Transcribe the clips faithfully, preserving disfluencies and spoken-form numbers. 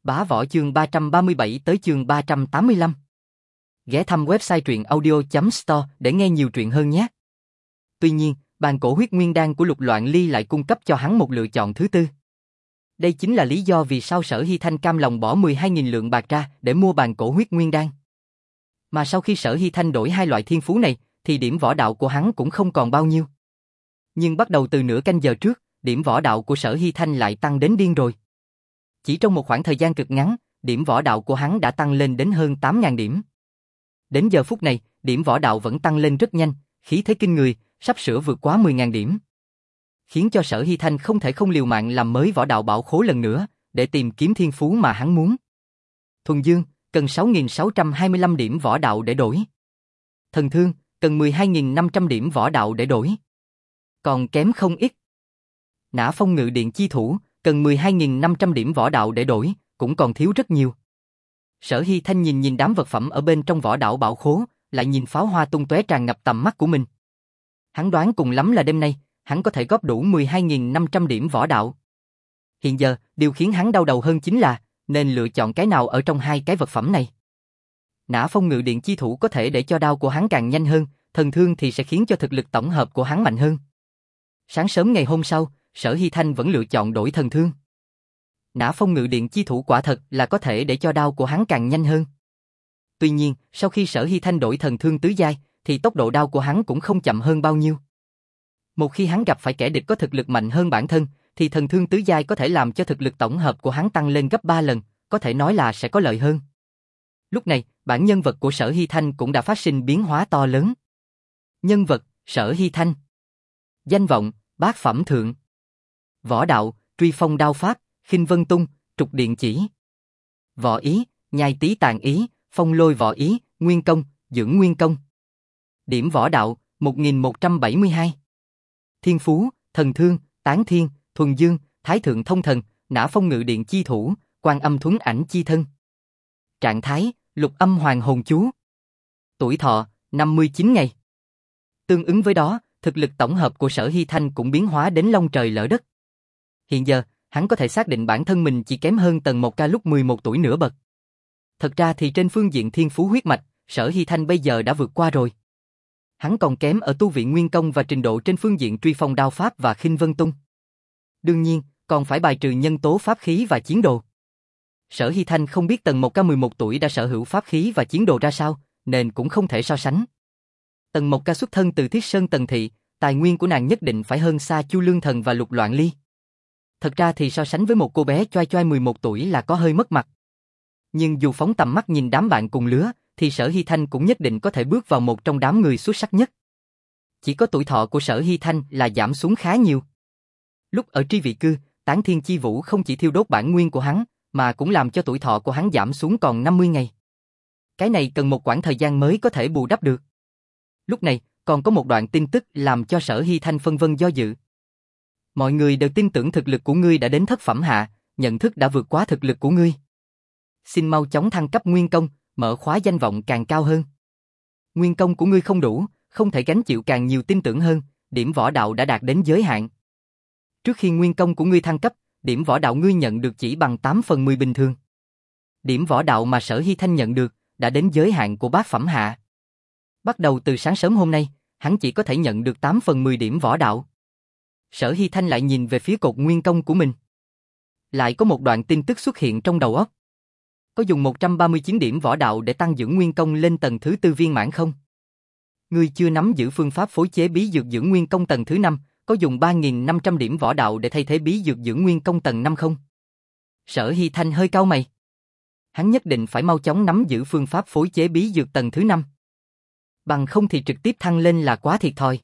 Bá Võ chương ba trăm ba mươi bảy tới chương ba trăm tám mươi lăm. Ghé thăm website truyện audio chấm store để nghe nhiều truyện hơn nhé. Tuy nhiên, bàn cổ huyết nguyên đan của Lục Loạn Ly lại cung cấp cho hắn một lựa chọn thứ tư. Đây chính là lý do vì sao Sở Hy Thanh cam lòng bỏ mười hai nghìn lượng bạc ra để mua bàn cổ huyết nguyên đan. Mà sau khi Sở Hy Thanh đổi hai loại thiên phú này, thì điểm võ đạo của hắn cũng không còn bao nhiêu. Nhưng bắt đầu từ nửa canh giờ trước, điểm võ đạo của Sở Hy Thanh lại tăng đến điên rồi. Chỉ trong một khoảng thời gian cực ngắn, điểm võ đạo của hắn đã tăng lên đến hơn tám nghìn điểm. Đến giờ phút này, điểm võ đạo vẫn tăng lên rất nhanh, khí thế kinh người, sắp sửa vượt quá mười nghìn điểm. Khiến cho Sở Hy Thanh không thể không liều mạng làm mới võ đạo bảo khố lần nữa, để tìm kiếm thiên phú mà hắn muốn. Thuần Dương, cần sáu nghìn sáu trăm hai mươi lăm điểm võ đạo để đổi. Thần Thương, cần mười hai nghìn năm trăm điểm võ đạo để đổi. Còn kém không ít. Nã Phong Ngự Điện Chi Thủ, cần mười hai nghìn năm trăm điểm võ đạo để đổi, cũng còn thiếu rất nhiều. Sở Hy Thanh nhìn nhìn đám vật phẩm ở bên trong võ đạo bảo khố, lại nhìn pháo hoa tung tóe tràn ngập tầm mắt của mình. Hắn đoán cùng lắm là đêm nay, hắn có thể góp đủ mười hai nghìn năm trăm điểm võ đạo. Hiện giờ, điều khiến hắn đau đầu hơn chính là, nên lựa chọn cái nào ở trong hai cái vật phẩm này. Nã Phong Ngự Điện Chi Thủ có thể để cho đao của hắn càng nhanh hơn, Thần Thương thì sẽ khiến cho thực lực tổng hợp của hắn mạnh hơn. Sáng sớm ngày hôm sau, Sở Hy Thanh vẫn lựa chọn đổi Thần Thương. Nã Phong Ngự Điện Chi Thủ quả thật là có thể để cho đao của hắn càng nhanh hơn. Tuy nhiên, sau khi Sở Hy Thanh đổi Thần Thương tứ giai, thì tốc độ đao của hắn cũng không chậm hơn bao nhiêu. Một khi hắn gặp phải kẻ địch có thực lực mạnh hơn bản thân, thì Thần Thương tứ giai có thể làm cho thực lực tổng hợp của hắn tăng lên gấp ba lần, có thể nói là sẽ có lợi hơn. Lúc này, bản nhân vật của Sở Hy Thanh cũng đã phát sinh biến hóa to lớn. Nhân vật, Sở Hy Thanh. Danh vọng, bát phẩm thượng. Võ đạo, truy phong đao pháp, khinh vân tung, trục điện chỉ. Võ ý, nhai tí tàn ý, phong lôi võ ý, nguyên công, dưỡng nguyên công. Điểm võ đạo, một nghìn một trăm bảy mươi hai. Thiên phú, Thần Thương, Tán Thiên, Thuần Dương, Thái Thượng Thông Thần, Nã Phong Ngự Điện Chi Thủ, Quan Âm Thuấn Ảnh Chi Thân. Trạng thái, Lục Âm Hoàng Hồn Chú. Tuổi thọ, năm mươi chín ngày. Tương ứng với đó, thực lực tổng hợp của Sở Hy Thanh cũng biến hóa đến long trời lỡ đất. Hiện giờ, hắn có thể xác định bản thân mình chỉ kém hơn Tần Mộc Ca lúc mười một tuổi nửa bậc. Thật ra thì trên phương diện thiên phú huyết mạch, Sở Hy Thanh bây giờ đã vượt qua rồi. Hắn còn kém ở tu viện nguyên công và trình độ trên phương diện truy phong đao pháp và khinh vân tung. Đương nhiên, còn phải bài trừ nhân tố pháp khí và chiến đồ. Sở Hy Thanh không biết Tần Mộc Ca mười một tuổi đã sở hữu pháp khí và chiến đồ ra sao, nên cũng không thể so sánh. Tần Mộc Ca xuất thân từ Thiết Sơn Tần Thị, tài nguyên của nàng nhất định phải hơn xa Chu Lương Thần và Lục Loạn Ly. Thật ra thì so sánh với một cô bé choai choai mười một tuổi là có hơi mất mặt. Nhưng dù phóng tầm mắt nhìn đám bạn cùng lứa, thì Sở Hy Thanh cũng nhất định có thể bước vào một trong đám người xuất sắc nhất. Chỉ có tuổi thọ của Sở Hy Thanh là giảm xuống khá nhiều. Lúc ở tri vị cư, Tán Thiên Chi Vũ không chỉ thiêu đốt bản nguyên của hắn, mà cũng làm cho tuổi thọ của hắn giảm xuống còn năm mươi ngày. Cái này cần một quãng thời gian mới có thể bù đắp được. Lúc này, còn có một đoạn tin tức làm cho Sở Hy Thanh phân vân do dự. Mọi người đều tin tưởng thực lực của ngươi đã đến thất phẩm hạ, nhận thức đã vượt quá thực lực của ngươi. Xin mau chóng thăng cấp nguyên công, mở khóa danh vọng càng cao hơn. Nguyên công của ngươi không đủ, không thể gánh chịu càng nhiều tin tưởng hơn, điểm võ đạo đã đạt đến giới hạn. Trước khi nguyên công của ngươi thăng cấp, điểm võ đạo ngươi nhận được chỉ bằng tám phần mười bình thường. Điểm võ đạo mà Sở Hy Thanh nhận được, đã đến giới hạn của bát phẩm hạ. Bắt đầu từ sáng sớm hôm nay, hắn chỉ có thể nhận được tám phần mười điểm võ đạo. Sở Hy Thanh lại nhìn về phía cột nguyên công của mình. Lại có một đoạn tin tức xuất hiện trong đầu óc. Có dùng một trăm ba mươi chín điểm võ đạo để tăng dưỡng nguyên công lên tầng thứ tư viên mãn không? Ngươi chưa nắm giữ phương pháp phối chế bí dược dưỡng nguyên công tầng thứ năm, có dùng ba nghìn năm trăm điểm võ đạo để thay thế bí dược dưỡng nguyên công tầng năm không? Sở Hy Thanh hơi cau mày. Hắn nhất định phải mau chóng nắm giữ phương pháp phối chế bí dược tầng thứ năm. Bằng không thì trực tiếp thăng lên là quá thiệt thòi.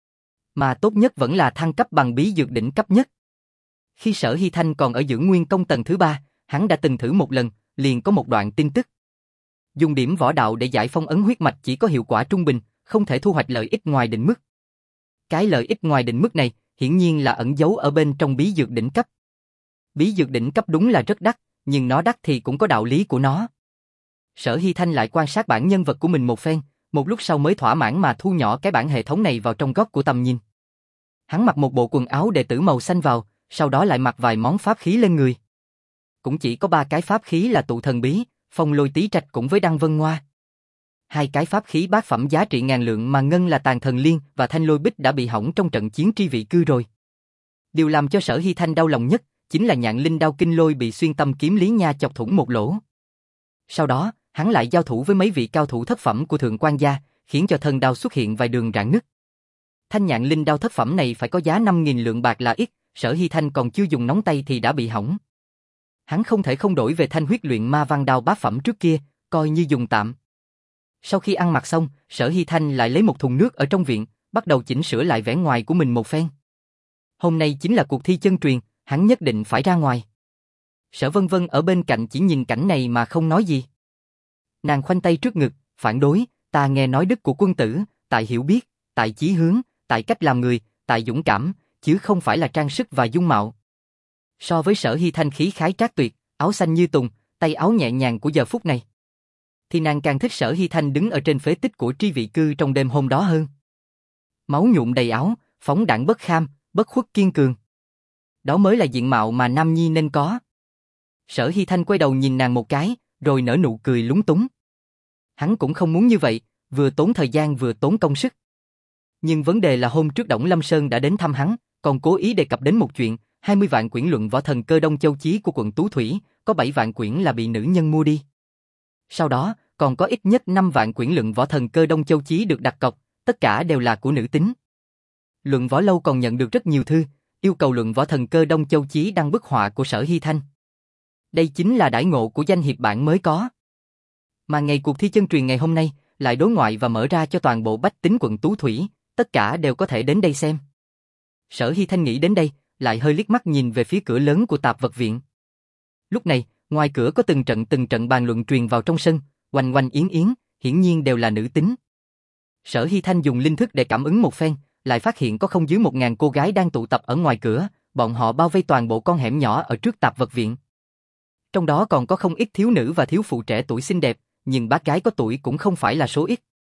Mà tốt nhất vẫn là thăng cấp bằng bí dược đỉnh cấp nhất. Khi Sở Hy Thanh còn ở dưỡng nguyên công tầng thứ ba, hắn đã từng thử một lần, liền có một đoạn tin tức. Dùng điểm võ đạo để giải phong ấn huyết mạch chỉ có hiệu quả trung bình, không thể thu hoạch lợi ích ngoài định mức. Cái lợi ích ngoài định mức này, hiển nhiên là ẩn giấu ở bên trong bí dược đỉnh cấp. Bí dược đỉnh cấp đúng là rất đắt, nhưng nó đắt thì cũng có đạo lý của nó. Sở Hy Thanh lại quan sát bản nhân vật của mình một phen, một lúc sau mới thỏa mãn mà thu nhỏ cái bản hệ thống này vào trong góc của tầm nhìn. Hắn mặc một bộ quần áo đệ tử màu xanh vào, sau đó lại mặc vài món pháp khí lên người. cũng chỉ có ba cái pháp khí là tụ thần bí, phong lôi tí trạch cùng với đăng vân ngoa. Hai cái pháp khí bát phẩm giá trị ngàn lượng mà ngân là tàn thần liên và thanh lôi bích đã bị hỏng trong trận chiến tri vị cư rồi. Điều làm cho Sở Hy Thanh đau lòng nhất chính là nhạn linh đao kinh lôi bị xuyên tâm kiếm Lý Nha chọc thủng một lỗ. Sau đó, hắn lại giao thủ với mấy vị cao thủ thất phẩm của Thượng Quan gia, khiến cho thân đao xuất hiện vài đường rạn nứt. Thanh nhạn linh đao thất phẩm này phải có giá năm nghìn lượng bạc là ít, Sở Hy Thanh còn chưa dùng nóng tay thì đã bị hỏng. Hắn không thể không đổi về thanh huyết luyện ma văn đao bát phẩm trước kia, coi như dùng tạm. Sau khi ăn mặc xong, Sở Hy Thanh lại lấy một thùng nước ở trong viện, bắt đầu chỉnh sửa lại vẻ ngoài của mình một phen. Hôm nay chính là cuộc thi chân truyền, hắn nhất định phải ra ngoài. Sở Vân Vân ở bên cạnh chỉ nhìn cảnh này mà không nói gì. Nàng khoanh tay trước ngực, phản đối, ta nghe nói đức của quân tử, tại hiểu biết, tại chí hướng, tại cách làm người, tại dũng cảm, chứ không phải là trang sức và dung mạo. So với Sở Hy Thanh khí khái trác tuyệt, áo xanh như tùng, tay áo nhẹ nhàng của giờ phút này, thì nàng càng thích Sở Hy Thanh đứng ở trên phế tích của tri vị cư trong đêm hôm đó hơn. Máu nhuộm đầy áo, phóng đãng bất kham, bất khuất kiên cường. Đó mới là diện mạo mà nam nhi nên có. Sở Hy Thanh quay đầu nhìn nàng một cái, rồi nở nụ cười lúng túng. Hắn cũng không muốn như vậy, vừa tốn thời gian vừa tốn công sức. Nhưng vấn đề là hôm trước Đổng Lâm Sơn đã đến thăm hắn, còn cố ý đề cập đến một chuyện, hai mươi vạn quyển luận võ thần cơ Đông Châu Chí của quận Tú Thủy, có bảy vạn quyển là bị nữ nhân mua đi. Sau đó, còn có ít nhất năm vạn quyển luận võ thần cơ Đông Châu Chí được đặt cọc, tất cả đều là của nữ tính. Luận võ lâu còn nhận được rất nhiều thư, yêu cầu luận võ thần cơ Đông Châu Chí đăng bức họa của Sở Hy Thanh. Đây chính là đãi ngộ của danh hiệp bản mới có. Mà ngày cuộc thi chân truyền ngày hôm nay, lại đối ngoại và mở ra cho toàn bộ bách tính quận Tú Thủy, tất cả đều có thể đến đây xem. Sở Hy Thanh nghĩ đến đây, lại hơi liếc mắt nhìn về phía cửa lớn của tạp vật viện. Lúc này, ngoài cửa có từng trận từng trận bàn luận truyền vào trong sân, oanh oanh yến yến, hiển nhiên đều là nữ tính. Sở Hy Thanh dùng linh thức để cảm ứng một phen, lại phát hiện có không dưới một ngàn cô gái đang tụ tập ở ngoài cửa, bọn họ bao vây toàn bộ con hẻm nhỏ ở trước tạp vật viện. Trong đó còn có không ít thiếu nữ và thiếu phụ trẻ tuổi xinh đẹp, nhưng bác gái có tuổi cũng không phải là số ít.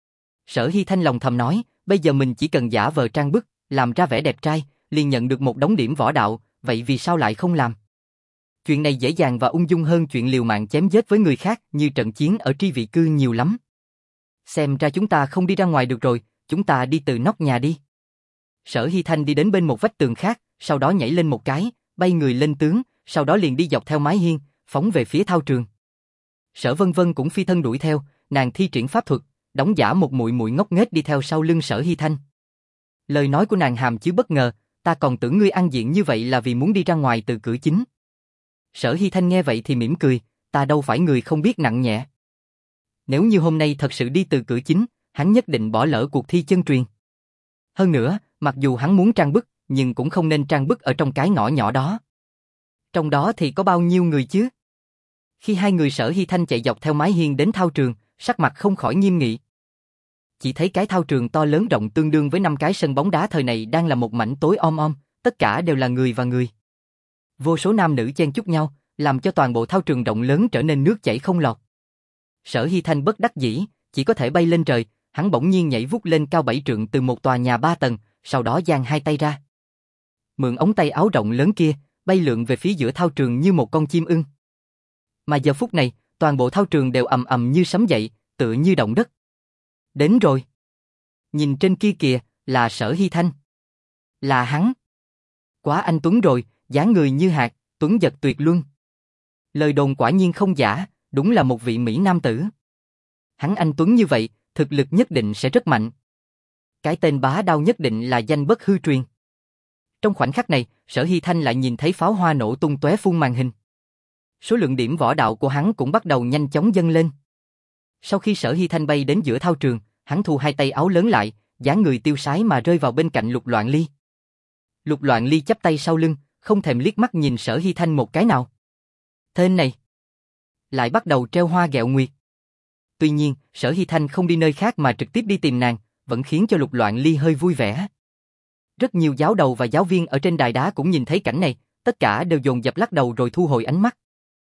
Sở Hy Thanh lòng thầm nói, bây giờ mình chỉ cần giả vờ trang bức, làm ra vẻ đẹp trai, liền nhận được một đống điểm võ đạo, vậy vì sao lại không làm? Chuyện này dễ dàng và ung dung hơn chuyện liều mạng chém giết với người khác như trận chiến ở tri vị cư nhiều lắm. Xem ra chúng ta không đi ra ngoài được rồi, chúng ta đi từ nóc nhà đi. Sở Hy Thanh đi đến bên một vách tường khác, sau đó nhảy lên một cái, bay người lên tướng, sau đó liền đi dọc theo mái hiên, phóng về phía thao trường. Sở Vân Vân cũng phi thân đuổi theo, nàng thi triển pháp thuật, đóng giả một muội muội ngốc nghếch đi theo sau lưng Sở Hy Thanh. Lời nói của nàng hàm chứa bất ngờ, ta còn tưởng ngươi ăn diện như vậy là vì muốn đi ra ngoài từ cửa chính. Sở Hy Thanh nghe vậy thì mỉm cười, ta đâu phải người không biết nặng nhẹ. Nếu như hôm nay thật sự đi từ cửa chính, hắn nhất định bỏ lỡ cuộc thi chân truyền. Hơn nữa, mặc dù hắn muốn trang bức, nhưng cũng không nên trang bức ở trong cái ngõ nhỏ đó. Trong đó thì có bao nhiêu người chứ? Khi hai người Sở Hy Thanh chạy dọc theo mái hiên đến thao trường, sắc mặt không khỏi nghiêm nghị. Chỉ thấy cái thao trường to lớn rộng tương đương với năm cái sân bóng đá thời này đang là một mảnh tối om om, tất cả đều là người và người. Vô số nam nữ chen chúc nhau, làm cho toàn bộ thao trường rộng lớn trở nên nước chảy không lọt. Sở Hy Thanh bất đắc dĩ, chỉ có thể bay lên trời, hắn bỗng nhiên nhảy vút lên cao bảy trượng từ một tòa nhà ba tầng, sau đó giang hai tay ra. Mượn ống tay áo rộng lớn kia, bay lượn về phía giữa thao trường như một con chim ưng. Mà giờ phút này, toàn bộ thao trường đều ầm ầm như sấm dậy, tựa như động đất. Đến rồi. Nhìn trên kia kìa, là Sở Hy Thanh. Là hắn. Quá anh tuấn rồi, dáng người như hạt, tuấn giật tuyệt luân. Lời đồn quả nhiên không giả, đúng là một vị mỹ nam tử. Hắn anh tuấn như vậy, thực lực nhất định sẽ rất mạnh. Cái tên bá đao nhất định là danh bất hư truyền. Trong khoảnh khắc này, Sở Hy Thanh lại nhìn thấy pháo hoa nổ tung tóe phun màn hình. Số lượng điểm võ đạo của hắn cũng bắt đầu nhanh chóng dâng lên. Sau khi Sở Hy Thanh bay đến giữa thao trường, hắn thu hai tay áo lớn lại, dáng người tiêu sái mà rơi vào bên cạnh Lục Loạn Ly. Lục Loạn Ly chắp tay sau lưng, không thèm liếc mắt nhìn Sở Hy Thanh một cái nào. Tên này lại bắt đầu treo hoa ghẹo nguyệt. Tuy nhiên, Sở Hy Thanh không đi nơi khác mà trực tiếp đi tìm nàng, vẫn khiến cho Lục Loạn Ly hơi vui vẻ. Rất nhiều giáo đầu và giáo viên ở trên đài đá cũng nhìn thấy cảnh này, tất cả đều dồn dập lắc đầu rồi thu hồi ánh mắt.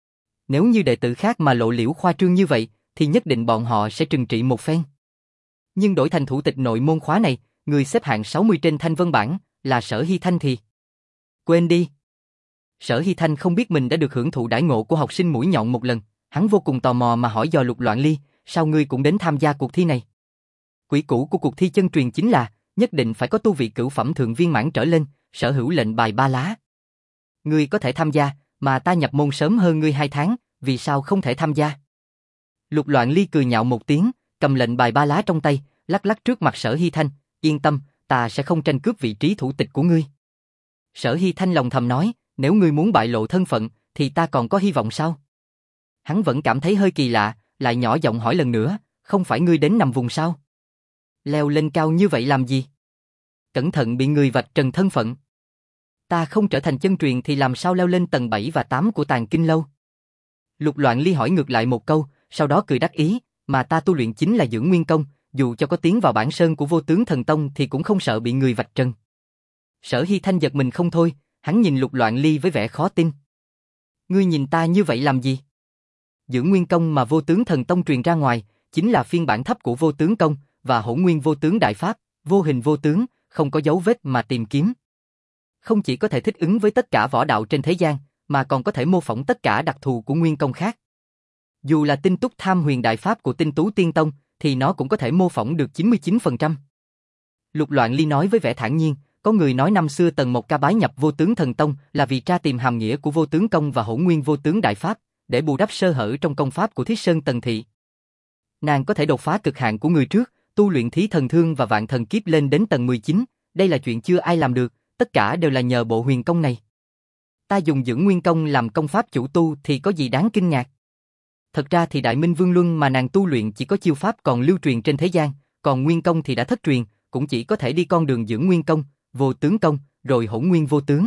Nếu như đệ tử khác mà lộ liễu khoa trương như vậy, thì nhất định bọn họ sẽ trừng trị một phen. Nhưng đổi thành thủ tịch nội môn khóa này, người xếp hạng sáu mươi trên thanh vân bảng, là Sở Hy Thanh thì... Quên đi. Sở Hy Thanh không biết mình đã được hưởng thụ đãi ngộ của học sinh mũi nhọn một lần, hắn vô cùng tò mò mà hỏi dò Lục Loạn Ly, sao ngươi cũng đến tham gia cuộc thi này? Quy củ của cuộc thi chân truyền chính là, nhất định phải có tu vị cửu phẩm thượng viên mãn trở lên, sở hữu lệnh bài ba lá. Ngươi có thể tham gia, mà ta nhập môn sớm hơn ngươi hai tháng, vì sao không thể tham gia? Lục Loạn Ly cười nhạo một tiếng, cầm lệnh bài ba lá trong tay, lắc lắc trước mặt Sở Hy Thanh, yên tâm, ta sẽ không tranh cướp vị trí thủ tịch của ngươi. Sở Hy Thanh lòng thầm nói, nếu ngươi muốn bại lộ thân phận, thì ta còn có hy vọng sao? Hắn vẫn cảm thấy hơi kỳ lạ, lại nhỏ giọng hỏi lần nữa, không phải ngươi đến nằm vùng sao? Leo lên cao như vậy làm gì? Cẩn thận bị người vạch trần thân phận. Ta không trở thành chân truyền thì làm sao leo lên tầng bảy và tám của Tàng Kinh Lâu? Lục Loạn Ly hỏi ngược lại một câu, sau đó cười đắc ý, mà ta tu luyện chính là dưỡng nguyên công, dù cho có tiến vào bản sơn của Vô Tướng Thần Tông thì cũng không sợ bị người vạch trần. Sở Hy Thanh giật mình không thôi, hắn nhìn Lục Loạn Ly với vẻ khó tin. Ngươi nhìn ta như vậy làm gì? Dưỡng nguyên công mà Vô Tướng Thần Tông truyền ra ngoài, chính là phiên bản thấp của Vô Tướng Công, và Hỗn Nguyên Vô Tướng Đại Pháp, vô hình vô tướng, không có dấu vết mà tìm kiếm. Không chỉ có thể thích ứng với tất cả võ đạo trên thế gian, mà còn có thể mô phỏng tất cả đặc thù của nguyên công khác. Dù là Tinh Túc Tham Huyền Đại Pháp của Tinh Tú Tiên Tông, thì nó cũng có thể mô phỏng được chín mươi chín phần trăm. Lục Loạn Ly nói với vẻ thản nhiên, có người nói năm xưa Tần Mộc Ca bái nhập Vô Tướng Thần Tông là vì tra tìm hàm nghĩa của Vô Tướng Công và Hỗn Nguyên Vô Tướng Đại Pháp, để bù đắp sơ hở trong công pháp của Thiết Sơn Tần Thị. Nàng có thể đột phá cực hạn của người trước, tu luyện Thí Thần Thương và Vạn Thần Kiếp lên đến tầng mười chín, đây là chuyện chưa ai làm được, tất cả đều là nhờ bộ huyền công này. Ta dùng dưỡng nguyên công làm công pháp chủ tu thì có gì đáng kinh ngạc? Thật ra thì Đại Minh Vương Luân mà nàng tu luyện chỉ có chiêu pháp còn lưu truyền trên thế gian, còn nguyên công thì đã thất truyền, cũng chỉ có thể đi con đường dưỡng nguyên công, vô tướng công, rồi hỗn nguyên vô tướng.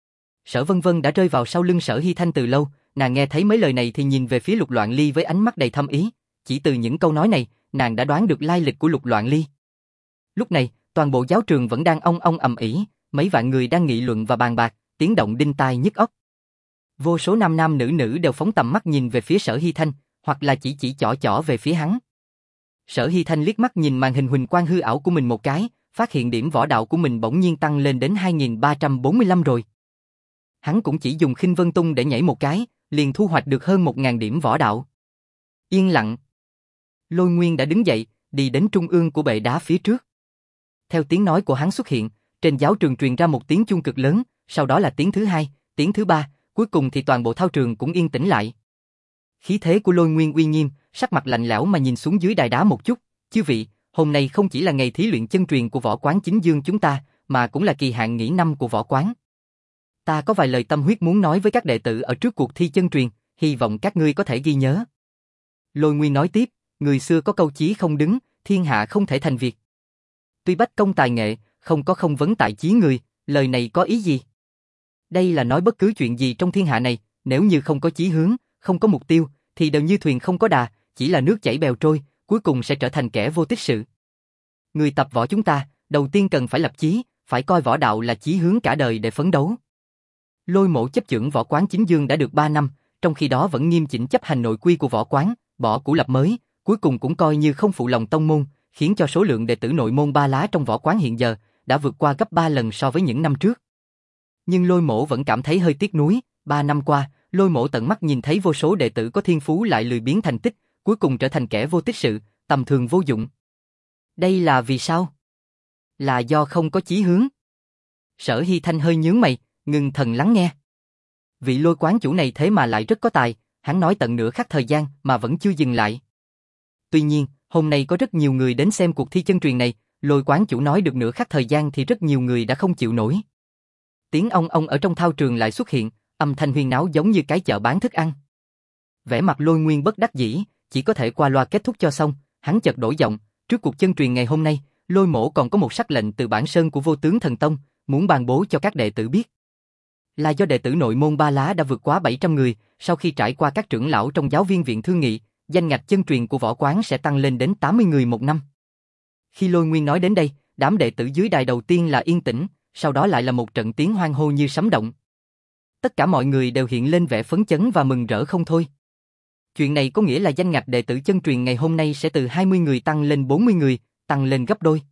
Sở Vân Vân đã rơi vào sau lưng Sở Hy Thanh từ lâu, nàng nghe thấy mấy lời này thì nhìn về phía Lục Loạn Ly với ánh mắt đầy thâm ý, chỉ từ những câu nói này, nàng đã đoán được lai lịch của Lục Loạn Ly. Lúc này, toàn bộ giáo trường vẫn đang ong ong ầm ĩ, mấy vạn người đang nghị luận và bàn bạc, tiếng động đinh tai nhức óc. Vô số nam nam nữ nữ đều phóng tầm mắt nhìn về phía Sở Hy Thanh, hoặc là chỉ chỉ chỏ chỏ về phía hắn. Sở Hy Thanh liếc mắt nhìn màn hình huỳnh quang hư ảo của mình một cái, phát hiện điểm võ đạo của mình bỗng nhiên tăng lên đến hai nghìn ba trăm bốn mươi lăm rồi. Hắn cũng chỉ dùng Khinh Vân Tung để nhảy một cái, liền thu hoạch được hơn một nghìn điểm võ đạo. Yên lặng. Lôi Nguyên đã đứng dậy, đi đến trung ương của bệ đá phía trước. Theo tiếng nói của hắn xuất hiện, trên giáo trường truyền ra một tiếng chuông cực lớn, sau đó là tiếng thứ hai, tiếng thứ ba, cuối cùng thì toàn bộ thao trường cũng yên tĩnh lại. Khí thế của Lôi Nguyên uy nghiêm, sắc mặt lạnh lẽo mà nhìn xuống dưới đài đá một chút, chư vị, hôm nay không chỉ là ngày thí luyện chân truyền của võ quán Chính Dương chúng ta, mà cũng là kỳ hạn nghỉ năm của võ quán. Ta có vài lời tâm huyết muốn nói với các đệ tử ở trước cuộc thi chân truyền, hy vọng các ngươi có thể ghi nhớ. Lôi Nguyên nói tiếp, người xưa có câu chí không đứng, thiên hạ không thể thành việc. Tuy bách công tài nghệ, không có không vấn tại chí người, lời này có ý gì? Đây là nói bất cứ chuyện gì trong thiên hạ này, nếu như không có chí hướng, không có mục tiêu, thì đều như thuyền không có đà, chỉ là nước chảy bèo trôi, cuối cùng sẽ trở thành kẻ vô tích sự. Người tập võ chúng ta, đầu tiên cần phải lập chí, phải coi võ đạo là chí hướng cả đời để phấn đấu. Lôi Mỗ chấp chưởng võ quán Chính Dương đã được ba năm, trong khi đó vẫn nghiêm chỉnh chấp hành nội quy của võ quán, bỏ cũ lập mới, cuối cùng cũng coi như không phụ lòng tông môn, khiến cho số lượng đệ tử nội môn ba lá trong võ quán hiện giờ đã vượt qua gấp ba lần so với những năm trước. Nhưng Lôi Mỗ vẫn cảm thấy hơi tiếc nuối, ba năm qua, Lôi Mỗ tận mắt nhìn thấy vô số đệ tử có thiên phú lại lười biếng thành tích, cuối cùng trở thành kẻ vô tích sự, tầm thường vô dụng. Đây là vì sao? Là do không có chí hướng. Sở Hy Thanh hơi nhướng mày, ngưng thần lắng nghe. Vị Lôi quán chủ này thế mà lại rất có tài, hắn nói tận nửa khắc thời gian mà vẫn chưa dừng lại. Tuy nhiên, hôm nay có rất nhiều người đến xem cuộc thi chân truyền này, Lôi quán chủ nói được nửa khắc thời gian thì rất nhiều người đã không chịu nổi. Tiếng ong ong ở trong thao trường lại xuất hiện, âm thanh huyên náo giống như cái chợ bán thức ăn. Vẻ mặt Lôi Nguyên bất đắc dĩ, chỉ có thể qua loa kết thúc cho xong, hắn chợt đổi giọng, trước cuộc chân truyền ngày hôm nay, Lôi Mỗ còn có một sắc lệnh từ bản sơn của Vô Tướng Thần Tông, muốn ban bố cho các đệ tử biết. Là do đệ tử nội môn ba lá đã vượt quá bảy trăm người, sau khi trải qua các trưởng lão trong giáo viên viện thương nghị, danh ngạch chân truyền của võ quán sẽ tăng lên đến tám mươi người một năm. Khi Lôi Nguyên nói đến đây, đám đệ tử dưới đài đầu tiên là yên tĩnh, sau đó lại là một trận tiếng hoan hô như sấm động. Tất cả mọi người đều hiện lên vẻ phấn chấn và mừng rỡ không thôi. Chuyện này có nghĩa là danh ngạch đệ tử chân truyền ngày hôm nay sẽ từ hai mươi người tăng lên bốn mươi người, tăng lên gấp đôi.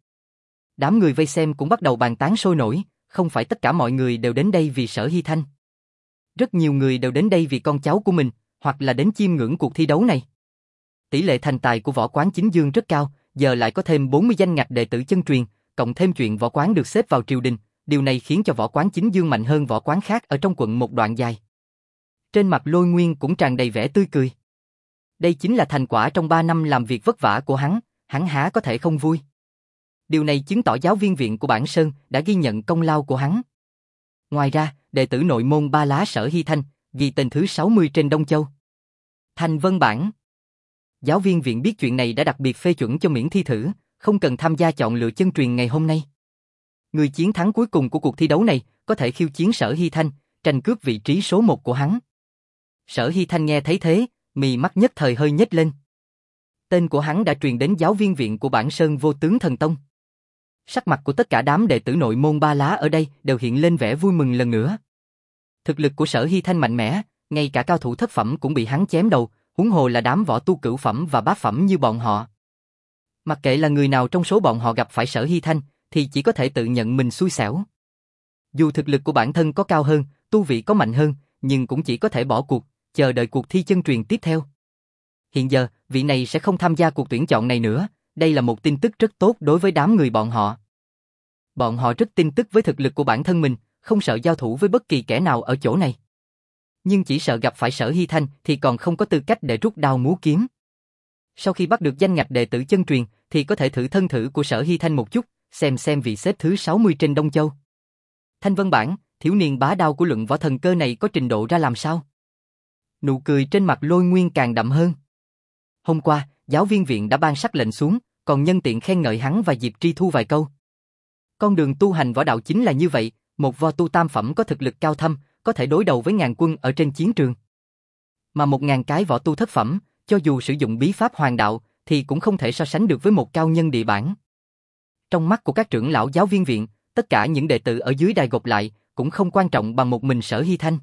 Đám người vây xem cũng bắt đầu bàn tán sôi nổi, không phải tất cả mọi người đều đến đây vì Sở Hy Thanh. Rất nhiều người đều đến đây vì con cháu của mình, hoặc là đến chiêm ngưỡng cuộc thi đấu này. Tỷ lệ thành tài của Võ Quán Chính Dương rất cao, giờ lại có thêm bốn mươi danh ngạch đệ tử chân truyền, cộng thêm chuyện Võ Quán được xếp vào triều đình, điều này khiến cho Võ Quán Chính Dương mạnh hơn võ quán khác ở trong quận một đoạn dài. Trên mặt Lôi Nguyên cũng tràn đầy vẻ tươi cười. Đây chính là thành quả trong ba năm làm việc vất vả của hắn, hắn há có thể không vui. Điều này chứng tỏ giáo viên viện của Bản Sơn đã ghi nhận công lao của hắn. Ngoài ra, đệ tử nội môn Ba Lá Sở Hy Thanh, ghi tên thứ sáu mươi trên Đông Châu. Thanh Vân Bản. Giáo viên viện biết chuyện này đã đặc biệt phê chuẩn cho miễn thi thử, không cần tham gia chọn lựa chân truyền ngày hôm nay. Người chiến thắng cuối cùng của cuộc thi đấu này có thể khiêu chiến Sở Hy Thanh, tranh cướp vị trí số một của hắn. Sở Hy Thanh nghe thấy thế, mì mắt nhất thời hơi nhếch lên. Tên của hắn đã truyền đến giáo viên viện của Bản Sơn Vô Tướng Thần Tông. Sắc mặt của tất cả đám đệ tử nội môn Ba Lá ở đây đều hiện lên vẻ vui mừng lần nữa. Thực lực của Sở Hy Thanh mạnh mẽ, ngay cả cao thủ thất phẩm cũng bị hắn chém đầu, huống hồ là đám võ tu cửu phẩm và bát phẩm như bọn họ. Mặc kệ là người nào trong số bọn họ gặp phải Sở Hy Thanh, thì chỉ có thể tự nhận mình xui xẻo. Dù thực lực của bản thân có cao hơn, tu vị có mạnh hơn, nhưng cũng chỉ có thể bỏ cuộc, chờ đợi cuộc thi chân truyền tiếp theo. Hiện giờ, vị này sẽ không tham gia cuộc tuyển chọn này nữa, đây là một tin tức rất tốt đối với đám người bọn họ. Bọn họ rất tin tức với thực lực của bản thân mình, không sợ giao thủ với bất kỳ kẻ nào ở chỗ này. Nhưng chỉ sợ gặp phải Sở Hy Thanh thì còn không có tư cách để rút đao múa kiếm. Sau khi bắt được danh ngạch đệ tử chân truyền thì có thể thử thân thử của Sở Hy Thanh một chút, xem xem vị xếp thứ sáu mươi trên Đông Châu. Thanh Vân Bản, thiếu niên bá đao của luận võ thần cơ này có trình độ ra làm sao? Nụ cười trên mặt Lôi Nguyên càng đậm hơn. Hôm qua, giáo viên viện đã ban sắc lệnh xuống, còn nhân tiện khen ngợi hắn và Diệp Tri Thu vài câu. Con đường tu hành võ đạo chính là như vậy, một võ tu tam phẩm có thực lực cao thâm, có thể đối đầu với ngàn quân ở trên chiến trường. Mà một ngàn cái võ tu thất phẩm, cho dù sử dụng bí pháp hoàng đạo, thì cũng không thể so sánh được với một cao nhân địa bản. Trong mắt của các trưởng lão giáo viên viện, tất cả những đệ tử ở dưới đài gộp lại, cũng không quan trọng bằng một mình Sở Hy Thanh.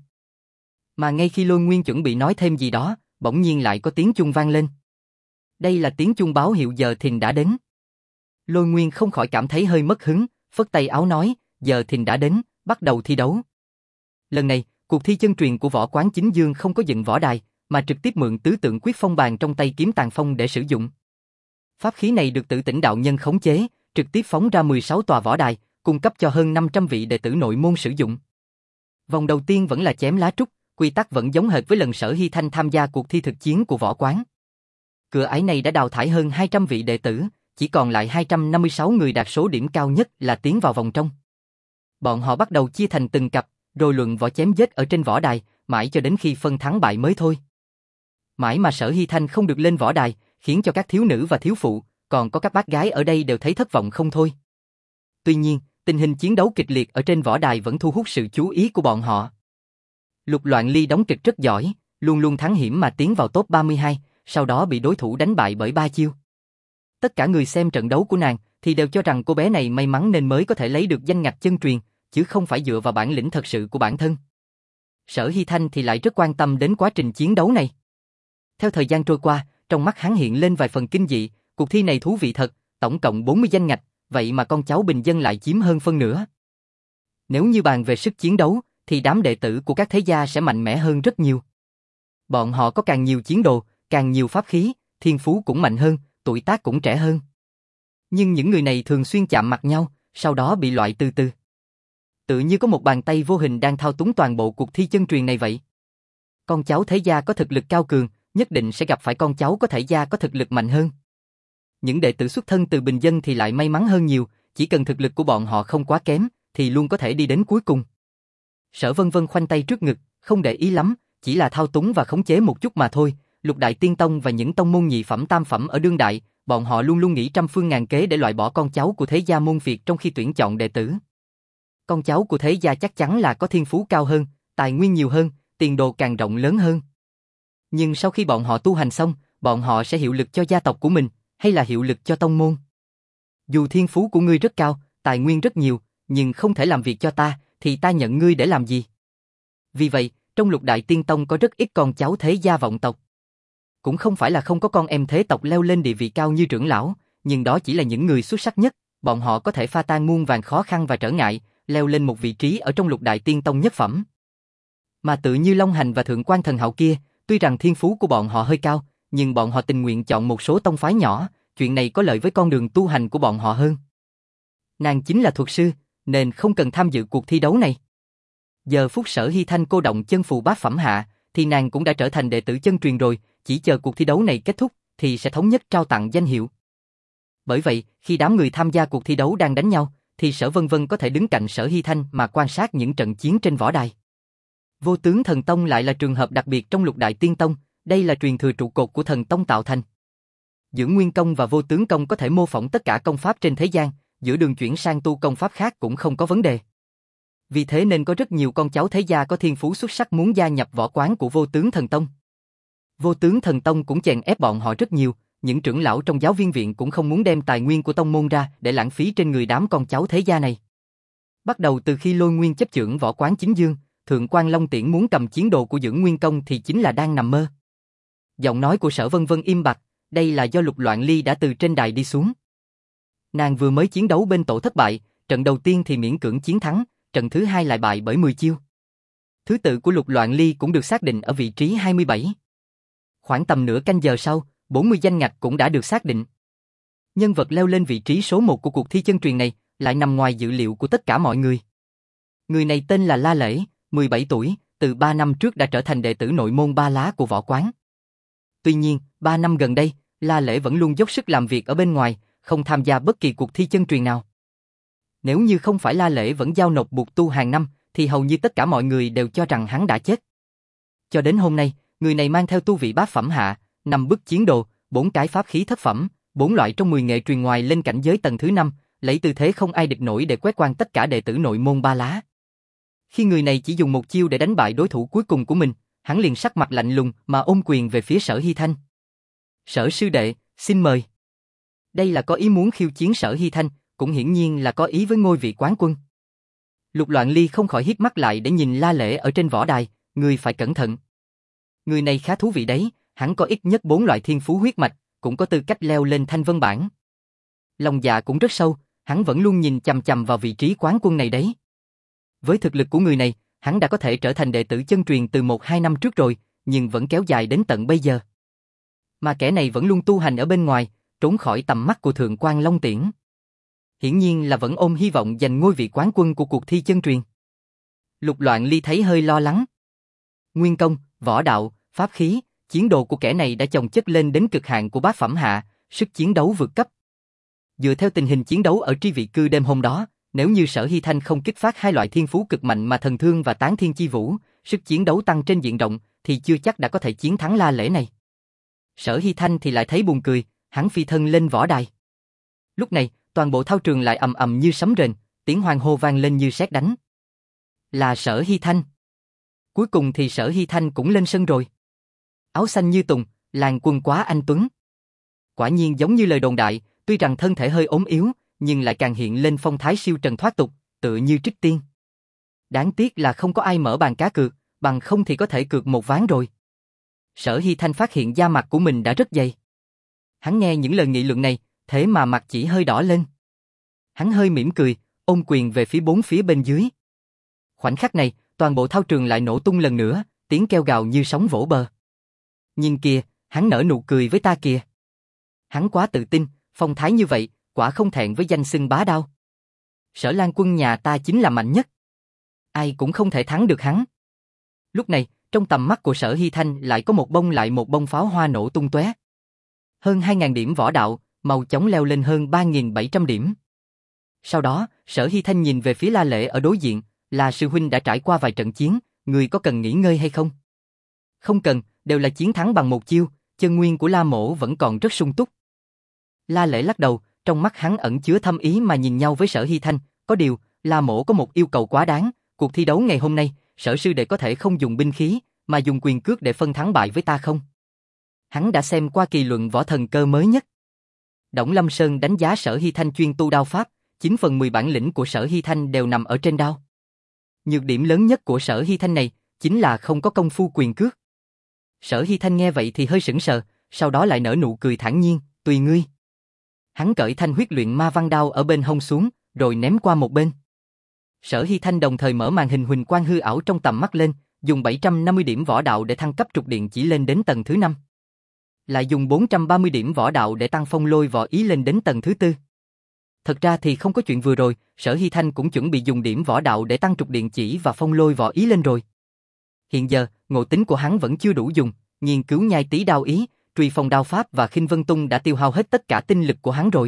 Mà ngay khi Lôi Nguyên chuẩn bị nói thêm gì đó, bỗng nhiên lại có tiếng chuông vang lên. Đây là tiếng chuông báo hiệu giờ thìn đã đến. Lôi Nguyên không khỏi cảm thấy hơi mất hứng, phất tay áo nói, giờ thìn đã đến, bắt đầu thi đấu. Lần này, cuộc thi chân truyền của Võ Quán Chính Dương không có dựng võ đài, mà trực tiếp mượn tứ tượng quyết phong bàn trong tay Kiếm Tàn Phong để sử dụng. Pháp khí này được Tử Tỉnh đạo nhân khống chế, trực tiếp phóng ra mười sáu tòa võ đài, cung cấp cho hơn năm trăm vị đệ tử nội môn sử dụng. Vòng đầu tiên vẫn là chém lá trúc, quy tắc vẫn giống hệt với lần Sở Hy Thanh tham gia cuộc thi thực chiến của Võ Quán. Cửa ải này đã đào thải hơn hai trăm vị đệ tử, chỉ còn lại hai trăm năm mươi sáu người đạt số điểm cao nhất là tiến vào vòng trong. Bọn họ bắt đầu chia thành từng cặp, rồi luận võ chém giết ở trên võ đài, mãi cho đến khi phân thắng bại mới thôi. Mãi mà Sở Hy Thanh không được lên võ đài, khiến cho các thiếu nữ và thiếu phụ, còn có các bác gái ở đây đều thấy thất vọng không thôi. Tuy nhiên, tình hình chiến đấu kịch liệt ở trên võ đài vẫn thu hút sự chú ý của bọn họ. Lục Loạn Ly đóng kịch rất giỏi, luôn luôn thắng hiểm mà tiến vào top ba mươi hai, sau đó bị đối thủ đánh bại bởi ba chiêu. Tất cả người xem trận đấu của nàng thì đều cho rằng cô bé này may mắn nên mới có thể lấy được danh ngạch chân truyền, chứ không phải dựa vào bản lĩnh thật sự của bản thân. Sở Hy Thanh thì lại rất quan tâm đến quá trình chiến đấu này. Theo thời gian trôi qua, trong mắt hắn hiện lên vài phần kinh dị, cuộc thi này thú vị thật, tổng cộng bốn mươi danh ngạch, vậy mà con cháu bình dân lại chiếm hơn phân nửa. Nếu như bàn về sức chiến đấu, thì đám đệ tử của các thế gia sẽ mạnh mẽ hơn rất nhiều. Bọn họ có càng nhiều chiến đồ, càng nhiều pháp khí, thiên phú cũng mạnh hơn, tuổi tác cũng trẻ hơn. Nhưng những người này thường xuyên chạm mặt nhau, sau đó bị loại từ từ. Tự như có một bàn tay vô hình đang thao túng toàn bộ cuộc thi chân truyền này vậy. Con cháu thế gia có thực lực cao cường, nhất định sẽ gặp phải con cháu có thể gia có thực lực mạnh hơn. Những đệ tử xuất thân từ bình dân thì lại may mắn hơn nhiều, chỉ cần thực lực của bọn họ không quá kém, thì luôn có thể đi đến cuối cùng. Sở Vân Vân khoanh tay trước ngực, không để ý lắm, chỉ là thao túng và khống chế một chút mà thôi. Lục Đại Tiên Tông và những tông môn nhị phẩm tam phẩm ở đương đại, bọn họ luôn luôn nghĩ trăm phương ngàn kế để loại bỏ con cháu của thế gia môn Việt trong khi tuyển chọn đệ tử. Con cháu của thế gia chắc chắn là có thiên phú cao hơn, tài nguyên nhiều hơn, tiền đồ càng rộng lớn hơn. Nhưng sau khi bọn họ tu hành xong, bọn họ sẽ hiệu lực cho gia tộc của mình, hay là hiệu lực cho tông môn. Dù thiên phú của ngươi rất cao, tài nguyên rất nhiều, nhưng không thể làm việc cho ta, thì ta nhận ngươi để làm gì? Vì vậy, trong Lục Đại Tiên Tông có rất ít con cháu thế gia vọng tộc. Cũng không phải là không có con em thế tộc leo lên địa vị cao như trưởng lão, nhưng đó chỉ là những người xuất sắc nhất, bọn họ có thể pha tan muôn vàn khó khăn và trở ngại, leo lên một vị trí ở trong Lục Đại Tiên Tông nhất phẩm. Mà tự như Long Hành và Thượng Quan Thần Hạo kia, tuy rằng thiên phú của bọn họ hơi cao, nhưng bọn họ tình nguyện chọn một số tông phái nhỏ, chuyện này có lợi với con đường tu hành của bọn họ hơn. Nàng chính là thuật sư, nên không cần tham dự cuộc thi đấu này. Giờ phút Sở Hy Thanh cô động chân phù bát phẩm hạ, thì nàng cũng đã trở thành đệ tử chân truyền rồi, chỉ chờ cuộc thi đấu này kết thúc, thì sẽ thống nhất trao tặng danh hiệu. Bởi vậy, khi đám người tham gia cuộc thi đấu đang đánh nhau, thì Sở Vân Vân có thể đứng cạnh Sở Hy Thanh mà quan sát những trận chiến trên võ đài. Vô Tướng Thần Tông lại là trường hợp đặc biệt trong Lục Đại Tiên Tông, đây là truyền thừa trụ cột của thần tông tạo thành. Dưỡng Nguyên Công và Vô Tướng Công có thể mô phỏng tất cả công pháp trên thế gian, giữa đường chuyển sang tu công pháp khác cũng không có vấn đề. Vì thế nên có rất nhiều con cháu thế gia có thiên phú xuất sắc muốn gia nhập võ quán của Vô Tướng Thần Tông. Vô Tướng Thần Tông cũng chèn ép bọn họ rất nhiều, những trưởng lão trong giáo viên viện cũng không muốn đem tài nguyên của tông môn ra để lãng phí trên người đám con cháu thế gia này. Bắt đầu từ khi Lôi Nguyên chấp chưởng võ quán chính dương, Thượng quan Long Tiễn muốn cầm chiến đồ của Dưỡng Nguyên Công thì chính là đang nằm mơ. Giọng nói của Sở Vân Vân im bặt, đây là do Lục Loạn Ly đã từ trên đài đi xuống. Nàng vừa mới chiến đấu bên tổ thất bại, trận đầu tiên thì miễn cưỡng chiến thắng, trận thứ hai lại bại bởi mười chiêu. Thứ tự của Lục Loạn Ly cũng được xác định ở vị trí hai mươi bảy. Khoảng tầm nửa canh giờ sau, bốn mươi danh ngạch cũng đã được xác định. Nhân vật leo lên vị trí số một của cuộc thi chân truyền này lại nằm ngoài dự liệu của tất cả mọi người. Người này tên là La Lễ, mười bảy tuổi, từ ba năm trước đã trở thành đệ tử nội môn ba lá của võ quán. Tuy nhiên, ba năm gần đây, La Lễ vẫn luôn dốc sức làm việc ở bên ngoài, không tham gia bất kỳ cuộc thi chân truyền nào. Nếu như không phải La Lễ vẫn giao nộp buộc tu hàng năm, thì hầu như tất cả mọi người đều cho rằng hắn đã chết. Cho đến hôm nay, người này mang theo tu vị bát phẩm hạ, năm bức chiến đồ, bốn cái pháp khí thất phẩm, bốn loại trong mười nghệ truyền ngoài lên cảnh giới tầng thứ năm, lấy tư thế không ai địch nổi để quét qua tất cả đệ tử nội môn ba lá. Khi người này chỉ dùng một chiêu để đánh bại đối thủ cuối cùng của mình, hắn liền sắc mặt lạnh lùng mà ôm quyền về phía Sở Hy Thanh. Sở sư đệ, xin mời. Đây là có ý muốn khiêu chiến Sở Hy Thanh, cũng hiển nhiên là có ý với ngôi vị quán quân. Lục Loạn Ly không khỏi híp mắt lại để nhìn La Lễ ở trên võ đài, người phải cẩn thận. Người này khá thú vị đấy, hắn có ít nhất bốn loại thiên phú huyết mạch, cũng có tư cách leo lên thanh vân bảng. Lòng dạ cũng rất sâu, hắn vẫn luôn nhìn chằm chằm vào vị trí quán quân này đấy. Với thực lực của người này, hắn đã có thể trở thành đệ tử chân truyền từ một hai năm trước rồi, nhưng vẫn kéo dài đến tận bây giờ. Mà kẻ này vẫn luôn tu hành ở bên ngoài, trốn khỏi tầm mắt của Thượng quan Long Tiễn. Hiển nhiên là vẫn ôm hy vọng giành ngôi vị quán quân của cuộc thi chân truyền. Lục Loạn Ly thấy hơi lo lắng. Nguyên công, võ đạo, pháp khí, chiến đồ của kẻ này đã chồng chất lên đến cực hạn của bát phẩm hạ, sức chiến đấu vượt cấp. Dựa theo tình hình chiến đấu ở tri vị cư đêm hôm đó, nếu như Sở Hy Thanh không kích phát hai loại thiên phú cực mạnh mà thần thương và tán thiên chi vũ, sức chiến đấu tăng trên diện rộng, thì chưa chắc đã có thể chiến thắng La Lễ này. Sở Hy Thanh thì lại thấy buồn cười, hắn phi thân lên võ đài. Lúc này, toàn bộ thao trường lại ầm ầm như sấm rền, tiếng hoan hô vang lên như sét đánh. Là Sở Hy Thanh. Cuối cùng thì Sở Hy Thanh cũng lên sân rồi. Áo xanh như tùng, làn quần quá anh tuấn. Quả nhiên giống như lời đồn đại, tuy rằng thân thể hơi ốm yếu, nhưng lại càng hiện lên phong thái siêu trần thoát tục, tựa như trích tiên. Đáng tiếc là không có ai mở bàn cá cược, bằng không thì có thể cược một ván rồi. Sở Hy Thanh phát hiện da mặt của mình đã rất dày. Hắn nghe những lời nghị luận này, thế mà mặt chỉ hơi đỏ lên. Hắn hơi mỉm cười, ôm quyền về phía bốn phía bên dưới. Khoảnh khắc này, toàn bộ thao trường lại nổ tung lần nữa, tiếng kêu gào như sóng vỗ bờ. Nhìn kìa, hắn nở nụ cười với ta kìa. Hắn quá tự tin, phong thái như vậy, quả không thẹn với danh xưng bá đao. Sở Lan Quân nhà ta chính là mạnh nhất. Ai cũng không thể thắng được hắn. Lúc này, trong tầm mắt của Sở Hy Thanh lại có một bông lại một bông pháo hoa nổ tung tóe. Hơn hai nghìn điểm võ đạo, mau chóng leo lên hơn ba nghìn bảy trăm điểm. Sau đó, Sở Hy Thanh nhìn về phía La Lễ ở đối diện, là sư huynh đã trải qua vài trận chiến, người có cần nghỉ ngơi hay không? Không cần, đều là chiến thắng bằng một chiêu, chân nguyên của La Mỗ vẫn còn rất sung túc. La Lễ lắc đầu, trong mắt hắn ẩn chứa thâm ý mà nhìn nhau với Sở Hy Thanh, có điều, La Mỗ có một yêu cầu quá đáng, cuộc thi đấu ngày hôm nay, Sở sư đệ có thể không dùng binh khí, mà dùng quyền cước để phân thắng bại với ta không? Hắn đã xem qua kỳ luận võ thần cơ mới nhất. Đổng Lâm Sơn đánh giá Sở Hy Thanh chuyên tu đao pháp, chín phần mười bản lĩnh của Sở Hy Thanh đều nằm ở trên đao. Nhược điểm lớn nhất của Sở Hy Thanh này chính là không có công phu quyền cước. Sở Hy Thanh nghe vậy thì hơi sững sờ, sau đó lại nở nụ cười thản nhiên, tùy ngươi. Hắn cởi thanh huyết luyện ma văn đao ở bên hông xuống, rồi ném qua một bên. Sở Hy Thanh đồng thời mở màn hình huỳnh quang hư ảo trong tầm mắt lên, dùng bảy trăm năm mươi điểm võ đạo để thăng cấp trục điện chỉ lên đến tầng thứ năm. Lại dùng bốn trăm ba mươi điểm võ đạo để tăng phong lôi võ ý lên đến tầng thứ tư. Thật ra thì không có chuyện vừa rồi, Sở Hy Thanh cũng chuẩn bị dùng điểm võ đạo để tăng trục điện chỉ và phong lôi võ ý lên rồi. Hiện giờ, ngộ tính của hắn vẫn chưa đủ dùng, nghiên cứu nhai tí đao ý, truy phong đao pháp và khinh vân tung đã tiêu hao hết tất cả tinh lực của hắn rồi.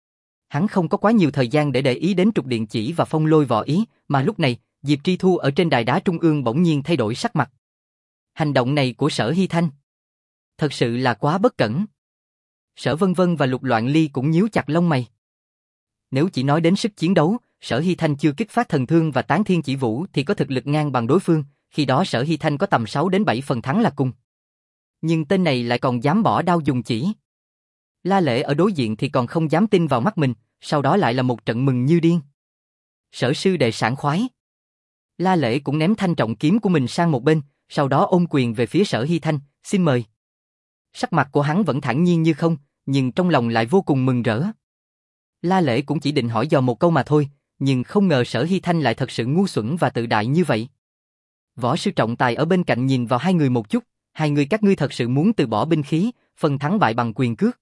Hắn không có quá nhiều thời gian để để ý đến trục điện chỉ và phong lôi võ ý, mà lúc này, Diệp Tri Thu ở trên đài đá trung ương bỗng nhiên thay đổi sắc mặt. Hành động này của Sở Hy Thanh thật sự là quá bất cẩn. Sở Vân Vân và Lục Loạn Ly cũng nhíu chặt lông mày. Nếu chỉ nói đến sức chiến đấu, Sở Hy Thanh chưa kích phát thần thương và tán thiên chỉ vũ thì có thực lực ngang bằng đối phương, khi đó Sở Hy Thanh có tầm sáu đến bảy phần thắng là cùng. Nhưng tên này lại còn dám bỏ đao dùng chỉ. La Lễ ở đối diện thì còn không dám tin vào mắt mình, sau đó lại là một trận mừng như điên. Sở sư đệ sảng khoái. La Lễ cũng ném thanh trọng kiếm của mình sang một bên, sau đó ôm quyền về phía Sở Hy Thanh, xin mời. Sắc mặt của hắn vẫn thản nhiên như không, nhưng trong lòng lại vô cùng mừng rỡ. La Lễ cũng chỉ định hỏi dò một câu mà thôi, nhưng không ngờ Sở Hy Thanh lại thật sự ngu xuẩn và tự đại như vậy. Võ sư trọng tài ở bên cạnh nhìn vào hai người một chút, hai người các ngươi thật sự muốn từ bỏ binh khí, phân thắng bại bằng quyền cước.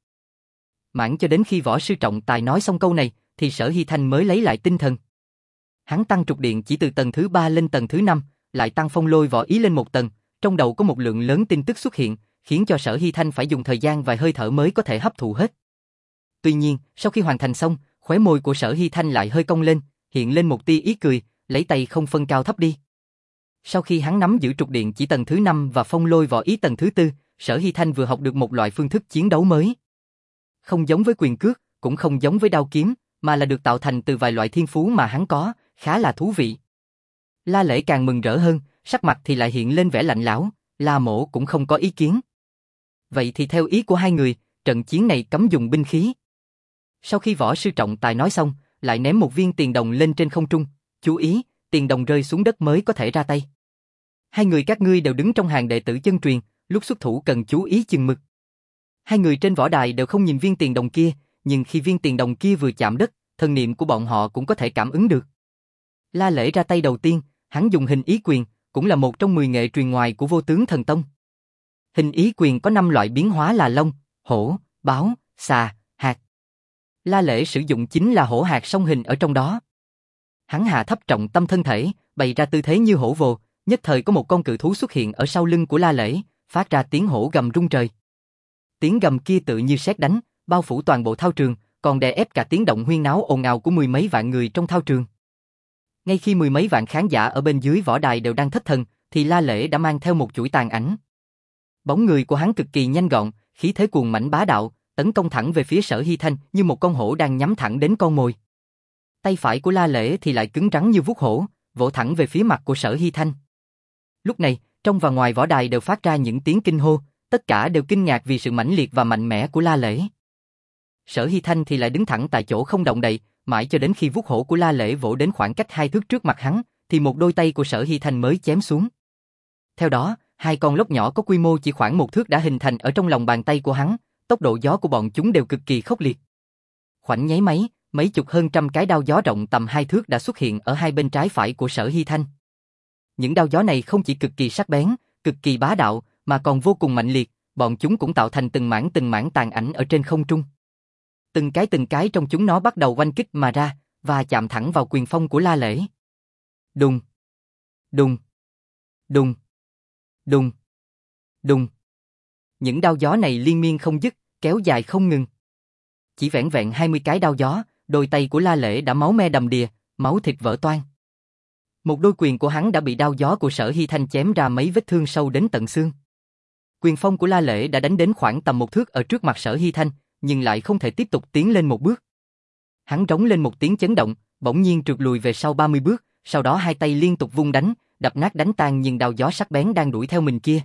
Mãi cho đến khi võ sư trọng tài nói xong câu này, thì Sở Hy Thanh mới lấy lại tinh thần. Hắn tăng trục điện chỉ từ tầng thứ ba lên tầng thứ năm, lại tăng phong lôi võ ý lên một tầng, trong đầu có một lượng lớn tin tức xuất hiện, khiến cho Sở Hy Thanh phải dùng thời gian vài hơi thở mới có thể hấp thụ hết. Tuy nhiên, sau khi hoàn thành xong, khóe môi của Sở Hy Thanh lại hơi cong lên, hiện lên một tia ý cười, lấy tay không phân cao thấp đi. Sau khi hắn nắm giữ trục điện chỉ tầng thứ năm và phong lôi võ ý tầng thứ tư, Sở Hy Thanh vừa học được một loại phương thức chiến đấu mới. Không giống với quyền cước, cũng không giống với đao kiếm, mà là được tạo thành từ vài loại thiên phú mà hắn có, khá là thú vị. La Lễ càng mừng rỡ hơn, sắc mặt thì lại hiện lên vẻ lạnh lẽo, La Mỗ cũng không có ý kiến. Vậy thì theo ý của hai người, trận chiến này cấm dùng binh khí. Sau khi võ sư trọng tài nói xong, lại ném một viên tiền đồng lên trên không trung, chú ý, tiền đồng rơi xuống đất mới có thể ra tay. Hai người các ngươi đều đứng trong hàng đệ tử chân truyền, lúc xuất thủ cần chú ý chừng mực. Hai người trên võ đài đều không nhìn viên tiền đồng kia, nhưng khi viên tiền đồng kia vừa chạm đất, thần niệm của bọn họ cũng có thể cảm ứng được. La Lễ ra tay đầu tiên, hắn dùng hình ý quyền, cũng là một trong mười nghệ truyền ngoài của Vô Tướng Thần Tông. Hình ý quyền có năm loại biến hóa là long, hổ, báo, xà, hạt. La Lễ sử dụng chính là hổ hạt song hình ở trong đó. Hắn hạ thấp trọng tâm thân thể, bày ra tư thế như hổ vồ, nhất thời có một con cự thú xuất hiện ở sau lưng của La Lễ, phát ra tiếng hổ gầm rung trời. Tiếng gầm kia tự như sét đánh, bao phủ toàn bộ thao trường, còn đè ép cả tiếng động huyên náo ồn ào của mười mấy vạn người trong thao trường. Ngay khi mười mấy vạn khán giả ở bên dưới võ đài đều đang thất thần, thì La Lễ đã mang theo một chuỗi tàn ảnh. Bóng người của hắn cực kỳ nhanh gọn, khí thế cuồng mãnh bá đạo, tấn công thẳng về phía Sở Hy Thanh như một con hổ đang nhắm thẳng đến con mồi. Tay phải của La Lễ thì lại cứng rắn như vuốt hổ, vỗ thẳng về phía mặt của Sở Hy Thanh. Lúc này, trong và ngoài võ đài đều phát ra những tiếng kinh hô, tất cả đều kinh ngạc vì sự mãnh liệt và mạnh mẽ của La Lễ. Sở Hy Thanh thì lại đứng thẳng tại chỗ không động đậy, mãi cho đến khi vuốt hổ của La Lễ vỗ đến khoảng cách hai thước trước mặt hắn, thì một đôi tay của Sở Hy Thanh mới chém xuống. Theo đó, hai con lốc nhỏ có quy mô chỉ khoảng một thước đã hình thành ở trong lòng bàn tay của hắn, tốc độ gió của bọn chúng đều cực kỳ khốc liệt. Khoảnh nháy máy, mấy chục hơn trăm cái đao gió rộng tầm hai thước đã xuất hiện ở hai bên trái phải của Sở Hy Thanh. Những đao gió này không chỉ cực kỳ sắc bén, cực kỳ bá đạo, mà còn vô cùng mạnh liệt, bọn chúng cũng tạo thành từng mảng từng mảng tàn ảnh ở trên không trung. Từng cái từng cái trong chúng nó bắt đầu oanh kích mà ra, và chạm thẳng vào quyền phong của La Lễ. Đùng, đùng, đùng, đùng, đùng. Những đao gió này liên miên không dứt, kéo dài không ngừng. Chỉ vẻn vẹn hai mươi cái đao gió, đôi tay của La Lễ đã máu me đầm đìa, máu thịt vỡ toang. Một đôi quyền của hắn đã bị đao gió của Sở Hy Thanh chém ra mấy vết thương sâu đến tận xương. Quyền phong của La Lễ đã đánh đến khoảng tầm một thước ở trước mặt Sở Hy Thanh, nhưng lại không thể tiếp tục tiến lên một bước. Hắn rống lên một tiếng chấn động, bỗng nhiên trượt lùi về sau ba mươi bước, sau đó hai tay liên tục vung đánh, đập nát đánh tan những đao gió sắc bén đang đuổi theo mình kia.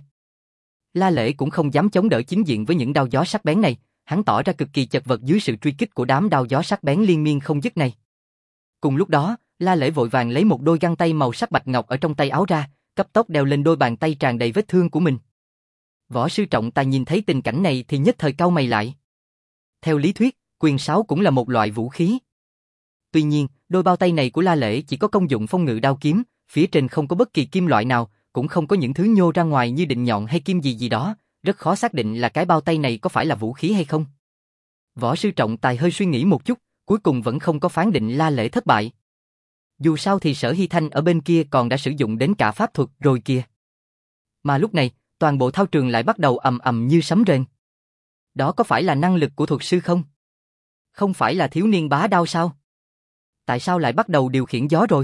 La Lễ cũng không dám chống đỡ chính diện với những đao gió sắc bén này, hắn tỏ ra cực kỳ chật vật dưới sự truy kích của đám đao gió sắc bén liên miên không dứt này. Cùng lúc đó, La Lễ vội vàng lấy một đôi găng tay màu sắc bạch ngọc ở trong tay áo ra, cấp tốc đeo lên đôi bàn tay tràn đầy vết thương của mình. Võ sư trọng tài nhìn thấy tình cảnh này thì nhất thời cau mày lại. Theo lý thuyết, quyền sáo cũng là một loại vũ khí. Tuy nhiên, đôi bao tay này của La Lễ chỉ có công dụng phong ngự đao kiếm, phía trên không có bất kỳ kim loại nào, cũng không có những thứ nhô ra ngoài như định nhọn hay kim gì gì đó, rất khó xác định là cái bao tay này có phải là vũ khí hay không. Võ sư trọng tài hơi suy nghĩ một chút, cuối cùng vẫn không có phán định La Lễ thất bại. Dù sao thì Sở Hy Thanh ở bên kia còn đã sử dụng đến cả pháp thuật rồi kìa. Mà lúc này, toàn bộ thao trường lại bắt đầu ầm ầm như sấm rền. Đó có phải là năng lực của thuật sư không? Không phải là thiếu niên bá đao sao? Tại sao lại bắt đầu điều khiển gió rồi?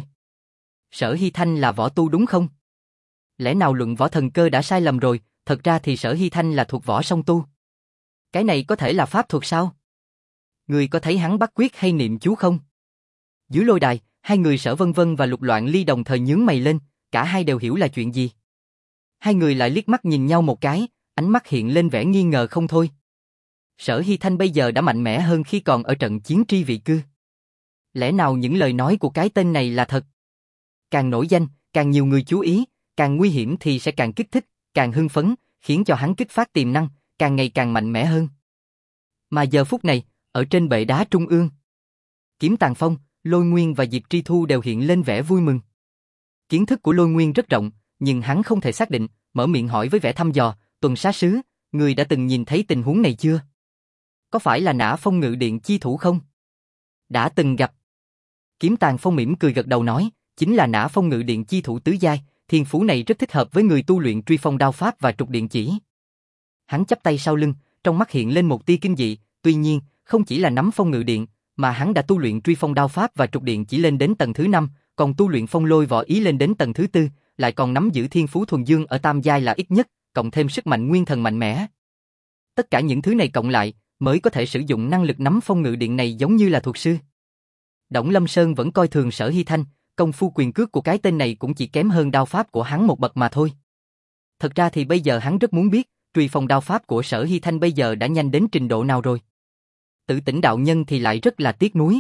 Sở Hy Thanh là võ tu đúng không? Lẽ nào luận võ thần cơ đã sai lầm rồi, thật ra thì Sở Hy Thanh là thuộc võ song tu. Cái này có thể là pháp thuật sao? Người có thấy hắn bắt quyết hay niệm chú không? Dưới lôi đài, hai người Sở Vân Vân và Lục Loạn Ly đồng thời nhướng mày lên, cả hai đều hiểu là chuyện gì. Hai người lại liếc mắt nhìn nhau một cái, ánh mắt hiện lên vẻ nghi ngờ không thôi. Sở Hy Thanh bây giờ đã mạnh mẽ hơn khi còn ở trận chiến tri vị cư. Lẽ nào những lời nói của cái tên này là thật? Càng nổi danh, càng nhiều người chú ý, càng nguy hiểm thì sẽ càng kích thích, càng hưng phấn, khiến cho hắn kích phát tiềm năng, càng ngày càng mạnh mẽ hơn. Mà giờ phút này, ở trên bệ đá trung ương, Kiếm Tàng Phong, Lôi Nguyên và Diệp Tri Thu đều hiện lên vẻ vui mừng. Kiến thức của Lôi Nguyên rất rộng, nhưng hắn không thể xác định, mở miệng hỏi với vẻ thăm dò, Tuần Sát Sứ, người đã từng nhìn thấy tình huống này chưa? Có phải là Nã Phong Ngự Điện chi thủ không? Đã từng gặp. Kiếm Tàng Phong mỉm cười gật đầu nói, chính là Nã Phong Ngự Điện chi thủ tứ giai, thiên phú này rất thích hợp với người tu luyện truy phong đao pháp và trục điện chỉ. Hắn chắp tay sau lưng, trong mắt hiện lên một tia kinh dị, tuy nhiên, không chỉ là nắm phong ngự điện, mà hắn đã tu luyện truy phong đao pháp và trục điện chỉ lên đến tầng thứ năm, còn tu luyện phong lôi võ ý lên đến tầng thứ tư, lại còn nắm giữ thiên phú thuần dương ở tam giai là ít nhất, cộng thêm sức mạnh nguyên thần mạnh mẽ. Tất cả những thứ này cộng lại, mới có thể sử dụng năng lực nắm phong ngự điện này giống như là thuật sư. Đổng Lâm Sơn vẫn coi thường Sở Hy Thanh, công phu quyền cước của cái tên này cũng chỉ kém hơn đao pháp của hắn một bậc mà thôi. Thật ra thì bây giờ hắn rất muốn biết, truy phong đao pháp của Sở Hy Thanh bây giờ đã nhanh đến trình độ nào rồi. Tự Tĩnh đạo nhân thì lại rất là tiếc nuối.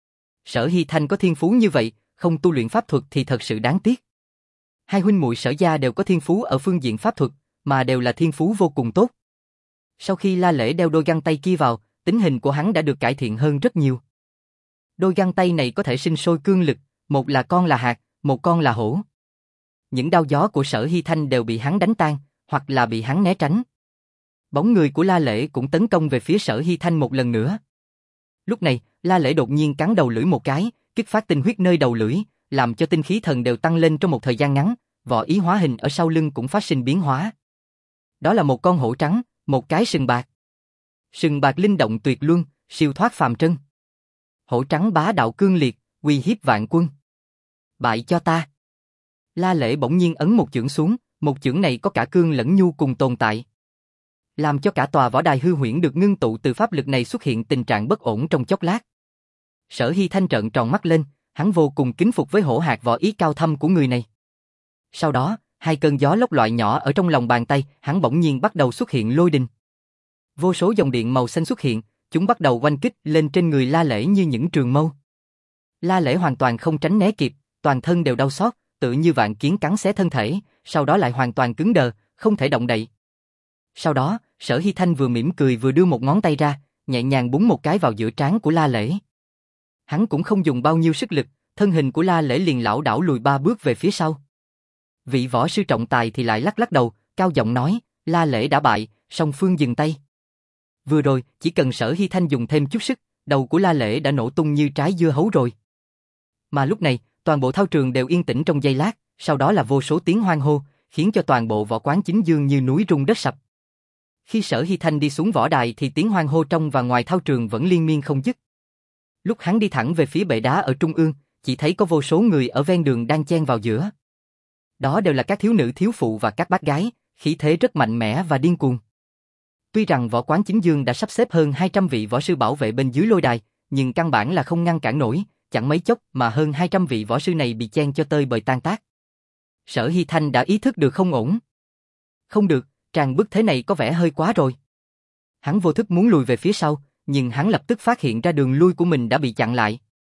Sở Hy Thanh có thiên phú như vậy, không tu luyện pháp thuật thì thật sự đáng tiếc. Hai huynh muội Sở gia đều có thiên phú ở phương diện pháp thuật, mà đều là thiên phú vô cùng tốt. Sau khi La Lễ đeo đôi găng tay kia vào, tính hình của hắn đã được cải thiện hơn rất nhiều. Đôi găng tay này có thể sinh sôi cương lực, một là con là hạt, một con là hổ. Những đao gió của Sở Hy Thanh đều bị hắn đánh tan, hoặc là bị hắn né tránh. Bóng người của La Lễ cũng tấn công về phía Sở Hy Thanh một lần nữa. Lúc này, La Lễ đột nhiên cắn đầu lưỡi một cái, kích phát tinh huyết nơi đầu lưỡi, làm cho tinh khí thần đều tăng lên trong một thời gian ngắn, võ ý hóa hình ở sau lưng cũng phát sinh biến hóa. Đó là một con hổ trắng, một cái sừng bạc. Sừng bạc linh động tuyệt luân, siêu thoát phàm trân. Hổ trắng bá đạo cương liệt, uy hiếp vạn quân. Bại cho ta. La Lễ bỗng nhiên ấn một chưởng xuống, một chưởng này có cả cương lẫn nhu cùng tồn tại. Làm cho cả tòa võ đài hư huyễn được ngưng tụ từ pháp lực này xuất hiện tình trạng bất ổn trong chốc lát. Sở Hy Thanh trợn tròn mắt lên, hắn vô cùng kính phục với hổ hạt võ ý cao thâm của người này. Sau đó, hai cơn gió lốc loại nhỏ ở trong lòng bàn tay, hắn bỗng nhiên bắt đầu xuất hiện lôi đình. Vô số dòng điện màu xanh xuất hiện, chúng bắt đầu oanh kích lên trên người La Lễ như những trường mâu. La Lễ hoàn toàn không tránh né kịp, toàn thân đều đau xót, tự như vạn kiến cắn xé thân thể, sau đó lại hoàn toàn cứng đờ, không thể động đậy. Sau đó, Sở Hy Thanh vừa mỉm cười vừa đưa một ngón tay ra, nhẹ nhàng búng một cái vào giữa trán của La Lễ. Hắn cũng không dùng bao nhiêu sức lực, thân hình của La Lễ liền lảo đảo lùi ba bước về phía sau. Vị võ sư trọng tài thì lại lắc lắc đầu, cao giọng nói, La Lễ đã bại, song phương dừng tay. Vừa rồi, chỉ cần Sở Hy Thanh dùng thêm chút sức, đầu của La Lễ đã nổ tung như trái dưa hấu rồi. Mà lúc này, toàn bộ thao trường đều yên tĩnh trong giây lát, sau đó là vô số tiếng hoan hô, khiến cho toàn bộ võ quán chính dương như núi rung đất sập. Khi Sở Hy Thanh đi xuống võ đài thì tiếng hoan hô trong và ngoài thao trường vẫn liên miên không dứt. Lúc hắn đi thẳng về phía bệ đá ở trung ương, chỉ thấy có vô số người ở ven đường đang chen vào giữa. Đó đều là các thiếu nữ thiếu phụ và các bác gái, khí thế rất mạnh mẽ và điên cuồng. Tuy rằng võ quán chính dương đã sắp xếp hơn hai trăm vị võ sư bảo vệ bên dưới lôi đài, nhưng căn bản là không ngăn cản nổi, chẳng mấy chốc mà hơn hai trăm vị võ sư này bị chen cho tơi bời tan tác. Sở Hy Thanh đã ý thức được không ổn. Không được, tràng bức thế này có vẻ hơi quá rồi. Hắn vô thức muốn lùi về phía sau, nhưng hắn lập tức phát hiện ra đường lui của mình đã bị chặn lại.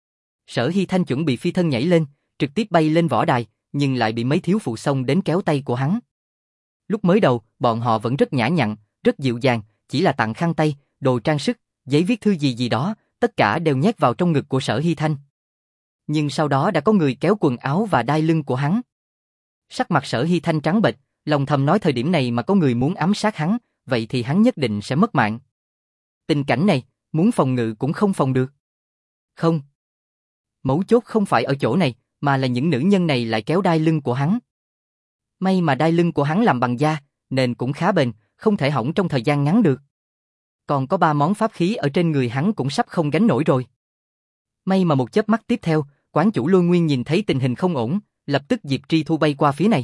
Sở Hy Thanh chuẩn bị phi thân nhảy lên, trực tiếp bay lên võ đài, nhưng lại bị mấy thiếu phụ xông đến kéo tay của hắn. Lúc mới đầu, bọn họ vẫn rất nhã nhặn, rất dịu dàng, chỉ là tặng khăn tay, đồ trang sức, giấy viết thư gì gì đó, tất cả đều nhét vào trong ngực của Sở Hy Thanh. Nhưng sau đó đã có người kéo quần áo và đai lưng của hắn. Sắc mặt Sở Hy Thanh trắng bệch, lòng thầm nói thời điểm này mà có người muốn ám sát hắn, vậy thì hắn nhất định sẽ mất mạng. Tình cảnh này, muốn phòng ngự cũng không phòng được. Không. Mấu chốt không phải ở chỗ này, mà là những nữ nhân này lại kéo đai lưng của hắn. May mà đai lưng của hắn làm bằng da, nên cũng khá bền, không thể hỏng trong thời gian ngắn được. Còn có ba món pháp khí ở trên người hắn cũng sắp không gánh nổi rồi. May mà một chớp mắt tiếp theo, quán chủ Lôi Nguyên nhìn thấy tình hình không ổn, lập tức Diệp Tri Thu bay qua phía này.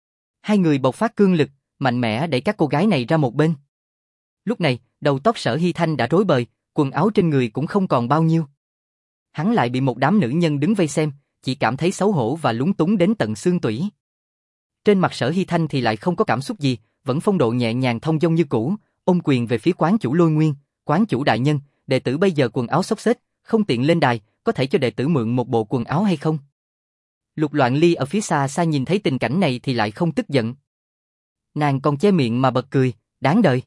Hai người bộc phát cương lực, mạnh mẽ đẩy các cô gái này ra một bên. Lúc này, đầu tóc Sở Hy Thanh đã rối bời, quần áo trên người cũng không còn bao nhiêu. Hắn lại bị một đám nữ nhân đứng vây xem, chỉ cảm thấy xấu hổ và lúng túng đến tận xương tủy. Trên mặt Sở Hy Thanh thì lại không có cảm xúc gì, vẫn phong độ nhẹ nhàng thông dong như cũ, ôm quyền về phía quán chủ Lôi Nguyên. Quán chủ đại nhân, đệ tử bây giờ quần áo xốc xếch, không tiện lên đài, có thể cho đệ tử mượn một bộ quần áo hay không? Lục Loạn Ly ở phía xa xa nhìn thấy tình cảnh này thì lại không tức giận. Nàng còn che miệng mà bật cười, đáng đời.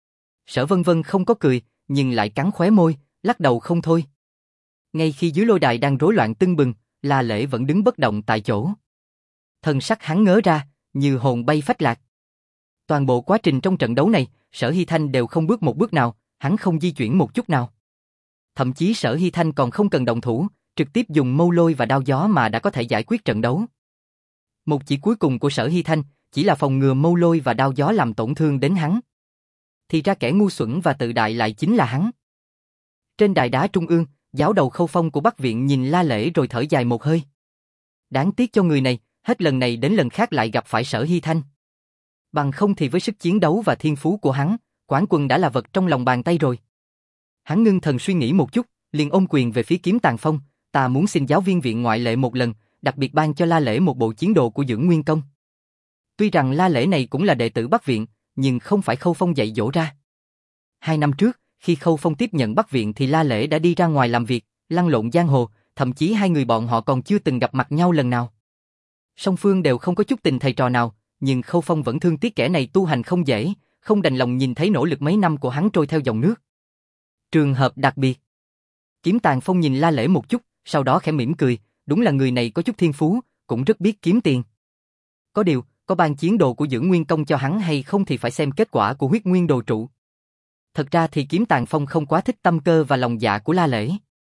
Sở Vân Vân không có cười, nhưng lại cắn khóe môi, lắc đầu không thôi. Ngay khi dưới lôi đài đang rối loạn tưng bừng, La Lễ vẫn đứng bất động tại chỗ. Thần sắc hắn ngớ ra, như hồn bay phách lạc. Toàn bộ quá trình trong trận đấu này, Sở Hy Thanh đều không bước một bước nào, hắn không di chuyển một chút nào. Thậm chí Sở Hy Thanh còn không cần động thủ, trực tiếp dùng mâu lôi và đao gió mà đã có thể giải quyết trận đấu. Một chỉ cuối cùng của Sở Hy Thanh chỉ là phòng ngừa mâu lôi và đao gió làm tổn thương đến hắn. Thì ra kẻ ngu xuẩn và tự đại lại chính là hắn. Trên đài đá trung ương, giáo đầu Khâu Phong của Bắc Viện nhìn La Lễ rồi thở dài một hơi. Đáng tiếc cho người này, hết lần này đến lần khác lại gặp phải Sở Hy Thanh. Bằng không thì với sức chiến đấu và thiên phú của hắn, quán quân đã là vật trong lòng bàn tay rồi. Hắn ngưng thần suy nghĩ một chút, liền ôm quyền về phía Kiếm Tàn Phong, ta muốn xin giáo viên viện ngoại lệ một lần, đặc biệt ban cho La Lễ một bộ chiến đồ của Dưỡng Nguyên Công. Tuy rằng La Lễ này cũng là đệ tử Bắc Viện, nhưng không phải Khâu Phong dạy dỗ ra. Hai năm trước, khi Khâu Phong tiếp nhận Bắc Viện thì La Lễ đã đi ra ngoài làm việc, lăn lộn giang hồ, thậm chí hai người bọn họ còn chưa từng gặp mặt nhau lần nào. Song phương đều không có chút tình thầy trò nào, nhưng Khâu Phong vẫn thương tiếc kẻ này tu hành không dễ, không đành lòng nhìn thấy nỗ lực mấy năm của hắn trôi theo dòng nước. Trường hợp đặc biệt. Kiếm Tàn Phong nhìn La Lễ một chút, sau đó khẽ mỉm cười, đúng là người này có chút thiên phú, cũng rất biết kiếm tiền. Có điều, có ban chiến đồ của Dưỡng Nguyên Công cho hắn hay không thì phải xem kết quả của huyết nguyên đồ trụ. Thật ra thì Kiếm Tàn Phong không quá thích tâm cơ và lòng dạ của La Lễ.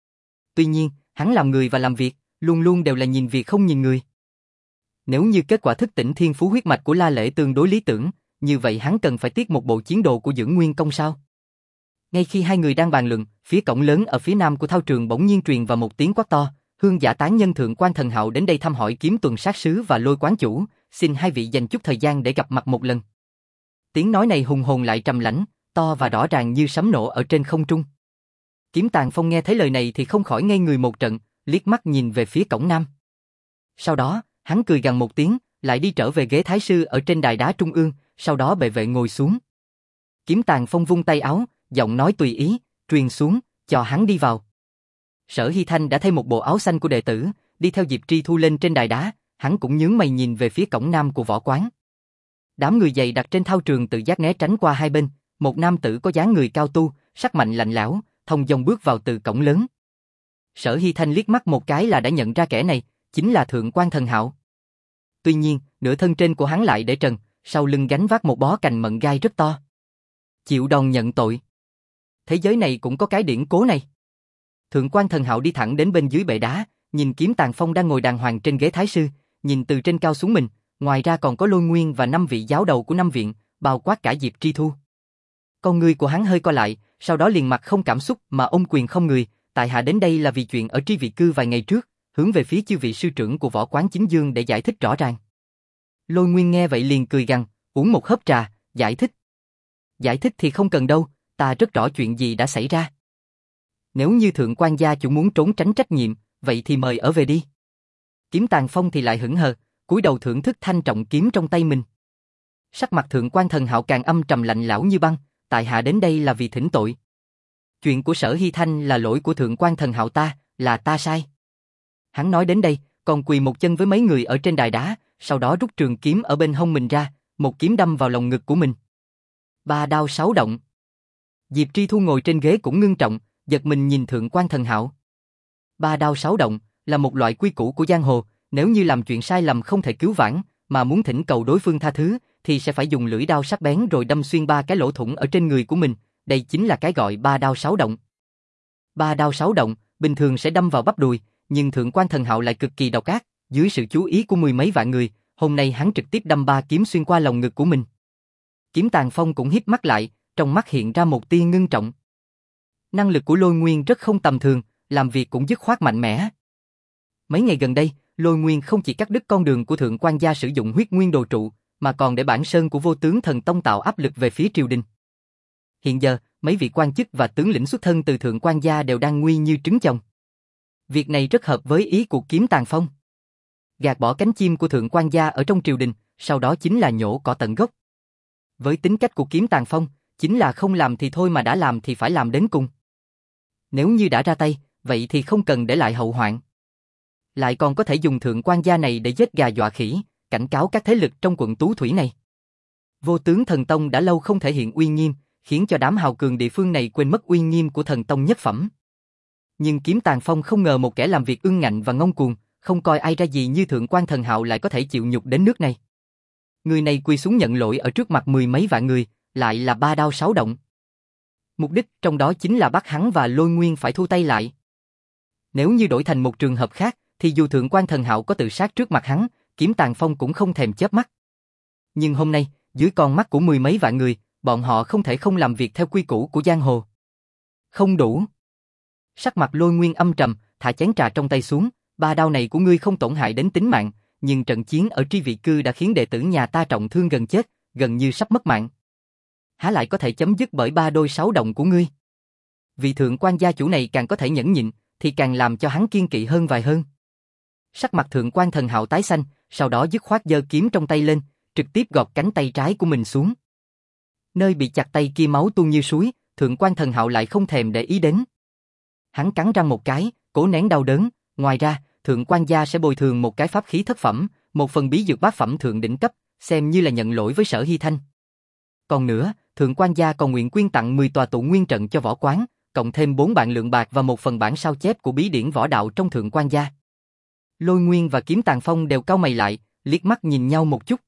Tuy nhiên, hắn làm người và làm việc, luôn luôn đều là nhìn việc không nhìn người. Nếu như kết quả thức tỉnh thiên phú huyết mạch của La Lễ tương đối lý tưởng, như vậy hắn cần phải tiếc một bộ chiến đồ của Dưỡng Nguyên Công sao? Ngay khi hai người đang bàn luận, phía cổng lớn ở phía nam của thao trường bỗng nhiên truyền vào một tiếng quát to, Hương Giả tán nhân Thượng Quan Thần Hạo đến đây thăm hỏi Kiếm Tuần sát sứ và Lôi quán chủ, xin hai vị dành chút thời gian để gặp mặt một lần. Tiếng nói này hùng hồn lại trầm lãnh, to và rõ ràng như sấm nổ ở trên không trung. Kiếm Tàn Phong nghe thấy lời này thì không khỏi ngây người một trận, liếc mắt nhìn về phía cổng nam. Sau đó, hắn cười gằn một tiếng, lại đi trở về ghế thái sư ở trên đài đá trung ương, sau đó bệ vệ ngồi xuống. Kiếm Tàn Phong vung tay áo, giọng nói tùy ý, truyền xuống, cho hắn đi vào. Sở Hy Thanh đã thay một bộ áo xanh của đệ tử, đi theo Diệp Tri Thu lên trên đài đá, hắn cũng nhướng mày nhìn về phía cổng nam của võ quán. Đám người dày đặt trên thao trường tự giác né tránh qua hai bên, một nam tử có dáng người cao tu, sắc mạnh lạnh lẽo, thông dong bước vào từ cổng lớn. Sở Hy Thanh liếc mắt một cái là đã nhận ra kẻ này, chính là Thượng Quan Thần Hạo. Tuy nhiên, nửa thân trên của hắn lại để trần, sau lưng gánh vác một bó cành mận gai rất to. Chịu đòn nhận tội. Thế giới này cũng có cái điển cố này. Thượng Quan Thần Hạo đi thẳng đến bên dưới bệ đá, nhìn Kiếm Tàn Phong đang ngồi đàng hoàng trên ghế thái sư, nhìn từ trên cao xuống mình, ngoài ra còn có Lôi Nguyên và năm vị giáo đầu của năm viện, bao quát cả Diệp Tri Thu. Con người của hắn hơi co lại, sau đó liền mặt không cảm xúc mà ôm quyền không người, tại hạ đến đây là vì chuyện ở Tri Vị Cư vài ngày trước, hướng về phía chư vị sư trưởng của võ quán Chính Dương để giải thích rõ ràng. Lôi Nguyên nghe vậy liền cười gằn, uống một hớp trà, giải thích. Giải thích thì không cần đâu, ta rất rõ chuyện gì đã xảy ra. Nếu như Thượng Quan gia chủ muốn trốn tránh trách nhiệm, vậy thì mời ở về đi. Kiếm Tàn Phong thì lại hững hờ, cúi đầu thưởng thức thanh trọng kiếm trong tay mình. Sắc mặt Thượng Quan Thần Hạo càng âm trầm lạnh lẽo như băng, tại hạ đến đây là vì thỉnh tội. Chuyện của Sở Hy Thanh là lỗi của Thượng Quan Thần Hạo ta, là ta sai. Hắn nói đến đây, còn quỳ một chân với mấy người ở trên đài đá, sau đó rút trường kiếm ở bên hông mình ra, một kiếm đâm vào lồng ngực của mình. Ba đao sáu động. Diệp Tri Thu ngồi trên ghế cũng ngưng trọng, giật mình nhìn Thượng Quan Thần Hạo. Ba đao sáu động là một loại quy củ của giang hồ, nếu như làm chuyện sai lầm không thể cứu vãn, mà muốn thỉnh cầu đối phương tha thứ, thì sẽ phải dùng lưỡi đao sắc bén rồi đâm xuyên ba cái lỗ thủng ở trên người của mình, đây chính là cái gọi ba đao sáu động. Ba đao sáu động, bình thường sẽ đâm vào bắp đùi, nhưng Thượng quan Thần Hạo lại cực kỳ độc ác, dưới sự chú ý của mười mấy vạn người, hôm nay hắn trực tiếp đâm ba kiếm xuyên qua lồng ngực của mình. Kiếm Tàn Phong cũng híp mắt lại, trong mắt hiện ra một tia ngưng trọng. Năng lực của Lôi Nguyên rất không tầm thường, làm việc cũng dứt khoát mạnh mẽ. Mấy ngày gần đây, Lôi Nguyên không chỉ cắt đứt con đường của Thượng quan gia sử dụng huyết nguyên đồ trụ, mà còn để bản sơn của Vô Tướng Thần Tông tạo áp lực về phía triều đình. Hiện giờ, mấy vị quan chức và tướng lĩnh xuất thân từ Thượng quan gia đều đang nguy như trứng chồng. Việc này rất hợp với ý của Kiếm Tàn Phong. Gạt bỏ cánh chim của Thượng quan gia ở trong triều đình, sau đó chính là nhổ cỏ tận gốc. Với tính cách của Kiếm Tàn Phong, chính là không làm thì thôi mà đã làm thì phải làm đến cùng. Nếu như đã ra tay, vậy thì không cần để lại hậu hoạn. Lại còn có thể dùng Thượng quan gia này để giết gà dọa khỉ, cảnh cáo các thế lực trong quận Tú Thủy này. Vô Tướng Thần Tông đã lâu không thể hiện uy nghiêm, khiến cho đám hào cường địa phương này quên mất uy nghiêm của thần tông nhất phẩm. Nhưng Kiếm Tàn Phong không ngờ một kẻ làm việc ương ngạnh và ngông cuồng, không coi ai ra gì như Thượng quan Thần Hạo lại có thể chịu nhục đến nước này. Người này quỳ xuống nhận lỗi ở trước mặt mười mấy vạn người, lại là ba đao sáu động. Mục đích trong đó chính là bắt hắn và Lôi Nguyên phải thu tay lại. Nếu như đổi thành một trường hợp khác, thì dù Thượng quan Thần Hạo có tự sát trước mặt hắn, Kiếm Tàn Phong cũng không thèm chớp mắt. Nhưng hôm nay, dưới con mắt của mười mấy vạn người, bọn họ không thể không làm việc theo quy củ của giang hồ. Không đủ. Sắc mặt Lôi Nguyên âm trầm, thả chén trà trong tay xuống, ba đao này của ngươi không tổn hại đến tính mạng, nhưng trận chiến ở Tri Vị Cư đã khiến đệ tử nhà ta trọng thương gần chết, gần như sắp mất mạng. Há lại có thể chấm dứt bởi ba đôi sáu động của ngươi? Vị Thượng quan gia chủ này càng có thể nhẫn nhịn, thì càng làm cho hắn kiên kỵ hơn vài hơn. Sắc mặt Thượng quan Thần Hạo tái xanh, sau đó dứt khoát giơ kiếm trong tay lên, trực tiếp gọt cánh tay trái của mình xuống. Nơi bị chặt tay kia máu tuôn như suối, Thượng quan Thần Hạo lại không thèm để ý đến. Hắn cắn răng một cái, cố nén đau đớn, ngoài ra, Thượng quan gia sẽ bồi thường một cái pháp khí thất phẩm, một phần bí dược bát phẩm thượng đỉnh cấp, xem như là nhận lỗi với Sở Hy Thanh. Còn nữa, Thượng quan gia còn nguyện quyên tặng mười tòa tụ nguyên trận cho võ quán, cộng thêm bốn vạn lượng bạc và một phần bản sao chép của bí điển võ đạo trong Thượng quan gia. Lôi Nguyên và Kiếm Tàn Phong đều cau mày lại, liếc mắt nhìn nhau một chút.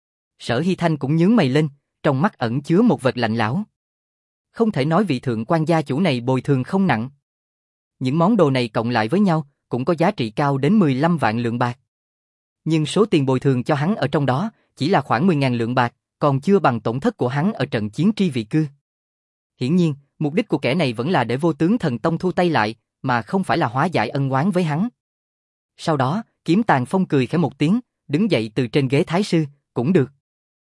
Sở Hy Thanh cũng nhướng mày lên, trong mắt ẩn chứa một vệt lạnh lẽo. Không thể nói vị Thượng quan gia chủ này bồi thường không nặng. Những món đồ này cộng lại với nhau, cũng có giá trị cao đến mười lăm vạn lượng bạc. Nhưng số tiền bồi thường cho hắn ở trong đó, chỉ là khoảng mười ngàn lượng bạc, còn chưa bằng tổn thất của hắn ở trận chiến Tri Vị Cư. Hiển nhiên, mục đích của kẻ này vẫn là để Vô Tướng Thần Tông thu tay lại, mà không phải là hóa giải ân oán với hắn. Sau đó, Kiếm Tàn Phong cười khẽ một tiếng, đứng dậy từ trên ghế thái sư, cũng được.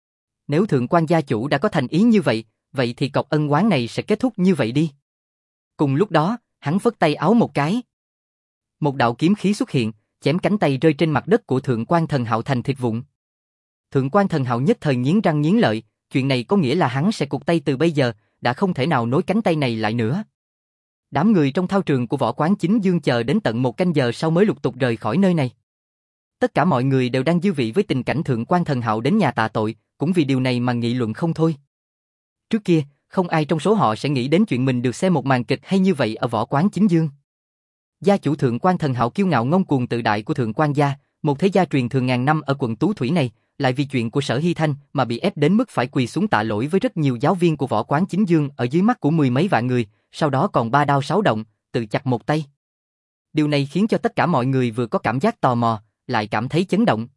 Nếu Thượng quan gia chủ đã có thành ý như vậy, vậy thì cọc ân oán này sẽ kết thúc như vậy đi. Cùng lúc đó, hắn phất tay áo một cái. Một đạo kiếm khí xuất hiện, chém cánh tay rơi trên mặt đất của Thượng quan Thần Hạo thành thịt vụn. Thượng quan Thần Hạo nhất thời nghiến răng nghiến lợi, chuyện này có nghĩa là hắn sẽ cụt tay từ bây giờ, đã không thể nào nối cánh tay này lại nữa. Đám người trong thao trường của võ quán Chính Dương chờ đến tận một canh giờ sau mới lục tục rời khỏi nơi này. Tất cả mọi người đều đang dư vị với tình cảnh Thượng quan Thần Hạo đến nhà tạ tội, cũng vì điều này mà nghị luận không thôi. Trước kia, không ai trong số họ sẽ nghĩ đến chuyện mình được xem một màn kịch hay như vậy ở võ quán Chính Dương. Gia chủ Thượng quan Thần Hạo kiêu ngạo ngông cuồng tự đại của Thượng quan gia, một thế gia truyền thường ngàn năm ở quận Tú Thủy này, lại vì chuyện của Sở Hy Thanh mà bị ép đến mức phải quỳ xuống tạ lỗi với rất nhiều giáo viên của võ quán Chính Dương ở dưới mắt của mười mấy vạn người, sau đó còn ba đao sáu động, tự chặt một tay. Điều này khiến cho tất cả mọi người vừa có cảm giác tò mò, lại cảm thấy chấn động.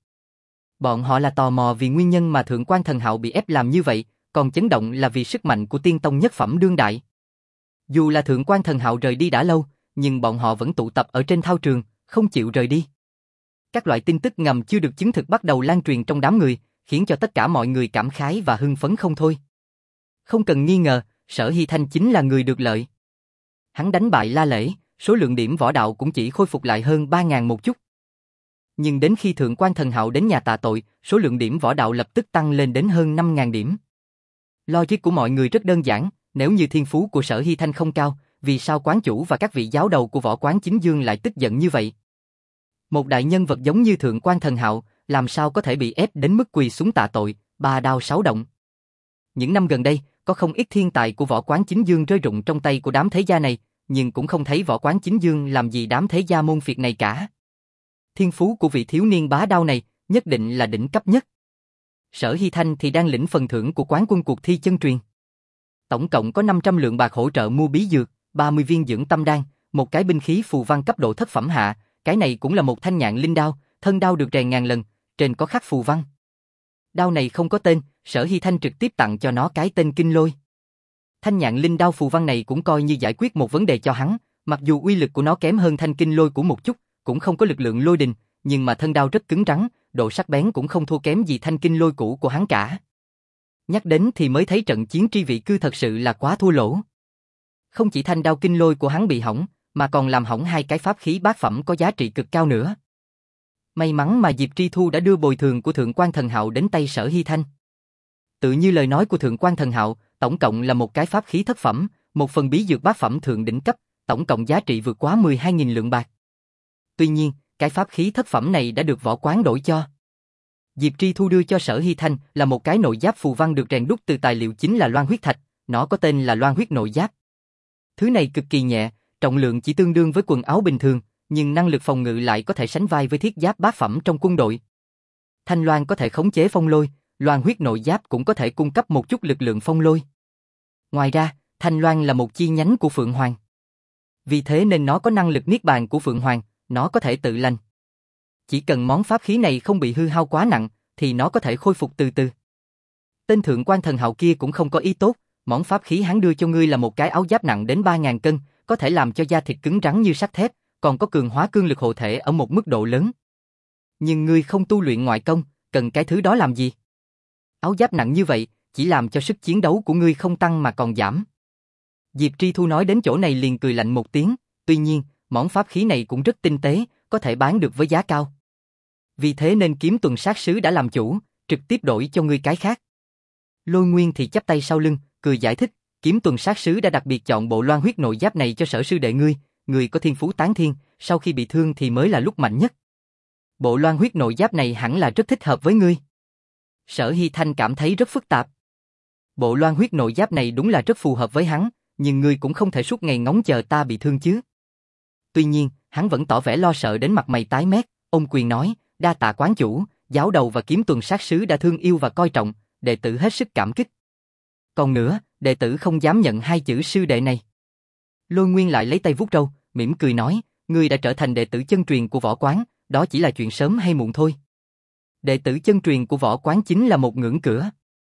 Bọn họ là tò mò vì nguyên nhân mà Thượng quan Thần Hạo bị ép làm như vậy, còn chấn động là vì sức mạnh của tiên tông nhất phẩm đương đại. Dù là Thượng quan Thần Hạo rời đi đã lâu, nhưng bọn họ vẫn tụ tập ở trên thao trường, không chịu rời đi. Các loại tin tức ngầm chưa được chứng thực bắt đầu lan truyền trong đám người, khiến cho tất cả mọi người cảm khái và hưng phấn không thôi. Không cần nghi ngờ, Sở Hy Thanh chính là người được lợi. Hắn đánh bại La Lễ, số lượng điểm võ đạo cũng chỉ khôi phục lại hơn ba ngàn một chút. Nhưng đến khi Thượng quan Thần Hạo đến nhà tạ tội, số lượng điểm võ đạo lập tức tăng lên đến hơn năm ngàn điểm. Logic của mọi người rất đơn giản, nếu như thiên phú của Sở Hy Thanh không cao, vì sao quán chủ và các vị giáo đầu của võ quán Chính Dương lại tức giận như vậy? Một đại nhân vật giống như Thượng quan Thần Hạo, làm sao có thể bị ép đến mức quỳ xuống tạ tội, ba đao sáu động? Những năm gần đây, có không ít thiên tài của võ quán Chính Dương rơi rụng trong tay của đám thế gia này, nhưng cũng không thấy võ quán Chính Dương làm gì đám thế gia môn phiệt này cả. Thiên phú của vị thiếu niên bá đao này nhất định là đỉnh cấp nhất. Sở Hy Thanh thì đang lĩnh phần thưởng của quán quân cuộc thi chân truyền. Tổng cộng có năm trăm lượng bạc hỗ trợ mua bí dược, ba mươi viên dưỡng tâm đan, một cái binh khí phù văn cấp độ thất phẩm hạ, cái này cũng là một thanh nhạn linh đao, thân đao được rèn ngàn lần, trên có khắc phù văn. Đao này không có tên, Sở Hy Thanh trực tiếp tặng cho nó cái tên Kinh Lôi. Thanh nhạn linh đao phù văn này cũng coi như giải quyết một vấn đề cho hắn, mặc dù uy lực của nó kém hơn thanh Kinh Lôi của một chút, cũng không có lực lượng lôi đình, nhưng mà thân đao rất cứng rắn, độ sắc bén cũng không thua kém gì thanh Kinh Lôi cũ của hắn cả. Nhắc đến thì mới thấy trận chiến tri vị cư thật sự là quá thua lỗ. Không chỉ thanh đao Kinh Lôi của hắn bị hỏng, mà còn làm hỏng hai cái pháp khí bát phẩm có giá trị cực cao nữa. May mắn mà Diệp Tri Thu đã đưa bồi thường của Thượng quan Thần Hạo đến tay Sở Hy Thanh. Tự như lời nói của Thượng quan Thần Hạo, tổng cộng là một cái pháp khí thất phẩm, một phần bí dược bát phẩm thượng đỉnh cấp, tổng cộng giá trị vượt quá mười hai nghìn lượng bạc. Tuy nhiên, cái pháp khí thất phẩm này đã được Võ Quán đổi cho. Diệp Tri Thu đưa cho Sở Hy Thanh là một cái nội giáp phù văn được rèn đúc từ tài liệu chính là loan huyết thạch, nó có tên là loan huyết nội giáp. Thứ này cực kỳ nhẹ, trọng lượng chỉ tương đương với quần áo bình thường, nhưng năng lực phòng ngự lại có thể sánh vai với thiết giáp bát phẩm trong quân đội. Thanh loan có thể khống chế phong lôi, loan huyết nội giáp cũng có thể cung cấp một chút lực lượng phong lôi. Ngoài ra, Thanh loan là một chi nhánh của Phượng Hoàng. Vì thế nên nó có năng lực niết bàn của Phượng Hoàng, nó có thể tự lành. Chỉ cần món pháp khí này không bị hư hao quá nặng, thì nó có thể khôi phục từ từ. Tên Thượng quan Thần Hạo kia cũng không có ý tốt, món pháp khí hắn đưa cho ngươi là một cái áo giáp nặng đến ba nghìn cân, có thể làm cho da thịt cứng rắn như sắt thép, còn có cường hóa cương lực hộ thể ở một mức độ lớn. Nhưng ngươi không tu luyện ngoại công, cần cái thứ đó làm gì? Áo giáp nặng như vậy, chỉ làm cho sức chiến đấu của ngươi không tăng mà còn giảm. Diệp Tri Thu nói đến chỗ này liền cười lạnh một tiếng, tuy nhiên, món pháp khí này cũng rất tinh tế, có thể bán được với giá cao. Vì thế nên Kiếm Tuần Sát Sứ đã làm chủ, trực tiếp đổi cho ngươi cái khác. Lôi Nguyên thì chắp tay sau lưng, cười giải thích, Kiếm Tuần Sát Sứ đã đặc biệt chọn bộ loan huyết nội giáp này cho Sở sư đệ ngươi, người có thiên phú tán thiên, sau khi bị thương thì mới là lúc mạnh nhất. Bộ loan huyết nội giáp này hẳn là rất thích hợp với ngươi. Sở Hy Thanh cảm thấy rất phức tạp. Bộ loan huyết nội giáp này đúng là rất phù hợp với hắn, nhưng ngươi cũng không thể suốt ngày ngóng chờ ta bị thương chứ. Tuy nhiên, hắn vẫn tỏ vẻ lo sợ đến mặt mày tái mét, ôm quyền nói, đa tạ quán chủ, giáo đầu và Kiếm Tuần Sát Sứ đã thương yêu và coi trọng, đệ tử hết sức cảm kích. Còn nữa, đệ tử không dám nhận hai chữ sư đệ này. Lôi Nguyên lại lấy tay vuốt râu, mỉm cười nói, ngươi đã trở thành đệ tử chân truyền của Võ Quán, đó chỉ là chuyện sớm hay muộn thôi. Đệ tử chân truyền của Võ Quán chính là một ngưỡng cửa.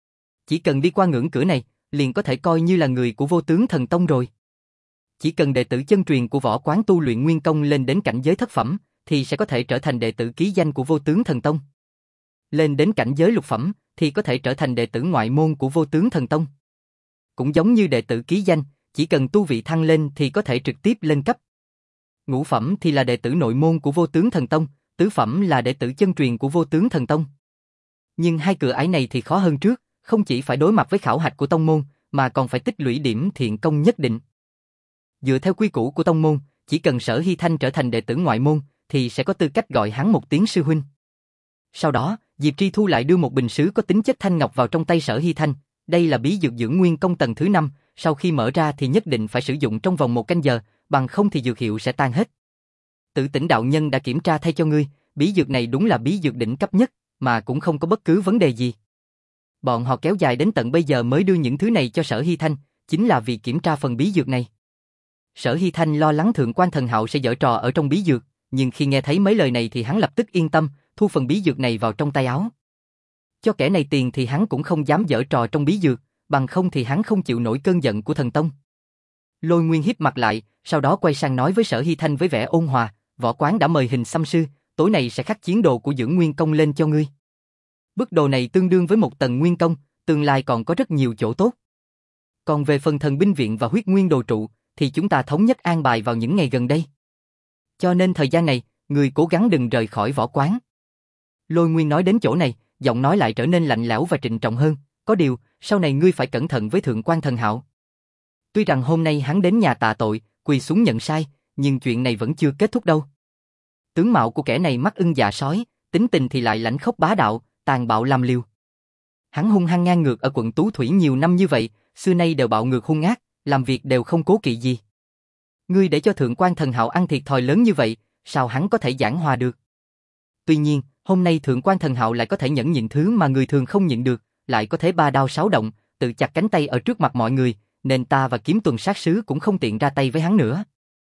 Chỉ cần đi qua ngưỡng cửa này, liền có thể coi như là người của Vô Tướng Thần Tông rồi. Chỉ cần đệ tử chân truyền của Võ Quán tu luyện nguyên công lên đến cảnh giới thất phẩm, thì sẽ có thể trở thành đệ tử ký danh của Vô Tướng Thần Tông. Lên đến cảnh giới lục phẩm, thì có thể trở thành đệ tử ngoại môn của Vô Tướng Thần Tông. Cũng giống như đệ tử ký danh, chỉ cần tu vị thăng lên thì có thể trực tiếp lên cấp. Ngũ phẩm thì là đệ tử nội môn của Vô Tướng Thần Tông, tứ phẩm là đệ tử chân truyền của Vô Tướng Thần Tông. Nhưng hai cửa ải này thì khó hơn trước, không chỉ phải đối mặt với khảo hạch của tông môn, mà còn phải tích lũy điểm thiện công nhất định. Dựa theo quy củ của tông môn, chỉ cần Sở Hy Thanh trở thành đệ tử ngoại môn, thì sẽ có tư cách gọi hắn một tiếng sư huynh. Sau đó, Diệp Tri Thu lại đưa một bình sứ có tính chất thanh ngọc vào trong tay Sở Hy Thanh. Đây là bí dược dưỡng nguyên công tầng thứ năm, sau khi mở ra thì nhất định phải sử dụng trong vòng một canh giờ, bằng không thì dược hiệu sẽ tan hết. Tự Tỉnh đạo nhân đã kiểm tra thay cho ngươi, bí dược này đúng là bí dược đỉnh cấp nhất, mà cũng không có bất cứ vấn đề gì. Bọn họ kéo dài đến tận bây giờ mới đưa những thứ này cho Sở Hy Thanh, chính là vì kiểm tra phần bí dược này. Sở Hy Thanh lo lắng Thượng quan Thần Hạo sẽ giở trò ở trong bí dược, nhưng khi nghe thấy mấy lời này thì hắn lập tức yên tâm, thu phần bí dược này vào trong tay áo. Cho kẻ này tiền thì hắn cũng không dám giở trò trong bí dược, bằng không thì hắn không chịu nổi cơn giận của thần tông. Lôi Nguyên híp mặt lại, sau đó quay sang nói với Sở Hy Thanh với vẻ ôn hòa, Võ Quán đã mời Hình Xăm sư, tối nay sẽ khắc chiến đồ của dưỡng nguyên công lên cho ngươi. Bức đồ này tương đương với một tầng nguyên công, tương lai còn có rất nhiều chỗ tốt. Còn về phần thần binh viện và huyết nguyên đồ trụ, thì chúng ta thống nhất an bài vào những ngày gần đây. Cho nên thời gian này, ngươi cố gắng đừng rời khỏi Võ Quán. Lôi Nguyên nói đến chỗ này, giọng nói lại trở nên lạnh lẽo và trịnh trọng hơn, có điều, sau này ngươi phải cẩn thận với Thượng quan Thần Hạo. Tuy rằng hôm nay hắn đến nhà tạ tội, quỳ xuống nhận sai, nhưng chuyện này vẫn chưa kết thúc đâu. Tướng mạo của kẻ này mắt ưng dạ sói, tính tình thì lại lãnh khốc bá đạo, tàn bạo làm liều. Hắn hung hăng ngang ngược ở quận Tú Thủy nhiều năm như vậy, xưa nay đều bạo ngược hung ác, làm việc đều không cố kỵ gì. Ngươi để cho Thượng quan Thần Hạo ăn thiệt thòi lớn như vậy, sao hắn có thể giảng hòa được? Tuy nhiên, Hôm nay Thượng quan Thần Hạo lại có thể nhẫn nhịn thứ mà người thường không nhịn được, lại có thể ba đao sáu động, tự chặt cánh tay ở trước mặt mọi người, nên ta và Kiếm Tuần sát sứ cũng không tiện ra tay với hắn nữa.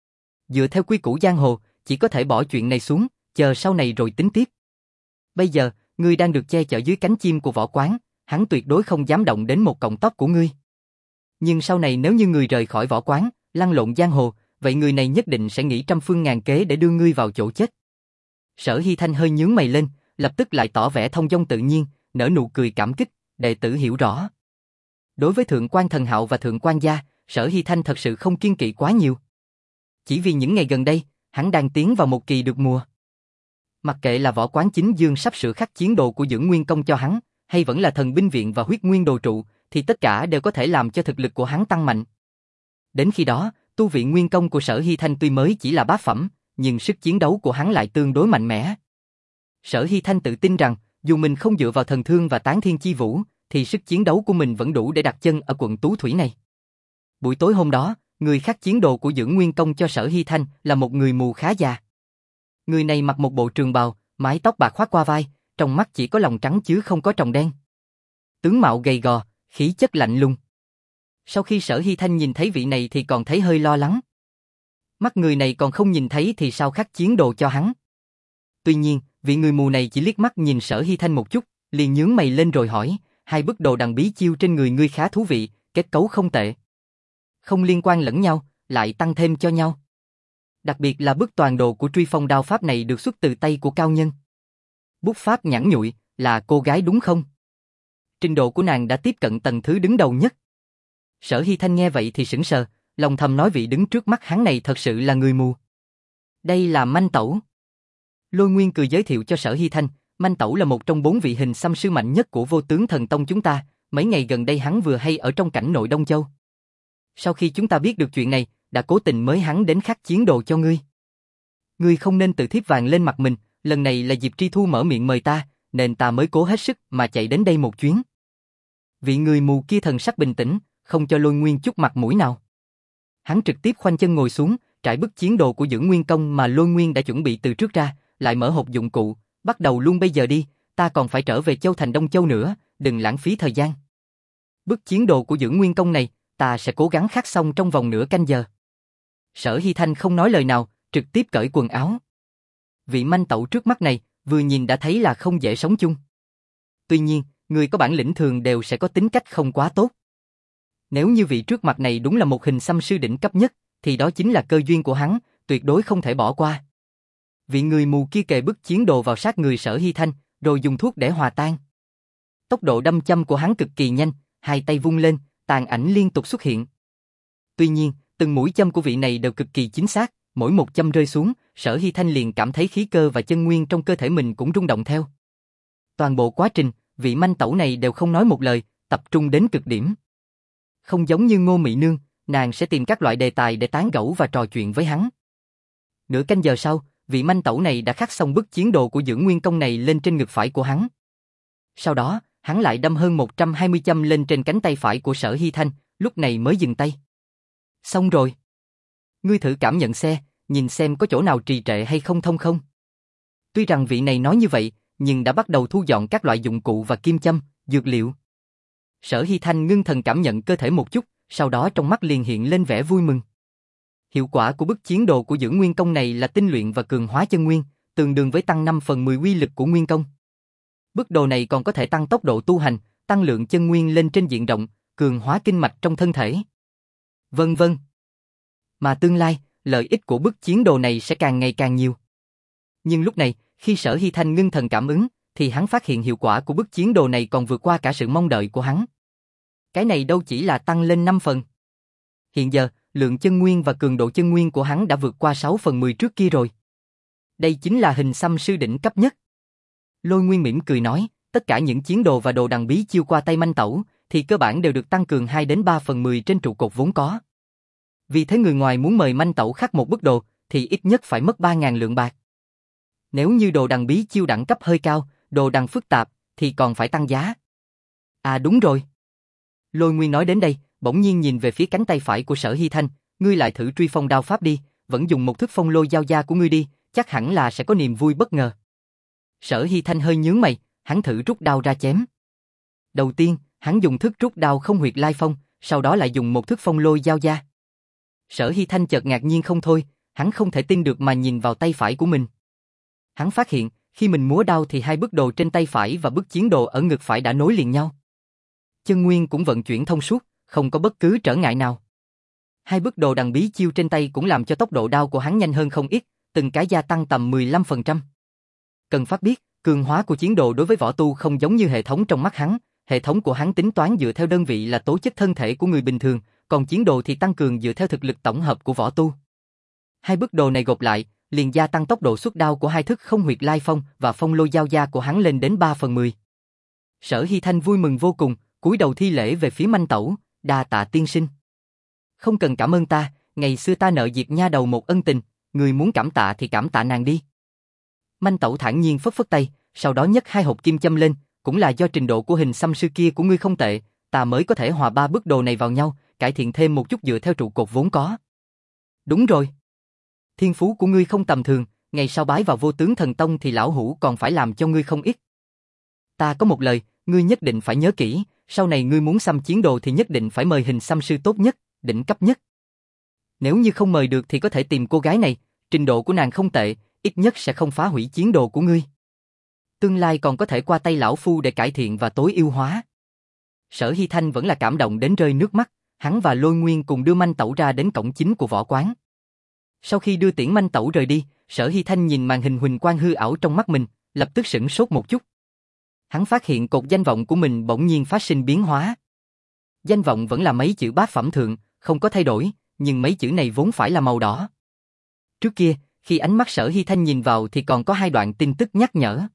Dựa theo quy củ giang hồ, chỉ có thể bỏ chuyện này xuống, chờ sau này rồi tính tiếp. Bây giờ, ngươi đang được che chở dưới cánh chim của Võ Quán, hắn tuyệt đối không dám động đến một cọng tóc của ngươi. Nhưng sau này nếu như ngươi rời khỏi Võ Quán, lăn lộn giang hồ, vậy người này nhất định sẽ nghĩ trăm phương ngàn kế để đưa ngươi vào chỗ chết. Sở Hy Thanh hơi nhướng mày lên, lập tức lại tỏ vẻ thông dong tự nhiên, nở nụ cười cảm kích, đệ tử hiểu rõ. Đối với Thượng quan Thần Hạo và Thượng quan gia, Sở Hy Thanh thật sự không kiêng kỵ quá nhiều. Chỉ vì những ngày gần đây, hắn đang tiến vào một kỳ được mùa. Mặc kệ là Võ Quán Chính Dương sắp sửa khắc chiến đồ của Dưỡng Nguyên Công cho hắn, hay vẫn là Thần Binh Viện và Huyết Nguyên Đồ Trụ, thì tất cả đều có thể làm cho thực lực của hắn tăng mạnh. Đến khi đó, tu viện Nguyên Công của Sở Hy Thanh tuy mới chỉ là bát phẩm, nhưng sức chiến đấu của hắn lại tương đối mạnh mẽ. Sở Hy Thanh tự tin rằng, dù mình không dựa vào thần thương và tán thiên chi vũ, thì sức chiến đấu của mình vẫn đủ để đặt chân ở quận Tú Thủy này. Buổi tối hôm đó, người khắc chiến đồ của Dưỡng Nguyên Công cho Sở Hy Thanh là một người mù khá già. Người này mặc một bộ trường bào, mái tóc bạc khoác qua vai, trong mắt chỉ có lòng trắng chứ không có tròng đen. Tướng mạo gầy gò, khí chất lạnh lùng. Sau khi Sở Hy Thanh nhìn thấy vị này thì còn thấy hơi lo lắng. Mắt người này còn không nhìn thấy thì sao khắc chiến đồ cho hắn. Tuy nhiên, vị người mù này chỉ liếc mắt nhìn Sở Hy Thanh một chút, liền nhướng mày lên rồi hỏi, hai bức đồ đằng bí chiêu trên người ngươi khá thú vị, kết cấu không tệ. Không liên quan lẫn nhau, lại tăng thêm cho nhau. Đặc biệt là bức toàn đồ của Truy Phong đao pháp này được xuất từ tay của cao nhân. Bút pháp nhẵn nhụi, là cô gái đúng không? Trình độ của nàng đã tiếp cận tầng thứ đứng đầu nhất. Sở Hy Thanh nghe vậy thì sững sờ, lòng thầm nói vị đứng trước mắt hắn này thật sự là người mù. Đây là Manh Tẩu. Lôi Nguyên cười giới thiệu cho Sở Hy Thanh, Manh Tẩu là một trong bốn vị hình xăm sư mạnh nhất của Vô Tướng Thần Tông chúng ta, mấy ngày gần đây hắn vừa hay ở trong cảnh nội Đông Châu. Sau khi chúng ta biết được chuyện này, đã cố tình mới hắn đến khắc chiến đồ cho ngươi. Ngươi không nên tự thiếp vàng lên mặt mình, lần này là Diệp Tri Thu mở miệng mời ta, nên ta mới cố hết sức mà chạy đến đây một chuyến. Vị người mù kia thần sắc bình tĩnh, không cho Lôi Nguyên chút mặt mũi nào. Hắn trực tiếp khoanh chân ngồi xuống, trải bức chiến đồ của Dưỡng Nguyên Công mà Lôi Nguyên đã chuẩn bị từ trước ra, lại mở hộp dụng cụ, bắt đầu luôn bây giờ đi, ta còn phải trở về Châu Thành Đông Châu nữa, đừng lãng phí thời gian. Bức chiến đồ của Dưỡng Nguyên Công này, ta sẽ cố gắng khắc xong trong vòng nửa canh giờ. Sở Hy Thanh không nói lời nào, trực tiếp cởi quần áo. Vị Manh Tẩu trước mắt này, vừa nhìn đã thấy là không dễ sống chung. Tuy nhiên, người có bản lĩnh thường đều sẽ có tính cách không quá tốt. Nếu như vị trước mặt này đúng là một hình xăm sư đỉnh cấp nhất, thì đó chính là cơ duyên của hắn, tuyệt đối không thể bỏ qua. Vị người mù kia kề bức chiến đồ vào sát người Sở Hy Thanh, rồi dùng thuốc để hòa tan. Tốc độ đâm châm của hắn cực kỳ nhanh, hai tay vung lên, tàn ảnh liên tục xuất hiện. Tuy nhiên, từng mũi châm của vị này đều cực kỳ chính xác, mỗi một châm rơi xuống, Sở Hy Thanh liền cảm thấy khí cơ và chân nguyên trong cơ thể mình cũng rung động theo. Toàn bộ quá trình, vị Manh Tẩu này đều không nói một lời, tập trung đến cực điểm. Không giống như Ngô Mị Nương, nàng sẽ tìm các loại đề tài để tán gẫu và trò chuyện với hắn. Nửa canh giờ sau, vị Manh Tẩu này đã khắc xong bức chiến đồ của Dưỡng Nguyên Công này lên trên ngực phải của hắn. Sau đó, hắn lại đâm hơn một trăm hai mươi châm lên trên cánh tay phải của Sở Hy Thanh, lúc này mới dừng tay. Xong rồi. Ngươi thử cảm nhận xe, nhìn xem có chỗ nào trì trệ hay không thông không. Tuy rằng vị này nói như vậy, nhưng đã bắt đầu thu dọn các loại dụng cụ và kim châm, dược liệu. Sở Hy Thanh ngưng thần cảm nhận cơ thể một chút, sau đó trong mắt liền hiện lên vẻ vui mừng. Hiệu quả của bức chiến đồ của Dưỡng Nguyên Công này là tinh luyện và cường hóa chân nguyên, tương đương với tăng năm phần mười uy lực của Nguyên Công. Bức đồ này còn có thể tăng tốc độ tu hành, tăng lượng chân nguyên lên trên diện rộng, cường hóa kinh mạch trong thân thể. Vân vân. Mà tương lai, lợi ích của bức chiến đồ này sẽ càng ngày càng nhiều. Nhưng lúc này, khi Sở Hy Thanh ngưng thần cảm ứng, thì hắn phát hiện hiệu quả của bức chiến đồ này còn vượt qua cả sự mong đợi của hắn. Cái này đâu chỉ là tăng lên năm phần. Hiện giờ, lượng chân nguyên và cường độ chân nguyên của hắn đã vượt qua sáu phần mười trước kia rồi. Đây chính là hình xăm sư đỉnh cấp nhất. Lôi Nguyên mỉm cười nói, tất cả những chiến đồ và đồ đằng bí chiêu qua tay Manh Tẩu, thì cơ bản đều được tăng cường hai đến ba phần mười trên trụ cột vốn có. Vì thế người ngoài muốn mời Manh Tẩu khắc một bức đồ, thì ít nhất phải mất ba ngàn lượng bạc. Nếu như đồ đằng bí chiêu đẳng cấp hơi cao, đồ đằng phức tạp, thì còn phải tăng giá. À đúng rồi. Lôi Nguyên nói đến đây, bỗng nhiên nhìn về phía cánh tay phải của Sở Hy Thanh, ngươi lại thử truy phong đao pháp đi, vẫn dùng một thức phong lôi giao gia của ngươi đi, chắc hẳn là sẽ có niềm vui bất ngờ. Sở Hy Thanh hơi nhướng mày, hắn thử rút đao ra chém. Đầu tiên, hắn dùng thức rút đao không huyệt lai phong, sau đó lại dùng một thức phong lôi giao da. Sở Hy Thanh chợt ngạc nhiên không thôi, hắn không thể tin được mà nhìn vào tay phải của mình. Hắn phát hiện, khi mình múa đao thì hai bức đồ trên tay phải và bức chiến đồ ở ngực phải đã nối liền nhau. Chân nguyên cũng vận chuyển thông suốt, không có bất cứ trở ngại nào. Hai bức đồ đằng bí chiêu trên tay cũng làm cho tốc độ đao của hắn nhanh hơn không ít, từng cái gia tăng tầm mười lăm phần trăm. Cần phát biết, cường hóa của chiến đồ đối với võ tu không giống như hệ thống trong mắt hắn, hệ thống của hắn tính toán dựa theo đơn vị là tố chất thân thể của người bình thường, còn chiến đồ thì tăng cường dựa theo thực lực tổng hợp của võ tu. Hai bức đồ này gộp lại, liền gia tăng tốc độ xuất đao của hai thức không huyệt lai phong và phong lôi giao da của hắn lên đến ba phần mười. Sở Hy Thanh vui mừng vô cùng, cúi đầu thi lễ về phía Manh Tẩu, đa tạ tiên sinh. Không cần cảm ơn ta, ngày xưa ta nợ Diệp nha đầu một ân tình, người muốn cảm tạ thì cảm tạ nàng đi. Manh Tẩu thản nhiên phất phất tay, sau đó nhấc hai hộp kim châm lên, cũng là do trình độ của hình xăm sư kia của ngươi không tệ, ta mới có thể hòa ba bức đồ này vào nhau, cải thiện thêm một chút dựa theo trụ cột vốn có. Đúng rồi. Thiên phú của ngươi không tầm thường, ngày sau bái vào Vô Tướng Thần Tông thì lão hủ còn phải làm cho ngươi không ít. Ta có một lời, ngươi nhất định phải nhớ kỹ, sau này ngươi muốn xăm chiến đồ thì nhất định phải mời hình xăm sư tốt nhất, đỉnh cấp nhất. Nếu như không mời được thì có thể tìm cô gái này, trình độ của nàng không tệ, ít nhất sẽ không phá hủy chiến đồ của ngươi. Tương lai còn có thể qua tay lão phu để cải thiện và tối ưu hóa. Sở Hy Thanh vẫn là cảm động đến rơi nước mắt, hắn và Lôi Nguyên cùng đưa Manh Tẩu ra đến cổng chính của võ quán. Sau khi đưa tiễn Manh Tẩu rời đi, Sở Hy Thanh nhìn màn hình huỳnh quang hư ảo trong mắt mình, lập tức sửng sốt một chút. Hắn phát hiện cột danh vọng của mình bỗng nhiên phát sinh biến hóa. Danh vọng vẫn là mấy chữ bát phẩm thượng, không có thay đổi, nhưng mấy chữ này vốn phải là màu đỏ. Trước kia, khi ánh mắt Sở Hy Thanh nhìn vào thì còn có hai đoạn tin tức nhắc nhở.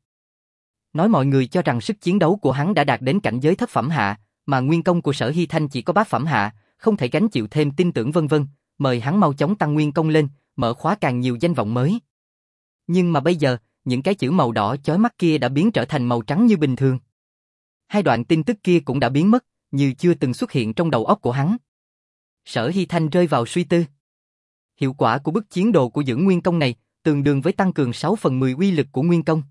Nói mọi người cho rằng sức chiến đấu của hắn đã đạt đến cảnh giới thất phẩm hạ, mà nguyên công của Sở Hy Thanh chỉ có bát phẩm hạ, không thể gánh chịu thêm tin tưởng vân vân, mời hắn mau chóng tăng nguyên công lên, mở khóa càng nhiều danh vọng mới. Nhưng mà bây giờ, những cái chữ màu đỏ chói mắt kia đã biến trở thành màu trắng như bình thường. Hai đoạn tin tức kia cũng đã biến mất, như chưa từng xuất hiện trong đầu óc của hắn. Sở Hy Thanh rơi vào suy tư. Hiệu quả của bức chiến đồ của dưỡng nguyên công này tương đương với tăng cường sáu phần mười uy lực của nguyên công.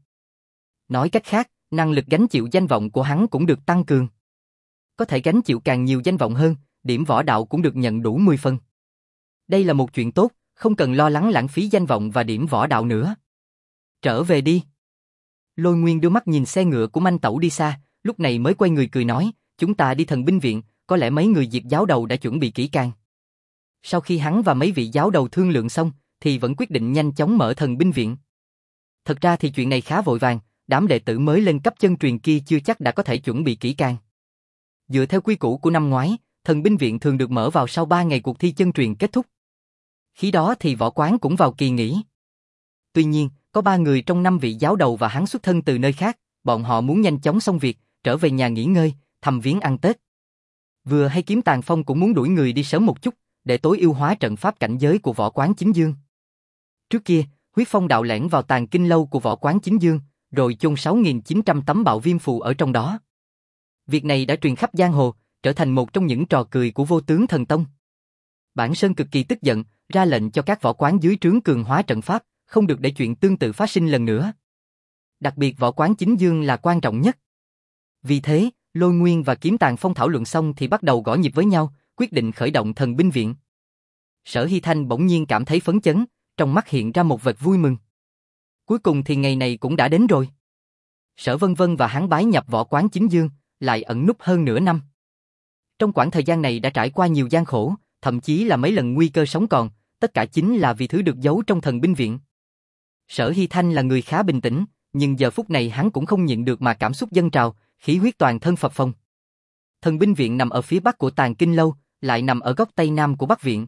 Nói cách khác, năng lực gánh chịu danh vọng của hắn cũng được tăng cường. Có thể gánh chịu càng nhiều danh vọng hơn, điểm võ đạo cũng được nhận đủ mười phần. Đây là một chuyện tốt, không cần lo lắng lãng phí danh vọng và điểm võ đạo nữa. Trở về đi. Lôi Nguyên đưa mắt nhìn xe ngựa của Manh Tẩu đi xa, lúc này mới quay người cười nói, chúng ta đi thần binh viện, có lẽ mấy người Diệp giáo đầu đã chuẩn bị kỹ càng. Sau khi hắn và mấy vị giáo đầu thương lượng xong, thì vẫn quyết định nhanh chóng mở thần binh viện. Thật ra thì chuyện này khá vội vàng, đám đệ tử mới lên cấp chân truyền kia chưa chắc đã có thể chuẩn bị kỹ càng. Dựa theo quy củ của năm ngoái, thần binh viện thường được mở vào sau ba ngày cuộc thi chân truyền kết thúc. Khi đó thì võ quán cũng vào kỳ nghỉ. Tuy nhiên, có ba người trong năm vị giáo đầu và hắn xuất thân từ nơi khác, bọn họ muốn nhanh chóng xong việc, trở về nhà nghỉ ngơi, thăm viếng ăn Tết. Vừa hay Kiếm Tàn Phong cũng muốn đuổi người đi sớm một chút, để tối ưu hóa trận pháp cảnh giới của võ quán Chính Dương. Trước kia, huyết phong đạo lẻn vào tàng kinh lâu của võ quán Chính Dương, rồi chôn sáu nghìn chín trăm tấm bạo viêm phù ở trong đó. Việc này đã truyền khắp giang hồ, trở thành một trong những trò cười của Vô Tướng Thần Tông. Bản Sơn cực kỳ tức giận, ra lệnh cho các võ quán dưới trướng cường hóa trận pháp, không được để chuyện tương tự phát sinh lần nữa. Đặc biệt võ quán Chính Dương là quan trọng nhất. Vì thế, Lôi Nguyên và Kiếm Tàn Phong thảo luận xong thì bắt đầu gõ nhịp với nhau, quyết định khởi động thần binh viện. Sở Hy Thanh bỗng nhiên cảm thấy phấn chấn, trong mắt hiện ra một vệt vui mừng. Cuối cùng thì ngày này cũng đã đến rồi. Sở Vân Vân và hắn bái nhập võ quán Chính Dương, lại ẩn núp hơn nửa năm. Trong quãng thời gian này đã trải qua nhiều gian khổ, thậm chí là mấy lần nguy cơ sống còn, tất cả chính là vì thứ được giấu trong thần binh viện. Sở Hy Thanh là người khá bình tĩnh, nhưng giờ phút này hắn cũng không nhịn được mà cảm xúc dâng trào, khí huyết toàn thân phập phồng. Thần binh viện nằm ở phía bắc của Tàng Kinh lâu, lại nằm ở góc tây nam của Bắc viện.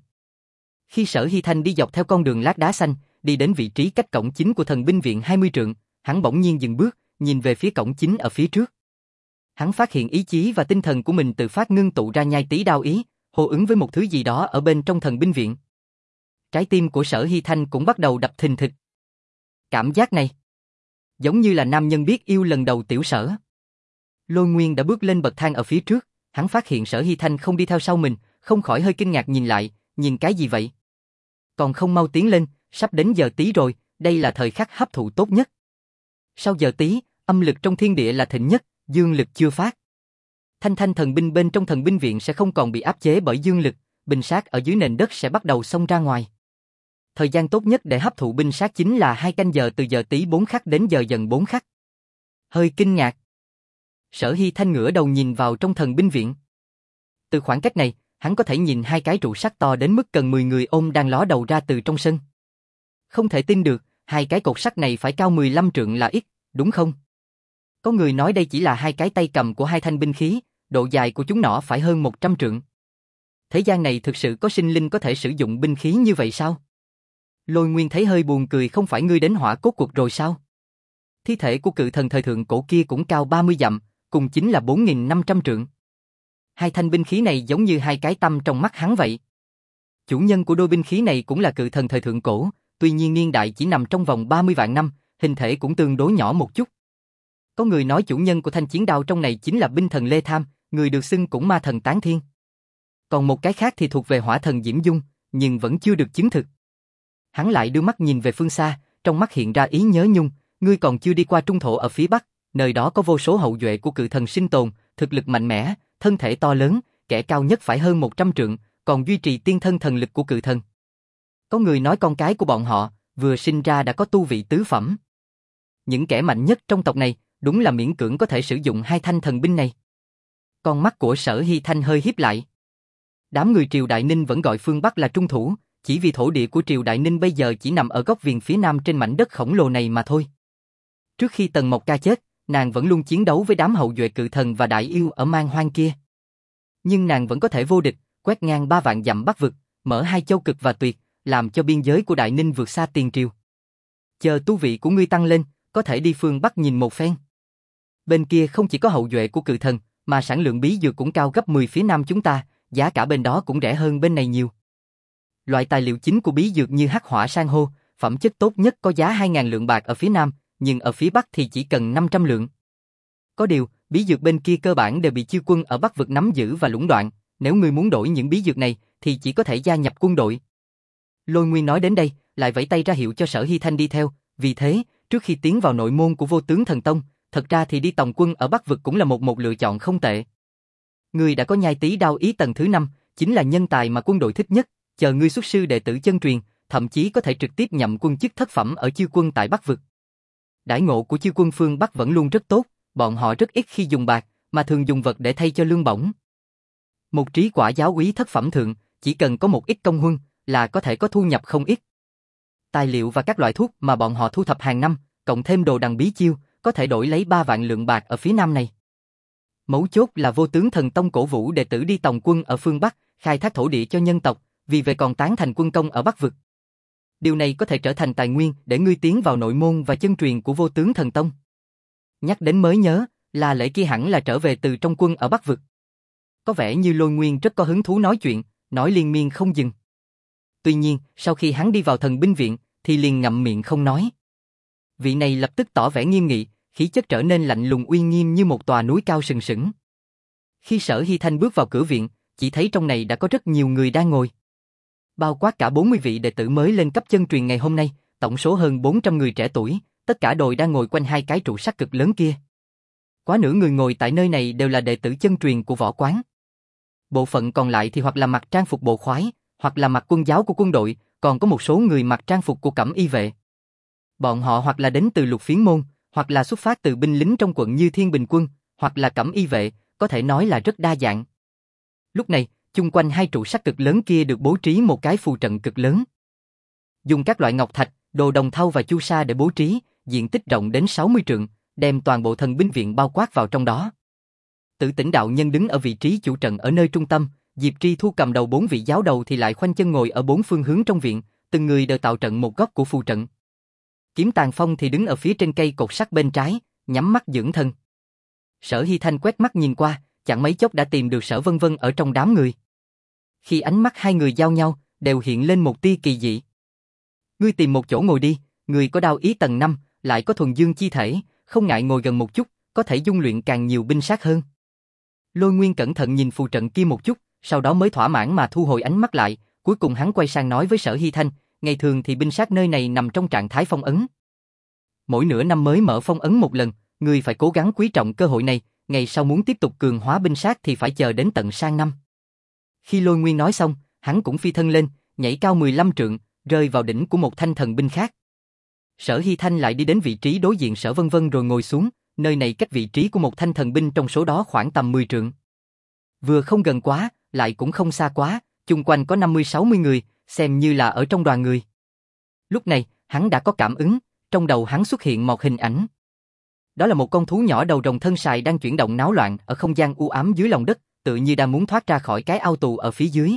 Khi Sở Hy Thanh đi dọc theo con đường lát đá xanh, đi đến vị trí cách cổng chính của thần binh viện hai mươi trượng, hắn bỗng nhiên dừng bước, nhìn về phía cổng chính ở phía trước. Hắn phát hiện ý chí và tinh thần của mình tự phát ngưng tụ ra nhai tí đao ý, hô ứng với một thứ gì đó ở bên trong thần binh viện. Trái tim của Sở Hy Thanh cũng bắt đầu đập thình thịch. Cảm giác này, giống như là nam nhân biết yêu lần đầu tiểu Sở. Lôi Nguyên đã bước lên bậc thang ở phía trước, hắn phát hiện Sở Hy Thanh không đi theo sau mình, không khỏi hơi kinh ngạc nhìn lại, nhìn cái gì vậy? Còn không mau tiến lên, sắp đến giờ tí rồi, đây là thời khắc hấp thụ tốt nhất. Sau giờ tí, âm lực trong thiên địa là thịnh nhất, dương lực chưa phát. Thanh thanh thần binh bên trong thần binh viện sẽ không còn bị áp chế bởi dương lực, binh sát ở dưới nền đất sẽ bắt đầu xông ra ngoài. Thời gian tốt nhất để hấp thụ binh sát chính là hai canh giờ từ giờ tí bốn khắc đến giờ dần bốn khắc. Hơi kinh ngạc. Sở Hy Thanh ngửa đầu nhìn vào trong thần binh viện. Từ khoảng cách này, hắn có thể nhìn hai cái trụ sắt to đến mức cần mười người ôm đang ló đầu ra từ trong sân. Không thể tin được, hai cái cột sắt này phải cao mười lăm trượng là ít, đúng không? Có người nói đây chỉ là hai cái tay cầm của hai thanh binh khí, độ dài của chúng nỏ phải hơn một trăm trượng. Thế gian này thực sự có sinh linh có thể sử dụng binh khí như vậy sao? Lôi Nguyên thấy hơi buồn cười, không phải ngươi đến Hỏa Cốt Cuộc rồi sao? Thi thể của cự thần thời thượng cổ kia cũng cao ba mươi dặm, cùng chính là bốn nghìn năm trăm trượng. Hai thanh binh khí này giống như hai cái tâm trong mắt hắn vậy. Chủ nhân của đôi binh khí này cũng là cự thần thời thượng cổ, tuy nhiên niên đại chỉ nằm trong vòng ba mươi vạn năm, hình thể cũng tương đối nhỏ một chút. Có người nói chủ nhân của thanh chiến đao trong này chính là binh thần Lê Tham, người được xưng cũng ma thần Tán Thiên. Còn một cái khác thì thuộc về hỏa thần Diễm Dung, nhưng vẫn chưa được chứng thực. Hắn lại đưa mắt nhìn về phương xa, trong mắt hiện ra ý nhớ nhung, ngươi còn chưa đi qua trung thổ ở phía bắc, nơi đó có vô số hậu duệ của cự thần sinh tồn, thực lực mạnh mẽ, thân thể to lớn, kẻ cao nhất phải hơn một trăm trượng, còn duy trì tiên thân thần lực của cự thần. Có người nói con cái của bọn họ, vừa sinh ra đã có tu vị tứ phẩm. Những kẻ mạnh nhất trong tộc này, đúng là miễn cưỡng có thể sử dụng hai thanh thần binh này. Con mắt của Sở Hy Thanh hơi híp lại. Đám người Triều Đại Ninh vẫn gọi phương Bắc là trung thủ, chỉ vì thổ địa của Triều Đại Ninh bây giờ chỉ nằm ở góc viền phía nam trên mảnh đất khổng lồ này mà thôi. Trước khi Tần Mộc Ca chết, nàng vẫn luôn chiến đấu với đám hậu duệ cự thần và đại yêu ở Man Hoang kia. Nhưng nàng vẫn có thể vô địch, quét ngang ba vạn dặm bắc vực, mở hai châu cực và tuyệt, làm cho biên giới của Đại Ninh vượt xa tiền triều. Chờ tu vị của ngươi tăng lên, có thể đi phương Bắc nhìn một phen. Bên kia không chỉ có hậu duệ của cự thần, mà sản lượng bí dược cũng cao gấp mười phía nam chúng ta, giá cả bên đó cũng rẻ hơn bên này nhiều. Loại tài liệu chính của bí dược như hắc hỏa san hô, phẩm chất tốt nhất có giá hai nghìn lượng bạc ở phía nam, nhưng ở phía bắc thì chỉ cần năm trăm lượng. Có điều, bí dược bên kia cơ bản đều bị chiêu quân ở Bắc vực nắm giữ và lũng đoạn, nếu ngươi muốn đổi những bí dược này thì chỉ có thể gia nhập quân đội. Lôi Nguyên nói đến đây, lại vẫy tay ra hiệu cho Sở Hy Thanh đi theo, vì thế, trước khi tiến vào nội môn của Vô Tướng Thần Tông, thật ra thì đi tòng quân ở Bắc vực cũng là một một lựa chọn không tệ. Ngươi đã có nhai tí đao ý tầng thứ năm, chính là nhân tài mà quân đội thích nhất, chờ ngươi xuất sư đệ tử chân truyền, thậm chí có thể trực tiếp nhậm quân chức thất phẩm ở chiêu quân tại Bắc vực. Đãi ngộ của chiêu quân phương Bắc vẫn luôn rất tốt, bọn họ rất ít khi dùng bạc, mà thường dùng vật để thay cho lương bổng. Một trí quả giáo úy thất phẩm thượng, chỉ cần có một ít công huân là có thể có thu nhập không ít. Tài liệu và các loại thuốc mà bọn họ thu thập hàng năm, cộng thêm đồ đằng bí chiêu, có thể đổi lấy ba vạn lượng bạc ở phía nam này. Mấu chốt là Vô Tướng Thần Tông cổ vũ đệ tử đi tòng quân ở phương Bắc, khai thác thổ địa cho nhân tộc, vì vậy còn tán thành quân công ở Bắc vực. Điều này có thể trở thành tài nguyên để ngươi tiến vào nội môn và chân truyền của Vô Tướng Thần Tông. Nhắc đến mới nhớ, là lễ kia hẳn là trở về từ trong quân ở Bắc vực. Có vẻ như Lôi Nguyên rất có hứng thú nói chuyện, nói liên miên không dừng. Tuy nhiên, sau khi hắn đi vào thần binh viện, thì liền ngậm miệng không nói. Vị này lập tức tỏ vẻ nghiêm nghị, khí chất trở nên lạnh lùng uy nghiêm như một tòa núi cao sừng sững. Khi Sở Hy Thanh bước vào cửa viện, chỉ thấy trong này đã có rất nhiều người đang ngồi. Bao quát cả bốn mươi vị đệ tử mới lên cấp chân truyền ngày hôm nay, tổng số hơn bốn trăm người trẻ tuổi, tất cả đội đang ngồi quanh hai cái trụ sắt cực lớn kia. Quá nửa người ngồi tại nơi này đều là đệ tử chân truyền của võ quán. Bộ phận còn lại thì hoặc là mặc trang phục bộ khoái, hoặc là mặc quân giáo của quân đội, còn có một số người mặc trang phục của cẩm y vệ. Bọn họ hoặc là đến từ Lục Phiến môn, hoặc là xuất phát từ binh lính trong quận như Thiên Bình quân, hoặc là cẩm y vệ, có thể nói là rất đa dạng. Lúc này, chung quanh hai trụ sắt cực lớn kia được bố trí một cái phù trận cực lớn. Dùng các loại ngọc thạch, đồ đồng thau và chu sa để bố trí, diện tích rộng đến sáu mươi trượng, đem toàn bộ thần binh viện bao quát vào trong đó. Tử Tỉnh đạo nhân đứng ở vị trí chủ trận ở nơi trung tâm, Diệp Tri Thu cầm đầu bốn vị giáo đầu thì lại khoanh chân ngồi ở bốn phương hướng trong viện, từng người đều tạo trận một góc của phù trận. Kiếm Tàn Phong thì đứng ở phía trên cây cột sắt bên trái, nhắm mắt dưỡng thân. Sở Hy Thanh quét mắt nhìn qua, chẳng mấy chốc đã tìm được Sở Vân Vân ở trong đám người. Khi ánh mắt hai người giao nhau, đều hiện lên một tia kỳ dị. Ngươi tìm một chỗ ngồi đi, người có đao ý tầng năm, lại có thuần dương chi thể, không ngại ngồi gần một chút, có thể dung luyện càng nhiều binh sát hơn. Lôi Nguyên cẩn thận nhìn phù trận kia một chút, sau đó mới thỏa mãn mà thu hồi ánh mắt lại, cuối cùng hắn quay sang nói với Sở Hy Thanh, ngày thường thì binh sát nơi này nằm trong trạng thái phong ấn. mỗi nửa năm mới mở phong ấn một lần, ngươi phải cố gắng quý trọng cơ hội này, ngày sau muốn tiếp tục cường hóa binh sát thì phải chờ đến tận sang năm. Khi Lôi Nguyên nói xong, hắn cũng phi thân lên, nhảy cao mười lăm trượng, rơi vào đỉnh của một thanh thần binh khác. Sở Hy Thanh lại đi đến vị trí đối diện Sở Vân Vân rồi ngồi xuống, nơi này cách vị trí của một thanh thần binh trong số đó khoảng tầm mười trượng. Vừa không gần quá, lại cũng không xa quá, chung quanh có năm mươi sáu mươi người, xem như là ở trong đoàn người. Lúc này, hắn đã có cảm ứng, trong đầu hắn xuất hiện một hình ảnh. Đó là một con thú nhỏ đầu rồng thân sài đang chuyển động náo loạn ở không gian u ám dưới lòng đất, tự như đang muốn thoát ra khỏi cái ao tù ở phía dưới.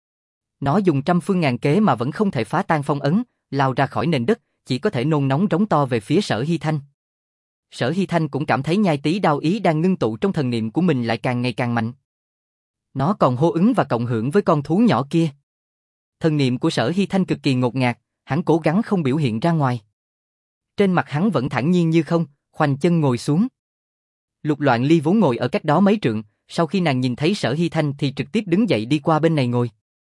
Nó dùng trăm phương ngàn kế mà vẫn không thể phá tan phong ấn, lao ra khỏi nền đất, chỉ có thể nôn nóng rống to về phía Sở Hy Thanh. Sở Hy Thanh cũng cảm thấy nhai tí đao ý đang ngưng tụ trong thần niệm của mình lại càng ngày càng mạnh. Nó còn hô ứng và cộng hưởng với con thú nhỏ kia. Thần niệm của Sở Hy Thanh cực kỳ ngột ngạt, hắn cố gắng không biểu hiện ra ngoài. Trên mặt hắn vẫn thản nhiên như không, khoanh chân ngồi xuống. Lục Loạn Ly vốn ngồi ở cách đó mấy trượng, sau khi nàng nhìn thấy Sở Hy Thanh thì trực tiếp đứng dậy đi qua bên này ngồi.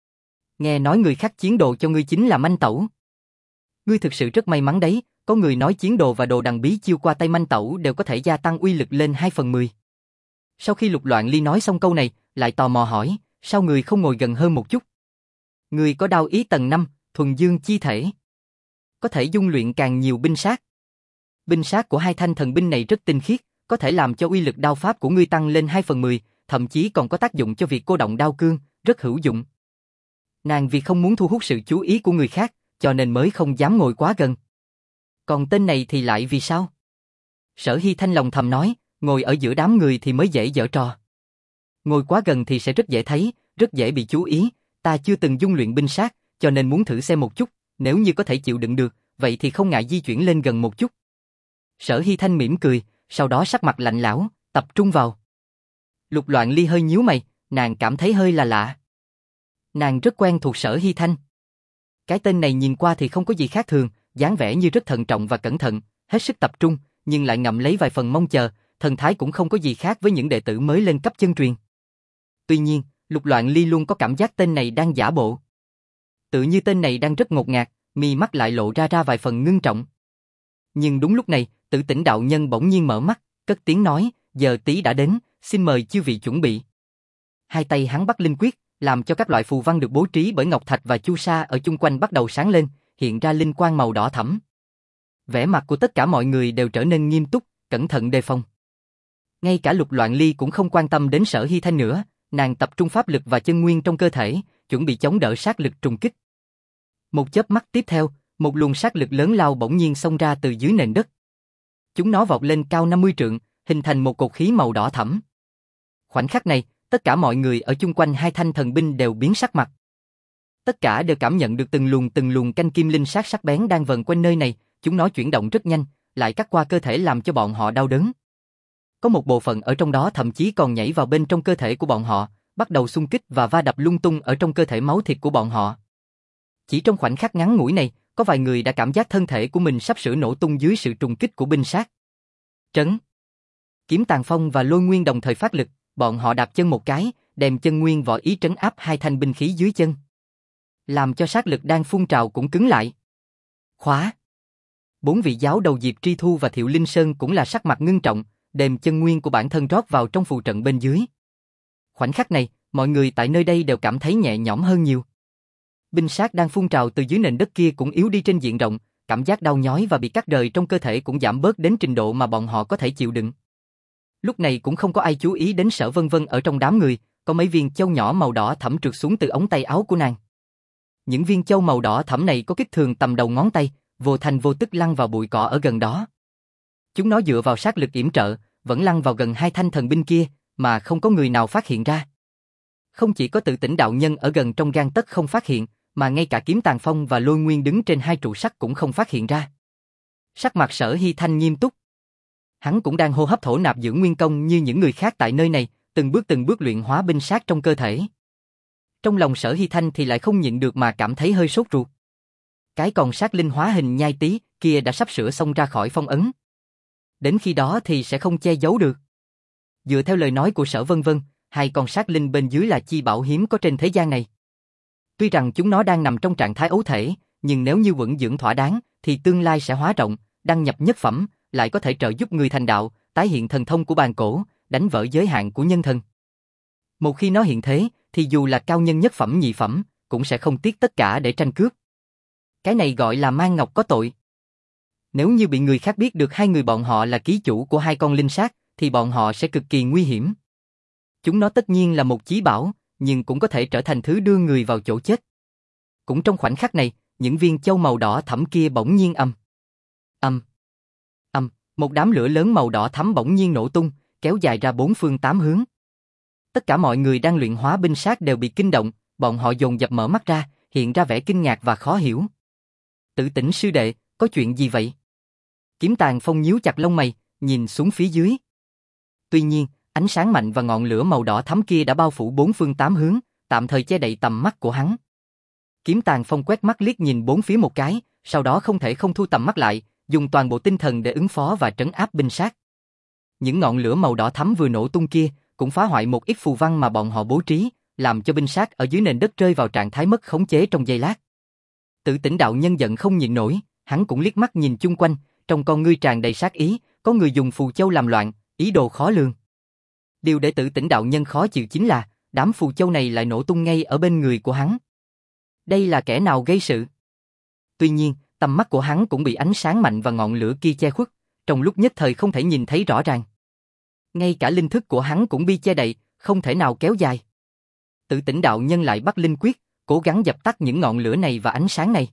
Nghe nói người khác chiến đồ cho ngươi chính là manh tẩu. Ngươi thực sự rất may mắn đấy, có người nói chiến đồ và đồ đằng bí chiêu qua tay manh tẩu đều có thể gia tăng uy lực lên hai phần mười. Sau khi Lục Loạn Ly nói xong câu này, lại tò mò hỏi, sao người không ngồi gần hơn một chút? Người có đao ý tầng năm, thuần dương chi thể. Có thể dung luyện càng nhiều binh sát. Binh sát của hai thanh thần binh này rất tinh khiết, có thể làm cho uy lực đao pháp của ngươi tăng lên hai phần mười, thậm chí còn có tác dụng cho việc cô động đao cương, rất hữu dụng. Nàng vì không muốn thu hút sự chú ý của người khác, cho nên mới không dám ngồi quá gần. Còn tên này thì lại vì sao? Sở Hy Thanh lòng thầm nói, ngồi ở giữa đám người thì mới dễ giở trò. Ngồi quá gần thì sẽ rất dễ thấy, rất dễ bị chú ý, ta chưa từng dung luyện binh sát, cho nên muốn thử xem một chút, nếu như có thể chịu đựng được, vậy thì không ngại di chuyển lên gần một chút. Sở Hy Thanh mỉm cười, sau đó sắc mặt lạnh lẽo, tập trung vào. Lục Loạn Ly hơi nhíu mày, nàng cảm thấy hơi là lạ. Nàng rất quen thuộc Sở Hy Thanh. Cái tên này nhìn qua thì không có gì khác thường, dáng vẻ như rất thận trọng và cẩn thận, hết sức tập trung, nhưng lại ngậm lấy vài phần mong chờ, thần thái cũng không có gì khác với những đệ tử mới lên cấp chân truyền. Tuy nhiên, Lục Loạn Ly luôn có cảm giác tên này đang giả bộ. Tự như tên này đang rất ngột ngạt, mi mắt lại lộ ra ra vài phần ngưng trọng. Nhưng đúng lúc này, Tử Tỉnh đạo nhân bỗng nhiên mở mắt, cất tiếng nói, giờ tí đã đến, xin mời chư vị chuẩn bị. Hai tay hắn bắt linh quyết, làm cho các loại phù văn được bố trí bởi ngọc thạch và chu sa ở chung quanh bắt đầu sáng lên, hiện ra linh quang màu đỏ thẫm. Vẻ mặt của tất cả mọi người đều trở nên nghiêm túc, cẩn thận đề phòng. Ngay cả Lục Loạn Ly cũng không quan tâm đến Sở Hy Thanh nữa, nàng tập trung pháp lực và chân nguyên trong cơ thể, chuẩn bị chống đỡ sát lực trùng kích. Một chớp mắt tiếp theo, một luồng sát lực lớn lao bỗng nhiên xông ra từ dưới nền đất. Chúng nó vọt lên cao năm mươi trượng, hình thành một cột khí màu đỏ thẫm. Khoảnh khắc này, tất cả mọi người ở chung quanh hai thanh thần binh đều biến sắc mặt. Tất cả đều cảm nhận được từng luồng từng luồng canh kim linh sát sắc bén đang vần quanh nơi này, chúng nó chuyển động rất nhanh, lại cắt qua cơ thể làm cho bọn họ đau đớn. Có một bộ phận ở trong đó thậm chí còn nhảy vào bên trong cơ thể của bọn họ, bắt đầu xung kích và va đập lung tung ở trong cơ thể máu thịt của bọn họ. Chỉ trong khoảnh khắc ngắn ngủi này, có vài người đã cảm giác thân thể của mình sắp sửa nổ tung dưới sự trùng kích của binh sát. Trấn. Kiếm Tàn Phong và Lôi Nguyên đồng thời phát lực, bọn họ đạp chân một cái, đem chân nguyên võ ý trấn áp hai thanh binh khí dưới chân, làm cho sát lực đang phun trào cũng cứng lại. Khóa. Bốn vị giáo đầu Diệp Tri Thu và Thiệu Linh Sơn cũng là sắc mặt ngưng trọng, đem chân nguyên của bản thân rót vào trong phù trận bên dưới. Khoảnh khắc này, mọi người tại nơi đây đều cảm thấy nhẹ nhõm hơn nhiều. Binh sát đang phun trào từ dưới nền đất kia cũng yếu đi trên diện rộng, cảm giác đau nhói và bị cắt rời trong cơ thể cũng giảm bớt đến trình độ mà bọn họ có thể chịu đựng. Lúc này cũng không có ai chú ý đến Sở Vân Vân ở trong đám người, có mấy viên châu nhỏ màu đỏ thẫm trượt xuống từ ống tay áo của nàng. Những viên châu màu đỏ thẫm này có kích thước tầm đầu ngón tay, vô thành vô tức lăn vào bụi cỏ ở gần đó. Chúng nó dựa vào sát lực yểm trợ, vẫn lăn vào gần hai thanh thần binh kia, mà không có người nào phát hiện ra. Không chỉ có Tự Tỉnh đạo nhân ở gần trong gang tấc không phát hiện, mà ngay cả Kiếm Tàn Phong và Lôi Nguyên đứng trên hai trụ sắt cũng không phát hiện ra. Sắc mặt Sở Hy Thanh nghiêm túc. Hắn cũng đang hô hấp thổ nạp dưỡng nguyên công như những người khác tại nơi này, từng bước từng bước luyện hóa binh sát trong cơ thể. Trong lòng Sở Hy Thanh thì lại không nhịn được mà cảm thấy hơi sốt ruột. Cái còn sát linh hóa hình nhai tí kia đã sắp sửa xông ra khỏi phong ấn. Đến khi đó thì sẽ không che giấu được. Dựa theo lời nói của Sở Vân Vân, hai con sát linh bên dưới là chi bảo hiếm có trên thế gian này. Tuy rằng chúng nó đang nằm trong trạng thái ấu thể, nhưng nếu như vận dưỡng thỏa đáng, thì tương lai sẽ hóa rộng, đăng nhập nhất phẩm, lại có thể trợ giúp người thành đạo, tái hiện thần thông của bàn cổ, đánh vỡ giới hạn của nhân thần. Một khi nó hiện thế, thì dù là cao nhân nhất phẩm nhị phẩm, cũng sẽ không tiếc tất cả để tranh cướp. Cái này gọi là mang ngọc có tội. Nếu như bị người khác biết được hai người bọn họ là ký chủ của hai con linh sát, thì bọn họ sẽ cực kỳ nguy hiểm. Chúng nó tất nhiên là một chí bảo, nhưng cũng có thể trở thành thứ đưa người vào chỗ chết. Cũng trong khoảnh khắc này, những viên châu màu đỏ thẫm kia bỗng nhiên âm. Âm. Âm, một đám lửa lớn màu đỏ thẫm bỗng nhiên nổ tung, kéo dài ra bốn phương tám hướng. Tất cả mọi người đang luyện hóa binh sát đều bị kinh động, bọn họ dồn dập mở mắt ra, hiện ra vẻ kinh ngạc và khó hiểu. Tử Tĩnh sư đệ, có chuyện gì vậy? Kiếm Tàn Phong nhíu chặt lông mày, nhìn xuống phía dưới. Tuy nhiên, ánh sáng mạnh và ngọn lửa màu đỏ thắm kia đã bao phủ bốn phương tám hướng, tạm thời che đậy tầm mắt của hắn. Kiếm Tàn Phong quét mắt liếc nhìn bốn phía một cái, sau đó không thể không thu tầm mắt lại, dùng toàn bộ tinh thần để ứng phó và trấn áp binh sát. Những ngọn lửa màu đỏ thắm vừa nổ tung kia cũng phá hoại một ít phù văn mà bọn họ bố trí, làm cho binh sát ở dưới nền đất rơi vào trạng thái mất khống chế trong giây lát. Tử Tĩnh đạo nhân giận không nhịn nổi, hắn cũng liếc mắt nhìn chung quanh, trong con ngươi tràn đầy sát ý, có người dùng phù châu làm loạn, ý đồ khó lường. Điều để Tử Tĩnh đạo nhân khó chịu chính là, đám phù châu này lại nổ tung ngay ở bên người của hắn. Đây là kẻ nào gây sự? Tuy nhiên, tầm mắt của hắn cũng bị ánh sáng mạnh và ngọn lửa kia che khuất, trong lúc nhất thời không thể nhìn thấy rõ ràng. Ngay cả linh thức của hắn cũng bị che đậy, không thể nào kéo dài. Tử Tĩnh đạo nhân lại bắt linh quyết, cố gắng dập tắt những ngọn lửa này và ánh sáng này.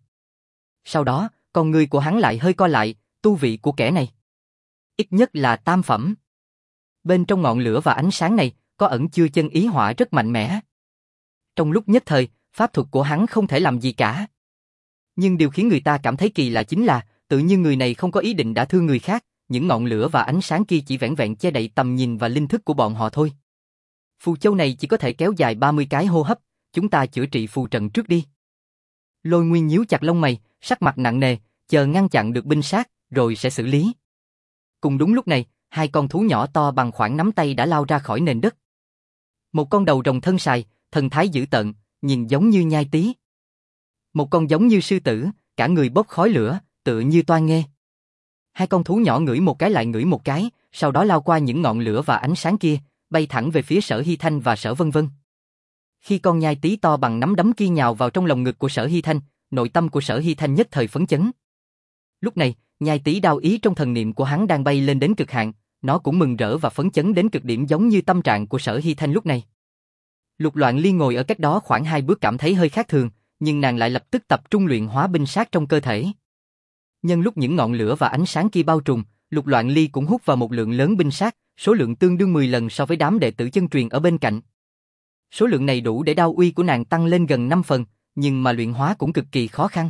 Sau đó, con người của hắn lại hơi co lại, tu vị của kẻ này ít nhất là tam phẩm. Bên trong ngọn lửa và ánh sáng này, có ẩn chứa chân ý hỏa rất mạnh mẽ. Trong lúc nhất thời, pháp thuật của hắn không thể làm gì cả. Nhưng điều khiến người ta cảm thấy kỳ lạ chính là, tự như người này không có ý định đã thương người khác, những ngọn lửa và ánh sáng kia chỉ vẻn vẹn che đậy tầm nhìn và linh thức của bọn họ thôi. Phù châu này chỉ có thể kéo dài ba mươi cái hô hấp, chúng ta chữa trị phù trận trước đi. Lôi Nguyên nhíu chặt lông mày, sắc mặt nặng nề, chờ ngăn chặn được binh sát, rồi sẽ xử lý. Cùng đúng lúc này, hai con thú nhỏ to bằng khoảng nắm tay đã lao ra khỏi nền đất. Một con đầu rồng thân sài, thần thái dữ tợn, nhìn giống như nhai tí. Một con giống như sư tử, cả người bốc khói lửa, tựa như toa nghê. Hai con thú nhỏ ngửi một cái lại ngửi một cái, sau đó lao qua những ngọn lửa và ánh sáng kia, bay thẳng về phía Sở Hy Thanh và Sở Vân Vân. Khi con nhai tí to bằng nắm đấm kia nhào vào trong lồng ngực của Sở Hy Thanh, nội tâm của Sở Hy Thanh nhất thời phấn chấn. Lúc này, nhai tí đao ý trong thần niệm của hắn đang bay lên đến cực hạn, nó cũng mừng rỡ và phấn chấn đến cực điểm giống như tâm trạng của Sở Hy Thanh lúc này. Lục Loạn Ly ngồi ở cách đó khoảng hai bước cảm thấy hơi khác thường, nhưng nàng lại lập tức tập trung luyện hóa binh sát trong cơ thể. Nhân lúc những ngọn lửa và ánh sáng kia bao trùm, Lục Loạn Ly cũng hút vào một lượng lớn binh sát, số lượng tương đương mười lần so với đám đệ tử chân truyền ở bên cạnh. Số lượng này đủ để đao uy của nàng tăng lên gần năm phần, nhưng mà luyện hóa cũng cực kỳ khó khăn.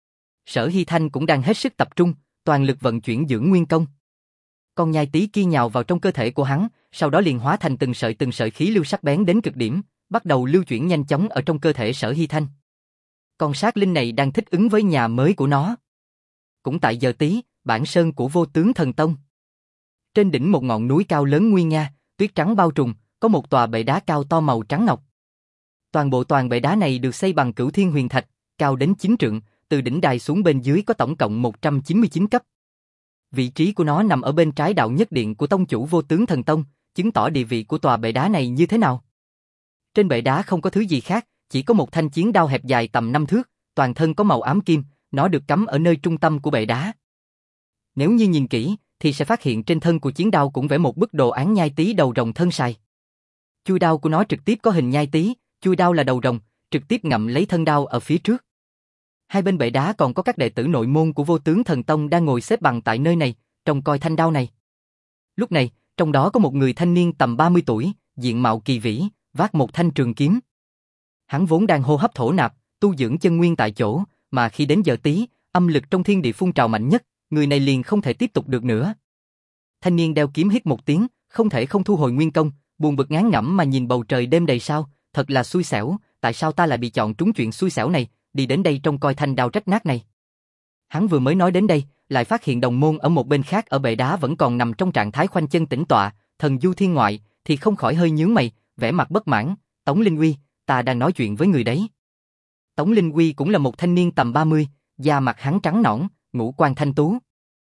Sở Hy Thanh cũng đang hết sức tập trung, toàn lực vận chuyển dưỡng nguyên công. Con nhai tí kia nhào vào trong cơ thể của hắn, sau đó liền hóa thành từng sợi từng sợi khí lưu sắc bén đến cực điểm, bắt đầu lưu chuyển nhanh chóng ở trong cơ thể Sở Hy Thanh. Con sát linh này đang thích ứng với nhà mới của nó. Cũng tại giờ tí, bản sơn của Vô Tướng Thần Tông. Trên đỉnh một ngọn núi cao lớn nguy nga, tuyết trắng bao trùm, có một tòa bệ đá cao to màu trắng ngọc. Toàn bộ toàn bệ đá này được xây bằng Cửu Thiên Huyền Thạch, cao đến chín trượng, từ đỉnh đài xuống bên dưới có tổng cộng một trăm chín mươi chín cấp. Vị trí của nó nằm ở bên trái đạo nhất điện của tông chủ Vô Tướng Thần Tông, chứng tỏ địa vị của tòa bệ đá này như thế nào. Trên bệ đá không có thứ gì khác, chỉ có một thanh chiến đao hẹp dài tầm năm thước, toàn thân có màu ám kim, nó được cắm ở nơi trung tâm của bệ đá. Nếu như nhìn kỹ, thì sẽ phát hiện trên thân của chiến đao cũng vẽ một bức đồ án nhai tí đầu rồng thân sài. Chui đao của nó trực tiếp có hình nhai tí, chui đao là đầu rồng, trực tiếp ngậm lấy thân đao ở phía trước. Hai bên bệ đá còn có các đệ tử nội môn của Vô Tướng Thần Tông đang ngồi xếp bằng tại nơi này, trông coi thanh đao này. Lúc này, trong đó có một người thanh niên tầm ba mươi tuổi, diện mạo kỳ vĩ, vác một thanh trường kiếm. Hắn vốn đang hô hấp thổ nạp, tu dưỡng chân nguyên tại chỗ, mà khi đến giờ tí, âm lực trong thiên địa phun trào mạnh nhất, người này liền không thể tiếp tục được nữa. Thanh niên đeo kiếm hít một tiếng, không thể không thu hồi nguyên công, buồn bực ngán ngẩm mà nhìn bầu trời đêm đầy sao, thật là xui xẻo, tại sao ta lại bị chọn trúng chuyện xui xẻo này, đi đến đây trông coi thanh đao rách nát này. Hắn vừa mới nói đến đây, lại phát hiện đồng môn ở một bên khác ở bệ đá vẫn còn nằm trong trạng thái khoanh chân tĩnh tọa, thần du thiên ngoại, thì không khỏi hơi nhướng mày, vẻ mặt bất mãn. Tống Linh Uy, ta đang nói chuyện với người đấy. Tống Linh Uy cũng là một thanh niên tầm ba mươi, da mặt hắn trắng nõn, ngũ quan thanh tú.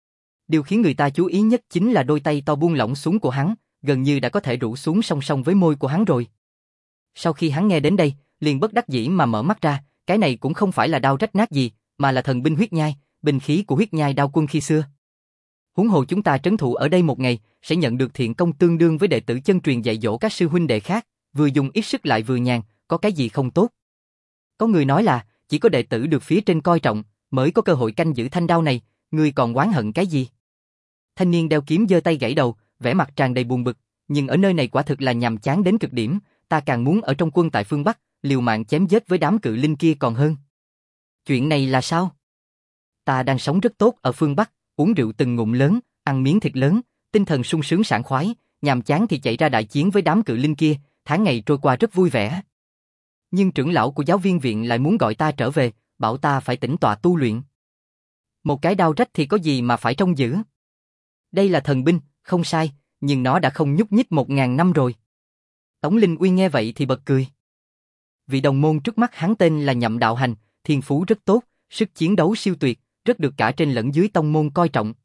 Điều khiến người ta chú ý nhất chính là đôi tay to buông lỏng xuống của hắn, gần như đã có thể rũ xuống song song với môi của hắn rồi. Sau khi hắn nghe đến đây, liền bất đắc dĩ mà mở mắt ra, cái này cũng không phải là đao rách nát gì, mà là thần binh huyết nhai, binh khí của huyết nhai đao quân khi xưa. Huống hồ chúng ta trấn thủ ở đây một ngày, sẽ nhận được thiện công tương đương với đệ tử chân truyền dạy dỗ các sư huynh đệ khác, vừa dùng ít sức lại vừa nhàn, có cái gì không tốt. Có người nói là, chỉ có đệ tử được phía trên coi trọng, mới có cơ hội canh giữ thanh đao này, ngươi còn oán hận cái gì? Thanh niên đeo kiếm giơ tay gãy đầu, vẻ mặt tràn đầy buồn bực, nhưng ở nơi này quả thực là nhàm chán đến cực điểm, ta càng muốn ở trong quân tại phương Bắc, liều mạng chém giết với đám cự linh kia còn hơn. Chuyện này là sao? Ta đang sống rất tốt ở phương Bắc, uống rượu từng ngụm lớn, ăn miếng thịt lớn, tinh thần sung sướng sảng khoái, nhàm chán thì chạy ra đại chiến với đám cự linh kia, tháng ngày trôi qua rất vui vẻ. Nhưng trưởng lão của giáo viên viện lại muốn gọi ta trở về, bảo ta phải tĩnh tọa tu luyện. Một cái đao rách thì có gì mà phải trông giữ? Đây là thần binh, không sai, nhưng nó đã không nhúc nhích một ngàn năm rồi. Tống Linh Uy nghe vậy thì bật cười. Vị đồng môn trước mắt hắn tên là Nhậm Đạo Hành, thiên phú rất tốt, sức chiến đấu siêu tuyệt, rất được cả trên lẫn dưới tông môn coi trọng.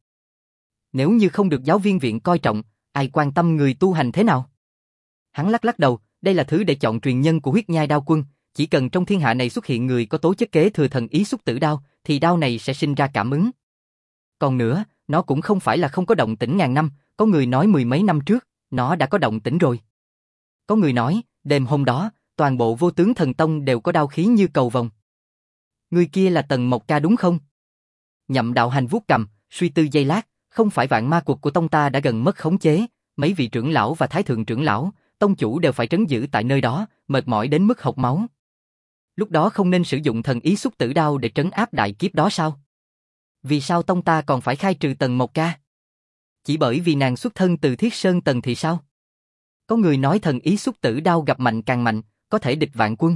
Nếu như không được giáo viên viện coi trọng, ai quan tâm người tu hành thế nào? Hắn lắc lắc đầu, đây là thứ để chọn truyền nhân của huyết nhai đao quân, chỉ cần trong thiên hạ này xuất hiện người có tố chất kế thừa thần ý xúc tử đao, thì đao này sẽ sinh ra cảm ứng. Còn nữa, nó cũng không phải là không có động tĩnh ngàn năm, có người nói mười mấy năm trước, nó đã có động tĩnh rồi. Có người nói, đêm hôm đó, toàn bộ vô tướng thần tông đều có đao khí như cầu vồng. Người kia là Tần Mộc Ca đúng không? Nhậm Đạo Hành vuốt cầm, suy tư giây lát, không phải vạn ma cuộc của tông ta đã gần mất khống chế, mấy vị trưởng lão và thái thượng trưởng lão, tông chủ đều phải trấn giữ tại nơi đó, mệt mỏi đến mức hộc máu. Lúc đó không nên sử dụng thần ý xúc tử đao để trấn áp đại kiếp đó sao? Vì sao tông ta còn phải khai trừ Tần Mộc Ca? Chỉ bởi vì nàng xuất thân từ Thiết Sơn Tần thì sao? Có người nói thần ý xúc tử đao gặp mạnh càng mạnh, có thể địch vạn quân.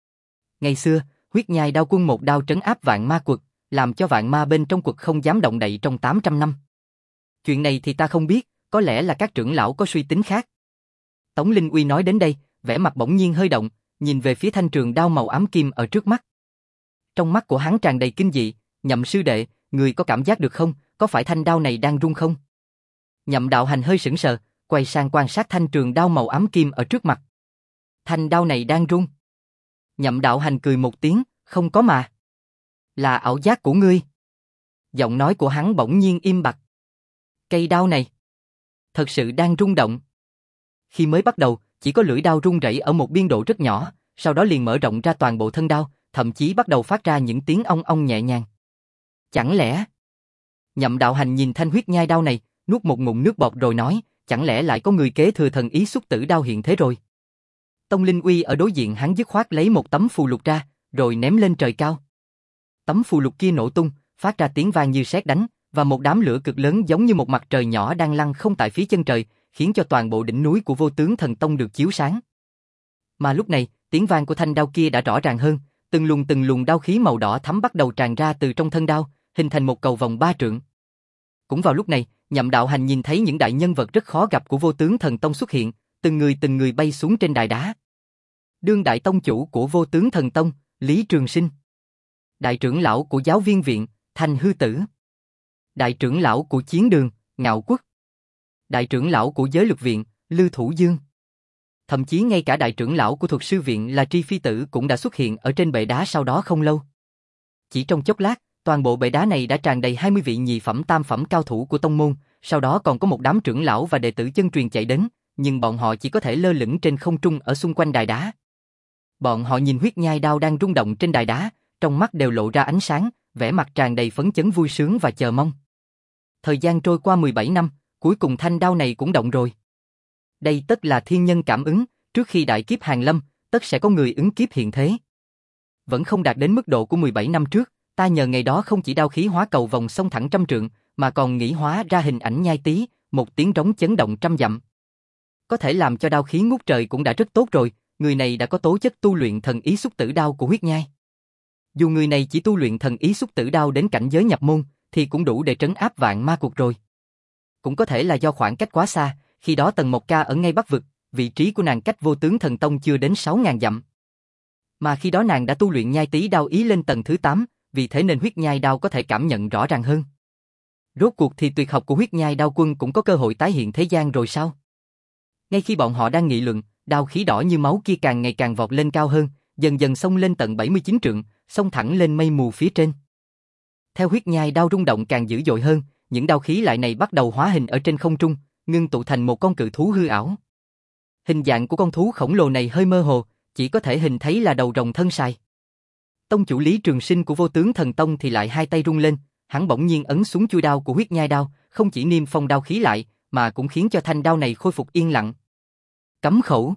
Ngày xưa, huyết nhai đao quân một đao trấn áp vạn ma quật, làm cho vạn ma bên trong quật không dám động đậy trong tám trăm năm. Chuyện này thì ta không biết, có lẽ là các trưởng lão có suy tính khác. Tống Linh Uy nói đến đây, vẻ mặt bỗng nhiên hơi động, nhìn về phía thanh trường đao màu ám kim ở trước mắt. Trong mắt của hắn tràn đầy kinh dị, Nhậm sư đệ, người có cảm giác được không, có phải thanh đao này đang rung không? Nhậm Đạo Hành hơi sững sờ, quay sang quan sát thanh trường đao màu ám kim ở trước mặt. Thanh đao này đang rung. Nhậm Đạo Hành cười một tiếng, không có mà. Là ảo giác của ngươi. Giọng nói của hắn bỗng nhiên im bặt. Cây đao này thật sự đang rung động. Khi mới bắt đầu, chỉ có lưỡi đao rung rẩy ở một biên độ rất nhỏ, sau đó liền mở rộng ra toàn bộ thân đao, thậm chí bắt đầu phát ra những tiếng ong ong nhẹ nhàng. Chẳng lẽ... Nhậm Đạo Hành nhìn thanh huyết nhai đao này, nuốt một ngụm nước bọt rồi nói, chẳng lẽ lại có người kế thừa thần ý xúc tử đao hiện thế rồi? Tông Linh Uy ở đối diện hắn dứt khoát lấy một tấm phù lục ra, rồi ném lên trời cao. Tấm phù lục kia nổ tung, phát ra tiếng vang như sét đánh, và một đám lửa cực lớn giống như một mặt trời nhỏ đang lăn không tại phía chân trời, khiến cho toàn bộ đỉnh núi của Vô Tướng Thần Tông được chiếu sáng. Mà lúc này, tiếng vang của thanh đao kia đã rõ ràng hơn, từng luồng từng luồng đao khí màu đỏ thắm bắt đầu tràn ra từ trong thân đao, hình thành một cầu vòng ba trượng. Cũng vào lúc này, Nhậm Đạo Hành nhìn thấy những đại nhân vật rất khó gặp của Vô Tướng Thần Tông xuất hiện, từng người từng người bay xuống trên đài đá. Đương đại tông chủ của Vô Tướng Thần Tông, Lý Trường Sinh. Đại trưởng lão của Giáo viên viện, Thanh Hư Tử. Đại trưởng lão của Chiến Đường, Ngạo Quốc. Đại trưởng lão của Giới Lực viện, Lư Thủ Dương. Thậm chí ngay cả đại trưởng lão của Thuật Sư viện là Tri Phi Tử cũng đã xuất hiện ở trên bệ đá sau đó không lâu. Chỉ trong chốc lát, toàn bộ bệ đá này đã tràn đầy hai mươi vị nhị phẩm tam phẩm cao thủ của tông môn, sau đó còn có một đám trưởng lão và đệ tử chân truyền chạy đến, nhưng bọn họ chỉ có thể lơ lửng trên không trung ở xung quanh đài đá. Bọn họ nhìn huyết nhai đao đang rung động trên đài đá, trong mắt đều lộ ra ánh sáng, vẻ mặt tràn đầy phấn chấn vui sướng và chờ mong. Thời gian trôi qua mười bảy năm, cuối cùng thanh đao này cũng động rồi. Đây tất là thiên nhân cảm ứng, trước khi đại kiếp hàng lâm, tất sẽ có người ứng kiếp hiện thế. Vẫn không đạt đến mức độ của mười bảy năm trước, ta nhờ ngày đó không chỉ đao khí hóa cầu vòng sông thẳng trăm trượng, mà còn nghĩ hóa ra hình ảnh nhai tí, một tiếng trống chấn động trăm dặm. Có thể làm cho đao khí ngút trời cũng đã rất tốt rồi, người này đã có tố chất tu luyện thần ý xúc tử đao của huyết nhai. Dù người này chỉ tu luyện thần ý xúc tử đao đến cảnh giới nhập môn, thì cũng đủ để trấn áp vạn ma cuộc rồi. Cũng có thể là do khoảng cách quá xa, khi đó Tần Mộc Ca ở ngay Bắc Vực, vị trí của nàng cách Vô Tướng Thần Tông chưa đến sáu ngàn dặm. Mà khi đó nàng đã tu luyện nhai tí đao ý lên tầng thứ tám, vì thế nên huyết nhai đao có thể cảm nhận rõ ràng hơn. Rốt cuộc thì tuyệt học của huyết nhai đao quân cũng có cơ hội tái hiện thế gian rồi sao? Ngay khi bọn họ đang nghị luận, đao khí đỏ như máu kia càng ngày càng vọt lên cao hơn, dần dần xông lên tận bảy mươi chín trượng, xông thẳng lên mây mù phía trên. Theo huyết nhai đao rung động càng dữ dội hơn, những đao khí lại này bắt đầu hóa hình ở trên không trung, ngưng tụ thành một con cự thú hư ảo. Hình dạng của con thú khổng lồ này hơi mơ hồ, chỉ có thể hình thấy là đầu rồng thân sài. Tông chủ Lý Trường Sinh của Vô Tướng Thần Tông thì lại hai tay rung lên, hắn bỗng nhiên ấn xuống chui đao của huyết nhai đao, không chỉ niêm phong đao khí lại, mà cũng khiến cho thanh đao này khôi phục yên lặng. Cấm khẩu.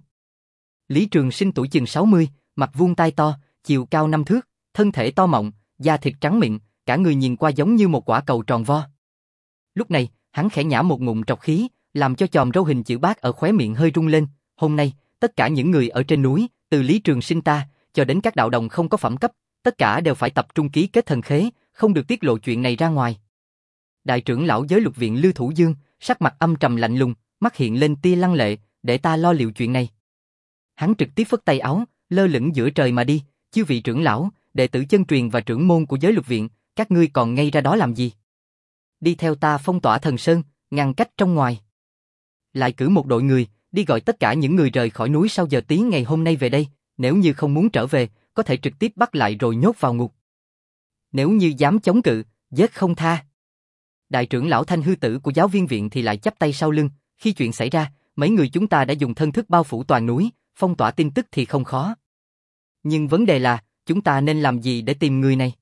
Lý Trường Sinh tuổi chừng sáu mươi, mặt vuông tai to, chiều cao năm thước, thân thể to mọng, da thịt trắng mịn, cả người nhìn qua giống như một quả cầu tròn vo. Lúc này, hắn khẽ nhả một ngụm trọc khí, làm cho chòm râu hình chữ bát ở khóe miệng hơi rung lên. Hôm nay, tất cả những người ở trên núi, từ Lý Trường Sinh ta, cho đến các đạo đồng không có phẩm cấp, tất cả đều phải tập trung ký kết thần khế, không được tiết lộ chuyện này ra ngoài. Đại trưởng lão giới luật viện Lưu Thủ Dương, sắc mặt âm trầm lạnh lùng, mắt hiện lên tia lăng lệ, để ta lo liệu chuyện này. Hắn trực tiếp phất tay áo, lơ lửng giữa trời mà đi. Chư vị trưởng lão, đệ tử chân truyền và trưởng môn của giới luật viện, các ngươi còn ngây ra đó làm gì? Đi theo ta phong tỏa thần sơn, ngăn cách trong ngoài. Lại cử một đội người, đi gọi tất cả những người rời khỏi núi sau giờ tí ngày hôm nay về đây, nếu như không muốn trở về, có thể trực tiếp bắt lại rồi nhốt vào ngục. Nếu như dám chống cự, giết không tha. Đại trưởng lão Thanh Hư Tử của giáo viên viện thì lại chắp tay sau lưng, khi chuyện xảy ra, mấy người chúng ta đã dùng thân thức bao phủ toàn núi, phong tỏa tin tức thì không khó. Nhưng vấn đề là, chúng ta nên làm gì để tìm người này?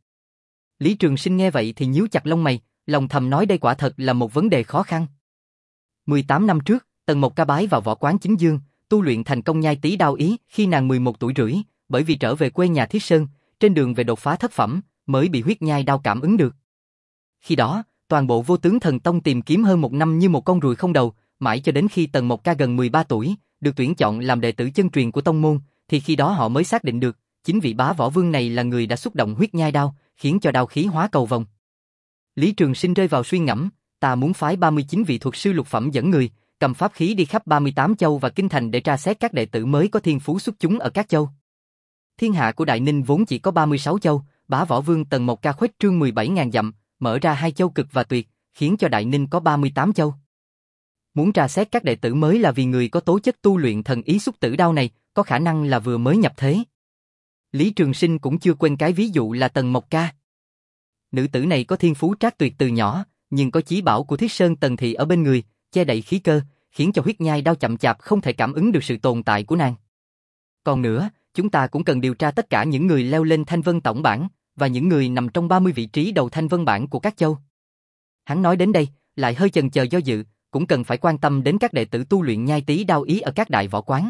Lý Trường Sinh nghe vậy thì nhíu chặt lông mày, lòng thầm nói đây quả thật là một vấn đề khó khăn. mười tám năm trước, Tần Mộc Ca bái vào võ quán chính dương, tu luyện thành công nhai tý đao ý khi nàng mười một tuổi rưỡi, bởi vì trở về quê nhà Thiết Sơn, trên đường về đột phá thất phẩm, mới bị huyết nhai đao cảm ứng được. Khi đó, toàn bộ Vô Tướng Thần Tông tìm kiếm hơn một năm như một con ruồi không đầu, mãi cho đến khi Tần Mộc Ca gần mười ba tuổi, được tuyển chọn làm đệ tử chân truyền của tông môn, thì khi đó họ mới xác định được, chính vị bá võ vương này là người đã xúc động huyết nhai đao, khiến cho đao khí hóa cầu vồng. Lý Trường Sinh rơi vào suy ngẫm, ta muốn phái ba mươi chín vị thuật sư lục phẩm dẫn người, cầm pháp khí đi khắp ba mươi tám châu và kinh thành để tra xét các đệ tử mới có thiên phú xuất chúng ở các châu. Thiên hạ của Đại Ninh vốn chỉ có ba mươi sáu châu, bá võ vương Tần Mộc Ca khuếch trương mười bảy nghìn dặm, mở ra hai châu cực và tuyệt, khiến cho Đại Ninh có ba mươi tám châu. Muốn tra xét các đệ tử mới là vì người có tố chất tu luyện thần ý xúc tử đao này, có khả năng là vừa mới nhập thế. Lý Trường Sinh cũng chưa quên cái ví dụ là Tần Mộc Ca. Nữ tử này có thiên phú trác tuyệt từ nhỏ, nhưng có chí bảo của Thiết Sơn Tần Thị ở bên người, che đậy khí cơ, khiến cho huyết nhai đao chậm chạp không thể cảm ứng được sự tồn tại của nàng. Còn nữa, chúng ta cũng cần điều tra tất cả những người leo lên Thanh Vân Tổng bảng, và những người nằm trong ba mươi vị trí đầu Thanh Vân bảng của các châu. Hắn nói đến đây, lại hơi chần chờ do dự, cũng cần phải quan tâm đến các đệ tử tu luyện nhai tý đao ý ở các đại võ quán.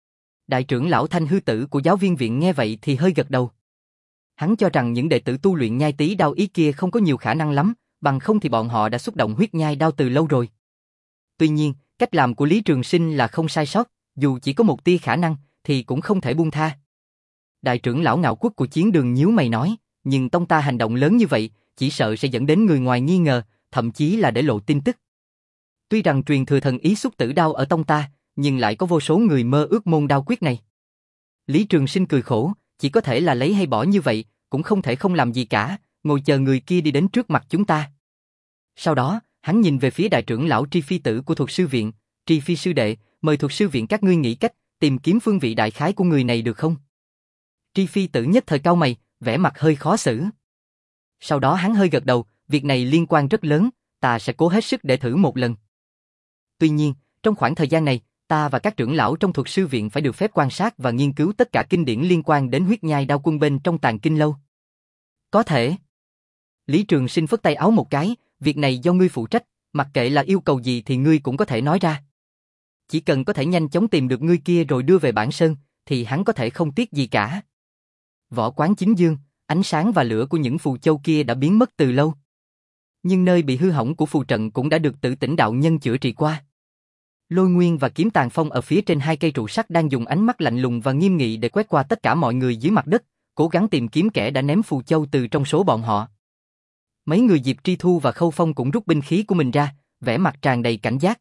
Đại trưởng lão Thanh Hư Tử của giáo viên viện nghe vậy thì hơi gật đầu. Hắn cho rằng những đệ tử tu luyện nhai tý đao ý kia không có nhiều khả năng lắm, bằng không thì bọn họ đã xúc động huyết nhai đao từ lâu rồi. Tuy nhiên, cách làm của Lý Trường Sinh là không sai sót, dù chỉ có một tia khả năng, thì cũng không thể buông tha. Đại trưởng lão Ngạo Quốc của Chiến Đường nhíu mày nói, nhưng tông ta hành động lớn như vậy, chỉ sợ sẽ dẫn đến người ngoài nghi ngờ, thậm chí là để lộ tin tức. Tuy rằng truyền thừa thần ý xúc tử đao ở tông ta, nhưng lại có vô số người mơ ước môn đao quyết này. Lý Trường Sinh cười khổ, chỉ có thể là lấy hay bỏ như vậy, cũng không thể không làm gì cả, ngồi chờ người kia đi đến trước mặt chúng ta. Sau đó, hắn nhìn về phía đại trưởng lão Tri Phi Tử của Thuật Sư Viện, Tri Phi sư đệ, mời Thuật Sư Viện các ngươi nghĩ cách, tìm kiếm phương vị đại khái của người này được không? Tri Phi Tử nhất thời cau mày, vẻ mặt hơi khó xử. Sau đó hắn hơi gật đầu, việc này liên quan rất lớn, ta sẽ cố hết sức để thử một lần. Tuy nhiên, trong khoảng thời gian này, ta và các trưởng lão trong Thuật Sư Viện phải được phép quan sát và nghiên cứu tất cả kinh điển liên quan đến huyết nhai đao quân bên trong Tàng Kinh Lâu. Có thể. Lý Trường Sinh phất tay áo một cái, việc này do ngươi phụ trách, mặc kệ là yêu cầu gì thì ngươi cũng có thể nói ra. Chỉ cần có thể nhanh chóng tìm được ngươi kia rồi đưa về Bản Sơn, thì hắn có thể không tiếc gì cả. Võ quán Chính Dương, ánh sáng và lửa của những phù châu kia đã biến mất từ lâu. Nhưng nơi bị hư hỏng của phù trận cũng đã được Tử Tỉnh đạo nhân chữa trị qua. Lôi Nguyên và Kiếm Tàn Phong ở phía trên hai cây trụ sắt đang dùng ánh mắt lạnh lùng và nghiêm nghị để quét qua tất cả mọi người dưới mặt đất, cố gắng tìm kiếm kẻ đã ném phù châu từ trong số bọn họ. Mấy người Diệp Tri Thu và Khâu Phong cũng rút binh khí của mình ra, vẻ mặt tràn đầy cảnh giác.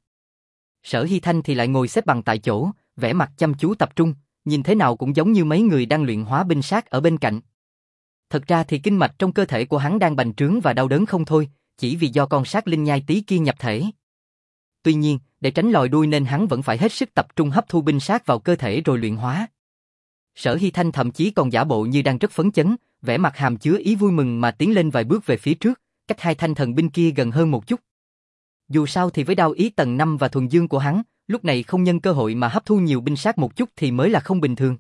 Sở Hy Thanh thì lại ngồi xếp bằng tại chỗ, vẻ mặt chăm chú tập trung, nhìn thế nào cũng giống như mấy người đang luyện hóa binh sát ở bên cạnh. Thật ra thì kinh mạch trong cơ thể của hắn đang bành trướng và đau đớn không thôi, chỉ vì do con sát linh nhai tí kia nhập thể. Tuy nhiên, để tránh lòi đuôi nên hắn vẫn phải hết sức tập trung hấp thu binh sát vào cơ thể rồi luyện hóa. Sở Hy Thanh thậm chí còn giả bộ như đang rất phấn chấn, vẻ mặt hàm chứa ý vui mừng mà tiến lên vài bước về phía trước, cách hai thanh thần binh kia gần hơn một chút. Dù sao thì với đao ý tầng năm và thuần dương của hắn, lúc này không nhân cơ hội mà hấp thu nhiều binh sát một chút thì mới là không bình thường.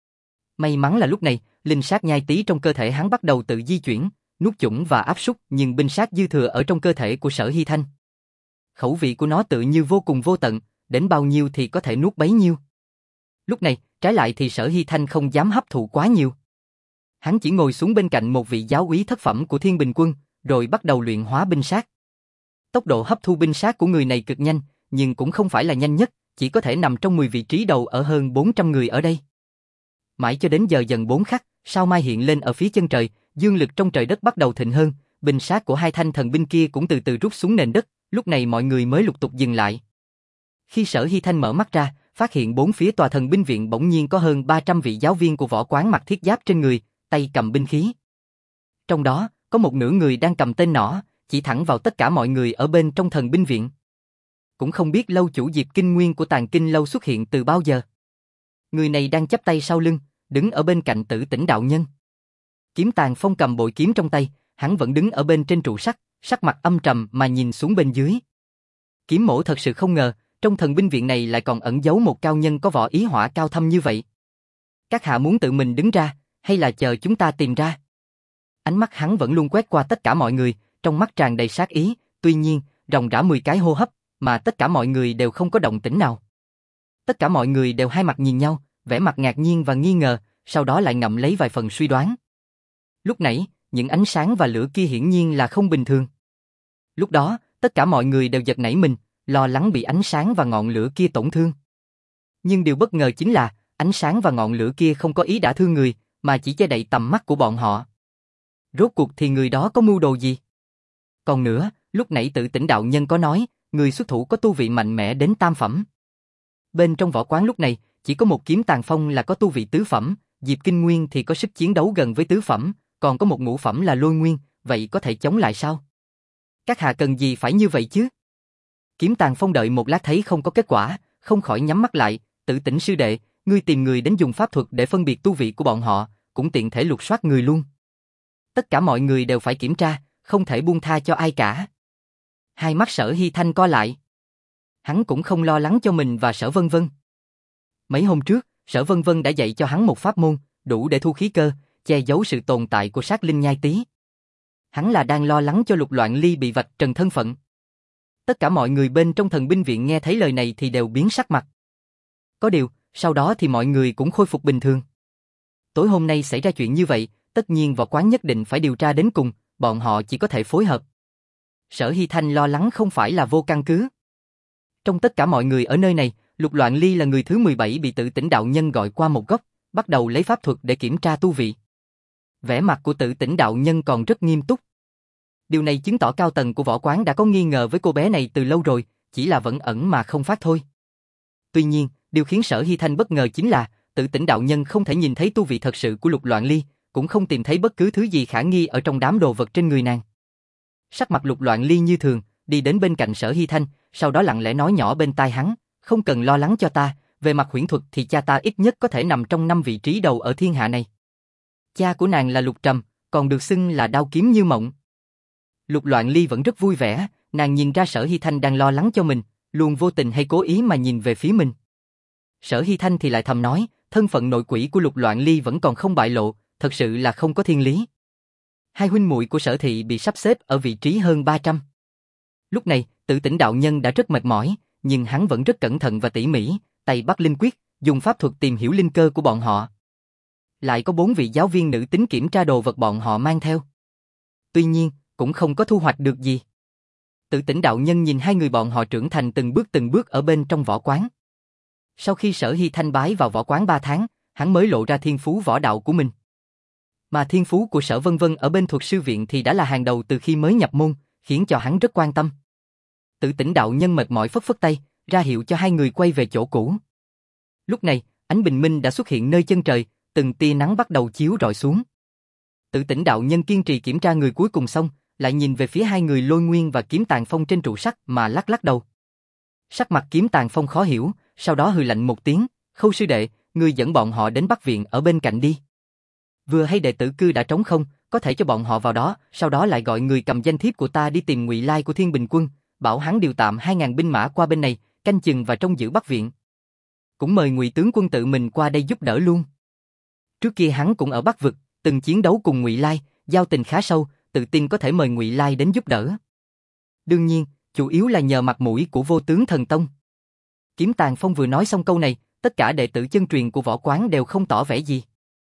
May mắn là lúc này, linh sát nhai tí trong cơ thể hắn bắt đầu tự di chuyển, nuốt chửng và áp súc, nhưng binh sát dư thừa ở trong cơ thể của Sở Hy Thanh. Khẩu vị của nó tự như vô cùng vô tận, đến bao nhiêu thì có thể nuốt bấy nhiêu. Lúc này, trái lại thì Sở Hy Thanh không dám hấp thụ quá nhiều. Hắn chỉ ngồi xuống bên cạnh một vị giáo úy thất phẩm của Thiên Bình Quân, rồi bắt đầu luyện hóa binh sát. Tốc độ hấp thu binh sát của người này cực nhanh, nhưng cũng không phải là nhanh nhất, chỉ có thể nằm trong mười vị trí đầu ở hơn bốn trăm người ở đây. Mãi cho đến giờ dần bốn khắc, sao mai hiện lên ở phía chân trời, dương lực trong trời đất bắt đầu thịnh hơn, binh sát của hai thanh thần binh kia cũng từ từ rút xuống nền đất, lúc này mọi người mới lục tục dừng lại. Khi Sở Hy Thanh mở mắt ra, phát hiện bốn phía tòa thần binh viện bỗng nhiên có hơn ba trăm vị giáo viên của võ quán mặc thiết giáp trên người, tay cầm binh khí. Trong đó, có một nửa người đang cầm tên nỏ, chỉ thẳng vào tất cả mọi người ở bên trong thần binh viện. Cũng không biết lâu chủ Diệp Kinh Nguyên của Tàng Kinh lâu xuất hiện từ bao giờ. Người này đang chắp tay sau lưng, đứng ở bên cạnh Tử Tĩnh đạo nhân. Kiếm Tàng Phong cầm bội kiếm trong tay, hắn vẫn đứng ở bên trên trụ sắt, sắc mặt âm trầm mà nhìn xuống bên dưới. Kiếm Mỗ thật sự không ngờ, trong thần binh viện này lại còn ẩn giấu một cao nhân có võ ý hỏa cao thâm như vậy. Các hạ muốn tự mình đứng ra, hay là chờ chúng ta tìm ra? Ánh mắt hắn vẫn luôn quét qua tất cả mọi người, trong mắt tràn đầy sát ý, tuy nhiên, ròng rã mười cái hô hấp, mà tất cả mọi người đều không có động tĩnh nào. Tất cả mọi người đều hai mặt nhìn nhau, vẻ mặt ngạc nhiên và nghi ngờ, sau đó lại ngậm lấy vài phần suy đoán. Lúc nãy, những ánh sáng và lửa kia hiển nhiên là không bình thường. Lúc đó, tất cả mọi người đều giật nảy mình, lo lắng bị ánh sáng và ngọn lửa kia tổn thương. Nhưng điều bất ngờ chính là, ánh sáng và ngọn lửa kia không có ý đả thương người, mà chỉ che đậy tầm mắt của bọn họ. Rốt cuộc thì người đó có mưu đồ gì? Còn nữa, lúc nãy Tử Tĩnh đạo nhân có nói, người xuất thủ có tu vị mạnh mẽ đến tam phẩm. Bên trong võ quán lúc này, chỉ có một Kiếm Tàng Phong là có tu vị tứ phẩm, Diệp Kinh Nguyên thì có sức chiến đấu gần với tứ phẩm, còn có một ngũ phẩm là Lôi Nguyên, vậy có thể chống lại sao? Các hạ cần gì phải như vậy chứ? Kiếm Tàng Phong đợi một lát thấy không có kết quả, không khỏi nhắm mắt lại, Tử Tĩnh sư đệ, ngươi tìm người đến dùng pháp thuật để phân biệt tu vị của bọn họ, cũng tiện thể lục soát người luôn. Tất cả mọi người đều phải kiểm tra, không thể buông tha cho ai cả. Hai mắt Sở Hy Thanh co lại. Hắn cũng không lo lắng cho mình và Sở Vân Vân. Mấy hôm trước, Sở Vân Vân đã dạy cho hắn một pháp môn, đủ để thu khí cơ, che giấu sự tồn tại của sát linh nhai tí. Hắn là đang lo lắng cho Lục Loạn Ly bị vạch trần thân phận. Tất cả mọi người bên trong thần binh viện nghe thấy lời này thì đều biến sắc mặt. Có điều, sau đó thì mọi người cũng khôi phục bình thường. Tối hôm nay xảy ra chuyện như vậy, tất nhiên võ quán nhất định phải điều tra đến cùng, bọn họ chỉ có thể phối hợp. Sở Hy Thanh lo lắng không phải là vô căn cứ. Trong tất cả mọi người ở nơi này, Lục Loạn Ly là người thứ mười bảy bị Tử Tĩnh đạo nhân gọi qua một góc, bắt đầu lấy pháp thuật để kiểm tra tu vị. Vẻ mặt của Tử Tĩnh đạo nhân còn rất nghiêm túc. Điều này chứng tỏ cao tầng của võ quán đã có nghi ngờ với cô bé này từ lâu rồi, chỉ là vẫn ẩn mà không phát thôi. Tuy nhiên, điều khiến Sở Hy Thanh bất ngờ chính là, Tử Tĩnh đạo nhân không thể nhìn thấy tu vị thật sự của Lục Loạn Ly, cũng không tìm thấy bất cứ thứ gì khả nghi ở trong đám đồ vật trên người nàng. Sắc mặt Lục Loạn Ly như thường, đi đến bên cạnh Sở Hy Thanh, sau đó lặng lẽ nói nhỏ bên tai hắn, không cần lo lắng cho ta, về mặt huyễn thuật thì cha ta ít nhất có thể nằm trong năm vị trí đầu ở thiên hạ này. Cha của nàng là Lục Trầm, còn được xưng là đao kiếm như mộng. Lục Loạn Ly vẫn rất vui vẻ, nàng nhìn ra Sở Hy Thanh đang lo lắng cho mình, luôn vô tình hay cố ý mà nhìn về phía mình. Sở Hy Thanh thì lại thầm nói, thân phận nội quỷ của Lục Loạn Ly vẫn còn không bại lộ, thật sự là không có thiên lý. Hai huynh muội của Sở thị bị sắp xếp ở vị trí hơn ba trăm. Lúc này, Tử Tĩnh đạo nhân đã rất mệt mỏi, nhưng hắn vẫn rất cẩn thận và tỉ mỉ, tay bắt linh quyết, dùng pháp thuật tìm hiểu linh cơ của bọn họ. Lại có bốn vị giáo viên nữ tính kiểm tra đồ vật bọn họ mang theo. Tuy nhiên, cũng không có thu hoạch được gì. Tử Tĩnh đạo nhân nhìn hai người bọn họ trưởng thành từng bước từng bước ở bên trong võ quán. Sau khi Sở Hy Thanh bái vào võ quán ba tháng, hắn mới lộ ra thiên phú võ đạo của mình. Mà thiên phú của Sở Vân Vân ở bên thuật sư viện thì đã là hàng đầu từ khi mới nhập môn, khiến cho hắn rất quan tâm. Tử Tĩnh đạo nhân mệt mỏi phất phất tay, ra hiệu cho hai người quay về chỗ cũ. Lúc này, ánh bình minh đã xuất hiện nơi chân trời, từng tia nắng bắt đầu chiếu rọi xuống. Tử Tĩnh đạo nhân kiên trì kiểm tra người cuối cùng xong, lại nhìn về phía hai người Lôi Nguyên và Kiếm Tàn Phong trên trụ sắt mà lắc lắc đầu. Sắc mặt Kiếm Tàn Phong khó hiểu, sau đó hừ lạnh một tiếng, Khâu sư đệ, ngươi dẫn bọn họ đến Bắc Viện ở bên cạnh đi. Vừa hay đệ tử cư đã trống không, có thể cho bọn họ vào đó, sau đó lại gọi người cầm danh thiếp của ta đi tìm Ngụy Lai của Thiên Bình Quân, bảo hắn điều tạm hai ngàn binh mã qua bên này, canh chừng và trông giữ Bắc Viện. Cũng mời Ngụy tướng quân tự mình qua đây giúp đỡ luôn. Trước kia hắn cũng ở Bắc Vực, từng chiến đấu cùng Ngụy Lai, giao tình khá sâu, tự tin có thể mời Ngụy Lai đến giúp đỡ. Đương nhiên, chủ yếu là nhờ mặt mũi của Vô Tướng Thần Tông. Kiếm Tàn Phong vừa nói xong câu này, tất cả đệ tử chân truyền của võ quán đều không tỏ vẻ gì.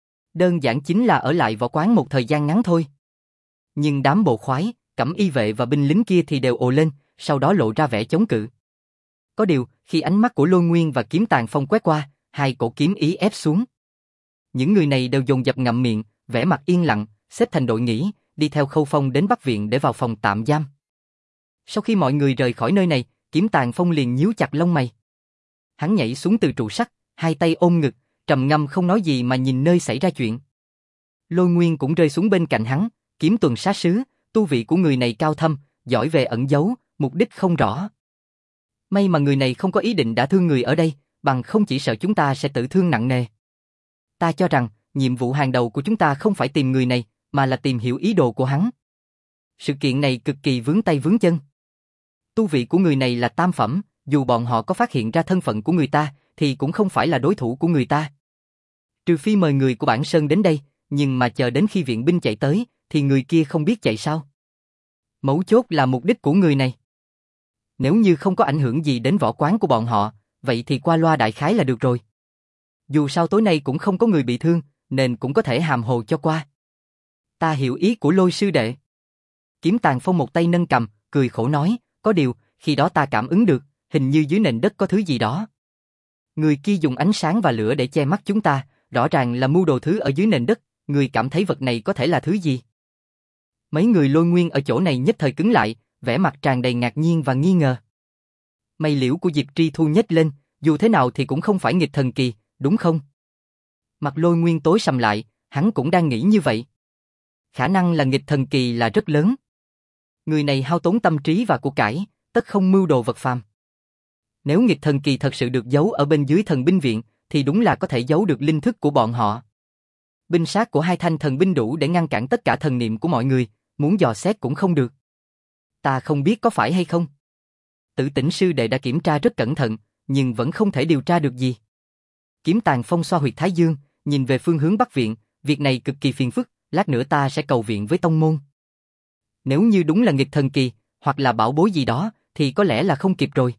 Đơn giản chính là ở lại võ quán một thời gian ngắn thôi. Nhưng đám bộ khoái, cẩm y vệ và binh lính kia thì đều ồ lên, sau đó lộ ra vẻ chống cự. Có điều, khi ánh mắt của Lôi Nguyên và Kiếm Tàn Phong quét qua, hai cổ kiếm ý ép xuống. Những người này đều dồn dập ngậm miệng, vẻ mặt yên lặng, xếp thành đội nghỉ, đi theo Khâu Phong đến Bắc Viện để vào phòng tạm giam. Sau khi mọi người rời khỏi nơi này, Kiếm Tàn Phong liền nhíu chặt lông mày. Hắn nhảy xuống từ trụ sắt, hai tay ôm ngực, trầm ngâm không nói gì mà nhìn nơi xảy ra chuyện. Lôi Nguyên cũng rơi xuống bên cạnh hắn, kiếm tuần sát sứ, tu vị của người này cao thâm, giỏi về ẩn giấu, mục đích không rõ. May mà người này không có ý định đã thương người ở đây, bằng không chỉ sợ chúng ta sẽ tử thương nặng nề. Ta cho rằng, nhiệm vụ hàng đầu của chúng ta không phải tìm người này, mà là tìm hiểu ý đồ của hắn. Sự kiện này cực kỳ vướng tay vướng chân. Tu vị của người này là tam phẩm, dù bọn họ có phát hiện ra thân phận của người ta, thì cũng không phải là đối thủ của người ta. Trừ phi mời người của Bản Sơn đến đây, nhưng mà chờ đến khi viện binh chạy tới, thì người kia không biết chạy sao. Mấu chốt là mục đích của người này. Nếu như không có ảnh hưởng gì đến võ quán của bọn họ, vậy thì qua loa đại khái là được rồi. Dù sao tối nay cũng không có người bị thương, nên cũng có thể hàm hồ cho qua. Ta hiểu ý của Lôi sư đệ. Kiếm Tàn Phong một tay nâng cầm, cười khổ nói, có điều, khi đó ta cảm ứng được, hình như dưới nền đất có thứ gì đó. Người kia dùng ánh sáng và lửa để che mắt chúng ta, rõ ràng là mưu đồ thứ ở dưới nền đất, người cảm thấy vật này có thể là thứ gì? Mấy người Lôi Nguyên ở chỗ này nhất thời cứng lại, vẻ mặt tràn đầy ngạc nhiên và nghi ngờ. Mày liễu của Diệp Tri Thu nhếch lên, dù thế nào thì cũng không phải nghịch thần kỳ, đúng không? Mặt Lôi Nguyên tối sầm lại, hắn cũng đang nghĩ như vậy. Khả năng là nghịch thần kỳ là rất lớn. Người này hao tốn tâm trí và của cải, tất không mưu đồ vật phàm. Nếu nghịch thần kỳ thật sự được giấu ở bên dưới thần binh viện, thì đúng là có thể giấu được linh thức của bọn họ. Binh sát của hai thanh thần binh đủ để ngăn cản tất cả thần niệm của mọi người, muốn dò xét cũng không được. Ta không biết có phải hay không. Tử Tĩnh sư đệ đã kiểm tra rất cẩn thận, nhưng vẫn không thể điều tra được gì. Kiếm Tàn Phong xoa huyệt thái dương, nhìn về phương hướng Bắc Viện, việc này cực kỳ phiền phức, lát nữa ta sẽ cầu viện với tông môn. Nếu như đúng là nghịch thần kỳ, hoặc là bảo bối gì đó, thì có lẽ là không kịp rồi.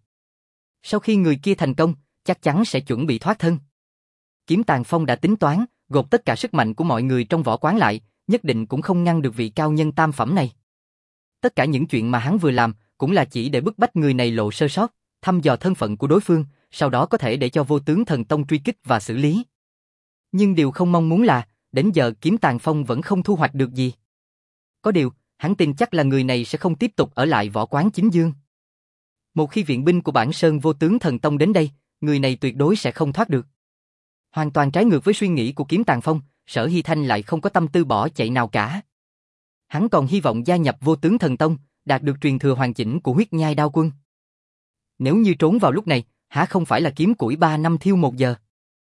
Sau khi người kia thành công, chắc chắn sẽ chuẩn bị thoát thân. Kiếm Tàn Phong đã tính toán, gộp tất cả sức mạnh của mọi người trong võ quán lại, nhất định cũng không ngăn được vị cao nhân tam phẩm này. Tất cả những chuyện mà hắn vừa làm, cũng là chỉ để bức bách người này lộ sơ sót, thăm dò thân phận của đối phương, sau đó có thể để cho Vô Tướng Thần Tông truy kích và xử lý. Nhưng điều không mong muốn là, đến giờ Kiếm Tàn Phong vẫn không thu hoạch được gì. Có điều, hắn tin chắc là người này sẽ không tiếp tục ở lại võ quán chính dương. Một khi viện binh của Bản Sơn Vô Tướng Thần Tông đến đây, người này tuyệt đối sẽ không thoát được. Hoàn toàn trái ngược với suy nghĩ của Kiếm Tàn Phong, Sở Hy Thanh lại không có tâm tư bỏ chạy nào cả. Hắn còn hy vọng gia nhập Vô Tướng Thần Tông, đạt được truyền thừa hoàn chỉnh của Huyết Nhai Đao Quân. Nếu như trốn vào lúc này, há không phải là kiếm củi ba năm thiêu một giờ.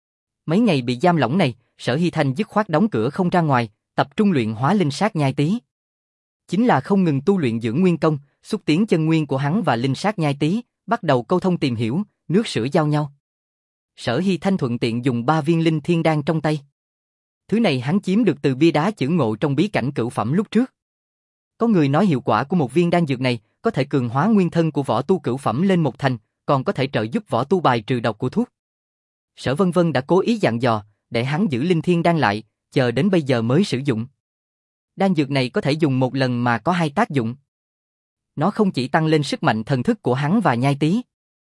Mấy ngày bị giam lỏng này, Sở Hy Thanh dứt khoát đóng cửa không ra ngoài, tập trung luyện hóa linh sát nhai tí. Chính là không ngừng tu luyện dưỡng nguyên công, xúc tiến chân nguyên của hắn và linh sát nhai tí, bắt đầu câu thông tìm hiểu, nước sữa giao nhau. Sở Hy Thanh thuận tiện dùng ba viên linh thiên đan trong tay. Thứ này hắn chiếm được từ bia đá chữ ngộ trong bí cảnh cửu phẩm lúc trước. Có người nói hiệu quả của một viên đan dược này có thể cường hóa nguyên thân của võ tu cửu phẩm lên một thành, còn có thể trợ giúp võ tu bài trừ độc của thuốc. Sở Vân Vân đã cố ý dặn dò, để hắn giữ linh thiên đan lại, chờ đến bây giờ mới sử dụng. Đan dược này có thể dùng một lần mà có hai tác dụng. Nó không chỉ tăng lên sức mạnh thần thức của hắn và nhai tí,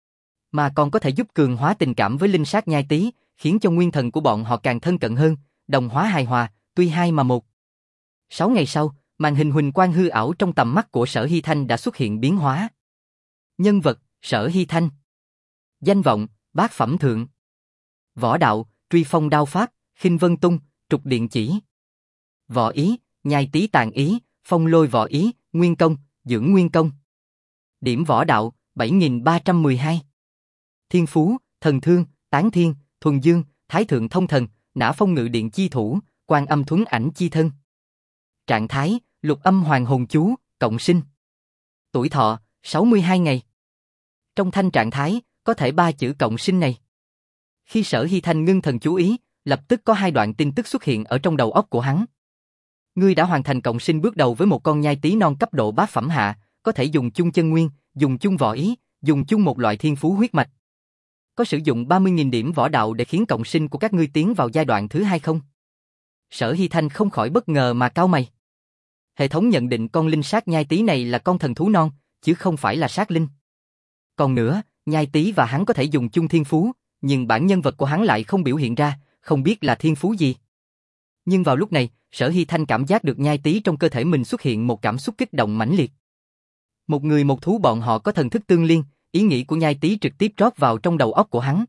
mà còn có thể giúp cường hóa tình cảm với linh sát nhai tí, khiến cho nguyên thần của bọn họ càng thân cận hơn, đồng hóa hài hòa, tuy hai mà một. Sáu ngày sau, màn hình huỳnh quang hư ảo trong tầm mắt của Sở Hy Thanh đã xuất hiện biến hóa. Nhân vật, Sở Hy Thanh. Danh vọng, bát phẩm thượng. Võ đạo, truy phong đao pháp, khinh vân tung, trục điện chỉ. Võ ý, nhai tí tàn ý, phong lôi võ ý, Nguyên công, dưỡng nguyên công. Điểm võ đạo, bảy nghìn ba trăm mười hai. Thiên phú, thần thương, tán thiên, thuần dương, thái thượng thông thần, nã phong ngự điện chi thủ, quan âm thuấn ảnh chi thân. Trạng thái, lục âm hoàng hồn chú, cộng sinh. Tuổi thọ, sáu mươi hai ngày. Trong thanh trạng thái, có thể ba chữ cộng sinh này. Khi Sở Hy Thanh ngưng thần chú ý, lập tức có hai đoạn tin tức xuất hiện ở trong đầu óc của hắn. Ngươi đã hoàn thành cộng sinh bước đầu với một con nhai tí non cấp độ bát phẩm hạ, có thể dùng chung chân nguyên, dùng chung võ ý, dùng chung một loại thiên phú huyết mạch. Có sử dụng ba mươi nghìn điểm võ đạo để khiến cộng sinh của các ngươi tiến vào giai đoạn thứ hai không? Sở Hy Thanh không khỏi bất ngờ mà cau mày. Hệ thống nhận định con linh sát nhai tí này là con thần thú non, chứ không phải là sát linh. Còn nữa, nhai tí và hắn có thể dùng chung thiên phú, nhưng bản nhân vật của hắn lại không biểu hiện ra, không biết là thiên phú gì. Nhưng vào lúc này, Sở Hy Thanh cảm giác được nhai tí trong cơ thể mình xuất hiện một cảm xúc kích động mãnh liệt. Một người một thú bọn họ có thần thức tương liên, ý nghĩ của nhai tí trực tiếp trót vào trong đầu óc của hắn.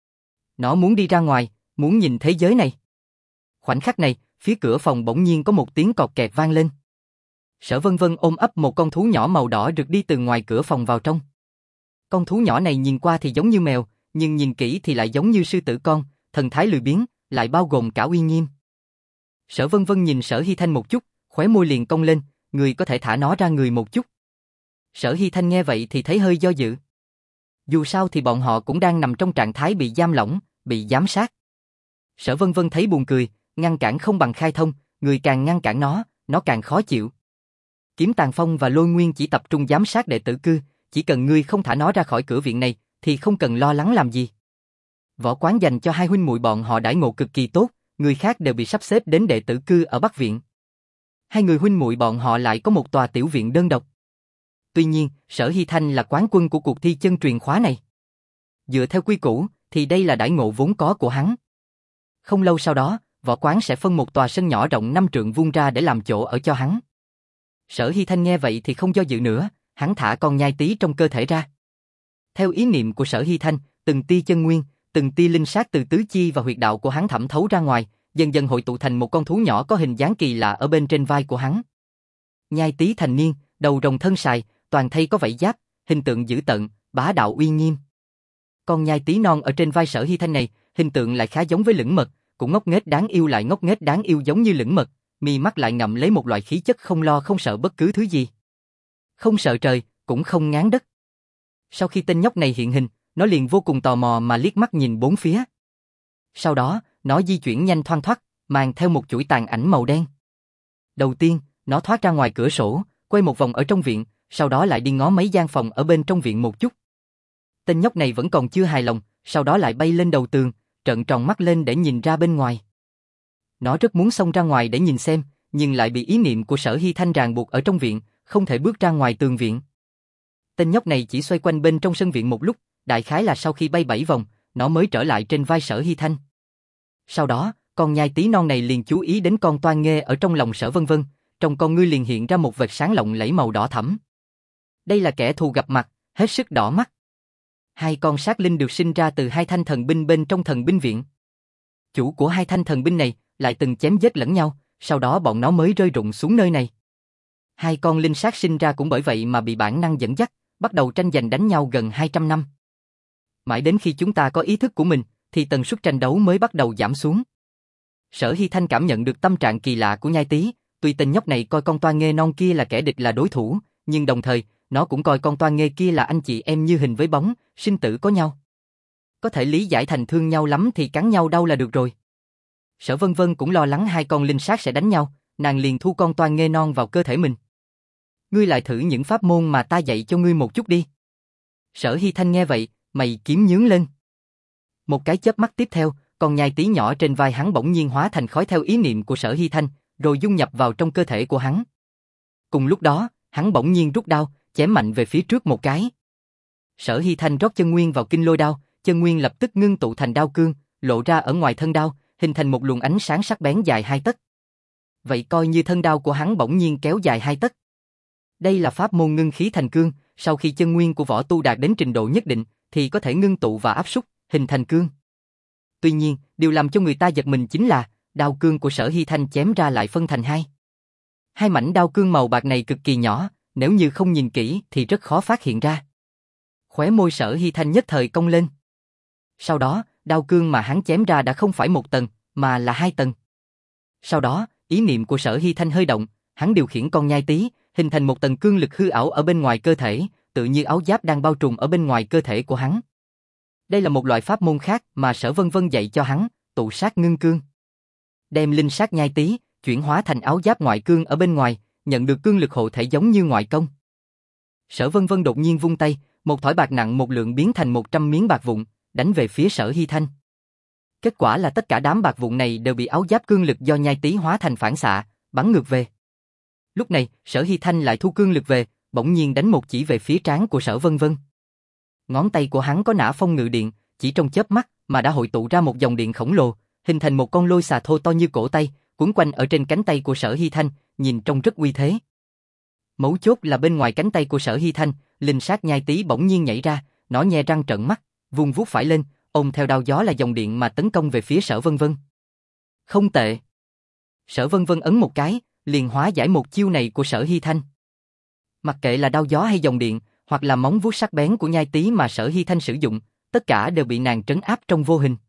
Nó muốn đi ra ngoài, muốn nhìn thế giới này. Khoảnh khắc này, phía cửa phòng bỗng nhiên có một tiếng cọt kẹt vang lên. Sở Vân Vân ôm ấp một con thú nhỏ màu đỏ rực đi từ ngoài cửa phòng vào trong. Con thú nhỏ này nhìn qua thì giống như mèo, nhưng nhìn kỹ thì lại giống như sư tử con, thần thái lười biếng, lại bao gồm cả uy nghiêm. Sở Vân Vân nhìn Sở Hy Thanh một chút, khóe môi liền cong lên, người có thể thả nó ra người một chút. Sở Hy Thanh nghe vậy thì thấy hơi do dự. Dù sao thì bọn họ cũng đang nằm trong trạng thái bị giam lỏng, bị giám sát. Sở Vân Vân thấy buồn cười, ngăn cản không bằng khai thông, người càng ngăn cản nó, nó càng khó chịu. Kiếm Tàn Phong và Lôi Nguyên chỉ tập trung giám sát đệ tử cư, chỉ cần ngươi không thả nó ra khỏi cửa viện này, thì không cần lo lắng làm gì. Võ quán dành cho hai huynh muội bọn họ đãi ngộ cực kỳ tốt, người khác đều bị sắp xếp đến đệ tử cư ở Bắc viện. Hai người huynh muội bọn họ lại có một tòa tiểu viện đơn độc. Tuy nhiên, Sở Hy Thanh là quán quân của cuộc thi chân truyền khóa này. Dựa theo quy củ, thì đây là đãi ngộ vốn có của hắn. Không lâu sau đó, võ quán sẽ phân một tòa sân nhỏ rộng năm trượng vuông ra để làm chỗ ở cho hắn. Sở Hy Thanh nghe vậy thì không do dự nữa, hắn thả con nhai tí trong cơ thể ra. Theo ý niệm của Sở Hy Thanh, từng tia chân nguyên, từng tia linh sát từ tứ chi và huyệt đạo của hắn thẩm thấu ra ngoài, dần dần hội tụ thành một con thú nhỏ có hình dáng kỳ lạ ở bên trên vai của hắn. Nhai tí thành niên, đầu rồng thân sài, toàn thân có vảy giáp, hình tượng dữ tợn, bá đạo uy nghiêm. Con nhai tí non ở trên vai Sở Hy Thanh này, hình tượng lại khá giống với lửng mật, cũng ngốc nghếch đáng yêu lại ngốc nghếch đáng yêu giống như lửng mật, mi mắt lại ngậm lấy một loại khí chất không lo không sợ bất cứ thứ gì. Không sợ trời, cũng không ngán đất. Sau khi tên nhóc này hiện hình, nó liền vô cùng tò mò mà liếc mắt nhìn bốn phía. Sau đó, nó di chuyển nhanh thoăn thoắt, mang theo một chuỗi tàn ảnh màu đen. Đầu tiên, nó thoát ra ngoài cửa sổ, quay một vòng ở trong viện, sau đó lại đi ngó mấy gian phòng ở bên trong viện một chút. Tên nhóc này vẫn còn chưa hài lòng, sau đó lại bay lên đầu tường, trợn tròn mắt lên để nhìn ra bên ngoài. Nó rất muốn xông ra ngoài để nhìn xem, nhưng lại bị ý niệm của Sở Hy Thanh ràng buộc ở trong viện, không thể bước ra ngoài tường viện. Tên nhóc này chỉ xoay quanh bên trong sân viện một lúc, đại khái là sau khi bay bảy vòng, nó mới trở lại trên vai Sở Hy Thanh. Sau đó, con nhai tí non này liền chú ý đến con toan nghê ở trong lòng Sở Vân Vân, trong con ngươi liền hiện ra một vệt sáng lộng lẫy màu đỏ thẫm. Đây là kẻ thù gặp mặt, hết sức đỏ mắt. Hai con sát linh được sinh ra từ hai thanh thần binh bên trong thần binh viện. Chủ của hai thanh thần binh này lại từng chém giết lẫn nhau, sau đó bọn nó mới rơi rụng xuống nơi này. Hai con linh sát sinh ra cũng bởi vậy mà bị bản năng dẫn dắt, bắt đầu tranh giành đánh nhau gần hai trăm năm. Mãi đến khi chúng ta có ý thức của mình, thì tần suất tranh đấu mới bắt đầu giảm xuống. Sở Hy Thanh cảm nhận được tâm trạng kỳ lạ của nhai tí, tuy tên nhóc này coi con toan nghê non kia là kẻ địch là đối thủ, nhưng đồng thời, nó cũng coi con toan nghê kia là anh chị em như hình với bóng, sinh tử có nhau. Có thể lý giải thành thương nhau lắm thì cắn nhau đau là được rồi. Sở Vân Vân cũng lo lắng hai con linh sát sẽ đánh nhau, nàng liền thu con toan nghê non vào cơ thể mình. Ngươi lại thử những pháp môn mà ta dạy cho ngươi một chút đi. Sở Hy Thanh nghe vậy, mày kiếm nhướng lên. Một cái chớp mắt tiếp theo, con nhai tí nhỏ trên vai hắn bỗng nhiên hóa thành khói theo ý niệm của Sở Hy Thanh, rồi dung nhập vào trong cơ thể của hắn. Cùng lúc đó, hắn bỗng nhiên rút đao, chém mạnh về phía trước một cái. Sở Hy Thanh rót chân nguyên vào kinh lôi đao, chân nguyên lập tức ngưng tụ thành đao cương, lộ ra ở ngoài thân đao, hình thành một luồng ánh sáng sắc bén dài hai tấc. Vậy coi như thân đao của hắn bỗng nhiên kéo dài hai tấc. Đây là pháp môn ngưng khí thành cương, sau khi chân nguyên của võ tu đạt đến trình độ nhất định, thì có thể ngưng tụ và áp xúc, hình thành cương. Tuy nhiên, điều làm cho người ta giật mình chính là, đao cương của Sở Hy Thanh chém ra lại phân thành hai. Hai mảnh đao cương màu bạc này cực kỳ nhỏ, nếu như không nhìn kỹ thì rất khó phát hiện ra. Khóe môi Sở Hy Thanh nhất thời cong lên. Sau đó, đao cương mà hắn chém ra đã không phải một tầng, mà là hai tầng. Sau đó, ý niệm của Sở Hy Thanh hơi động, hắn điều khiển con nhai tí, hình thành một tầng cương lực hư ảo ở bên ngoài cơ thể, tự như áo giáp đang bao trùm ở bên ngoài cơ thể của hắn. Đây là một loại pháp môn khác mà Sở Vân Vân dạy cho hắn, tụ sát ngưng cương. Đem linh sát nhai tí, chuyển hóa thành áo giáp ngoại cương ở bên ngoài, nhận được cương lực hộ thể giống như ngoại công. Sở Vân Vân đột nhiên vung tay, một thỏi bạc nặng một lượng biến thành một trăm miếng bạc vụn, đánh về phía Sở Hy Thanh. Kết quả là tất cả đám bạc vụn này đều bị áo giáp cương lực do nhai tí hóa thành phản xạ, bắn ngược về. Lúc này, Sở Hy Thanh lại thu cương lực về, bỗng nhiên đánh một chỉ về phía trán của Sở Vân Vân. Ngón tay của hắn có nã phong ngự điện, chỉ trong chớp mắt mà đã hội tụ ra một dòng điện khổng lồ, hình thành một con lôi xà thô to như cổ tay, quấn quanh ở trên cánh tay của Sở Hy Thanh, nhìn trông rất uy thế. Mấu chốt là bên ngoài cánh tay của Sở Hy Thanh, linh sát nhai tí bỗng nhiên nhảy ra, nó nhe răng trợn mắt, vung vuốt phải lên, ôm theo đao gió là dòng điện mà tấn công về phía Sở Vân Vân. Không tệ. Sở Vân Vân ấn một cái, liền hóa giải một chiêu này của Sở Hy Thanh. Mặc kệ là đao gió hay dòng điện, hoặc là móng vuốt sắc bén của nhai tí mà Sở Hy Thanh sử dụng, tất cả đều bị nàng trấn áp trong vô hình.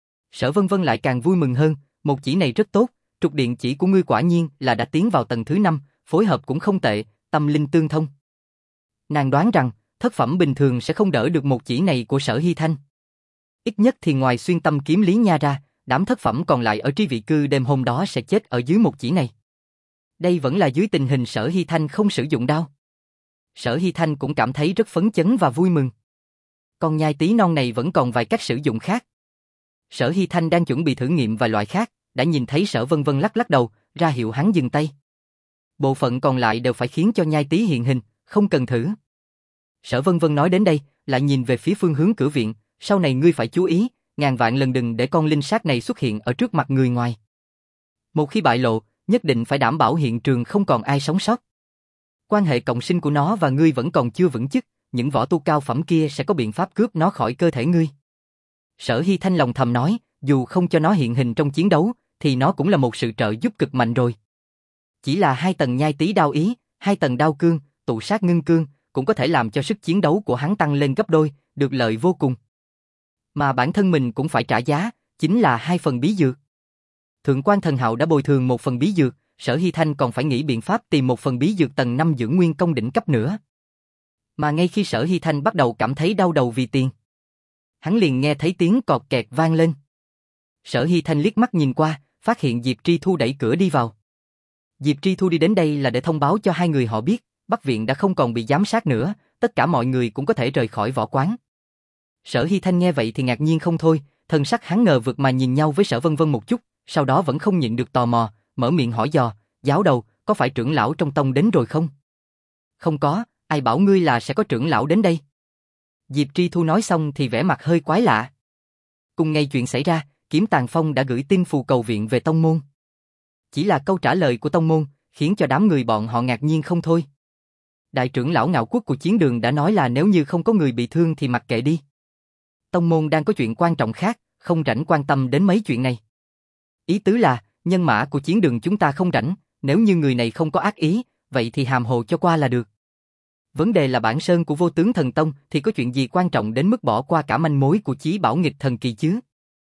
Sở Vân Vân lại càng vui mừng hơn, một chỉ này rất tốt, trục điện chỉ của ngươi quả nhiên là đã tiến vào tầng thứ năm, phối hợp cũng không tệ, tâm linh tương thông. Nàng đoán rằng, thất phẩm bình thường sẽ không đỡ được một chỉ này của Sở Hy Thanh. Ít nhất thì ngoài xuyên tâm kiếm Lý Nha ra, đám thất phẩm còn lại ở tri vị cư đêm hôm đó sẽ chết ở dưới một chỉ này. Đây vẫn là dưới tình hình Sở Hy Thanh không sử dụng đao. Sở Hy Thanh cũng cảm thấy rất phấn chấn và vui mừng. Con nhai tí non này vẫn còn vài cách sử dụng khác. Sở Hy Thanh đang chuẩn bị thử nghiệm vài loại khác, đã nhìn thấy Sở Vân Vân lắc lắc đầu, ra hiệu hắn dừng tay. Bộ phận còn lại đều phải khiến cho nhai tí hiện hình, không cần thử. Sở Vân Vân nói đến đây, lại nhìn về phía phương hướng cửa viện, sau này ngươi phải chú ý, ngàn vạn lần đừng để con linh sát này xuất hiện ở trước mặt người ngoài. Một khi bại lộ, nhất định phải đảm bảo hiện trường không còn ai sống sót. Quan hệ cộng sinh của nó và ngươi vẫn còn chưa vững chắc, những võ tu cao phẩm kia sẽ có biện pháp cướp nó khỏi cơ thể ngươi. Sở Hy Thanh lòng thầm nói, dù không cho nó hiện hình trong chiến đấu, thì nó cũng là một sự trợ giúp cực mạnh rồi. Chỉ là hai tầng nhai tí đao ý, hai tầng đao cương, tụ sát ngưng cương, cũng có thể làm cho sức chiến đấu của hắn tăng lên gấp đôi, được lợi vô cùng. Mà bản thân mình cũng phải trả giá, chính là hai phần bí dược. Thượng quan Thần Hạo đã bồi thường một phần bí dược, Sở Hy Thanh còn phải nghĩ biện pháp tìm một phần bí dược tầng năm dưỡng nguyên công đỉnh cấp nữa. Mà ngay khi Sở Hy Thanh bắt đầu cảm thấy đau đầu vì tiền, hắn liền nghe thấy tiếng cọt kẹt vang lên. Sở Hy Thanh liếc mắt nhìn qua, phát hiện Diệp Tri Thu đẩy cửa đi vào. Diệp Tri Thu đi đến đây là để thông báo cho hai người họ biết, Bắc viện đã không còn bị giám sát nữa, tất cả mọi người cũng có thể rời khỏi võ quán. Sở Hy Thanh nghe vậy thì ngạc nhiên không thôi, thần sắc hắn ngờ vực mà nhìn nhau với Sở Vân Vân một chút, sau đó vẫn không nhịn được tò mò, mở miệng hỏi dò, giáo đầu, có phải trưởng lão trong tông đến rồi không? Không có, ai bảo ngươi là sẽ có trưởng lão đến đây? Diệp Tri Thu nói xong thì vẻ mặt hơi quái lạ. Cùng ngày chuyện xảy ra, Kiếm Tàn Phong đã gửi tin phù cầu viện về tông môn. Chỉ là câu trả lời của tông môn, khiến cho đám người bọn họ ngạc nhiên không thôi. Đại trưởng lão Ngạo Quốc của chiến đường đã nói là nếu như không có người bị thương thì mặc kệ đi. Tông môn đang có chuyện quan trọng khác, không rảnh quan tâm đến mấy chuyện này. Ý tứ là, nhân mã của chiến đường chúng ta không rảnh, nếu như người này không có ác ý, vậy thì hàm hồ cho qua là được. Vấn đề là bản sơn của Vô Tướng Thần Tông thì có chuyện gì quan trọng đến mức bỏ qua cả manh mối của Chí Bảo Nghịch Thần Kỳ chứ?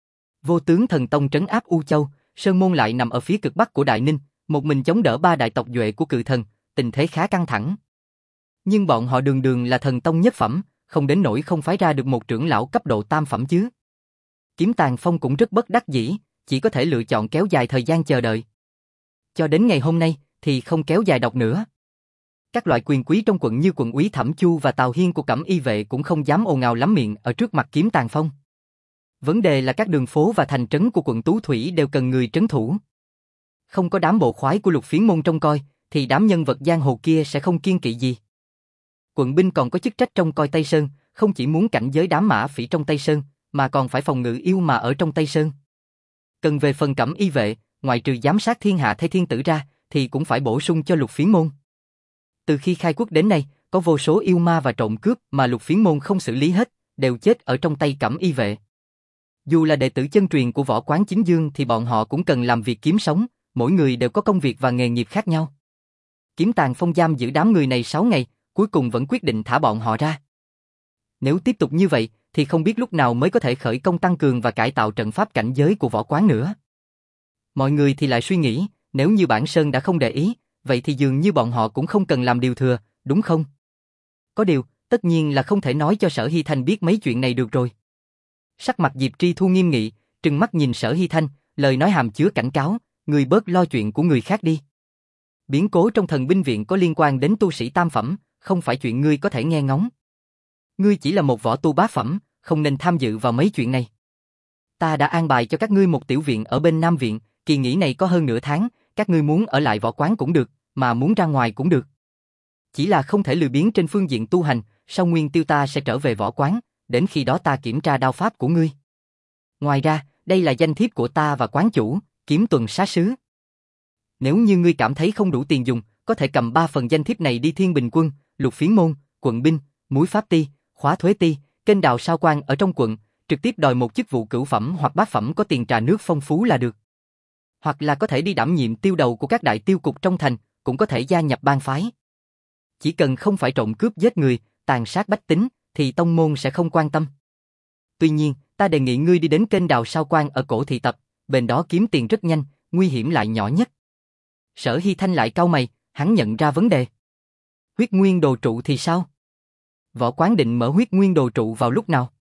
Vô Tướng Thần Tông trấn áp U Châu, sơn môn lại nằm ở phía cực bắc của Đại Ninh, một mình chống đỡ ba đại tộc duệ của Cự Thần, tình thế khá căng thẳng. Nhưng bọn họ đường đường là thần tông nhất phẩm, không đến nỗi không phái ra được một trưởng lão cấp độ tam phẩm chứ. Kiếm Tàn Phong cũng rất bất đắc dĩ, chỉ có thể lựa chọn kéo dài thời gian chờ đợi. Cho đến ngày hôm nay thì không kéo dài độc nữa. Các loại quyền quý trong quận như quận úy Thẩm Chu và Tào Hiên của Cẩm Y vệ cũng không dám ồn ào lắm miệng ở trước mặt Kiếm Tàn Phong. Vấn đề là các đường phố và thành trấn của quận Tú Thủy đều cần người trấn thủ. Không có đám bộ khoái của Lục Phiến môn trông coi, thì đám nhân vật giang hồ kia sẽ không kiêng kỵ gì. Quận binh còn có chức trách trông coi Tây Sơn, không chỉ muốn cảnh giới đám mã phỉ trong Tây Sơn, mà còn phải phòng ngự yêu mà ở trong Tây Sơn. Cần về phần Cẩm Y vệ, ngoại trừ giám sát thiên hạ thay thiên tử ra, thì cũng phải bổ sung cho Lục Phiến môn. Từ khi khai quốc đến nay, có vô số yêu ma và trộm cướp mà Lục Phiến môn không xử lý hết, đều chết ở trong tay Cẩm Y vệ. Dù là đệ tử chân truyền của Võ Quán Chính Dương thì bọn họ cũng cần làm việc kiếm sống, mỗi người đều có công việc và nghề nghiệp khác nhau. Kiếm Tàng Phong giam giữ đám người này sáu ngày, cuối cùng vẫn quyết định thả bọn họ ra. Nếu tiếp tục như vậy, thì không biết lúc nào mới có thể khởi công tăng cường và cải tạo trận pháp cảnh giới của võ quán nữa. Mọi người thì lại suy nghĩ, nếu như Bản Sơn đã không để ý, vậy thì dường như bọn họ cũng không cần làm điều thừa, đúng không? Có điều, tất nhiên là không thể nói cho Sở Hy Thanh biết mấy chuyện này được rồi. Sắc mặt Diệp Tri Thu nghiêm nghị, trừng mắt nhìn Sở Hy Thanh, lời nói hàm chứa cảnh cáo, người bớt lo chuyện của người khác đi. Biến cố trong thần binh viện có liên quan đến tu sĩ tam phẩm, không phải chuyện ngươi có thể nghe ngóng. Ngươi chỉ là một võ tu bá phẩm, không nên tham dự vào mấy chuyện này. Ta đã an bài cho các ngươi một tiểu viện ở bên Nam viện, kỳ nghỉ này có hơn nửa tháng, các ngươi muốn ở lại võ quán cũng được, mà muốn ra ngoài cũng được. Chỉ là không thể lười biếng trên phương diện tu hành, sau nguyên tiêu ta sẽ trở về võ quán, đến khi đó ta kiểm tra đao pháp của ngươi. Ngoài ra, đây là danh thiếp của ta và quán chủ, Kiếm Tuần Xá Sứ. Nếu như ngươi cảm thấy không đủ tiền dùng, có thể cầm ba phần danh thiếp này đi Thiên Bình Quân, Lục Phiến Môn, Quận Binh, Múi Pháp Ti, Khóa Thuế Ti, kênh đào sao quan ở trong quận, trực tiếp đòi một chức vụ cửu phẩm hoặc bát phẩm có tiền trà nước phong phú là được. Hoặc là có thể đi đảm nhiệm tiêu đầu của các đại tiêu cục trong thành, cũng có thể gia nhập bang phái. Chỉ cần không phải trộm cướp giết người, tàn sát bách tính, thì tông môn sẽ không quan tâm. Tuy nhiên, ta đề nghị ngươi đi đến kênh đào sao quan ở cổ thị tập, bên đó kiếm tiền rất nhanh, nguy hiểm lại nhỏ nhất. Sở Hy Thanh lại cau mày, hắn nhận ra vấn đề. Huyết Nguyên Đồ Trụ thì sao? Võ quán định mở Huyết Nguyên Đồ Trụ vào lúc nào?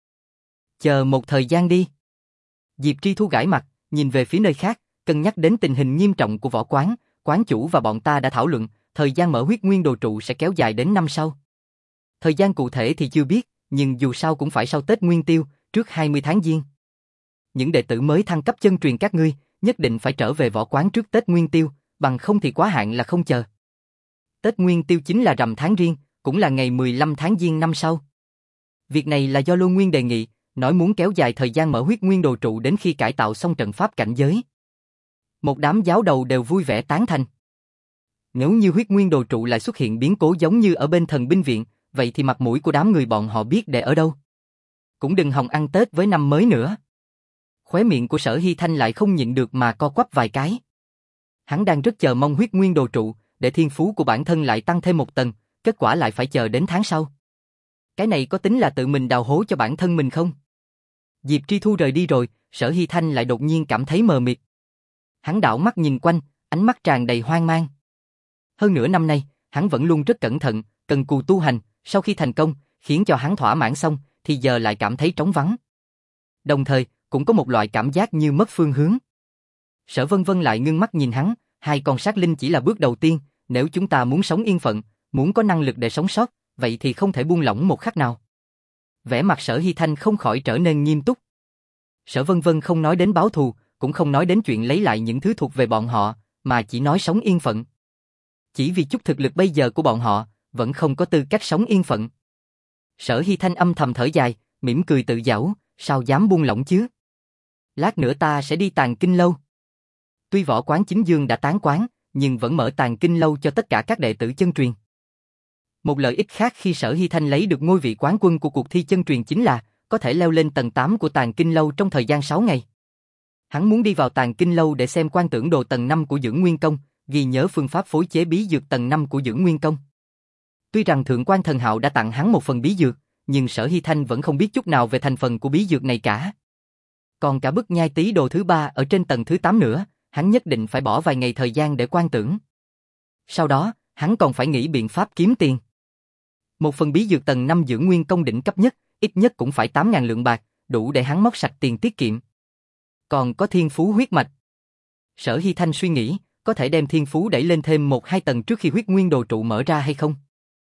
Chờ một thời gian đi. Diệp Tri Thu gãi mặt, nhìn về phía nơi khác, cân nhắc đến tình hình nghiêm trọng của võ quán, quán chủ và bọn ta đã thảo luận, thời gian mở Huyết Nguyên Đồ Trụ sẽ kéo dài đến năm sau. Thời gian cụ thể thì chưa biết, nhưng dù sao cũng phải sau Tết Nguyên Tiêu, trước hai mươi tháng Giêng. Những đệ tử mới thăng cấp chân truyền các ngươi, nhất định phải trở về võ quán trước Tết Nguyên Tiêu, bằng không thì quá hạn là không chờ. Tết Nguyên Tiêu chính là rằm tháng Riêng, cũng là ngày mười lăm tháng Giêng năm sau. Việc này là do Lô Nguyên đề nghị, nói muốn kéo dài thời gian mở Huyết Nguyên Đồ Trụ đến khi cải tạo xong trận pháp cảnh giới. Một đám giáo đầu đều vui vẻ tán thành. Nếu như Huyết Nguyên Đồ Trụ lại xuất hiện biến cố giống như ở bên thần binh viện, vậy thì mặt mũi của đám người bọn họ biết để ở đâu. Cũng đừng hòng ăn Tết với năm mới nữa. Khóe miệng của Sở Hy Thanh lại không nhịn được mà co quắp vài cái. Hắn đang rất chờ mong Huyết Nguyên Đồ Trụ, để thiên phú của bản thân lại tăng thêm một tầng, kết quả lại phải chờ đến tháng sau. Cái này có tính là tự mình đào hố cho bản thân mình không? Diệp Tri Thu rời đi rồi, Sở Hy Thanh lại đột nhiên cảm thấy mờ mịt. Hắn đảo mắt nhìn quanh, ánh mắt tràn đầy hoang mang. Hơn nửa năm nay, hắn vẫn luôn rất cẩn thận, cần cù tu hành, sau khi thành công, khiến cho hắn thỏa mãn xong, thì giờ lại cảm thấy trống vắng. Đồng thời, cũng có một loại cảm giác như mất phương hướng. Sở Vân Vân lại ngưng mắt nhìn hắn, hai con sát linh chỉ là bước đầu tiên, nếu chúng ta muốn sống yên phận, muốn có năng lực để sống sót, vậy thì không thể buông lỏng một khắc nào. Vẻ mặt Sở Hy Thanh không khỏi trở nên nghiêm túc. Sở Vân Vân không nói đến báo thù, cũng không nói đến chuyện lấy lại những thứ thuộc về bọn họ, mà chỉ nói sống yên phận. Chỉ vì chút thực lực bây giờ của bọn họ, vẫn không có tư cách sống yên phận. Sở Hy Thanh âm thầm thở dài, mỉm cười tự giễu, sao dám buông lỏng chứ? Lát nữa ta sẽ đi Tàng Kinh Lâu. Tuy võ quán chính dương đã tán quán, nhưng vẫn mở Tàng Kinh Lâu cho tất cả các đệ tử chân truyền. Một lợi ích khác khi Sở Hy Thanh lấy được ngôi vị quán quân của cuộc thi chân truyền chính là có thể leo lên tầng tám của Tàng Kinh Lâu trong thời gian sáu ngày. Hắn muốn đi vào Tàng Kinh Lâu để xem quan tưởng đồ tầng năm của Dưỡng Nguyên Công, ghi nhớ phương pháp phối chế bí dược tầng năm của Dưỡng Nguyên Công. Tuy rằng Thượng quan Thần Hạo đã tặng hắn một phần bí dược, nhưng Sở Hy Thanh vẫn không biết chút nào về thành phần của bí dược này cả. Còn cả bức nhai tí đồ thứ ba ở trên tầng thứ tám nữa, hắn nhất định phải bỏ vài ngày thời gian để quan tưởng. Sau đó, hắn còn phải nghĩ biện pháp kiếm tiền. Một phần bí dược tầng năm Dưỡng Nguyên Công đỉnh cấp nhất, ít nhất cũng phải tám ngàn lượng bạc, đủ để hắn móc sạch tiền tiết kiệm. Còn có thiên phú huyết mạch. Sở Hy Thanh suy nghĩ, có thể đem thiên phú đẩy lên thêm một hai tầng trước khi Huyết Nguyên Đồ Trụ mở ra hay không?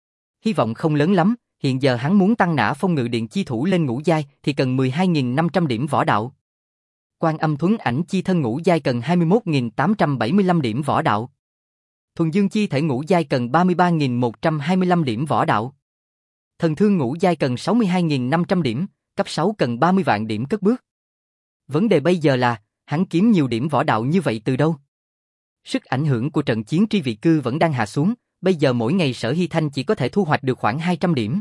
Hy vọng không lớn lắm, hiện giờ hắn muốn tăng nã Phong Ngự Điện chi thủ lên ngũ giai thì cần mười hai nghìn năm trăm điểm võ đạo. Quan Âm Thuấn Ảnh chi thân ngũ giai cần hai mươi mốt nghìn tám trăm bảy mươi lăm điểm võ đạo. Thuần Dương chi thể ngũ giai cần ba mươi ba nghìn một trăm hai mươi lăm điểm võ đạo. Thần Thương ngũ giai cần sáu mươi hai nghìn năm trăm điểm, cấp sáu cần ba mươi vạn điểm cất bước. Vấn đề bây giờ là, hắn kiếm nhiều điểm võ đạo như vậy từ đâu? Sức ảnh hưởng của trận chiến tri vị cư vẫn đang hạ xuống, bây giờ mỗi ngày Sở Hy Thanh chỉ có thể thu hoạch được khoảng hai trăm điểm.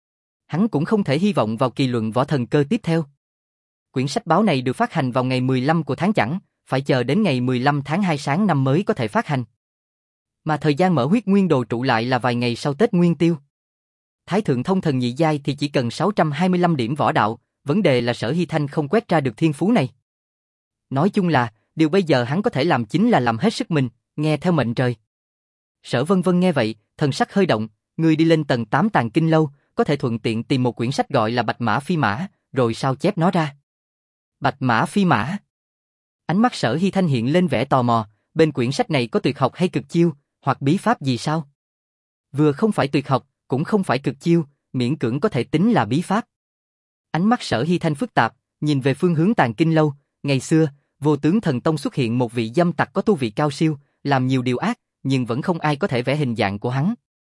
Hắn cũng không thể hy vọng vào kỳ luận võ thần cơ tiếp theo. Quyển sách báo này được phát hành vào ngày mười lăm của tháng Chẵn, phải chờ đến ngày mười lăm tháng hai sáng năm mới có thể phát hành. Mà thời gian mở huyết nguyên đồ trụ lại là vài ngày sau Tết Nguyên Tiêu. Thái thượng thông thần nhị giai thì chỉ cần sáu trăm hai mươi lăm điểm võ đạo, vấn đề là Sở Hy Thanh không quét ra được thiên phú này. Nói chung là, điều bây giờ hắn có thể làm chính là làm hết sức mình, nghe theo mệnh trời. Sở Vân Vân nghe vậy, thần sắc hơi động, người đi lên tầng tám Tàng Kinh Lâu, có thể thuận tiện tìm một quyển sách gọi là Bạch Mã Phi Mã, rồi sao chép nó ra. Bạch Mã Phi Mã. Ánh mắt Sở Hy Thanh hiện lên vẻ tò mò, bên quyển sách này có tuyệt học hay cực chiêu, hoặc bí pháp gì sao? Vừa không phải tuyệt học, cũng không phải cực chiêu, miễn cưỡng có thể tính là bí pháp. Ánh mắt Sở Hy Thanh phức tạp, nhìn về phương hướng Tàng Kinh Lâu, ngày xưa, Vô Tướng Thần Tông xuất hiện một vị dâm tặc có tu vị cao siêu, làm nhiều điều ác, nhưng vẫn không ai có thể vẽ hình dạng của hắn.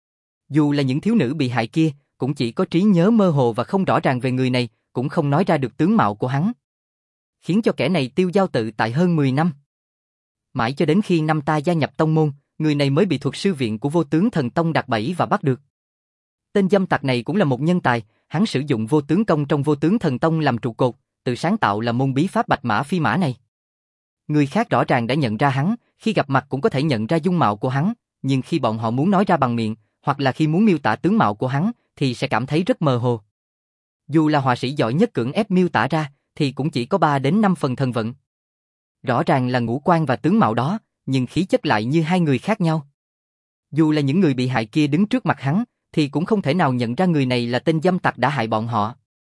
Dù là những thiếu nữ bị hại kia, cũng chỉ có trí nhớ mơ hồ và không rõ ràng về người này, cũng không nói ra được tướng mạo của hắn. Khiến cho kẻ này tiêu dao tự tại hơn mười năm. Mãi cho đến khi năm ta gia nhập tông môn, người này mới bị thuật sư viện của Vô Tướng Thần Tông đặt bẫy và bắt được. Tên dâm tặc này cũng là một nhân tài, hắn sử dụng vô tướng công trong Vô Tướng Thần Tông làm trụ cột, tự sáng tạo là môn bí pháp Bạch Mã Phi Mã này. Người khác rõ ràng đã nhận ra hắn, khi gặp mặt cũng có thể nhận ra dung mạo của hắn, nhưng khi bọn họ muốn nói ra bằng miệng, hoặc là khi muốn miêu tả tướng mạo của hắn, thì sẽ cảm thấy rất mơ hồ. Dù là họa sĩ giỏi nhất cưỡng ép miêu tả ra, thì cũng chỉ có ba đến năm phần thần vận. Rõ ràng là ngũ quan và tướng mạo đó, nhưng khí chất lại như hai người khác nhau. Dù là những người bị hại kia đứng trước mặt hắn, thì cũng không thể nào nhận ra người này là tên dâm tặc đã hại bọn họ.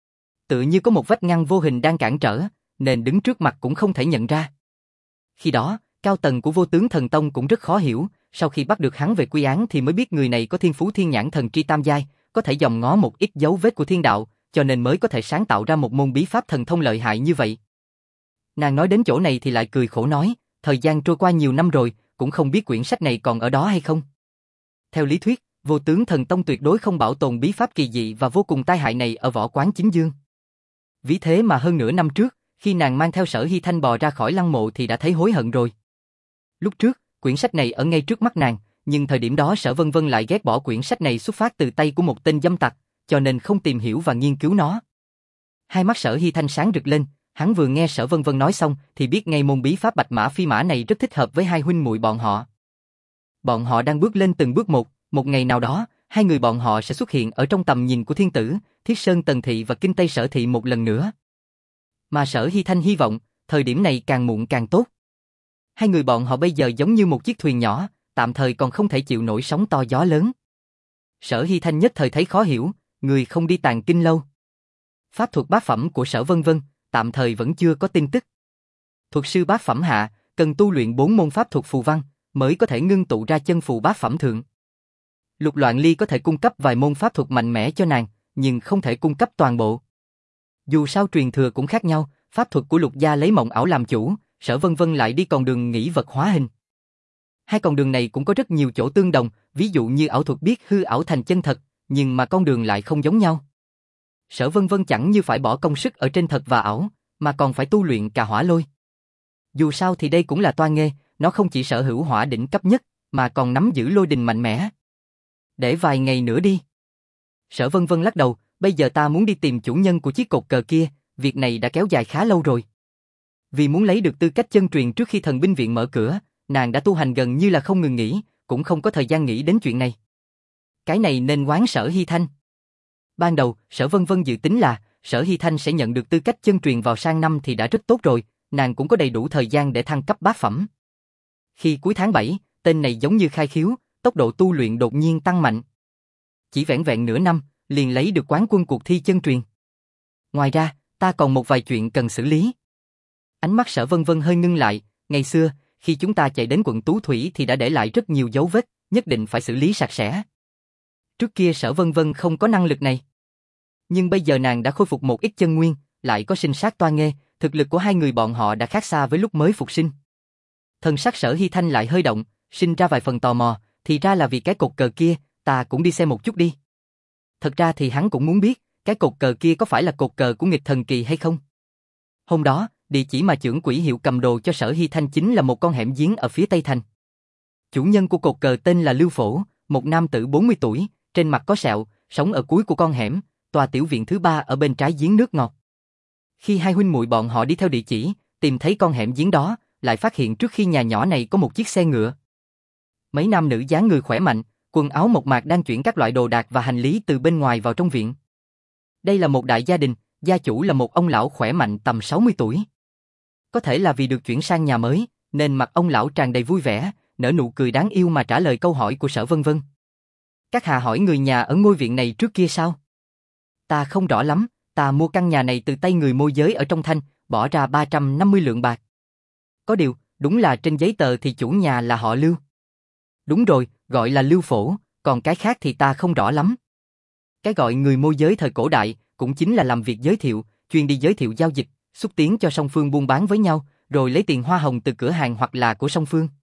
Tự như có một vách ngăn vô hình đang cản trở, nên đứng trước mặt cũng không thể nhận ra. Khi đó, cao tầng của Vô Tướng Thần Tông cũng rất khó hiểu, sau khi bắt được hắn về quy án thì mới biết người này có thiên phú thiên nhãn thần tri tam giai, có thể dòm ngó một ít dấu vết của thiên đạo, cho nên mới có thể sáng tạo ra một môn bí pháp thần thông lợi hại như vậy. Nàng nói đến chỗ này thì lại cười khổ nói, thời gian trôi qua nhiều năm rồi, cũng không biết quyển sách này còn ở đó hay không. Theo lý thuyết, Vô Tướng Thần Tông tuyệt đối không bảo tồn bí pháp kỳ dị và vô cùng tai hại này ở võ quán chính dương. Vì thế mà hơn nửa năm trước, khi nàng mang theo Sở Hy Thanh bò ra khỏi lăng mộ thì đã thấy hối hận rồi. Lúc trước, quyển sách này ở ngay trước mắt nàng, nhưng thời điểm đó Sở Vân Vân lại ghét bỏ quyển sách này xuất phát từ tay của một tên dâm tặc, cho nên không tìm hiểu và nghiên cứu nó. Hai mắt Sở Hy Thanh sáng rực lên, hắn vừa nghe Sở Vân Vân nói xong thì biết ngay môn bí pháp Bạch Mã Phi Mã này rất thích hợp với hai huynh muội bọn họ. Bọn họ đang bước lên từng bước một, một ngày nào đó, hai người bọn họ sẽ xuất hiện ở trong tầm nhìn của thiên tử, Thiết Sơn Tần Thị và Kinh Tây Sở Thị một lần nữa. Mà Sở Hy Thanh hy vọng, thời điểm này càng muộn càng tốt. Hai người bọn họ bây giờ giống như một chiếc thuyền nhỏ, tạm thời còn không thể chịu nổi sóng to gió lớn. Sở Hy Thanh nhất thời thấy khó hiểu, người không đi Tàng Kinh Lâu. Pháp thuật bát phẩm của Sở Vân Vân, tạm thời vẫn chưa có tin tức. Thuật sư bát phẩm hạ, cần tu luyện bốn môn pháp thuật phù văn, mới có thể ngưng tụ ra chân phù bát phẩm thượng. Lục Loạn Ly có thể cung cấp vài môn pháp thuật mạnh mẽ cho nàng, nhưng không thể cung cấp toàn bộ. Dù sao truyền thừa cũng khác nhau, pháp thuật của Lục gia lấy mộng ảo làm chủ, Sở Vân Vân lại đi con đường nghĩ vật hóa hình. Hai con đường này cũng có rất nhiều chỗ tương đồng, ví dụ như ảo thuật biết hư ảo thành chân thật, nhưng mà con đường lại không giống nhau. Sở Vân Vân chẳng như phải bỏ công sức ở trên thật và ảo, mà còn phải tu luyện cả hỏa lôi. Dù sao thì đây cũng là toa nghê, nó không chỉ sở hữu hỏa đỉnh cấp nhất, mà còn nắm giữ lôi đình mạnh mẽ. Để vài ngày nữa đi. Sở Vân Vân lắc đầu, bây giờ ta muốn đi tìm chủ nhân của chiếc cột cờ kia, việc này đã kéo dài khá lâu rồi. Vì muốn lấy được tư cách chân truyền trước khi thần binh viện mở cửa, nàng đã tu hành gần như là không ngừng nghỉ, cũng không có thời gian nghĩ đến chuyện này. Cái này nên oán Sở Hy Thanh. Ban đầu, Sở Vân Vân dự tính là Sở Hy Thanh sẽ nhận được tư cách chân truyền vào sang năm thì đã rất tốt rồi, nàng cũng có đầy đủ thời gian để thăng cấp bát phẩm. Khi cuối tháng bảy, tên này giống như khai khiếu, tốc độ tu luyện đột nhiên tăng mạnh. Chỉ vẻn vẹn nửa năm, liền lấy được quán quân cuộc thi chân truyền. Ngoài ra, ta còn một vài chuyện cần xử lý. Ánh mắt Sở Vân Vân hơi ngưng lại, ngày xưa, khi chúng ta chạy đến quận Tú Thủy thì đã để lại rất nhiều dấu vết, nhất định phải xử lý sạch sẽ. Trước kia Sở Vân Vân không có năng lực này. Nhưng bây giờ nàng đã khôi phục một ít chân nguyên, lại có sinh sát toa nghê, thực lực của hai người bọn họ đã khác xa với lúc mới phục sinh. Thần sắc Sở Hy Thanh lại hơi động, sinh ra vài phần tò mò, thì ra là vì cái cột cờ kia, ta cũng đi xem một chút đi. Thật ra thì hắn cũng muốn biết, cái cột cờ kia có phải là cột cờ của nghịch thần kỳ hay không. Hôm đó, địa chỉ mà trưởng quỹ hiệu cầm đồ cho Sở Hy Thanh chính là một con hẻm giếng ở phía Tây Thành. Chủ nhân của cột cờ tên là Lưu Phổ, một nam tử bốn mươi tuổi, trên mặt có sẹo, sống ở cuối của con hẻm, tòa tiểu viện thứ ba ở bên trái giếng nước ngọt. Khi hai huynh muội bọn họ đi theo địa chỉ, tìm thấy con hẻm giếng đó, lại phát hiện trước khi nhà nhỏ này có một chiếc xe ngựa. Mấy nam nữ dáng người khỏe mạnh, quần áo mộc mạc đang chuyển các loại đồ đạc và hành lý từ bên ngoài vào trong viện. Đây là một đại gia đình, gia chủ là một ông lão khỏe mạnh tầm sáu mươi tuổi. Có thể là vì được chuyển sang nhà mới, nên mặt ông lão tràn đầy vui vẻ, nở nụ cười đáng yêu mà trả lời câu hỏi của Sở Vân Vân. Các hạ hỏi người nhà ở ngôi viện này trước kia sao? Ta không rõ lắm, ta mua căn nhà này từ tay người môi giới ở trong Thanh, bỏ ra ba trăm năm mươi lượng bạc. Có điều, đúng là trên giấy tờ thì chủ nhà là họ Lưu. Đúng rồi, gọi là Lưu Phổ, còn cái khác thì ta không rõ lắm. Cái gọi người môi giới thời cổ đại, cũng chính là làm việc giới thiệu, chuyên đi giới thiệu giao dịch, xúc tiến cho song phương buôn bán với nhau, rồi lấy tiền hoa hồng từ cửa hàng hoặc là của song phương.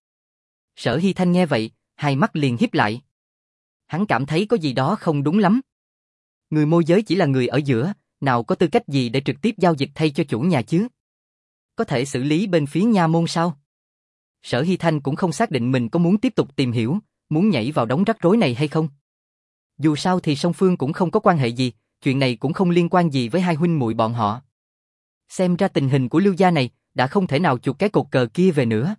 Sở Hy Thanh nghe vậy, hai mắt liền híp lại. Hắn cảm thấy có gì đó không đúng lắm. Người môi giới chỉ là người ở giữa, nào có tư cách gì để trực tiếp giao dịch thay cho chủ nhà chứ? Có thể xử lý bên phía nha môn sao? Sở Hy Thanh cũng không xác định mình có muốn tiếp tục tìm hiểu, muốn nhảy vào đống rắc rối này hay không. Dù sao thì song phương cũng không có quan hệ gì, chuyện này cũng không liên quan gì với hai huynh muội bọn họ. Xem ra tình hình của Lưu gia này đã không thể nào chuột cái cột cờ kia về nữa.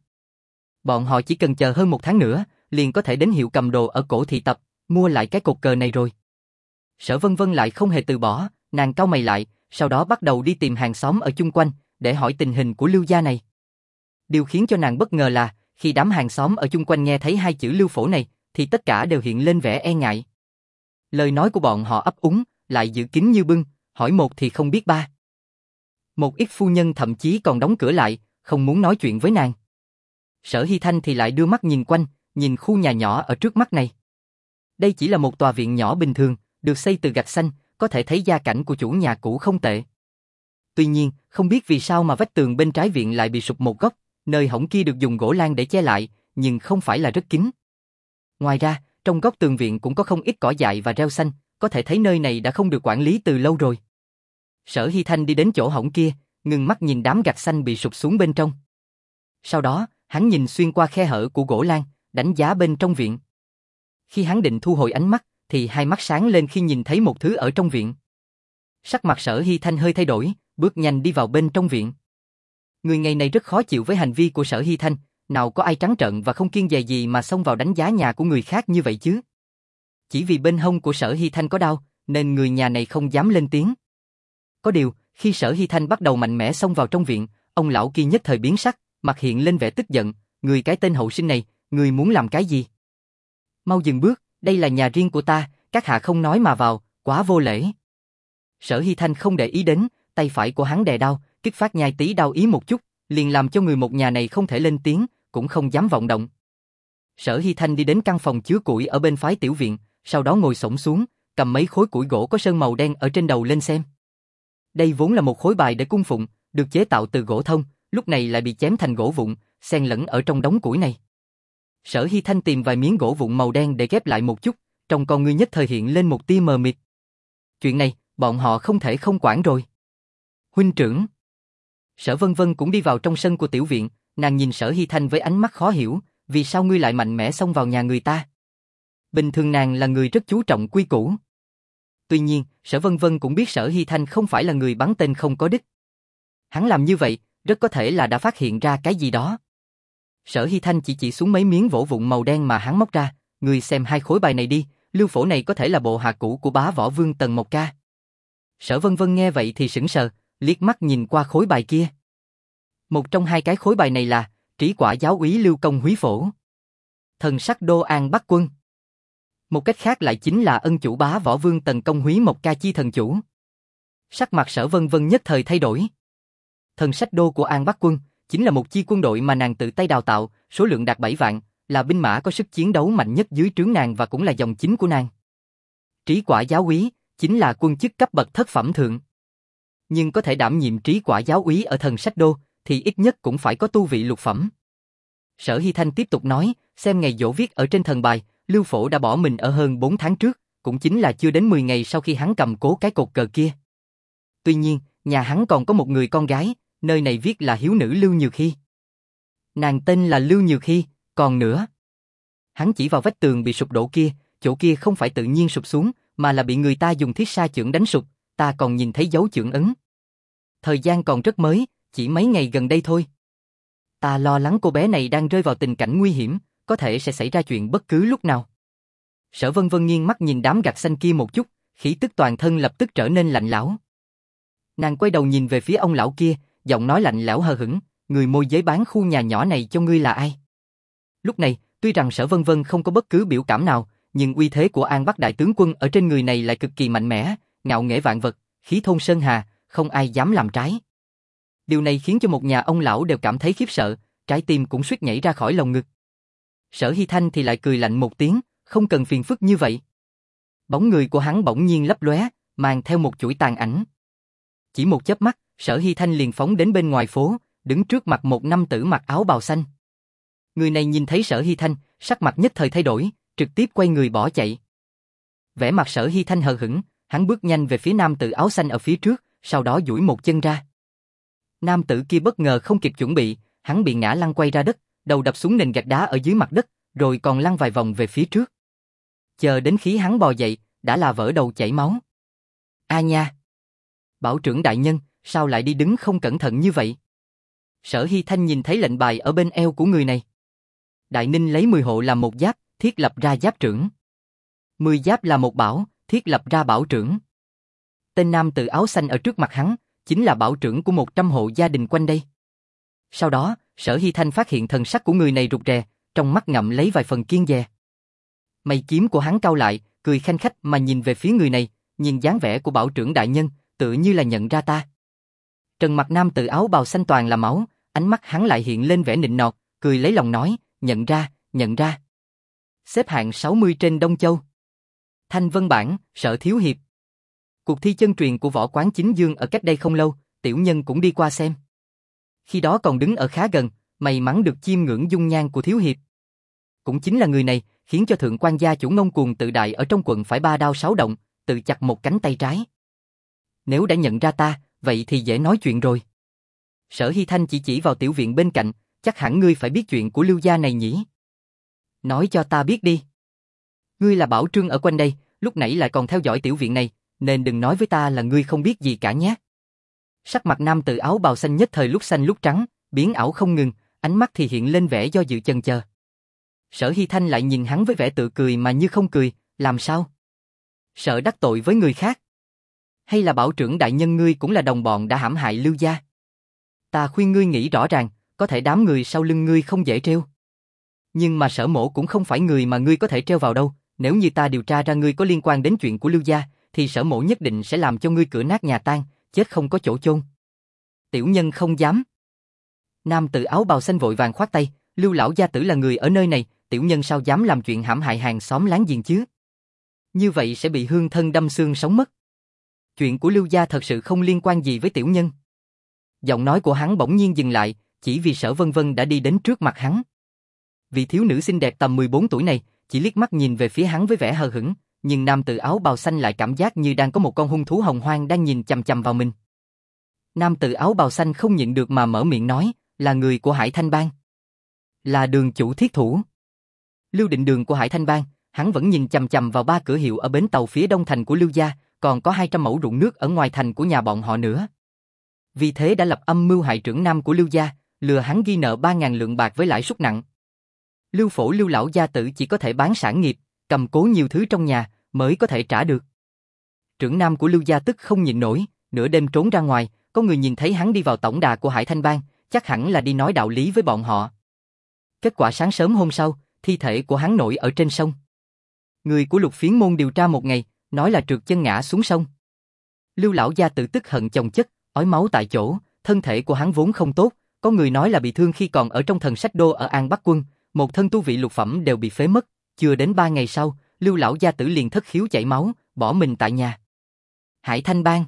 Bọn họ chỉ cần chờ hơn một tháng nữa, liền có thể đến hiệu cầm đồ ở cổ thị tập, mua lại cái cột cờ này rồi. Sở Vân Vân lại không hề từ bỏ, nàng cau mày lại, sau đó bắt đầu đi tìm hàng xóm ở chung quanh, để hỏi tình hình của Lưu gia này. Điều khiến cho nàng bất ngờ là, khi đám hàng xóm ở chung quanh nghe thấy hai chữ Lưu Phổ này, thì tất cả đều hiện lên vẻ e ngại. Lời nói của bọn họ ấp úng, lại giữ kín như bưng, hỏi một thì không biết ba. Một ít phu nhân thậm chí còn đóng cửa lại, không muốn nói chuyện với nàng. Sở Hy Thanh thì lại đưa mắt nhìn quanh, nhìn khu nhà nhỏ ở trước mắt này. Đây chỉ là một tòa viện nhỏ bình thường, được xây từ gạch xanh, có thể thấy gia cảnh của chủ nhà cũ không tệ. Tuy nhiên, không biết vì sao mà vách tường bên trái viện lại bị sụp một góc, nơi hõng kia được dùng gỗ lam để che lại, nhưng không phải là rất kín. Ngoài ra, trong góc tường viện cũng có không ít cỏ dại và rêu xanh, có thể thấy nơi này đã không được quản lý từ lâu rồi. Sở Hy Thanh đi đến chỗ hõng kia, ngưng mắt nhìn đám gạch xanh bị sụp xuống bên trong. Sau đó, hắn nhìn xuyên qua khe hở của gỗ lam, đánh giá bên trong viện. Khi hắn định thu hồi ánh mắt, thì hai mắt sáng lên khi nhìn thấy một thứ ở trong viện. Sắc mặt Sở Hy Thanh hơi thay đổi, bước nhanh đi vào bên trong viện. Người ngày này rất khó chịu với hành vi của Sở Hy Thanh, nào có ai trắng trợn và không kiêng dè gì mà xông vào đánh giá nhà của người khác như vậy chứ. Chỉ vì bên hông của Sở Hy Thanh có đao, nên người nhà này không dám lên tiếng. Có điều, khi Sở Hy Thanh bắt đầu mạnh mẽ xông vào trong viện, ông lão kia nhất thời biến sắc, mặt hiện lên vẻ tức giận, người cái tên hậu sinh này, người muốn làm cái gì? Mau dừng bước, đây là nhà riêng của ta, các hạ không nói mà vào, quá vô lễ. Sở Hy Thanh không để ý đến, tay phải của hắn đè đao, kích phát nhai tí đao ý một chút, liền làm cho người một nhà này không thể lên tiếng, cũng không dám vọng động. Sở Hy Thanh đi đến căn phòng chứa củi ở bên phái tiểu viện, sau đó ngồi xổm xuống, cầm mấy khối củi gỗ có sơn màu đen ở trên đầu lên xem. Đây vốn là một khối bài để cung phụng, được chế tạo từ gỗ thông, lúc này lại bị chém thành gỗ vụn, xen lẫn ở trong đống củi này. Sở Hy Thanh tìm vài miếng gỗ vụn màu đen để ghép lại một chút, trong con ngươi nhất thời hiện lên một tia mờ mịt. Chuyện này, bọn họ không thể không quản rồi. Huynh trưởng. Sở Vân Vân cũng đi vào trong sân của tiểu viện, nàng nhìn Sở Hy Thanh với ánh mắt khó hiểu, vì sao ngươi lại mạnh mẽ xông vào nhà người ta? Bình thường nàng là người rất chú trọng quy củ. Tuy nhiên, Sở Vân Vân cũng biết Sở Hy Thanh không phải là người bắn tên không có đích. Hắn làm như vậy, rất có thể là đã phát hiện ra cái gì đó. Sở Hy Thanh chỉ chỉ xuống mấy miếng gỗ vụn màu đen mà hắn móc ra, ngươi xem hai khối bài này đi, Lưu Phổ này có thể là bộ hạ cũ của bá võ vương Tần Mộc Ca. Sở Vân Vân nghe vậy thì sững sờ, liếc mắt nhìn qua khối bài kia. Một trong hai cái khối bài này là Trí Quả Giáo úy Lưu Công Húy Phổ, Thần Sắc Đô An Bắc Quân. Một cách khác lại chính là ân chủ bá võ vương Tần Công Húy Mộc Ca chi thần chủ. Sắc mặt Sở Vân Vân nhất thời thay đổi. Thần Sách Đô của An Bắc Quân chính là một chi quân đội mà nàng tự tay đào tạo, số lượng đạt bảy vạn, là binh mã có sức chiến đấu mạnh nhất dưới trướng nàng và cũng là dòng chính của nàng. Trí Quả Giáo úy chính là quân chức cấp bậc thất phẩm thượng. Nhưng có thể đảm nhiệm Trí Quả Giáo úy ở Thần Sách Đô thì ít nhất cũng phải có tu vị lục phẩm. Sở Hy Thanh tiếp tục nói, xem ngày dỗ viết ở trên thần bài, Lưu Phổ đã bỏ mình ở hơn bốn tháng trước, cũng chính là chưa đến mười ngày sau khi hắn cầm cố cái cột cờ kia. Tuy nhiên, nhà hắn còn có một người con gái, nơi này viết là hiếu nữ Lưu Nhược Hy. Nàng tên là Lưu Nhược Hy, còn nữa. Hắn chỉ vào vách tường bị sụp đổ kia, chỗ kia không phải tự nhiên sụp xuống, mà là bị người ta dùng thiết sa chưởng đánh sụp, ta còn nhìn thấy dấu chưởng ấn. Thời gian còn rất mới, chỉ mấy ngày gần đây thôi. Ta lo lắng cô bé này đang rơi vào tình cảnh nguy hiểm, có thể sẽ xảy ra chuyện bất cứ lúc nào. Sở Vân Vân nghiêng mắt nhìn đám gạch xanh kia một chút, khí tức toàn thân lập tức trở nên lạnh lẽo. Nàng quay đầu nhìn về phía ông lão kia, giọng nói lạnh lẽo hờ hững, người môi giới bán khu nhà nhỏ này cho ngươi là ai? Lúc này, tuy rằng Sở Vân Vân không có bất cứ biểu cảm nào, nhưng uy thế của An Bắc đại tướng quân ở trên người này lại cực kỳ mạnh mẽ, ngạo nghễ vạn vật, khí thôn sơn hà, không ai dám làm trái. Điều này khiến cho một nhà ông lão đều cảm thấy khiếp sợ, trái tim cũng suýt nhảy ra khỏi lồng ngực. Sở Hy Thanh thì lại cười lạnh một tiếng, không cần phiền phức như vậy. Bóng người của hắn bỗng nhiên lấp lóe, mang theo một chuỗi tàn ảnh. Chỉ một chớp mắt, Sở Hy Thanh liền phóng đến bên ngoài phố, đứng trước mặt một nam tử mặc áo bào xanh. Người này nhìn thấy Sở Hy Thanh, sắc mặt nhất thời thay đổi, trực tiếp quay người bỏ chạy. Vẻ mặt Sở Hy Thanh hờ hững, hắn bước nhanh về phía nam tử áo xanh ở phía trước, sau đó duỗi một chân ra. Nam tử kia bất ngờ không kịp chuẩn bị, hắn bị ngã lăn quay ra đất, đầu đập xuống nền gạch đá ở dưới mặt đất, rồi còn lăn vài vòng về phía trước. Chờ đến khi hắn bò dậy, đã là vỡ đầu chảy máu. A nha! Bảo trưởng đại nhân, sao lại đi đứng không cẩn thận như vậy? Sở Hy Thanh nhìn thấy lệnh bài ở bên eo của người này. Đại Ninh lấy mười hộ làm một giáp, thiết lập ra giáp trưởng. mười giáp là một bảo, thiết lập ra bảo trưởng. Tên nam tử áo xanh ở trước mặt hắn, chính là bảo trưởng của một trăm hộ gia đình quanh đây. Sau đó, Sở Hy Thanh phát hiện thần sắc của người này rụt rè, trong mắt ngậm lấy vài phần kiêng dè. Mày kiếm của hắn cau lại, cười khanh khách mà nhìn về phía người này, nhìn dáng vẻ của bảo trưởng đại nhân, tự như là nhận ra ta. Trần mặt nam tử áo bào xanh toàn là máu, ánh mắt hắn lại hiện lên vẻ nịnh nọt, cười lấy lòng nói, nhận ra, nhận ra. Xếp hạng sáu mươi trên Đông Châu. Thanh Vân Bản, Sở Thiếu Hiệp. Cuộc thi chân truyền của Võ Quán Chính Dương ở cách đây không lâu, tiểu nhân cũng đi qua xem. Khi đó còn đứng ở khá gần, may mắn được chiêm ngưỡng dung nhan của Thiếu Hiệp. Cũng chính là người này, khiến cho thượng quan gia chủ ngông cuồng tự đại ở trong quận phải ba đao sáu động, tự chặt một cánh tay trái. Nếu đã nhận ra ta, vậy thì dễ nói chuyện rồi. Sở Hy Thanh chỉ chỉ vào tiểu viện bên cạnh, chắc hẳn ngươi phải biết chuyện của Lưu gia này nhỉ? Nói cho ta biết đi. Ngươi là bảo trương ở quanh đây, lúc nãy lại còn theo dõi tiểu viện này, nên đừng nói với ta là ngươi không biết gì cả nhé. Sắc mặt nam tử áo bào xanh nhất thời lúc xanh lúc trắng, biến ảo không ngừng, ánh mắt thì hiện lên vẻ do dự chần chờ. Sở Hy Thanh lại nhìn hắn với vẻ tự cười mà như không cười, làm sao? Sợ đắc tội với người khác? Hay là bảo trưởng đại nhân ngươi cũng là đồng bọn đã hãm hại Lưu gia? Ta khuyên ngươi nghĩ rõ ràng, có thể đám người sau lưng ngươi không dễ treo. Nhưng mà Sở mổ cũng không phải người mà ngươi có thể treo vào đâu, nếu như ta điều tra ra ngươi có liên quan đến chuyện của Lưu gia, thì Sở mổ nhất định sẽ làm cho ngươi cửa nát nhà tan, chết không có chỗ chôn. Tiểu nhân không dám. Nam tử áo bào xanh vội vàng khoát tay, Lưu lão gia tử là người ở nơi này, tiểu nhân sao dám làm chuyện hãm hại hàng xóm láng giềng chứ? Như vậy sẽ bị hương thân đâm xương sống mất. Chuyện của Lưu gia thật sự không liên quan gì với tiểu nhân. Giọng nói của hắn bỗng nhiên dừng lại, chỉ vì Sở Vân Vân đã đi đến trước mặt hắn. Vị thiếu nữ xinh đẹp tầm mười bốn tuổi này, chỉ liếc mắt nhìn về phía hắn với vẻ hờ hững, nhưng nam tử áo bào xanh lại cảm giác như đang có một con hung thú hồng hoang đang nhìn chằm chằm vào mình. Nam tử áo bào xanh không nhịn được mà mở miệng nói, là người của Hải Thanh Bang. Là đường chủ thiết thủ. Lưu Định Đường của Hải Thanh Bang, hắn vẫn nhìn chằm chằm vào ba cửa hiệu ở bến tàu phía đông thành của Lưu gia, còn có hai trăm mẫu ruộng nước ở ngoài thành của nhà bọn họ nữa. Vì thế đã lập âm mưu hại trưởng nam của Lưu gia, lừa hắn ghi nợ ba ngàn lượng bạc với lãi suất nặng. Lưu phổ Lưu lão gia tử chỉ có thể bán sản nghiệp, cầm cố nhiều thứ trong nhà mới có thể trả được. Trưởng nam của Lưu gia tức không nhịn nổi, nửa đêm trốn ra ngoài, có người nhìn thấy hắn đi vào tổng đà của Hải Thanh Bang, chắc hẳn là đi nói đạo lý với bọn họ. Kết quả sáng sớm hôm sau, thi thể của hắn nổi ở trên sông. Người của Lục Phiến môn điều tra một ngày, nói là trượt chân ngã xuống sông. Lưu lão gia tử tức hận chồng chất, ói máu tại chỗ, thân thể của hắn vốn không tốt, có người nói là bị thương khi còn ở trong thần sách đô ở An Bắc Quân, một thân tu vị lục phẩm đều bị phế mất, chưa đến ba ngày sau, Lưu lão gia tử liền thất khiếu chảy máu, bỏ mình tại nhà. Hải Thanh Bang.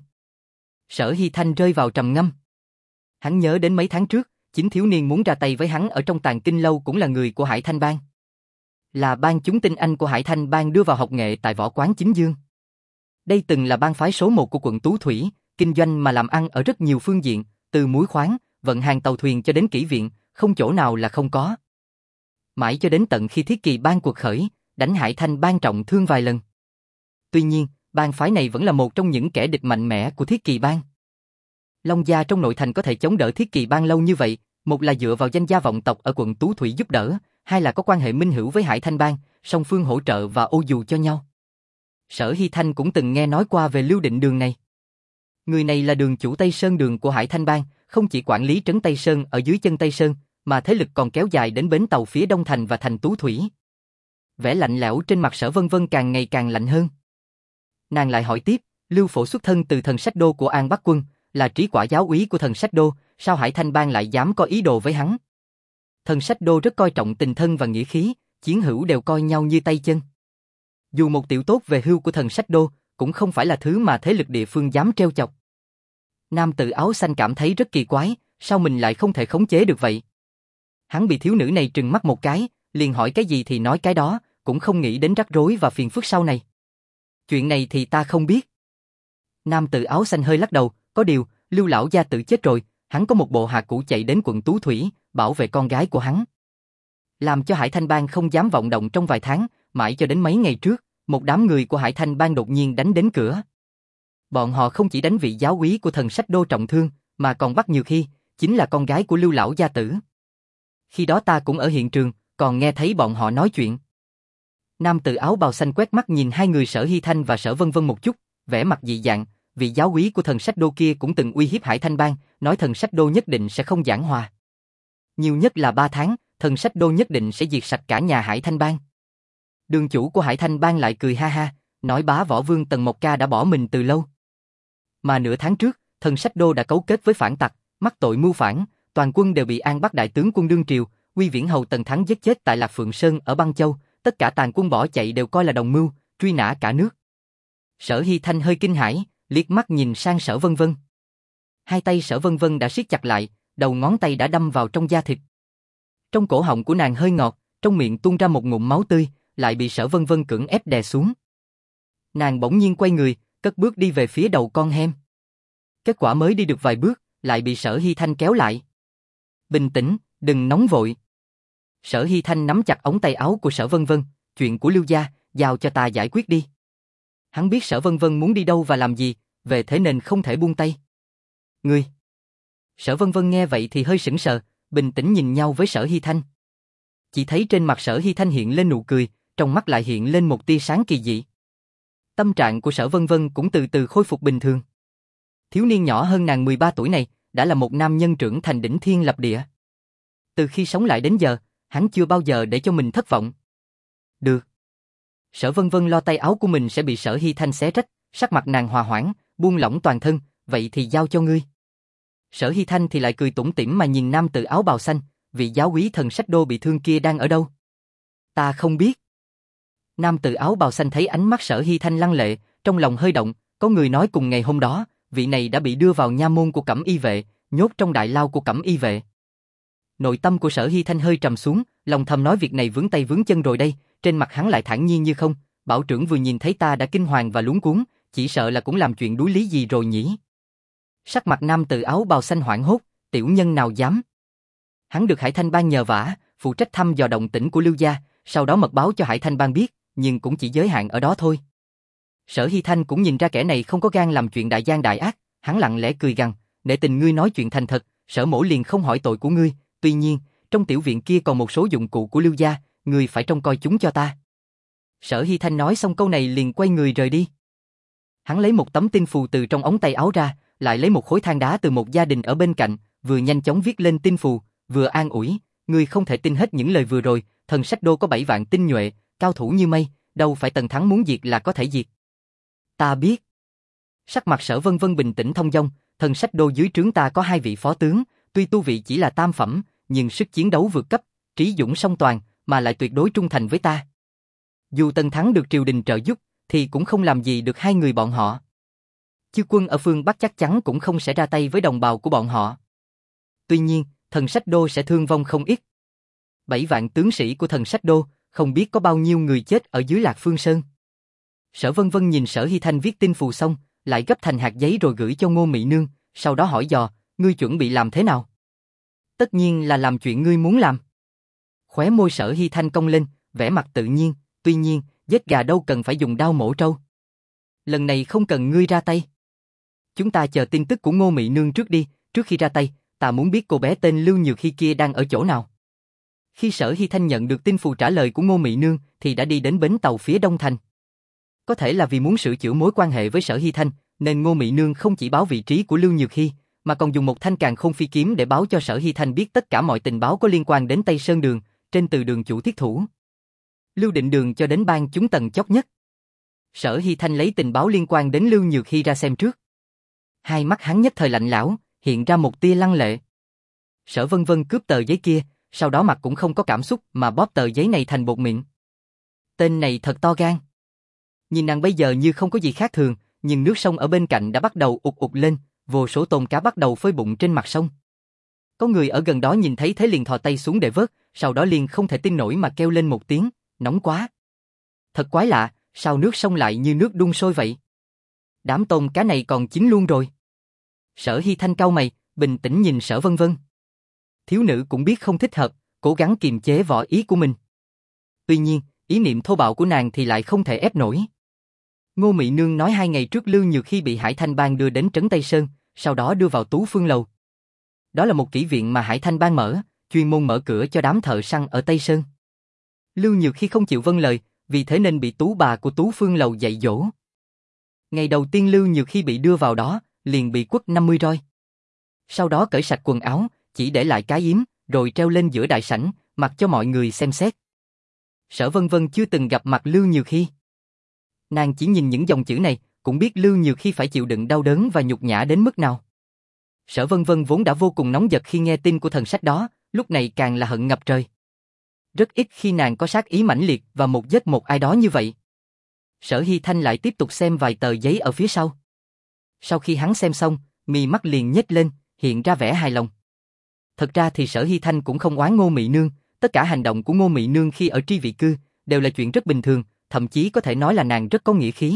Sở Hy Thanh rơi vào trầm ngâm. Hắn nhớ đến mấy tháng trước, chính thiếu niên muốn ra tay với hắn ở trong Tàng Kinh lâu cũng là người của Hải Thanh Bang. Là bang chúng tinh anh của Hải Thanh Bang đưa vào học nghệ tại Võ Quán Chính Dương. Đây từng là bang phái số một của quận Tú Thủy, kinh doanh mà làm ăn ở rất nhiều phương diện, từ muối khoáng, vận hàng tàu thuyền cho đến kỹ viện, không chỗ nào là không có. Mãi cho đến tận khi Thiết Kỳ bang cuộc khởi, đánh Hải Thanh Bang trọng thương vài lần. Tuy nhiên, bang phái này vẫn là một trong những kẻ địch mạnh mẽ của Thiết Kỳ bang. Long gia trong nội thành có thể chống đỡ Thiết Kỳ bang lâu như vậy, một là dựa vào danh gia vọng tộc ở quận Tú Thủy giúp đỡ, hai là có quan hệ minh hữu với Hải Thanh Bang, song phương hỗ trợ và ô dù cho nhau. Sở Hy Thanh cũng từng nghe nói qua về Lưu Định Đường này. Người này là đường chủ Tây Sơn Đường của Hải Thanh Bang, không chỉ quản lý trấn Tây Sơn ở dưới chân Tây Sơn, mà thế lực còn kéo dài đến bến tàu phía đông thành và thành Tú Thủy. Vẻ lạnh lẽo trên mặt Sở Vân Vân càng ngày càng lạnh hơn. Nàng lại hỏi tiếp, Lưu Phổ xuất thân từ thần sách đô của An Bắc Quân, là trí quả giáo úy của thần sách đô, sao Hải Thanh Bang lại dám có ý đồ với hắn? Thần sách đô rất coi trọng tình thân và nghĩa khí, chiến hữu đều coi nhau như tay chân. Dù một tiểu tốt về hưu của thần sách đô, cũng không phải là thứ mà thế lực địa phương dám trêu chọc. Nam tử áo xanh cảm thấy rất kỳ quái, sao mình lại không thể khống chế được vậy? Hắn bị thiếu nữ này trừng mắt một cái, liền hỏi cái gì thì nói cái đó, cũng không nghĩ đến rắc rối và phiền phức sau này. Chuyện này thì ta không biết. Nam tử áo xanh hơi lắc đầu, có điều, Lưu lão gia tử chết rồi, hắn có một bộ hạ cũ chạy đến quận Tú Thủy, bảo vệ con gái của hắn. Làm cho Hải Thanh Bang không dám vọng động trong vài tháng, mãi cho đến mấy ngày trước, một đám người của Hải Thanh Bang đột nhiên đánh đến cửa. Bọn họ không chỉ đánh vị giáo úy của thần sách đô trọng thương, mà còn bắt Nhược Hy, chính là con gái của Lưu lão gia tử. Khi đó ta cũng ở hiện trường, còn nghe thấy bọn họ nói chuyện. Nam tử áo bào xanh quét mắt nhìn hai người Sở Hy Thanh và Sở Vân Vân một chút, vẻ mặt dị dạng, vị giáo úy của thần sách đô kia cũng từng uy hiếp Hải Thanh Bang, nói thần sách đô nhất định sẽ không giảng hòa. Nhiều nhất là ba tháng, thần sách đô nhất định sẽ diệt sạch cả nhà Hải Thanh Bang. Đường chủ của Hải Thanh Bang lại cười ha ha, nói bá võ vương Tần Mộc Ca đã bỏ mình từ lâu. Mà nửa tháng trước, thần sách đô đã cấu kết với phản tặc, mắc tội mưu phản, toàn quân đều bị An Bắc đại tướng quân đương triều, Uy Viễn hầu Tần Thắng giết chết tại Lạc Phượng Sơn ở Băng Châu, tất cả tàn quân bỏ chạy đều coi là đồng mưu, truy nã cả nước. Sở Hy Thanh hơi kinh hãi, liếc mắt nhìn sang Sở Vân Vân. Hai tay Sở Vân Vân đã siết chặt lại, đầu ngón tay đã đâm vào trong da thịt. Trong cổ họng của nàng hơi ngọt, trong miệng tuôn ra một ngụm máu tươi, lại bị Sở Vân Vân cưỡng ép đè xuống. Nàng bỗng nhiên quay người, cất bước đi về phía đầu con hem. Kết quả mới đi được vài bước, lại bị Sở Hy Thanh kéo lại. Bình tĩnh, đừng nóng vội. Sở Hy Thanh nắm chặt ống tay áo của Sở Vân Vân, chuyện của Lưu gia, giao cho ta giải quyết đi. Hắn biết Sở Vân Vân muốn đi đâu và làm gì, về thế nên không thể buông tay. Ngươi. Sở Vân Vân nghe vậy thì hơi sững sờ, bình tĩnh nhìn nhau với Sở Hy Thanh. Chỉ thấy trên mặt Sở Hy Thanh hiện lên nụ cười, trong mắt lại hiện lên một tia sáng kỳ dị. Tâm trạng của Sở Vân Vân cũng từ từ khôi phục bình thường. Thiếu niên nhỏ hơn nàng mười ba tuổi này, đã là một nam nhân trưởng thành đỉnh thiên lập địa. Từ khi sống lại đến giờ, hắn chưa bao giờ để cho mình thất vọng. Được. Sở Vân Vân lo tay áo của mình sẽ bị Sở Hy Thanh xé rách, sắc mặt nàng hòa hoãn, buông lỏng toàn thân, vậy thì giao cho ngươi. Sở Hy Thanh thì lại cười tủm tỉm mà nhìn nam tử áo bào xanh, vị giáo úy thần sách đô bị thương kia đang ở đâu? Ta không biết. Nam tử áo bào xanh thấy ánh mắt Sở Hy Thanh lăng lệ, trong lòng hơi động, có người nói cùng ngày hôm đó, vị này đã bị đưa vào nha môn của Cẩm Y vệ, nhốt trong đại lao của Cẩm Y vệ. Nội tâm của Sở Hy Thanh hơi trầm xuống, lòng thầm nói việc này vướng tay vướng chân rồi đây, trên mặt hắn lại thản nhiên như không, bảo trưởng vừa nhìn thấy ta đã kinh hoàng và luống cuống, chỉ sợ là cũng làm chuyện đuối lý gì rồi nhỉ. Sắc mặt nam tử áo bào xanh hoảng hốt, tiểu nhân nào dám. Hắn được Hải Thanh Bang nhờ vả, phụ trách thăm dò động tĩnh của Lưu gia, sau đó mật báo cho Hải Thanh Bang biết, nhưng cũng chỉ giới hạn ở đó thôi. Sở Hy Thanh cũng nhìn ra kẻ này không có gan làm chuyện đại gian đại ác, hắn lặng lẽ cười gằn, nể tình ngươi nói chuyện thành thật, Sở mỗ liền không hỏi tội của ngươi, tuy nhiên, trong tiểu viện kia còn một số dụng cụ của Lưu gia, ngươi phải trông coi chúng cho ta. Sở Hy Thanh nói xong câu này liền quay người rời đi. Hắn lấy một tấm tin phù từ trong ống tay áo ra, lại lấy một khối than đá từ một gia đình ở bên cạnh, vừa nhanh chóng viết lên tin phù, vừa an ủi, ngươi không thể tin hết những lời vừa rồi, thần sách đô có bảy vạn tinh nhuệ, cao thủ như mây, đâu phải Tần Thắng muốn diệt là có thể diệt. Ta biết. Sắc mặt Sở Vân Vân bình tĩnh thông dong, thần sách đô dưới trướng ta có hai vị phó tướng, tuy tu vị chỉ là tam phẩm, nhưng sức chiến đấu vượt cấp, trí dũng song toàn, mà lại tuyệt đối trung thành với ta. Dù Tần Thắng được triều đình trợ giúp, thì cũng không làm gì được hai người bọn họ. Chư quân ở phương Bắc chắc chắn cũng không sẽ ra tay với đồng bào của bọn họ. Tuy nhiên, thần sách đô sẽ thương vong không ít. Bảy vạn tướng sĩ của thần sách đô, không biết có bao nhiêu người chết ở dưới Lạc Phương Sơn. Sở Vân Vân nhìn Sở Hy Thanh viết tin phù xong, lại gấp thành hạt giấy rồi gửi cho Ngô Mị Nương, sau đó hỏi dò, ngươi chuẩn bị làm thế nào? Tất nhiên là làm chuyện ngươi muốn làm. Khóe môi Sở Hy Thanh cong lên, vẻ mặt tự nhiên, tuy nhiên, giết gà đâu cần phải dùng đao mổ trâu. Lần này không cần ngươi ra tay. Chúng ta chờ tin tức của Ngô Mị Nương trước đi, trước khi ra tay, ta muốn biết cô bé tên Lưu Nhược Hy kia đang ở chỗ nào. Khi Sở Hy Thanh nhận được tin phù trả lời của Ngô Mị Nương thì đã đi đến bến tàu phía Đông Thành. Có thể là vì muốn sửa chữa mối quan hệ với Sở Hy Thanh, nên Ngô Mị Nương không chỉ báo vị trí của Lưu Nhược Hy, mà còn dùng một thanh càn khôn phi kiếm để báo cho Sở Hy Thanh biết tất cả mọi tình báo có liên quan đến Tây Sơn Đường, trên từ đường chủ thiết thủ. Lưu Định Đường cho đến bang chúng tầng chót nhất. Sở Hy Thanh lấy tình báo liên quan đến Lưu Nhược Hy ra xem trước. Hai mắt hắn nhất thời lạnh lẽo, hiện ra một tia lăng lệ. Sở Vân Vân cướp tờ giấy kia, sau đó mặt cũng không có cảm xúc mà bóp tờ giấy này thành bột mịn. Tên này thật to gan. Nhìn nàng bây giờ như không có gì khác thường, nhưng nước sông ở bên cạnh đã bắt đầu ụt ụt lên, vô số tôm cá bắt đầu phơi bụng trên mặt sông. Có người ở gần đó nhìn thấy thế liền thò tay xuống để vớt, sau đó liền không thể tin nổi mà kêu lên một tiếng, nóng quá. Thật quái lạ, sao nước sông lại như nước đun sôi vậy? Đám tôm cá này còn chín luôn rồi. Sở Hy Thanh cau mày, bình tĩnh nhìn Sở Vân Vân. Thiếu nữ cũng biết không thích hợp, cố gắng kiềm chế vỏ ý của mình. Tuy nhiên, ý niệm thô bạo của nàng thì lại không thể ép nổi. Ngô Mị Nương nói hai ngày trước Lưu Nhược Hy bị Hải Thanh Bang đưa đến trấn Tây Sơn, sau đó đưa vào Tú Phương Lầu. Đó là một kỹ viện mà Hải Thanh Bang mở, chuyên môn mở cửa cho đám thợ săn ở Tây Sơn. Lưu Nhược Hy không chịu vâng lời, vì thế nên bị tú bà của Tú Phương Lầu dạy dỗ. Ngày đầu tiên Lưu Nhược Hy bị đưa vào đó, liền bị quất năm mươi roi. Sau đó cởi sạch quần áo, chỉ để lại cái yếm, rồi treo lên giữa đại sảnh, mặc cho mọi người xem xét. Sở Vân Vân chưa từng gặp mặt Lưu Nhược Hy. Nàng chỉ nhìn những dòng chữ này, cũng biết Lưu Nhược Hy phải chịu đựng đau đớn và nhục nhã đến mức nào. Sở Vân Vân vốn đã vô cùng nóng giật khi nghe tin của thần sách đó, lúc này càng là hận ngập trời. Rất ít khi nàng có sát ý mãnh liệt và một giết một ai đó như vậy. Sở Hy Thanh lại tiếp tục xem vài tờ giấy ở phía sau. Sau khi hắn xem xong, mí mắt liền nhếch lên, hiện ra vẻ hài lòng. Thật ra thì Sở Hy Thanh cũng không oán Ngô Mị Nương, tất cả hành động của Ngô Mị Nương khi ở tri vị cư đều là chuyện rất bình thường, thậm chí có thể nói là nàng rất có nghĩa khí.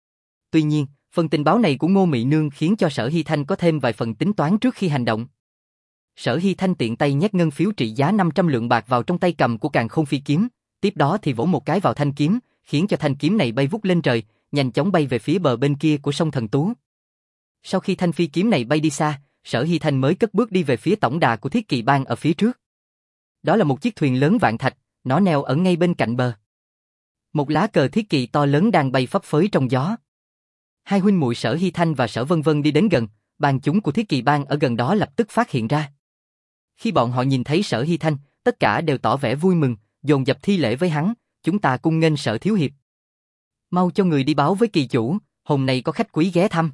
Tuy nhiên, phần tình báo này của Ngô Mị Nương khiến cho Sở Hy Thanh có thêm vài phần tính toán trước khi hành động. Sở Hy Thanh tiện tay nhét ngân phiếu trị giá năm trăm lượng bạc vào trong tay cầm của Càn Khôn Phi Kiếm, tiếp đó thì vỗ một cái vào thanh kiếm, khiến cho thanh kiếm này bay vút lên trời, nhanh chóng bay về phía bờ bên kia của sông Thần Tú. Sau khi thanh phi kiếm này bay đi xa, Sở Hy Thanh mới cất bước đi về phía tổng đà của Thiết Kỵ Bang ở phía trước. Đó là một chiếc thuyền lớn vạn thạch, nó neo ở ngay bên cạnh bờ. Một lá cờ thiết kỵ to lớn đang bay phấp phới trong gió. Hai huynh muội Sở Hy Thanh và Sở Vân Vân đi đến gần, bang chúng của Thiết Kỵ Bang ở gần đó lập tức phát hiện ra. Khi bọn họ nhìn thấy Sở Hy Thanh, tất cả đều tỏ vẻ vui mừng, dồn dập thi lễ với hắn, chúng ta cung nghênh Sở thiếu hiệp. Mau cho người đi báo với kỳ chủ, hôm nay có khách quý ghé thăm.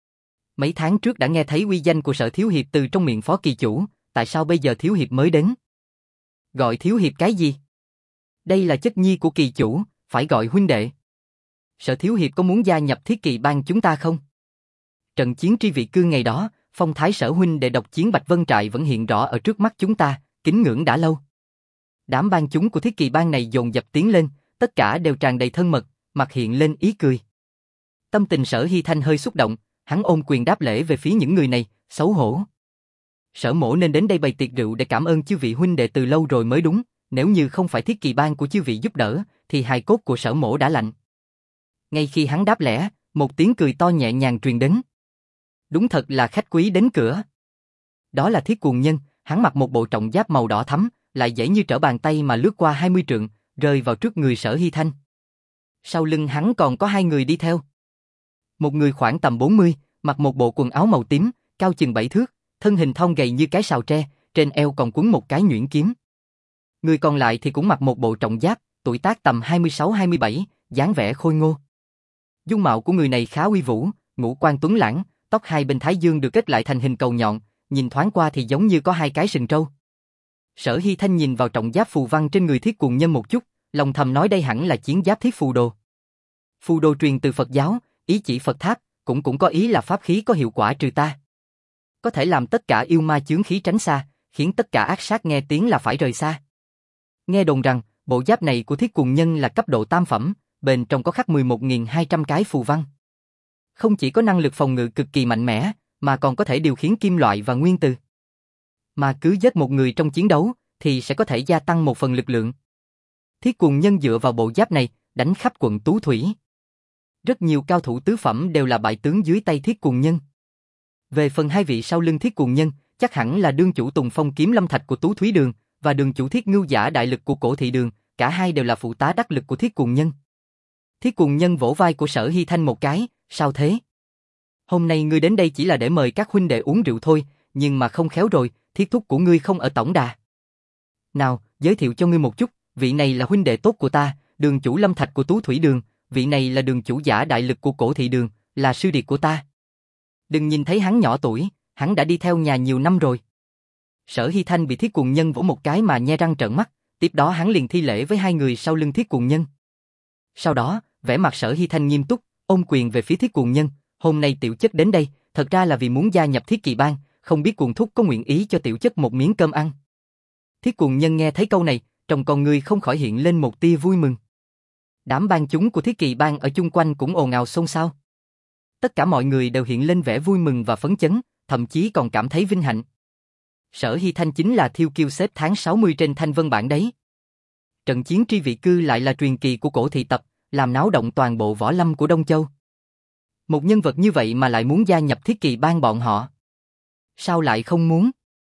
Mấy tháng trước đã nghe thấy uy danh của Sở thiếu hiệp từ trong miệng phó kỳ chủ, tại sao bây giờ thiếu hiệp mới đến? Gọi thiếu hiệp cái gì? Đây là chất nhi của kỳ chủ, phải gọi huynh đệ. Sở thiếu hiệp có muốn gia nhập Thiết Kỵ Bang chúng ta không? Trận chiến tri vị cư ngày đó, phong thái Sở huynh đệ độc chiến Bạch Vân Trại vẫn hiện rõ ở trước mắt chúng ta, kính ngưỡng đã lâu. Đám bang chúng của Thiết Kỵ Bang này dồn dập tiến lên, tất cả đều tràn đầy thân mật, mặt hiện lên ý cười. Tâm tình Sở Hy Thanh hơi xúc động, hắn ôm quyền đáp lễ về phía những người này, xấu hổ. Sở mỗ nên đến đây bày tiệc rượu để cảm ơn chư vị huynh đệ từ lâu rồi mới đúng, nếu như không phải Thiết Kỵ Bang của chư vị giúp đỡ, thì hài cốt của Sở mỗ đã lạnh. Ngay khi hắn đáp lễ, một tiếng cười to nhẹ nhàng truyền đến. Đúng thật là khách quý đến cửa. Đó là Thiết Cuồng Nhân, hắn mặc một bộ trọng giáp màu đỏ thắm, lại dễ như trở bàn tay mà lướt qua hai mươi trượng, rơi vào trước người Sở Hy Thanh. Sau lưng hắn còn có hai người đi theo. Một người khoảng tầm bốn mươi, mặc một bộ quần áo màu tím, cao chừng bảy thước, thân hình thon gầy như cái sào tre, trên eo còn quấn một cái nhuyễn kiếm. Người còn lại thì cũng mặc một bộ trọng giáp, tuổi tác tầm hai mươi sáu hai mươi bảy, dáng vẻ khôi ngô. Dung mạo của người này khá uy vũ, ngũ quan tuấn lãng, tóc hai bên thái dương được kết lại thành hình cầu nhọn, nhìn thoáng qua thì giống như có hai cái sừng trâu. Sở Hy Thanh nhìn vào trọng giáp phù văn trên người Thiết Cuồng Nhân một chút, lòng thầm nói đây hẳn là chiến giáp thiết phù đồ. Phù đồ truyền từ Phật giáo, ý chỉ Phật tháp, cũng cũng có ý là pháp khí có hiệu quả trừ ta. Có thể làm tất cả yêu ma chướng khí tránh xa, khiến tất cả ác sát nghe tiếng là phải rời xa. Nghe đồn rằng, bộ giáp này của Thiết Cuồng Nhân là cấp độ tam phẩm, bên trong có khắc mười một nghìn hai trăm cái phù văn. Không chỉ có năng lực phòng ngự cực kỳ mạnh mẽ, mà còn có thể điều khiển kim loại và nguyên tử. Mà cứ giết một người trong chiến đấu, thì sẽ có thể gia tăng một phần lực lượng. Thiết Cuồng Nhân dựa vào bộ giáp này, đánh khắp quận Tú Thủy. Rất nhiều cao thủ tứ phẩm đều là bại tướng dưới tay Thiết Cuồng Nhân. Về phần hai vị sau lưng Thiết Cuồng Nhân, chắc hẳn là đương chủ Tùng Phong Kiếm Lâm Thạch của Tú Thúy Đường, và đường chủ Thiết Ngưu giả đại lực của Cổ Thị Đường, cả hai đều là phụ tá đắc lực của Thiết Cuồng Nhân. Thiết Cuồng Nhân vỗ vai của Sở Hy Thanh một cái, sao thế? Hôm nay ngươi đến đây chỉ là để mời các huynh đệ uống rượu thôi, nhưng mà không khéo rồi, Thiết thúc của ngươi không ở tổng đà. Nào, giới thiệu cho ngươi một chút, vị này là huynh đệ tốt của ta, đường chủ Lâm Thạch của Tú Thủy Đường, vị này là đường chủ giả đại lực của Cổ Thị Đường, là sư điệt của ta. Đừng nhìn thấy hắn nhỏ tuổi, hắn đã đi theo nhà nhiều năm rồi. Sở Hy Thanh bị Thiết Cuồng Nhân vỗ một cái mà nhe răng trợn mắt, tiếp đó hắn liền thi lễ với hai người sau lưng Thiết Cuồng Nhân. Sau đó, vẻ mặt Sở Hy Thanh nghiêm túc, ôm quyền về phía Thiết Cuồng Nhân, hôm nay tiểu chất đến đây, thật ra là vì muốn gia nhập Thiết Kỳ Bang, không biết Cuồng thúc có nguyện ý cho tiểu chất một miếng cơm ăn. Thiết Cuồng Nhân nghe thấy câu này, trong con ngươi không khỏi hiện lên một tia vui mừng. Đám bang chúng của Thiết Kỳ Bang ở chung quanh cũng ồn ào xôn xao. Tất cả mọi người đều hiện lên vẻ vui mừng và phấn chấn, thậm chí còn cảm thấy vinh hạnh. Sở Hy Thanh chính là thiêu kiêu xếp tháng sáu mươi trên thanh vân bảng đấy. Trận chiến tri vị cư lại là truyền kỳ của Cổ Thị Tập, làm náo động toàn bộ võ lâm của Đông Châu. Một nhân vật như vậy mà lại muốn gia nhập Thiết Kỳ Bang bọn họ. Sao lại không muốn?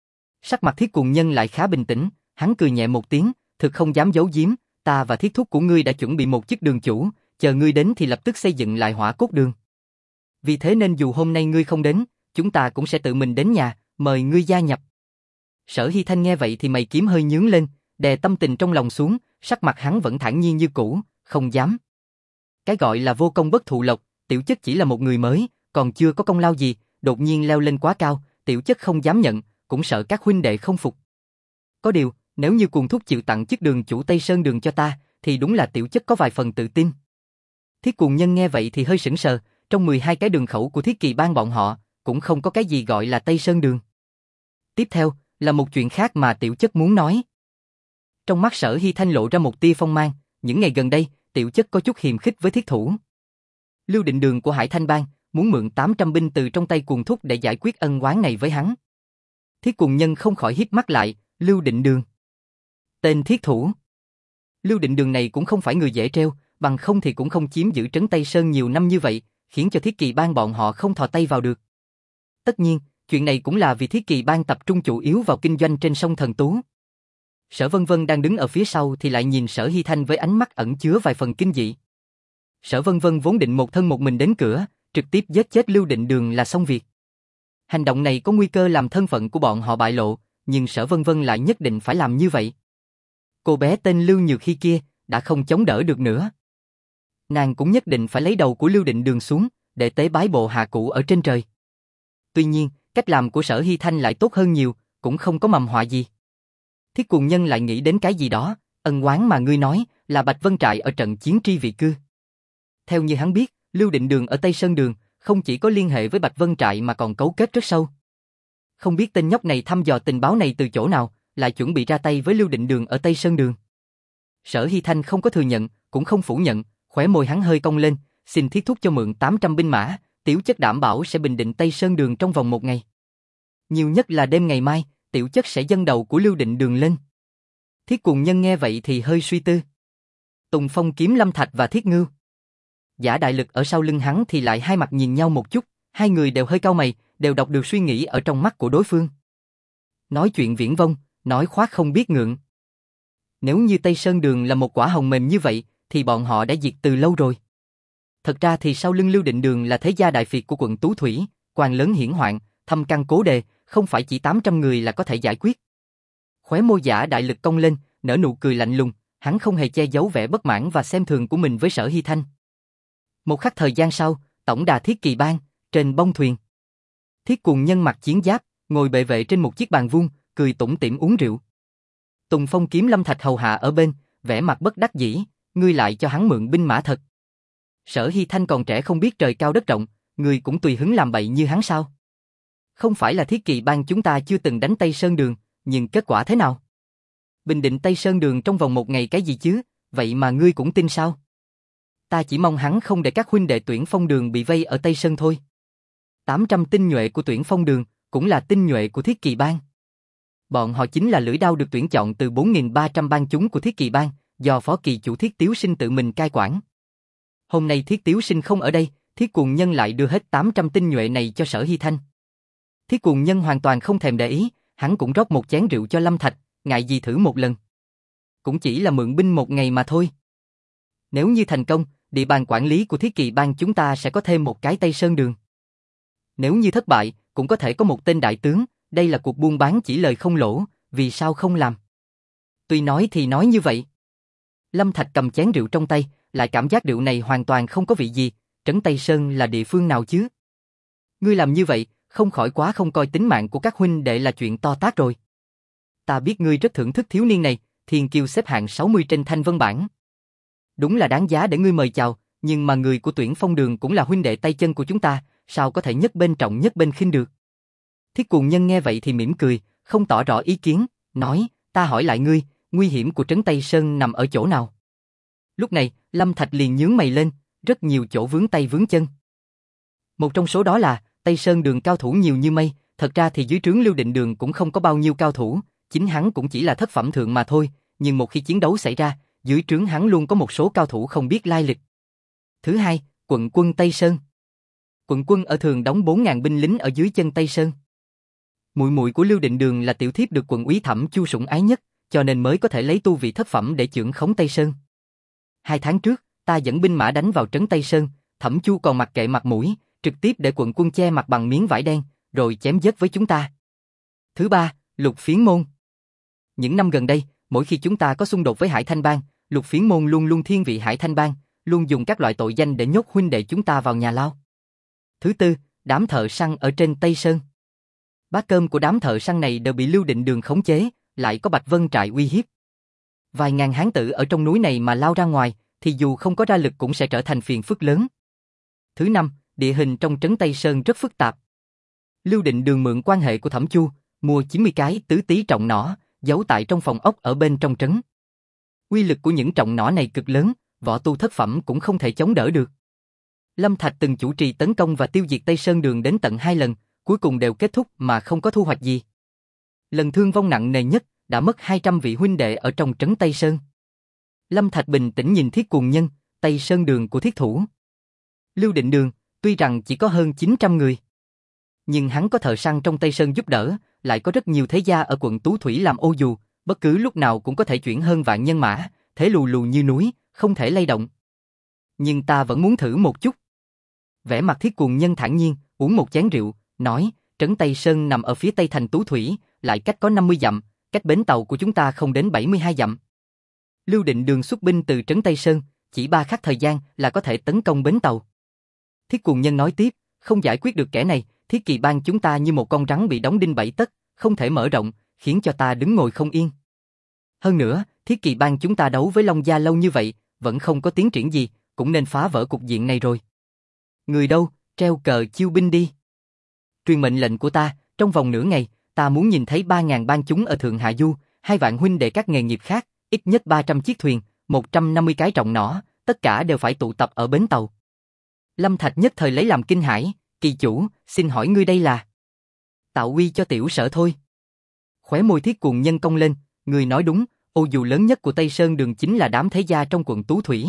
Sắc mặt Thiết Cuồng Nhân lại khá bình tĩnh, hắn cười nhẹ một tiếng, thực không dám giấu giếm, ta và Thiết thúc của ngươi đã chuẩn bị một chức đường chủ, chờ ngươi đến thì lập tức xây dựng lại Hỏa Cốt Đường. Vì thế nên dù hôm nay ngươi không đến, chúng ta cũng sẽ tự mình đến nhà, mời ngươi gia nhập. Sở Hy Thanh nghe vậy thì mày kiếm hơi nhướng lên, đè tâm tình trong lòng xuống, sắc mặt hắn vẫn thản nhiên như cũ, không dám. Cái gọi là vô công bất thụ lộc, tiểu chất chỉ là một người mới, còn chưa có công lao gì, đột nhiên leo lên quá cao, tiểu chất không dám nhận, cũng sợ các huynh đệ không phục. Có điều, nếu như Cuồng thúc chịu tặng chức đường chủ Tây Sơn Đường cho ta, thì đúng là tiểu chất có vài phần tự tin. Thiết Cuồng Nhân nghe vậy thì hơi sững sờ, trong mười hai cái đường khẩu của Thiết Kỳ Bang bọn họ, cũng không có cái gì gọi là Tây Sơn Đường. Tiếp theo, là một chuyện khác mà tiểu chất muốn nói. Trong mắt Sở Hy Thanh lộ ra một tia phong mang, những ngày gần đây, tiểu chất có chút hiềm khích với thiết thủ. Lưu Định Đường của Hải Thanh Bang muốn mượn tám trăm binh từ trong tay Cuồng thúc để giải quyết ân oán này với hắn. Thiết Cuồng Nhân không khỏi híp mắt lại, Lưu Định Đường. Tên thiết thủ. Lưu Định Đường này cũng không phải người dễ treo, bằng không thì cũng không chiếm giữ trấn Tây Sơn nhiều năm như vậy, khiến cho Thiết Kỳ Bang bọn họ không thò tay vào được. Tất nhiên, chuyện này cũng là vì Thiết Kỳ Bang tập trung chủ yếu vào kinh doanh trên sông Thần Tú. Sở Vân Vân đang đứng ở phía sau thì lại nhìn Sở Hy Thanh với ánh mắt ẩn chứa vài phần kinh dị. Sở Vân Vân vốn định một thân một mình đến cửa, trực tiếp giết chết Lưu Định Đường là xong việc. Hành động này có nguy cơ làm thân phận của bọn họ bại lộ, nhưng Sở Vân Vân lại nhất định phải làm như vậy. Cô bé tên Lưu Nhược Hy kia đã không chống đỡ được nữa. Nàng cũng nhất định phải lấy đầu của Lưu Định Đường xuống, để tế bái bộ hạ cụ ở trên trời. Tuy nhiên, cách làm của Sở Hy Thanh lại tốt hơn nhiều, cũng không có mầm họa gì. Thiết Cuồng Nhân lại nghĩ đến cái gì đó, ân oán mà ngươi nói là Bạch Vân Trại ở trận chiến tri vị cư. Theo như hắn biết, Lưu Định Đường ở Tây Sơn Đường không chỉ có liên hệ với Bạch Vân Trại mà còn cấu kết rất sâu. Không biết tên nhóc này thăm dò tình báo này từ chỗ nào, lại chuẩn bị ra tay với Lưu Định Đường ở Tây Sơn Đường. Sở Hy Thanh không có thừa nhận, cũng không phủ nhận, khóe môi hắn hơi cong lên, xin thiết thúc cho mượn tám trăm binh mã, tiểu chất đảm bảo sẽ bình định Tây Sơn Đường trong vòng một ngày. Nhiều nhất là đêm ngày mai, tiểu chất sẽ dâng đầu của Lưu Định Đường lên. Thiết Cuồng Nhân nghe vậy thì hơi suy tư. Tùng Phong kiếm Lâm Thạch và Thiết Ngưu. Giả đại lực ở sau lưng hắn thì lại hai mặt nhìn nhau một chút, hai người đều hơi cau mày, đều đọc được suy nghĩ ở trong mắt của đối phương. Nói chuyện viển vông, nói khoác không biết ngượng. Nếu như Tây Sơn Đường là một quả hồng mềm như vậy, thì bọn họ đã diệt từ lâu rồi. Thật ra thì sau lưng Lưu Định Đường là thế gia đại phiệt của quận Tú Thủy, quan lớn hiển hoạn, thâm căn cố đề, không phải chỉ tám trăm người là có thể giải quyết. Khóe môi giả đại lực cong lên, nở nụ cười lạnh lùng, hắn không hề che giấu vẻ bất mãn và xem thường của mình với Sở Hy Thanh. Một khắc thời gian sau, tổng đà Thiết Kỳ Bang, trên bông thuyền. Thiết Cuồng Nhân mặc chiến giáp, ngồi bệ vệ trên một chiếc bàn vuông, cười tủm tỉm uống rượu. Tùng Phong kiếm Lâm Thạch hầu hạ ở bên, vẻ mặt bất đắc dĩ, ngươi lại cho hắn mượn binh mã thật. Sở Hy Thanh còn trẻ không biết trời cao đất rộng, ngươi cũng tùy hứng làm bậy như hắn sao? Không phải là Thiết Kỳ Bang chúng ta chưa từng đánh Tây Sơn Đường, nhưng kết quả thế nào? Bình định Tây Sơn Đường trong vòng một ngày cái gì chứ, vậy mà ngươi cũng tin sao? Ta chỉ mong hắn không để các huynh đệ Tuyển Phong Đường bị vây ở Tây Sơn thôi. tám trăm tinh nhuệ của Tuyển Phong Đường, cũng là tinh nhuệ của Thiết Kỳ Bang. Bọn họ chính là lưỡi đao được tuyển chọn từ bốn nghìn ba trăm bang chúng của Thiết Kỳ Bang, do phó kỳ chủ Thiết Tiếu Sinh tự mình cai quản. Hôm nay Thiết Tiếu Sinh không ở đây, Thiết Cuồng Nhân lại đưa hết tám trăm tinh nhuệ này cho Sở Hy Thanh. Thiết Cuồng Nhân hoàn toàn không thèm để ý, hắn cũng rót một chén rượu cho Lâm Thạch, ngại gì thử một lần. Cũng chỉ là mượn binh một ngày mà thôi. Nếu như thành công, địa bàn quản lý của Thiết Kỵ Bang chúng ta sẽ có thêm một cái Tây Sơn Đường. Nếu như thất bại, cũng có thể có một tên đại tướng, đây là cuộc buôn bán chỉ lời không lỗ, vì sao không làm? Tuy nói thì nói như vậy. Lâm Thạch cầm chén rượu trong tay, lại cảm giác rượu này hoàn toàn không có vị gì, trấn Tây Sơn là địa phương nào chứ? Ngươi làm như vậy, không khỏi quá không coi tính mạng của các huynh đệ là chuyện to tát rồi. Ta biết ngươi rất thưởng thức thiếu niên này, thiên kiêu xếp hạng sáu mươi trên thanh vân bảng. Đúng là đáng giá để ngươi mời chào, nhưng mà người của Tuyển Phong Đường cũng là huynh đệ tay chân của chúng ta, sao có thể nhất bên trọng nhất bên khinh được? Thiết Cuồng Nhân nghe vậy thì mỉm cười, không tỏ rõ ý kiến, nói, ta hỏi lại ngươi, nguy hiểm của trấn Tây Sơn nằm ở chỗ nào? Lúc này, Lâm Thạch liền nhướng mày lên, rất nhiều chỗ vướng tay vướng chân. Một trong số đó là, Tây Sơn Đường cao thủ nhiều như mây, thật ra thì dưới trướng Lưu Định Đường cũng không có bao nhiêu cao thủ, chính hắn cũng chỉ là thất phẩm thượng mà thôi, nhưng một khi chiến đấu xảy ra, dưới trướng hắn luôn có một số cao thủ không biết lai lịch. Thứ hai, quận quân Tây Sơn. Quận quân ở thường đóng bốn nghìn binh lính ở dưới chân Tây Sơn. Muội muội của Lưu Định Đường là tiểu thiếp được quận úy Thẩm Chu sủng ái nhất, cho nên mới có thể lấy tu vị thất phẩm để chưởng khống Tây Sơn. Hai tháng trước, ta dẫn binh mã đánh vào trấn Tây Sơn, Thẩm Chu còn mặc kệ mặt mũi, trực tiếp để quận quân che mặt bằng miếng vải đen, rồi chém giết với chúng ta. Thứ ba, Lục Phiến Môn. Những năm gần đây, mỗi khi chúng ta có xung đột với Hải Thanh Bang, Lục Phiến Môn luôn luôn thiên vị Hải Thanh Bang, luôn dùng các loại tội danh để nhốt huynh đệ chúng ta vào nhà lao. Thứ tư, đám thợ săn ở trên Tây Sơn. Bát cơm của đám thợ săn này đều bị Lưu Định Đường khống chế, lại có Bạch Vân Trại uy hiếp. Vài ngàn hán tử ở trong núi này mà lao ra ngoài, thì dù không có ra lực cũng sẽ trở thành phiền phức lớn. Thứ năm, địa hình trong trấn Tây Sơn rất phức tạp. Lưu Định Đường mượn quan hệ của Thẩm Chu, mua chín mươi cái tứ tý trọng nỏ, giấu tại trong phòng ốc ở bên trong trấn. Uy lực của những trọng nỏ này cực lớn, võ tu thất phẩm cũng không thể chống đỡ được. Lâm Thạch từng chủ trì tấn công và tiêu diệt Tây Sơn Đường đến tận hai lần, cuối cùng đều kết thúc mà không có thu hoạch gì. Lần thương vong nặng nề nhất, đã mất hai trăm vị huynh đệ ở trong trấn Tây Sơn. Lâm Thạch bình tĩnh nhìn Thiết Cuồng Nhân, Tây Sơn Đường của thiết thủ. Lưu Định Đường, tuy rằng chỉ có hơn chín trăm người, nhưng hắn có thợ săn trong Tây Sơn giúp đỡ, lại có rất nhiều thế gia ở quận Tú Thủy làm ô dù, bất cứ lúc nào cũng có thể chuyển hơn vạn nhân mã, thế lù lù như núi, không thể lay động. Nhưng ta vẫn muốn thử một chút. Vẻ mặt Thiết Cuồng Nhân thản nhiên, uống một chén rượu, nói, trấn Tây Sơn nằm ở phía tây thành Tú Thủy, lại cách có năm mươi dặm, cách bến tàu của chúng ta không đến bảy mươi hai dặm. Lưu Định Đường xuất binh từ trấn Tây Sơn, chỉ ba khắc thời gian là có thể tấn công bến tàu. Thiết Cuồng Nhân nói tiếp, không giải quyết được kẻ này, Thiết Kỵ Bang chúng ta như một con rắn bị đóng đinh bảy tấc, không thể mở rộng, khiến cho ta đứng ngồi không yên. Hơn nữa, Thiết Kỵ Bang chúng ta đấu với Long Gia lâu như vậy, vẫn không có tiến triển gì, cũng nên phá vỡ cục diện này rồi. Người đâu, treo cờ chiêu binh đi. Truyền mệnh lệnh của ta, trong vòng nửa ngày, ta muốn nhìn thấy ba nghìn bang chúng ở Thượng Hạ Du, hai vạn huynh đệ các nghề nghiệp khác, ít nhất ba trăm chiếc thuyền, một trăm năm mươi cái trọng nỏ, tất cả đều phải tụ tập ở bến tàu. Lâm Thạch nhất thời lấy làm kinh hãi, kỳ chủ, xin hỏi ngươi đây là tạo uy cho tiểu sở thôi. Khóe môi Thiết Cuồng Nhân cong lên, người nói đúng, ô dù lớn nhất của Tây Sơn Đường chính là đám thế gia trong quận Tú Thủy.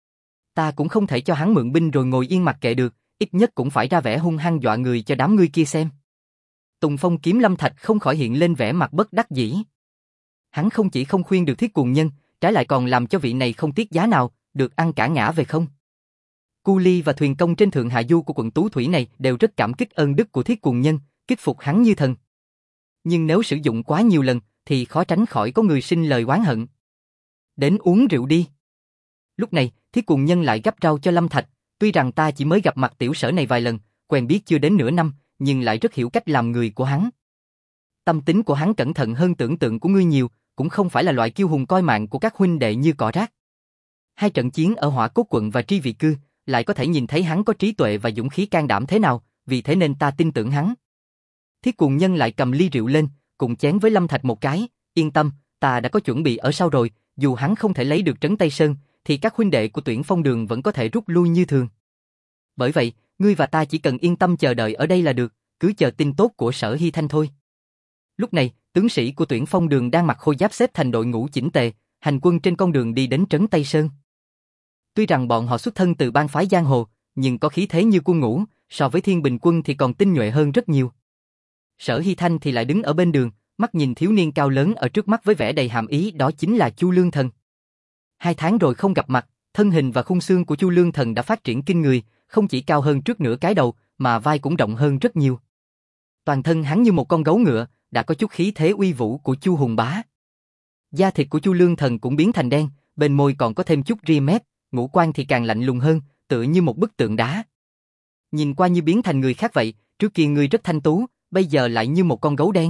Ta cũng không thể cho hắn mượn binh rồi ngồi yên mặc kệ được, ít nhất cũng phải ra vẻ hung hăng dọa người cho đám ngươi kia xem. Tùng Phong Kiếm Lâm Thạch không khỏi hiện lên vẻ mặt bất đắc dĩ. Hắn không chỉ không khuyên được Thiết Cuồng Nhân, trái lại còn làm cho vị này không tiếc giá nào, được ăn cả ngã về không. Cu ly và thuyền công trên thượng hạ du của quận Tú Thủy này đều rất cảm kích ơn đức của Thiết Cuồng Nhân, kích phục hắn như thần. Nhưng nếu sử dụng quá nhiều lần, thì khó tránh khỏi có người sinh lời oán hận. Đến uống rượu đi. Lúc này, Thiết Cuồng Nhân lại gắp rau cho Lâm Thạch, tuy rằng ta chỉ mới gặp mặt tiểu sở này vài lần, quen biết chưa đến nửa năm, nhưng lại rất hiểu cách làm người của hắn. Tâm tính của hắn cẩn thận hơn tưởng tượng của ngươi nhiều, cũng không phải là loại kiêu hùng coi mạng của các huynh đệ như cỏ rác. Hai trận chiến ở Hỏa Cốt quận và Tri Vị Cư, lại có thể nhìn thấy hắn có trí tuệ và dũng khí can đảm thế nào, vì thế nên ta tin tưởng hắn. Thiết Cuồng Nhân lại cầm ly rượu lên, cùng chén với Lâm Thạch một cái, yên tâm, ta đã có chuẩn bị ở sau rồi, dù hắn không thể lấy được trấn Tây Sơn, thì các huynh đệ của Tuyển Phong Đường vẫn có thể rút lui như thường. Bởi vậy, ngươi và ta chỉ cần yên tâm chờ đợi ở đây là được, cứ chờ tin tốt của Sở Hy Thanh thôi. Lúc này, tướng sĩ của Tuyển Phong Đường đang mặc khôi giáp xếp thành đội ngũ chỉnh tề, hành quân trên con đường đi đến trấn Tây Sơn. Tuy rằng bọn họ xuất thân từ bang phái giang hồ, nhưng có khí thế như quân ngũ, so với Thiên Bình quân thì còn tinh nhuệ hơn rất nhiều. Sở Hy Thanh thì lại đứng ở bên đường, mắt nhìn thiếu niên cao lớn ở trước mắt với vẻ đầy hàm ý, đó chính là Chu Lương Thần. Hai tháng rồi không gặp mặt, thân hình và khung xương của Chu Lương Thần đã phát triển kinh người, không chỉ cao hơn trước nửa cái đầu, mà vai cũng rộng hơn rất nhiều. Toàn thân hắn như một con gấu ngựa, đã có chút khí thế uy vũ của Chu Hùng Bá. Da thịt của Chu Lương Thần cũng biến thành đen, bên môi còn có thêm chút ria mép, ngũ quan thì càng lạnh lùng hơn, tựa như một bức tượng đá. Nhìn qua như biến thành người khác vậy, trước kia ngươi rất thanh tú, bây giờ lại như một con gấu đen.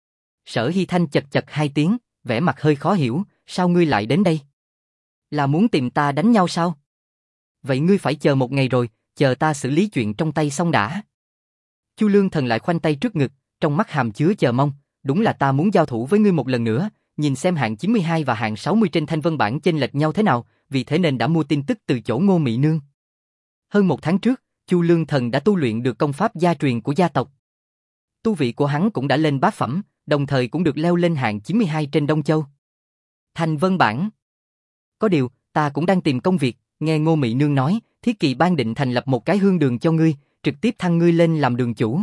Sở Hy Thanh chật chật hai tiếng, vẻ mặt hơi khó hiểu, sao ngươi lại đến đây? Là muốn tìm ta đánh nhau sao? Vậy ngươi phải chờ một ngày rồi, chờ ta xử lý chuyện trong tay xong đã. Chu Lương Thần lại khoanh tay trước ngực, trong mắt hàm chứa chờ mong, đúng là ta muốn giao thủ với ngươi một lần nữa, nhìn xem hạng chín mươi hai và hạng sáu mươi trên thanh vân bảng chênh lệch nhau thế nào, vì thế nên đã mua tin tức từ chỗ Ngô Mị Nương. Hơn một tháng trước, Chu Lương Thần đã tu luyện được công pháp gia truyền của gia tộc. Tu vị của hắn cũng đã lên bát phẩm, đồng thời cũng được leo lên hạng chín mươi hai trên Đông Châu. Thanh vân bảng. Có điều, ta cũng đang tìm công việc, nghe Ngô Mị Nương nói, Thiết Kỳ ban định thành lập một cái hương đường cho ngươi, trực tiếp thăng ngươi lên làm đường chủ.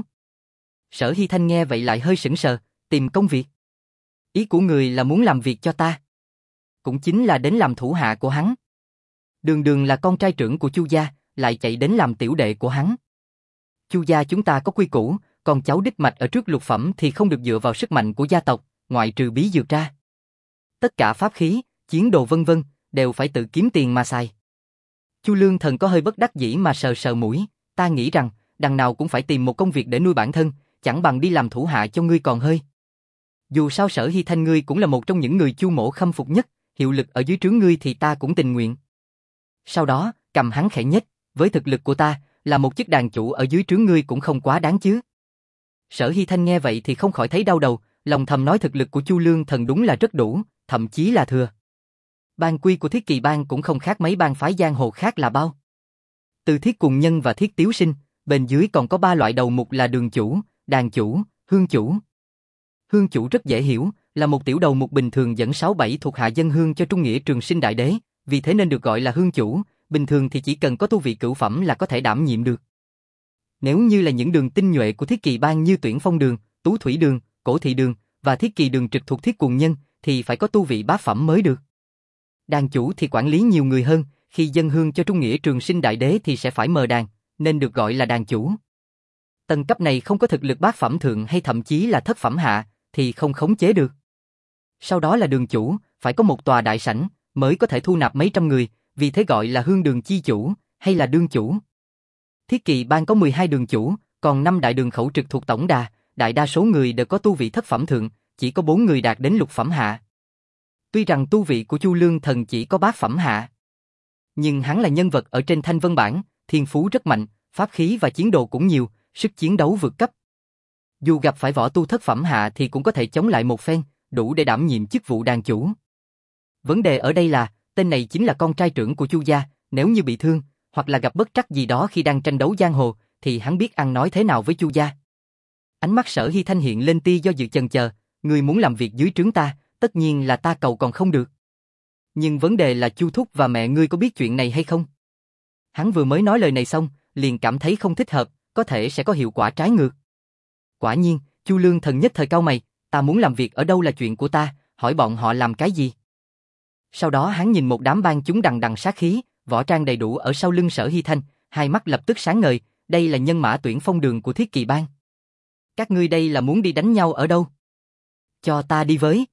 Sở Hy Thanh nghe vậy lại hơi sững sờ, tìm công việc. Ý của người là muốn làm việc cho ta. Cũng chính là đến làm thủ hạ của hắn. Đường Đường là con trai trưởng của Chu gia, lại chạy đến làm tiểu đệ của hắn. Chu gia chúng ta có quy củ, con cháu đích mạch ở trước lục phẩm thì không được dựa vào sức mạnh của gia tộc, ngoại trừ bí dược ra. Tất cả pháp khí, chiến đồ vân vân, đều phải tự kiếm tiền mà xài. Chu Lương Thần có hơi bất đắc dĩ mà sờ sờ mũi, ta nghĩ rằng, đằng nào cũng phải tìm một công việc để nuôi bản thân, chẳng bằng đi làm thủ hạ cho ngươi còn hơi. Dù sao Sở Hy Thanh ngươi cũng là một trong những người Chu mỗ khâm phục nhất, hiệu lực ở dưới trướng ngươi thì ta cũng tình nguyện. Sau đó, cầm hắn khẽ nhếch, với thực lực của ta, là một chức đàn chủ ở dưới trướng ngươi cũng không quá đáng chứ. Sở Hy Thanh nghe vậy thì không khỏi thấy đau đầu, lòng thầm nói thực lực của Chu Lương Thần đúng là rất đủ, thậm chí là thừa. Bang quy của Thiết Kỳ bang cũng không khác mấy bang phái giang hồ khác là bao. Từ Thiết Cùng Nhân và Thiết Tiếu Sinh, bên dưới còn có ba loại đầu mục là đường chủ, đàn chủ, hương chủ. Hương chủ rất dễ hiểu, là một tiểu đầu mục bình thường dẫn sáu bảy thuộc hạ dân hương cho Trung Nghĩa Trường Sinh Đại Đế, vì thế nên được gọi là hương chủ, bình thường thì chỉ cần có tu vị cửu phẩm là có thể đảm nhiệm được. Nếu như là những đường tinh nhuệ của Thiết Kỳ bang như Tuyển Phong Đường, Tú Thủy Đường, Cổ Thị Đường và Thiết Kỳ Đường trực thuộc Thiết Cùng Nhân thì phải có tu vị bát phẩm mới được. Đàn chủ thì quản lý nhiều người hơn, khi dân hương cho Trung Nghĩa Trường Sinh Đại Đế thì sẽ phải mời đàn, nên được gọi là đàn chủ. Tầng cấp này không có thực lực bát phẩm thượng hay thậm chí là thất phẩm hạ, thì không khống chế được. Sau đó là đường chủ, phải có một tòa đại sảnh, mới có thể thu nạp mấy trăm người, vì thế gọi là hương đường chi chủ, hay là đương chủ. Thiết Kỳ bang có mười hai đường chủ, còn năm đại đường khẩu trực thuộc tổng đà, đại đa số người đều có tu vị thất phẩm thượng, chỉ có bốn người đạt đến lục phẩm hạ. Tuy rằng tu vị của Chu Lương Thần chỉ có bát phẩm hạ, nhưng hắn là nhân vật ở trên thanh vân bảng, thiên phú rất mạnh, pháp khí và chiến đồ cũng nhiều, sức chiến đấu vượt cấp. Dù gặp phải võ tu thất phẩm hạ thì cũng có thể chống lại một phen, đủ để đảm nhiệm chức vụ đàn chủ. Vấn đề ở đây là, tên này chính là con trai trưởng của Chu gia, nếu như bị thương, hoặc là gặp bất trắc gì đó khi đang tranh đấu giang hồ, thì hắn biết ăn nói thế nào với Chu gia. Ánh mắt Sở Hy Thanh hiện lên tia do dự chần chờ, người muốn làm việc dưới trướng ta, tất nhiên là ta cầu còn không được. Nhưng vấn đề là Chu thúc và mẹ ngươi có biết chuyện này hay không? Hắn vừa mới nói lời này xong, liền cảm thấy không thích hợp, có thể sẽ có hiệu quả trái ngược. Quả nhiên, Chu Lương Thần nhất thời cau mày, ta muốn làm việc ở đâu là chuyện của ta, hỏi bọn họ làm cái gì? Sau đó hắn nhìn một đám bang chúng đằng đằng sát khí, võ trang đầy đủ ở sau lưng Sở Hy Thanh, hai mắt lập tức sáng ngời, đây là nhân mã Tuyển Phong Đường của Thiết Kỳ bang. Các ngươi đây là muốn đi đánh nhau ở đâu? Cho ta đi với.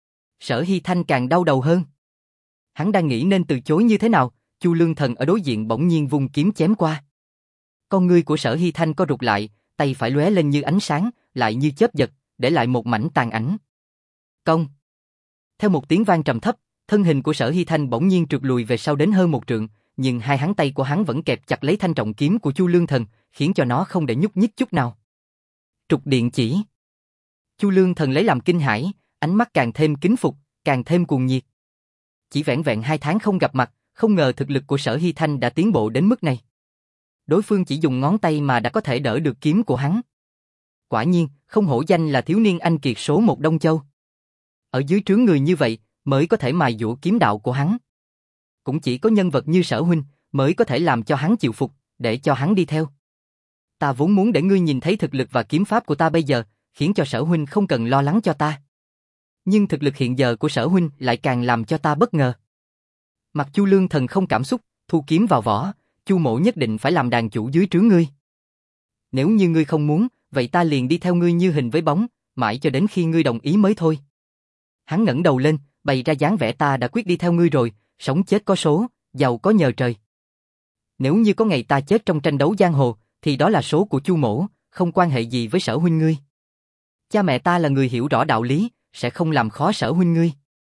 Sở Hy Thanh càng đau đầu hơn. Hắn đang nghĩ nên từ chối như thế nào, Chu Lương Thần ở đối diện bỗng nhiên vung kiếm chém qua. Con ngươi của Sở Hy Thanh co rụt lại, tay phải lóe lên như ánh sáng, lại như chớp giật, để lại một mảnh tàn ảnh. Công. Theo một tiếng vang trầm thấp, thân hình của Sở Hy Thanh bỗng nhiên trượt lùi về sau đến hơn một trượng, nhưng hai hắn tay của hắn vẫn kẹp chặt lấy thanh trọng kiếm của Chu Lương Thần, khiến cho nó không để nhúc nhích chút nào. Trục điện chỉ. Chu Lương Thần lấy làm kinh hãi, ánh mắt càng thêm kính phục, càng thêm cuồng nhiệt. Chỉ vẻn vẹn hai tháng không gặp mặt, không ngờ thực lực của Sở Hy Thanh đã tiến bộ đến mức này. Đối phương chỉ dùng ngón tay mà đã có thể đỡ được kiếm của hắn. Quả nhiên, không hổ danh là thiếu niên anh kiệt số một Đông Châu. Ở dưới trướng người như vậy, mới có thể mài dũa kiếm đạo của hắn. Cũng chỉ có nhân vật như Sở huynh, mới có thể làm cho hắn chịu phục, để cho hắn đi theo. Ta vốn muốn để ngươi nhìn thấy thực lực và kiếm pháp của ta bây giờ, khiến cho Sở huynh không cần lo lắng cho ta. Nhưng thực lực hiện giờ của Sở huynh lại càng làm cho ta bất ngờ. Mặt Chu Lương Thần không cảm xúc, thu kiếm vào vỏ, Chu mỗ nhất định phải làm đàn chủ dưới trướng ngươi. Nếu như ngươi không muốn, vậy ta liền đi theo ngươi như hình với bóng, mãi cho đến khi ngươi đồng ý mới thôi. Hắn ngẩng đầu lên, bày ra dáng vẻ ta đã quyết đi theo ngươi rồi, sống chết có số, giàu có nhờ trời. Nếu như có ngày ta chết trong tranh đấu giang hồ, thì đó là số của Chu mỗ, không quan hệ gì với Sở huynh ngươi. Cha mẹ ta là người hiểu rõ đạo lý, sẽ không làm khó Sở huynh ngươi.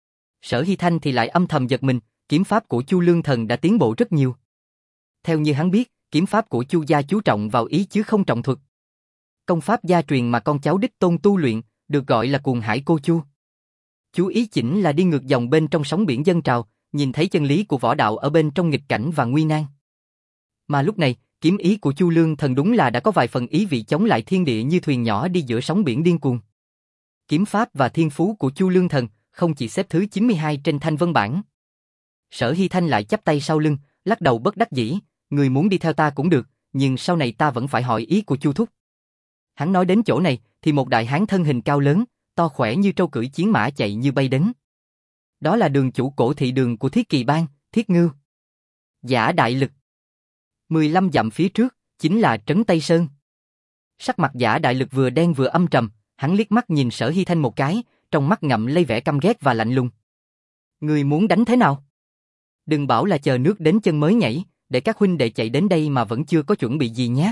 Sở Hy Thanh thì lại âm thầm giật mình, kiếm pháp của Chu Lương Thần đã tiến bộ rất nhiều. Theo như hắn biết, kiếm pháp của Chu gia chú trọng vào ý chứ không trọng thuật. Công pháp gia truyền mà con cháu đích tôn tu luyện, được gọi là Cuồng Hải Cô Chu. Chú ý chỉnh là đi ngược dòng bên trong sóng biển dân trào, nhìn thấy chân lý của võ đạo ở bên trong nghịch cảnh và nguy nan. Mà lúc này, kiếm ý của Chu Lương Thần đúng là đã có vài phần ý vị chống lại thiên địa như thuyền nhỏ đi giữa sóng biển điên cuồng. Kiếm pháp và thiên phú của Chu Lương Thần không chỉ xếp thứ chín mươi hai trên thanh vân bảng. Sở Hy Thanh lại chắp tay sau lưng, lắc đầu bất đắc dĩ, người muốn đi theo ta cũng được, nhưng sau này ta vẫn phải hỏi ý của Chu thúc. Hắn nói đến chỗ này, thì một đại hán thân hình cao lớn, to khỏe như trâu cưỡi chiến mã chạy như bay đến. Đó là đường chủ cổ thị đường của Thiết Kỳ Bang, Thiết Ngưu. Giả Đại Lực. mười lăm dặm phía trước, chính là Trấn Tây Sơn. Sắc mặt Giả Đại Lực vừa đen vừa âm trầm, hắn liếc mắt nhìn Sở Hy Thanh một cái, trong mắt ngậm lây vẻ căm ghét và lạnh lùng. Người muốn đánh thế nào? Đừng bảo là chờ nước đến chân mới nhảy, để các huynh đệ chạy đến đây mà vẫn chưa có chuẩn bị gì nhé.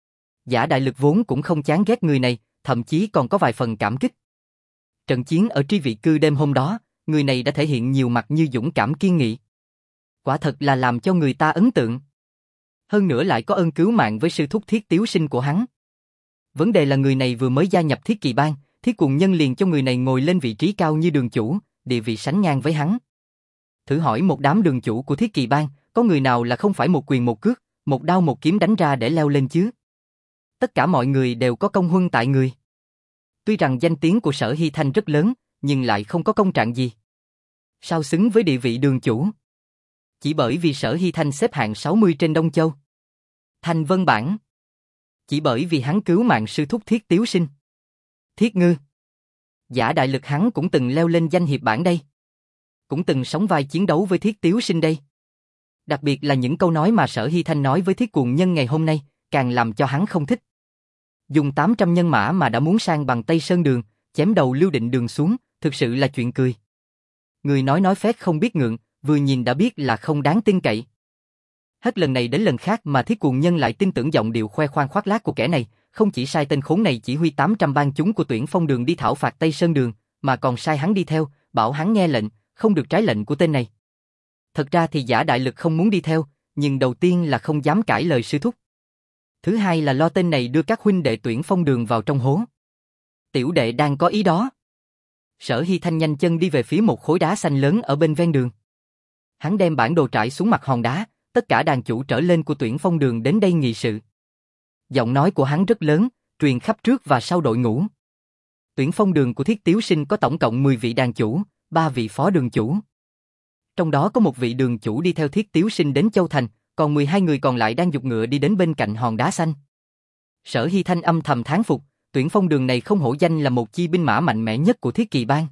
Giả Đại Lực vốn cũng không chán ghét người này, thậm chí còn có vài phần cảm kích. Trận chiến ở Tri Vị Cư đêm hôm đó, người này đã thể hiện nhiều mặt như dũng cảm kiên nghị. Quả thật là làm cho người ta ấn tượng. Hơn nữa lại có ơn cứu mạng với sư thúc Thiết Tiếu Sinh của hắn. Vấn đề là người này vừa mới gia nhập Thiết Kỳ Bang, Thiết Cuồng Nhân liền cho người này ngồi lên vị trí cao như đường chủ, địa vị sánh ngang với hắn. Thử hỏi một đám đường chủ của Thiết Kỳ Bang, có người nào là không phải một quyền một cước, một đao một kiếm đánh ra để leo lên chứ? Tất cả mọi người đều có công huân tại người. Tuy rằng danh tiếng của Sở Hy Thanh rất lớn, nhưng lại không có công trạng gì. Sao xứng với địa vị đường chủ? Chỉ bởi vì Sở Hy Thanh xếp hạng sáu mươi trên Đông Châu. Thanh Vân Bảng. Chỉ bởi vì hắn cứu mạng sư thúc Thiết Tiếu Sinh. Thiết Ngư. Giả Đại Lực hắn cũng từng leo lên danh hiệp bảng đây. Cũng từng sóng vai chiến đấu với Thiết Tiếu Sinh đây. Đặc biệt là những câu nói mà Sở Hy Thanh nói với Thiết Cuồng Nhân ngày hôm nay, càng làm cho hắn không thích. Dùng tám trăm nhân mã mà đã muốn sang bằng Tây Sơn Đường, chém đầu Lưu Định Đường xuống, thực sự là chuyện cười. Người nói nói phét không biết ngượng, vừa nhìn đã biết là không đáng tin cậy. Hết lần này đến lần khác mà Thiết Cuồng Nhân lại tin tưởng giọng điệu khoe khoang khoác lác của kẻ này, không chỉ sai tên khốn này chỉ huy tám trăm bang chúng của Tuyển Phong Đường đi thảo phạt Tây Sơn Đường, mà còn sai hắn đi theo, bảo hắn nghe lệnh, không được trái lệnh của tên này. Thật ra thì Giả Đại Lực không muốn đi theo, nhưng đầu tiên là không dám cãi lời sư thúc. Thứ hai là lo tên này đưa các huynh đệ Tuyển Phong Đường vào trong hố. Tiểu đệ đang có ý đó. Sở Hy Thanh nhanh chân đi về phía một khối đá xanh lớn ở bên ven đường. Hắn đem bản đồ trải xuống mặt hòn đá, tất cả đàn chủ trở lên của Tuyển Phong Đường đến đây nghị sự. Giọng nói của hắn rất lớn, truyền khắp trước và sau đội ngũ. Tuyển Phong Đường của Thiết Tiếu Sinh có tổng cộng mười vị đàn chủ, ba vị phó đường chủ. Trong đó có một vị đường chủ đi theo Thiết Tiếu Sinh đến Châu Thành, còn mười hai người còn lại đang giục ngựa đi đến bên cạnh hòn đá xanh. Sở Hy Thanh âm thầm thán phục, Tuyển Phong Đường này không hổ danh là một chi binh mã mạnh mẽ nhất của Thiết Kỳ Bang.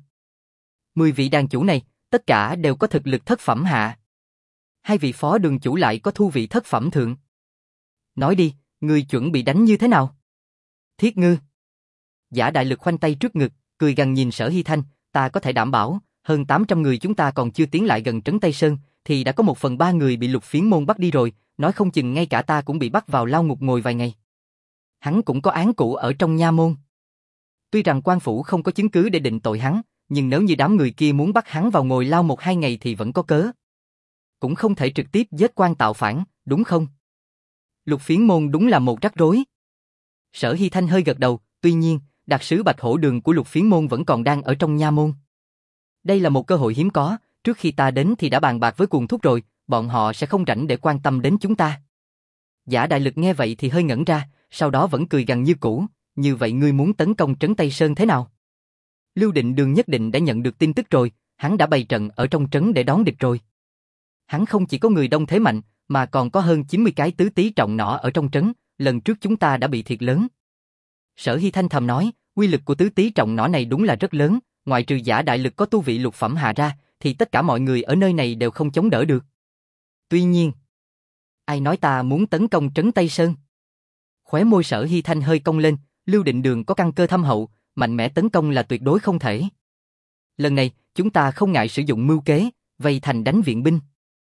Mười vị đàn chủ này, tất cả đều có thực lực thất phẩm hạ. Hai vị phó đường chủ lại có thu vị thất phẩm thượng. Nói đi, ngươi chuẩn bị đánh như thế nào? Thiết Ngư. Giả Đại Lực khoanh tay trước ngực, cười gằn nhìn Sở Hy Thanh, ta có thể đảm bảo, hơn tám trăm người chúng ta còn chưa tiến lại gần trấn Tây Sơn, thì đã có một phần ba người bị Lục Phiến môn bắt đi rồi, nói không chừng ngay cả ta cũng bị bắt vào lao ngục ngồi vài ngày. Hắn cũng có án cũ ở trong nha môn. Tuy rằng quan phủ không có chứng cứ để định tội hắn, nhưng nếu như đám người kia muốn bắt hắn vào ngồi lao một hai ngày thì vẫn có cớ. Cũng không thể trực tiếp giết quan tạo phản, đúng không? Lục Phiến môn đúng là một rắc rối. Sở Hy Thanh hơi gật đầu, tuy nhiên, đặc sứ Bạch Hổ Đường của Lục Phiến môn vẫn còn đang ở trong nha môn. Đây là một cơ hội hiếm có, trước khi ta đến thì đã bàn bạc với Cuồng Thúc rồi, bọn họ sẽ không rảnh để quan tâm đến chúng ta. Giả Đại Lực nghe vậy thì hơi ngẩn ra, sau đó vẫn cười gằn như cũ, như vậy ngươi muốn tấn công trấn Tây Sơn thế nào? Lưu Định Đường nhất định đã nhận được tin tức rồi, hắn đã bày trận ở trong trấn để đón địch rồi. Hắn không chỉ có người đông thế mạnh, mà còn có hơn chín mươi cái tứ tý trọng nỏ ở trong trấn, lần trước chúng ta đã bị thiệt lớn. Sở Hy Thanh thầm nói, Quy lực của tứ tý trọng nỏ này đúng là rất lớn, ngoại trừ Giả Đại Lực có tu vị lục phẩm hạ ra, thì tất cả mọi người ở nơi này đều không chống đỡ được. Tuy nhiên, ai nói ta muốn tấn công trấn Tây Sơn? Khóe môi Sở Hy Thanh hơi cong lên, Lưu Định Đường có căn cơ thâm hậu, mạnh mẽ tấn công là tuyệt đối không thể. Lần này, chúng ta không ngại sử dụng mưu kế, vây thành đánh viện binh.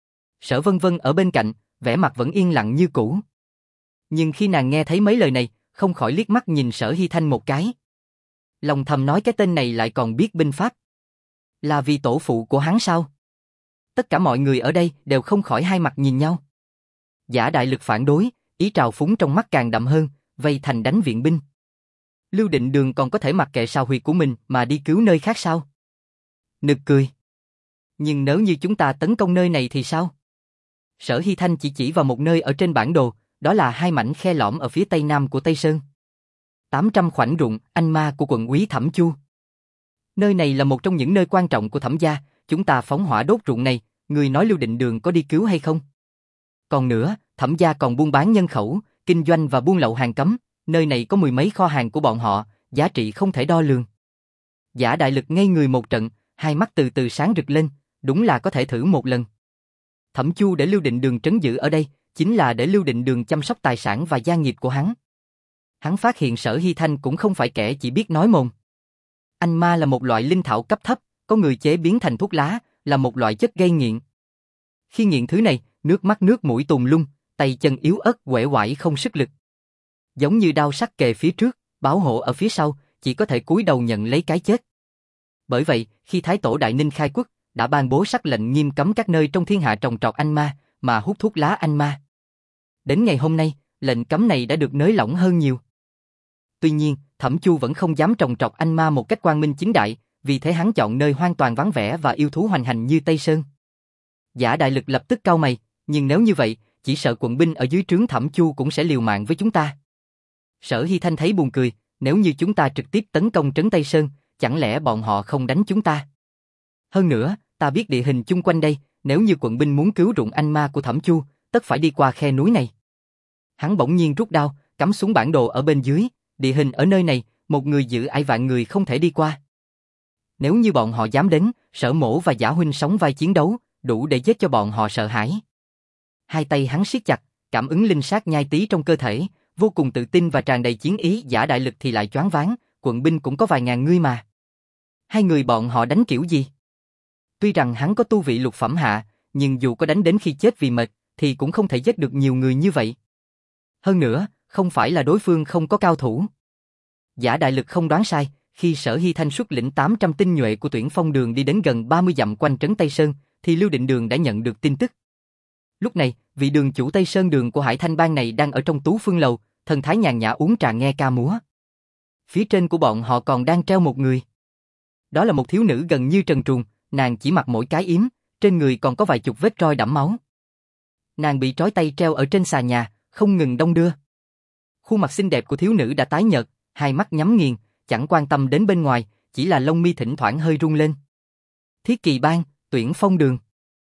Sở Vân Vân ở bên cạnh, vẻ mặt vẫn yên lặng như cũ. Nhưng khi nàng nghe thấy mấy lời này, không khỏi liếc mắt nhìn Sở Hy Thanh một cái. Lòng thầm nói cái tên này lại còn biết binh pháp. Là vì tổ phụ của hắn sao? Tất cả mọi người ở đây đều không khỏi hai mặt nhìn nhau. Giả Đại Lực phản đối, ý trào phúng trong mắt càng đậm hơn, vây thành đánh viện binh. Lưu Định Đường còn có thể mặc kệ sao huyệt của mình mà đi cứu nơi khác sao? Nực cười. Nhưng nếu như chúng ta tấn công nơi này thì sao? Sở Hy Thanh chỉ chỉ vào một nơi ở trên bản đồ, đó là hai mảnh khe lõm ở phía tây nam của Tây Sơn. tám trăm khoảnh ruộng, anh ma của quận úy Thẩm Chu. Nơi này là một trong những nơi quan trọng của Thẩm gia, chúng ta phóng hỏa đốt ruộng này, người nói Lưu Định Đường có đi cứu hay không? Còn nữa, Thẩm gia còn buôn bán nhân khẩu, kinh doanh và buôn lậu hàng cấm, nơi này có mười mấy kho hàng của bọn họ, giá trị không thể đo lường. Giả Đại Lực ngây người một trận, hai mắt từ từ sáng rực lên, đúng là có thể thử một lần. Thẩm Chu để Lưu Định Đường trấn giữ ở đây, chính là để Lưu Định Đường chăm sóc tài sản và gia nghiệp của hắn. Hắn phát hiện Sở Hy Thanh cũng không phải kẻ chỉ biết nói mồm. Anh ma là một loại linh thảo cấp thấp, có người chế biến thành thuốc lá, là một loại chất gây nghiện. Khi nghiện thứ này, nước mắt nước mũi tùm lung, tay chân yếu ớt uể oải không sức lực. Giống như đao sắc kề phía trước, báo hộ ở phía sau, chỉ có thể cúi đầu nhận lấy cái chết. Bởi vậy, khi Thái Tổ Đại Ninh khai quốc, đã ban bố sắc lệnh nghiêm cấm các nơi trong thiên hạ trồng trọt anh ma, mà hút thuốc lá anh ma. Đến ngày hôm nay, lệnh cấm này đã được nới lỏng hơn nhiều. Tuy nhiên, Thẩm Chu vẫn không dám trồng trọt anh ma một cách quang minh chính đại, vì thế hắn chọn nơi hoàn toàn vắng vẻ và yêu thú hoành hành như Tây Sơn. Giả Đại Lực lập tức cau mày, nhưng nếu như vậy, chỉ sợ quận binh ở dưới trướng Thẩm Chu cũng sẽ liều mạng với chúng ta. Sở Hy Thanh thấy buồn cười, nếu như chúng ta trực tiếp tấn công trấn Tây Sơn, chẳng lẽ bọn họ không đánh chúng ta? Hơn nữa, ta biết địa hình chung quanh đây, nếu như quận binh muốn cứu ruộng anh ma của Thẩm Chu, tất phải đi qua khe núi này. Hắn bỗng nhiên rút đao, cắm xuống bản đồ ở bên dưới, địa hình ở nơi này, một người giữ ải vạn người không thể đi qua. Nếu như bọn họ dám đến, Sở Mỗ và Giả huynh sóng vai chiến đấu, đủ để giết cho bọn họ sợ hãi. Hai tay hắn siết chặt, cảm ứng linh sát nhai tí trong cơ thể, vô cùng tự tin và tràn đầy chiến ý. Giả Đại Lực thì lại choáng váng, quận binh cũng có vài ngàn người mà. Hai người bọn họ đánh kiểu gì? Tuy rằng hắn có tu vị lục phẩm hạ, nhưng dù có đánh đến khi chết vì mệt, thì cũng không thể giết được nhiều người như vậy. Hơn nữa, không phải là đối phương không có cao thủ. Giả Đại Lực không đoán sai, khi Sở Hy Thanh xuất lĩnh tám trăm tinh nhuệ của Tuyển Phong Đường đi đến gần ba mươi dặm quanh trấn Tây Sơn, thì Lưu Định Đường đã nhận được tin tức. Lúc này, vị đường chủ Tây Sơn Đường của Hải Thanh Bang này đang ở trong Tú Phương Lầu, thần thái nhàn nhã uống trà nghe ca múa. Phía trên của bọn họ còn đang treo một người. Đó là một thiếu nữ gần như trần truồng, nàng chỉ mặc mỗi cái yếm, trên người còn có vài chục vết roi đẫm máu. Nàng bị trói tay treo ở trên xà nhà, không ngừng đong đưa. Khuôn mặt xinh đẹp của thiếu nữ đã tái nhợt, hai mắt nhắm nghiền, chẳng quan tâm đến bên ngoài, chỉ là lông mi thỉnh thoảng hơi rung lên. Thiết Kỳ Bang, Tuyển Phong Đường.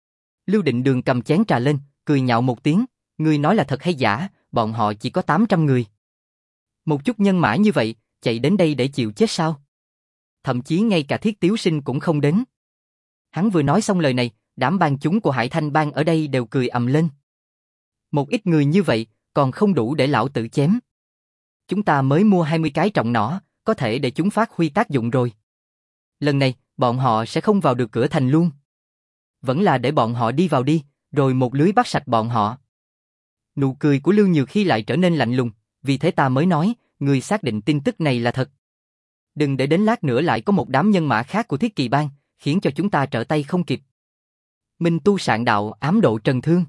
Lưu Định Đường cầm chén trà lên, cười nhạo một tiếng, ngươi nói là thật hay giả, bọn họ chỉ có tám trăm người. Một chút nhân mã như vậy, chạy đến đây để chịu chết sao? Thậm chí ngay cả Thiết Tiếu Sinh cũng không đến. Hắn vừa nói xong lời này, đám bang chúng của Hải Thanh Bang ở đây đều cười ầm lên. Một ít người như vậy, còn không đủ để lão tử chém. Chúng ta mới mua hai mươi cái trọng nỏ, có thể để chúng phát huy tác dụng rồi. Lần này, bọn họ sẽ không vào được cửa thành luôn. Vẫn là để bọn họ đi vào đi, rồi một lưới bắt sạch bọn họ. Nụ cười của Lưu Nhược Hy lại trở nên lạnh lùng, vì thế ta mới nói, người xác định tin tức này là thật. Đừng để đến lát nữa lại có một đám nhân mã khác của Thiết Kỳ Bang, khiến cho chúng ta trở tay không kịp. Minh Tu Sạn Đạo, ám độ Trần Thương.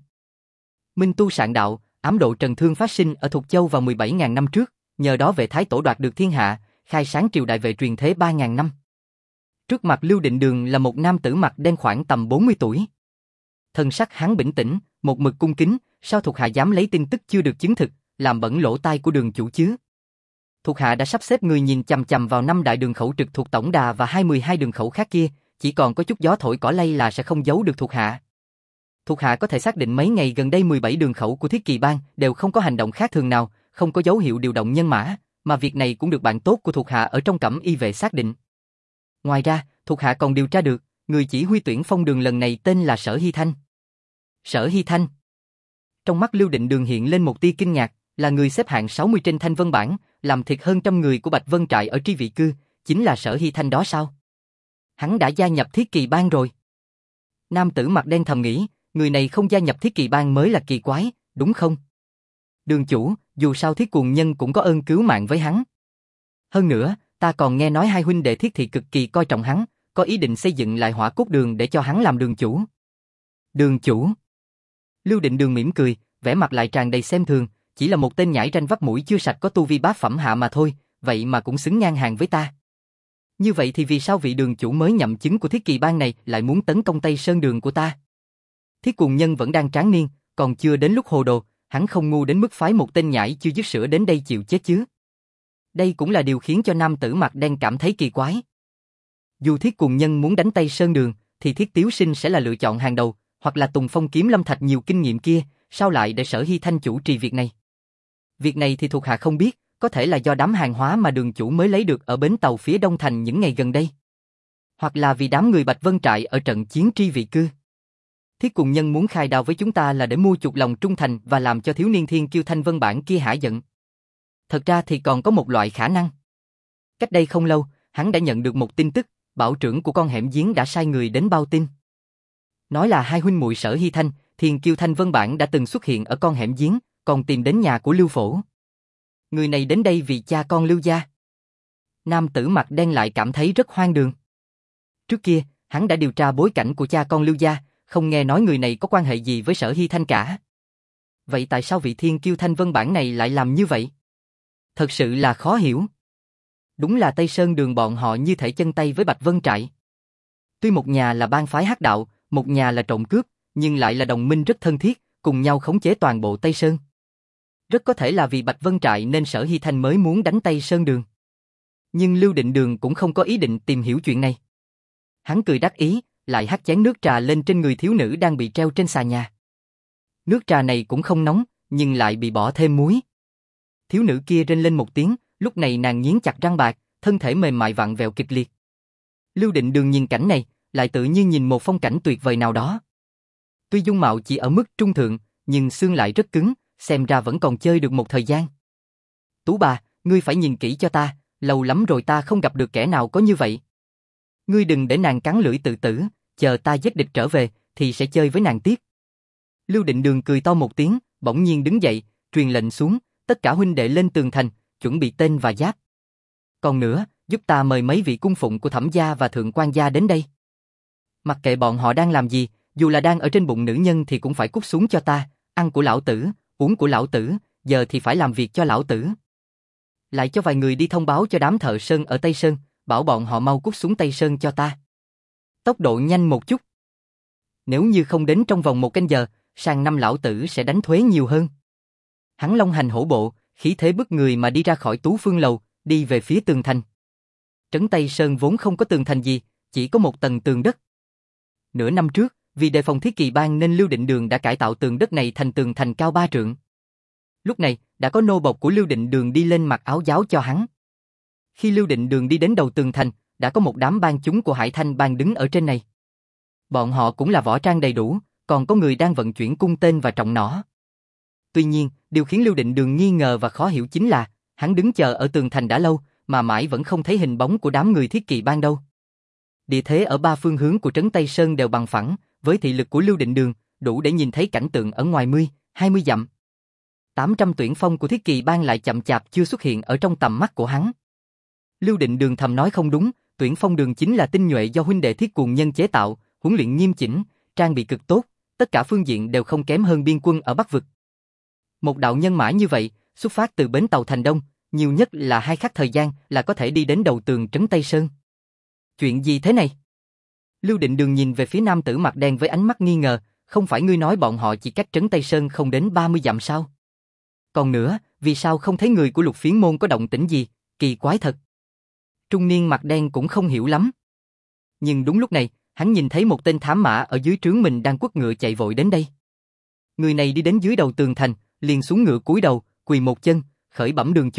Minh Tu Sạn Đạo, ám độ Trần Thương phát sinh ở Thục Châu vào mười bảy nghìn năm trước, nhờ đó Vệ Thái Tổ đoạt được thiên hạ, khai sáng triều đại Vệ truyền thế ba nghìn năm. Trước mặt Lưu Định Đường là một nam tử mặt đen khoảng tầm bốn mươi tuổi. Thân sắc hắn bình tĩnh, một mực cung kính, sao thuộc hạ dám lấy tin tức chưa được chứng thực, làm bẩn lỗ tai của đường chủ chứ? Thuộc hạ đã sắp xếp người nhìn chằm chằm vào năm đại đường khẩu trực thuộc tổng đà và hai mươi hai đường khẩu khác kia, chỉ còn có chút gió thổi cỏ lay là sẽ không giấu được thuộc hạ. Thuộc hạ có thể xác định mấy ngày gần đây mười bảy đường khẩu của Thiết Kỳ Bang đều không có hành động khác thường nào, không có dấu hiệu điều động nhân mã, mà việc này cũng được bạn tốt của thuộc hạ ở trong Cẩm Y vệ xác định. Ngoài ra, thuộc hạ còn điều tra được, người chỉ huy tuyển phong đường lần này tên là Sở Hy Thanh. Sở Hy Thanh. Trong mắt Lưu Định Đường hiện lên một tia kinh ngạc, là người xếp hạng sáu mươi trên Thanh Vân bảng, làm thịt hơn trăm người của Bạch Vân Trại ở Tri Vị Cư, chính là Sở Hy Thanh đó sao? Hắn đã gia nhập Thiết Kỳ Bang rồi. Nam tử mặt đen thầm nghĩ, người này không gia nhập Thiết Kỳ Bang mới là kỳ quái, đúng không? Đường chủ, dù sao Thiết Cuồng Nhân cũng có ơn cứu mạng với hắn. Hơn nữa, ta còn nghe nói hai huynh đệ Thiết Thị cực kỳ coi trọng hắn, có ý định xây dựng lại Hỏa Cốt Đường để cho hắn làm đường chủ. Đường chủ. Lưu Định Đường mỉm cười, vẻ mặt lại tràn đầy xem thường, chỉ là một tên nhãi ranh vắt mũi chưa sạch có tu vi bát phẩm hạ mà thôi, vậy mà cũng xứng ngang hàng với ta. Như vậy thì vì sao vị đường chủ mới nhậm chức của Thiết Kỳ Bang này lại muốn tấn công Tây Sơn Đường của ta? Thiết Cuồng Nhân vẫn đang tráng niên, còn chưa đến lúc hồ đồ, hắn không ngu đến mức phái một tên nhãi chưa dứt sữa đến đây chịu chết chứ. Đây cũng là điều khiến cho nam tử mặt đen cảm thấy kỳ quái. Dù Thiết Cuồng Nhân muốn đánh Tây Sơn Đường, thì Thiết Tiếu Sinh sẽ là lựa chọn hàng đầu, hoặc là Tùng Phong Kiếm Lâm Thạch nhiều kinh nghiệm kia, sao lại để Sở Hy Thanh chủ trì việc này? Việc này thì thuộc hạ không biết, có thể là do đám hàng hóa mà đường chủ mới lấy được ở bến tàu phía Đông Thành những ngày gần đây. Hoặc là vì đám người Bạch Vân Trại ở trận chiến Tri Vị Cư. Thiết Cuồng Nhân muốn khai đao với chúng ta là để mua chuộc lòng trung thành và làm cho thiếu niên thiên kiêu Thanh Vân bản kia hả giận. Thật ra thì còn có một loại khả năng. Cách đây không lâu, hắn đã nhận được một tin tức, bảo trưởng của con hẻm giếng đã sai người đến bao tin. Nói là hai huynh muội Sở Hy Thanh, thiên kiêu Thanh Vân bản đã từng xuất hiện ở con hẻm giếng, còn tìm đến nhà của Lưu Phổ. Người này đến đây vì cha con Lưu gia. Nam tử mặt đen lại cảm thấy rất hoang đường. Trước kia, hắn đã điều tra bối cảnh của cha con Lưu gia, không nghe nói người này có quan hệ gì với Sở Hy Thanh cả. Vậy tại sao vị thiên kiêu Thanh Vân bản này lại làm như vậy? Thật sự là khó hiểu. Đúng là Tây Sơn Đường bọn họ như thể chân tay với Bạch Vân Trại. Tuy một nhà là bang phái hắc đạo, một nhà là trộm cướp, nhưng lại là đồng minh rất thân thiết, cùng nhau khống chế toàn bộ Tây Sơn. Rất có thể là vì Bạch Vân Trại nên Sở Hy Thanh mới muốn đánh Tây Sơn Đường. Nhưng Lưu Định Đường cũng không có ý định tìm hiểu chuyện này. Hắn cười đắc ý, lại hắt chén nước trà lên trên người thiếu nữ đang bị treo trên xà nhà. Nước trà này cũng không nóng, nhưng lại bị bỏ thêm muối. Thiếu nữ kia rên lên một tiếng, lúc này nàng nghiến chặt răng bạc, thân thể mềm mại vặn vẹo kịch liệt. Lưu Định Đường nhìn cảnh này, lại tự như nhìn một phong cảnh tuyệt vời nào đó. Tuy dung mạo chỉ ở mức trung thượng, nhưng xương lại rất cứng, xem ra vẫn còn chơi được một thời gian. Tú bà, ngươi phải nhìn kỹ cho ta, lâu lắm rồi ta không gặp được kẻ nào có như vậy. Ngươi đừng để nàng cắn lưỡi tự tử, chờ ta giết địch trở về, thì sẽ chơi với nàng tiếp. Lưu Định Đường cười to một tiếng, bỗng nhiên đứng dậy, truyền lệnh xuống, tất cả huynh đệ lên tường thành, chuẩn bị tên và giáp. Còn nữa, giúp ta mời mấy vị cung phụng của Thẩm gia và Thượng quan gia đến đây. Mặc kệ bọn họ đang làm gì, dù là đang ở trên bụng nữ nhân thì cũng phải cút xuống cho ta, ăn của lão tử, uống của lão tử, giờ thì phải làm việc cho lão tử. Lại cho vài người đi thông báo cho đám thợ sơn ở Tây Sơn, bảo bọn họ mau cút xuống Tây Sơn cho ta. Tốc độ nhanh một chút. Nếu như không đến trong vòng một canh giờ, sang năm lão tử sẽ đánh thuế nhiều hơn. Hắn long hành hổ bộ, khí thế bức người mà đi ra khỏi Tú Phương lầu, đi về phía tường thành. Trấn Tây Sơn vốn không có tường thành gì, chỉ có một tầng tường đất. Nửa năm trước, vì đề phòng Thiết Kỳ Bang nên Lưu Định Đường đã cải tạo tường đất này thành tường thành cao ba trượng. Lúc này, đã có nô bộc của Lưu Định Đường đi lên mặc áo giáo cho hắn. Khi Lưu Định Đường đi đến đầu tường thành, đã có một đám bang chúng của Hải Thanh bang đứng ở trên này. Bọn họ cũng là võ trang đầy đủ, còn có người đang vận chuyển cung tên và trọng nỏ. Tuy nhiên, điều khiến Lưu Định Đường nghi ngờ và khó hiểu chính là, hắn đứng chờ ở tường thành đã lâu, mà mãi vẫn không thấy hình bóng của đám người Thiết Kỳ Bang đâu. Địa thế ở ba phương hướng của trấn Tây Sơn đều bằng phẳng, với thị lực của Lưu Định Đường, đủ để nhìn thấy cảnh tượng ở ngoài mười, hai mươi dặm. tám trăm tuyển phong của Thiết Kỳ Bang lại chậm chạp chưa xuất hiện ở trong tầm mắt của hắn. Lưu Định Đường thầm nói không đúng, tuyển phong đường chính là tinh nhuệ do huynh đệ Thiết Cuồng Nhân chế tạo, huấn luyện nghiêm chỉnh, trang bị cực tốt, tất cả phương diện đều không kém hơn biên quân ở Bắc Vực. Một đạo nhân mã như vậy, xuất phát từ bến tàu Thành Đông, nhiều nhất là hai khắc thời gian là có thể đi đến đầu tường trấn Tây Sơn. Chuyện gì thế này? Lưu Định Đường nhìn về phía nam tử mặt đen với ánh mắt nghi ngờ, không phải ngươi nói bọn họ chỉ cách trấn Tây Sơn không đến ba mươi dặm sao? Còn nữa, vì sao không thấy người của Lục Phiến môn có động tĩnh gì, kỳ quái thật. Trung niên mặt đen cũng không hiểu lắm. Nhưng đúng lúc này, hắn nhìn thấy một tên thám mã ở dưới trướng mình đang quất ngựa chạy vội đến đây. Người này đi đến dưới đầu tường thành, liền xuống ngựa cúi đầu, quỳ một chân, khởi bẩm đường chủ,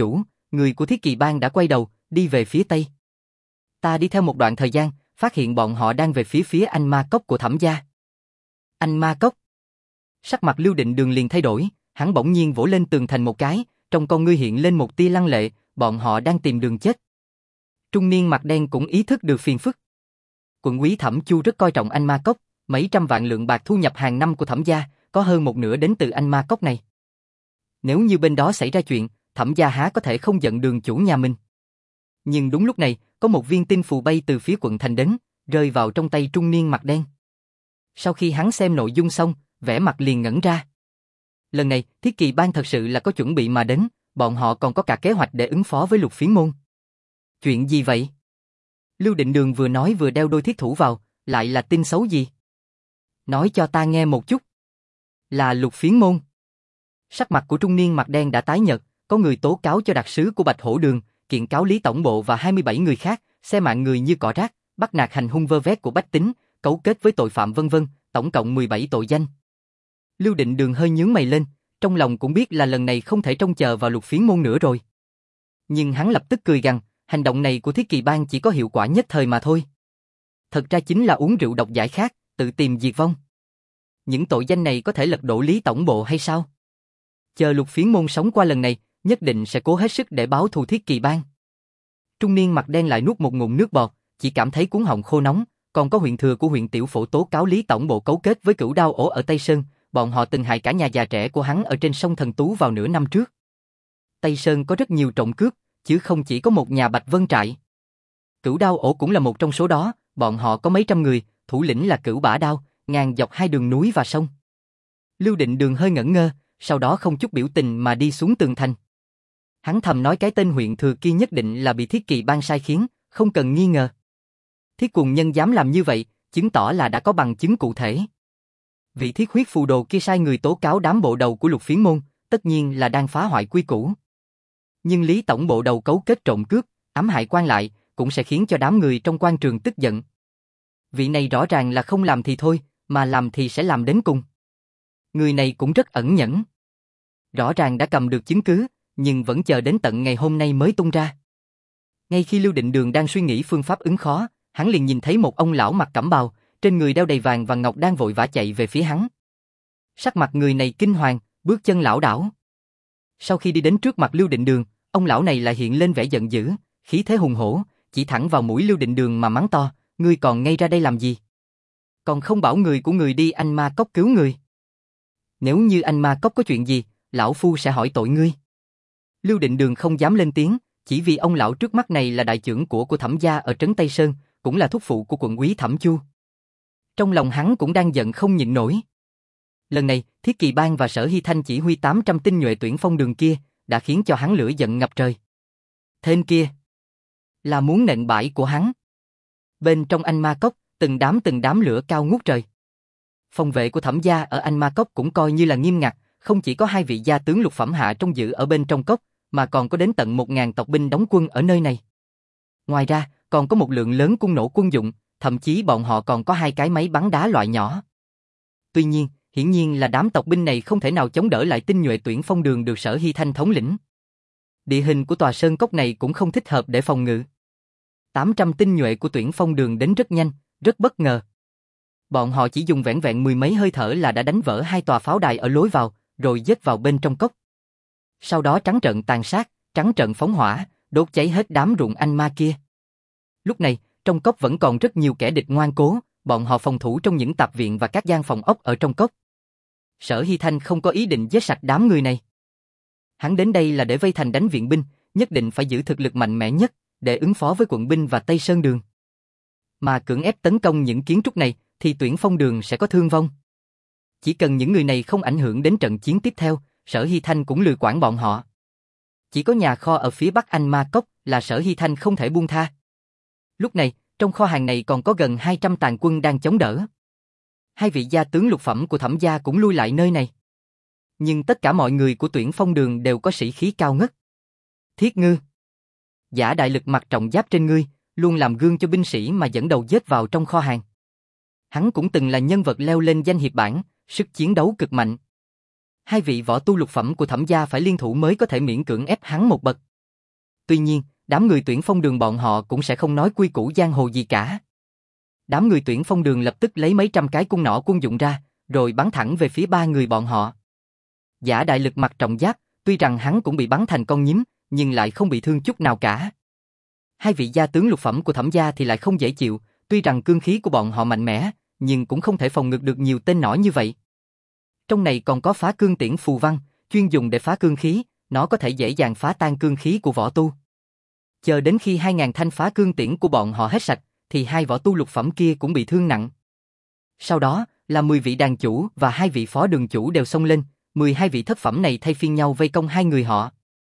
người của Thiết Kỳ Bang đã quay đầu, đi về phía Tây. Ta đi theo một đoạn thời gian, phát hiện bọn họ đang về phía phía Anh Ma Cốc của Thẩm gia. Anh Ma Cốc. Sắc mặt Lưu Định Đường liền thay đổi, hắn bỗng nhiên vỗ lên tường thành một cái, trong con ngươi hiện lên một tia lăng lệ, bọn họ đang tìm đường chết. Trung niên mặt đen cũng ý thức được phiền phức. Quận úy Thẩm Chu rất coi trọng Anh Ma Cốc, mấy trăm vạn lượng bạc thu nhập hàng năm của Thẩm gia, có hơn một nửa đến từ Anh Ma Cốc này. Nếu như bên đó xảy ra chuyện, Thẩm gia há có thể không giận đường chủ nhà mình. Nhưng đúng lúc này, có một viên tinh phù bay từ phía quận thành đến, rơi vào trong tay trung niên mặt đen. Sau khi hắn xem nội dung xong, vẻ mặt liền ngẩn ra. Lần này, Thiết Kỳ Bang thật sự là có chuẩn bị mà đến, bọn họ còn có cả kế hoạch để ứng phó với Lục Phiến Môn. Chuyện gì vậy? Lưu Định Đường vừa nói vừa đeo đôi thiết thủ vào, lại là tin xấu gì? Nói cho ta nghe một chút. Là Lục Phiến Môn. Sắc mặt của trung niên mặt đen đã tái nhợt, có người tố cáo cho đặc sứ của Bạch Hổ Đường, kiện cáo Lý Tổng Bộ và hai mươi bảy người khác, xe mạng người như cỏ rác, bắt nạt hành hung vơ vét của bách tính, cấu kết với tội phạm vân vân, tổng cộng mười bảy tội danh. Lưu Định Đường hơi nhướng mày lên, trong lòng cũng biết là lần này không thể trông chờ vào Lục Phiến Môn nữa rồi. Nhưng hắn lập tức cười gằn, hành động này của Thiết Kỳ Bang chỉ có hiệu quả nhất thời mà thôi. Thật ra chính là uống rượu độc giải khát, tự tìm diệt vong. Những tội danh này có thể lật đổ Lý Tổng Bộ hay sao? Chờ Lục Phiến Môn sống qua lần này, nhất định sẽ cố hết sức để báo thù Thiết Kỳ Bang. Trung niên mặt đen lại nuốt một ngụm nước bọt, chỉ cảm thấy cuống họng khô nóng, còn có huyện thừa của huyện Tiểu Phổ tố cáo Lý Tổng Bộ cấu kết với Cửu Đao Ổ ở Tây Sơn, bọn họ từng hại cả nhà già trẻ của hắn ở trên sông Thần Tú vào nửa năm trước. Tây Sơn có rất nhiều trộm cướp, chứ không chỉ có một nhà Bạch Vân Trại. Cửu Đao Ổ cũng là một trong số đó, bọn họ có mấy trăm người, thủ lĩnh là Cửu Bả Đao, ngàn dọc hai đường núi và sông. Lưu Định Đường hơi ngẩn ngơ, sau đó không chút biểu tình mà đi xuống tường thành. Hắn thầm nói cái tên huyện thừa kia nhất định là bị Thiết Kỳ Bang sai khiến, không cần nghi ngờ. Thiết Cuồng Nhân dám làm như vậy, chứng tỏ là đã có bằng chứng cụ thể. Vị thiết huyết phù đồ kia sai người tố cáo đám bộ đầu của Lục Phiến Môn, tất nhiên là đang phá hoại quy củ. Nhưng Lý Tổng Bộ đầu cấu kết trộm cướp, ám hại quan lại, cũng sẽ khiến cho đám người trong quan trường tức giận. Vị này rõ ràng là không làm thì thôi, mà làm thì sẽ làm đến cùng. Người này cũng rất ẩn nhẫn. Rõ ràng đã cầm được chứng cứ, nhưng vẫn chờ đến tận ngày hôm nay mới tung ra. Ngay khi Lưu Định Đường đang suy nghĩ phương pháp ứng phó, hắn liền nhìn thấy một ông lão mặc cẩm bào, trên người đeo đầy vàng và ngọc đang vội vã chạy về phía hắn. Sắc mặt người này kinh hoàng, bước chân lảo đảo. Sau khi đi đến trước mặt Lưu Định Đường, ông lão này lại hiện lên vẻ giận dữ, khí thế hùng hổ, chỉ thẳng vào mũi Lưu Định Đường mà mắng to, ngươi còn ngay ra đây làm gì? Còn không bảo người của người đi Anh Ma Cốc cứu người. Nếu như Anh Ma Cốc có chuyện gì, lão phu sẽ hỏi tội ngươi. Lưu Định Đường không dám lên tiếng, chỉ vì ông lão trước mắt này là đại trưởng của của Thẩm gia ở trấn Tây Sơn, cũng là thúc phụ của quận úy Thẩm Chu. Trong lòng hắn cũng đang giận không nhịn nổi. Lần này, Thiết Kỳ Bang và Sở Hy Thanh chỉ huy tám trăm tinh nhuệ tuyển phong đường kia, đã khiến cho hắn lửa giận ngập trời. Thêm kia, là muốn nện bãi của hắn. Bên trong Anh Ma Cốc, từng đám từng đám lửa cao ngút trời. Phòng vệ của Thẩm gia ở Anh Ma Cốc cũng coi như là nghiêm ngặt, không chỉ có hai vị gia tướng lục phẩm hạ trông giữ ở bên trong cốc, mà còn có đến tận một ngàn tộc binh đóng quân ở nơi này. Ngoài ra, còn có một lượng lớn cung nổ quân dụng, thậm chí bọn họ còn có hai cái máy bắn đá loại nhỏ. Tuy nhiên, hiển nhiên là đám tộc binh này không thể nào chống đỡ lại tinh nhuệ tuyển phong đường được Sở Hy Thanh thống lĩnh. Địa hình của tòa sơn cốc này cũng không thích hợp để phòng ngự. tám trăm tinh nhuệ của tuyển phong đường đến rất nhanh, rất bất ngờ. Bọn họ chỉ dùng vẻn vẹn mười mấy hơi thở là đã đánh vỡ hai tòa pháo đài ở lối vào, rồi giết vào bên trong cốc. Sau đó trắng trợn tàn sát, trắng trợn phóng hỏa, đốt cháy hết đám ruộng anh ma kia. Lúc này, trong cốc vẫn còn rất nhiều kẻ địch ngoan cố, bọn họ phòng thủ trong những tạp viện và các gian phòng ốc ở trong cốc. Sở Hy Thanh không có ý định giết sạch đám người này. Hắn đến đây là để vây thành đánh viện binh, nhất định phải giữ thực lực mạnh mẽ nhất, để ứng phó với quận binh và Tây Sơn Đường. Mà cưỡng ép tấn công những kiến trúc này, thì tuyển phong đường sẽ có thương vong. Chỉ cần những người này không ảnh hưởng đến trận chiến tiếp theo, Sở Hy Thanh cũng lười quản bọn họ. Chỉ có nhà kho ở phía bắc Anh Ma Cốc là Sở Hy Thanh không thể buông tha. Lúc này, trong kho hàng này còn có gần hai trăm tàn quân đang chống đỡ. Hai vị gia tướng lục phẩm của Thẩm gia cũng lui lại nơi này. Nhưng tất cả mọi người của tuyển phong đường đều có sĩ khí cao ngất. Thiết Ngư, giả đại lực mặc trọng giáp trên ngươi, luôn làm gương cho binh sĩ mà dẫn đầu giết vào trong kho hàng. Hắn cũng từng là nhân vật leo lên danh hiệp bảng, sức chiến đấu cực mạnh. Hai vị võ tu lục phẩm của Thẩm gia phải liên thủ mới có thể miễn cưỡng ép hắn một bậc. Tuy nhiên, đám người tuyển phong đường bọn họ cũng sẽ không nói quy củ giang hồ gì cả. Đám người tuyển phong đường lập tức lấy mấy trăm cái cung nỏ quân dụng ra, rồi bắn thẳng về phía ba người bọn họ. Giả Đại Lực mặc trọng giáp, tuy rằng hắn cũng bị bắn thành con nhím, nhưng lại không bị thương chút nào cả. Hai vị gia tướng lục phẩm của Thẩm gia thì lại không dễ chịu, tuy rằng cương khí của bọn họ mạnh mẽ, nhưng cũng không thể phòng ngự được nhiều tên nỏ như vậy. Trong này còn có phá cương tiễn phù văn, chuyên dùng để phá cương khí, nó có thể dễ dàng phá tan cương khí của võ tu. Chờ đến khi hai ngàn thanh phá cương tiễn của bọn họ hết sạch, thì hai võ tu lục phẩm kia cũng bị thương nặng. Sau đó, là mười vị đàn chủ và hai vị phó đường chủ đều xông lên, mười hai vị thất phẩm này thay phiên nhau vây công hai người họ.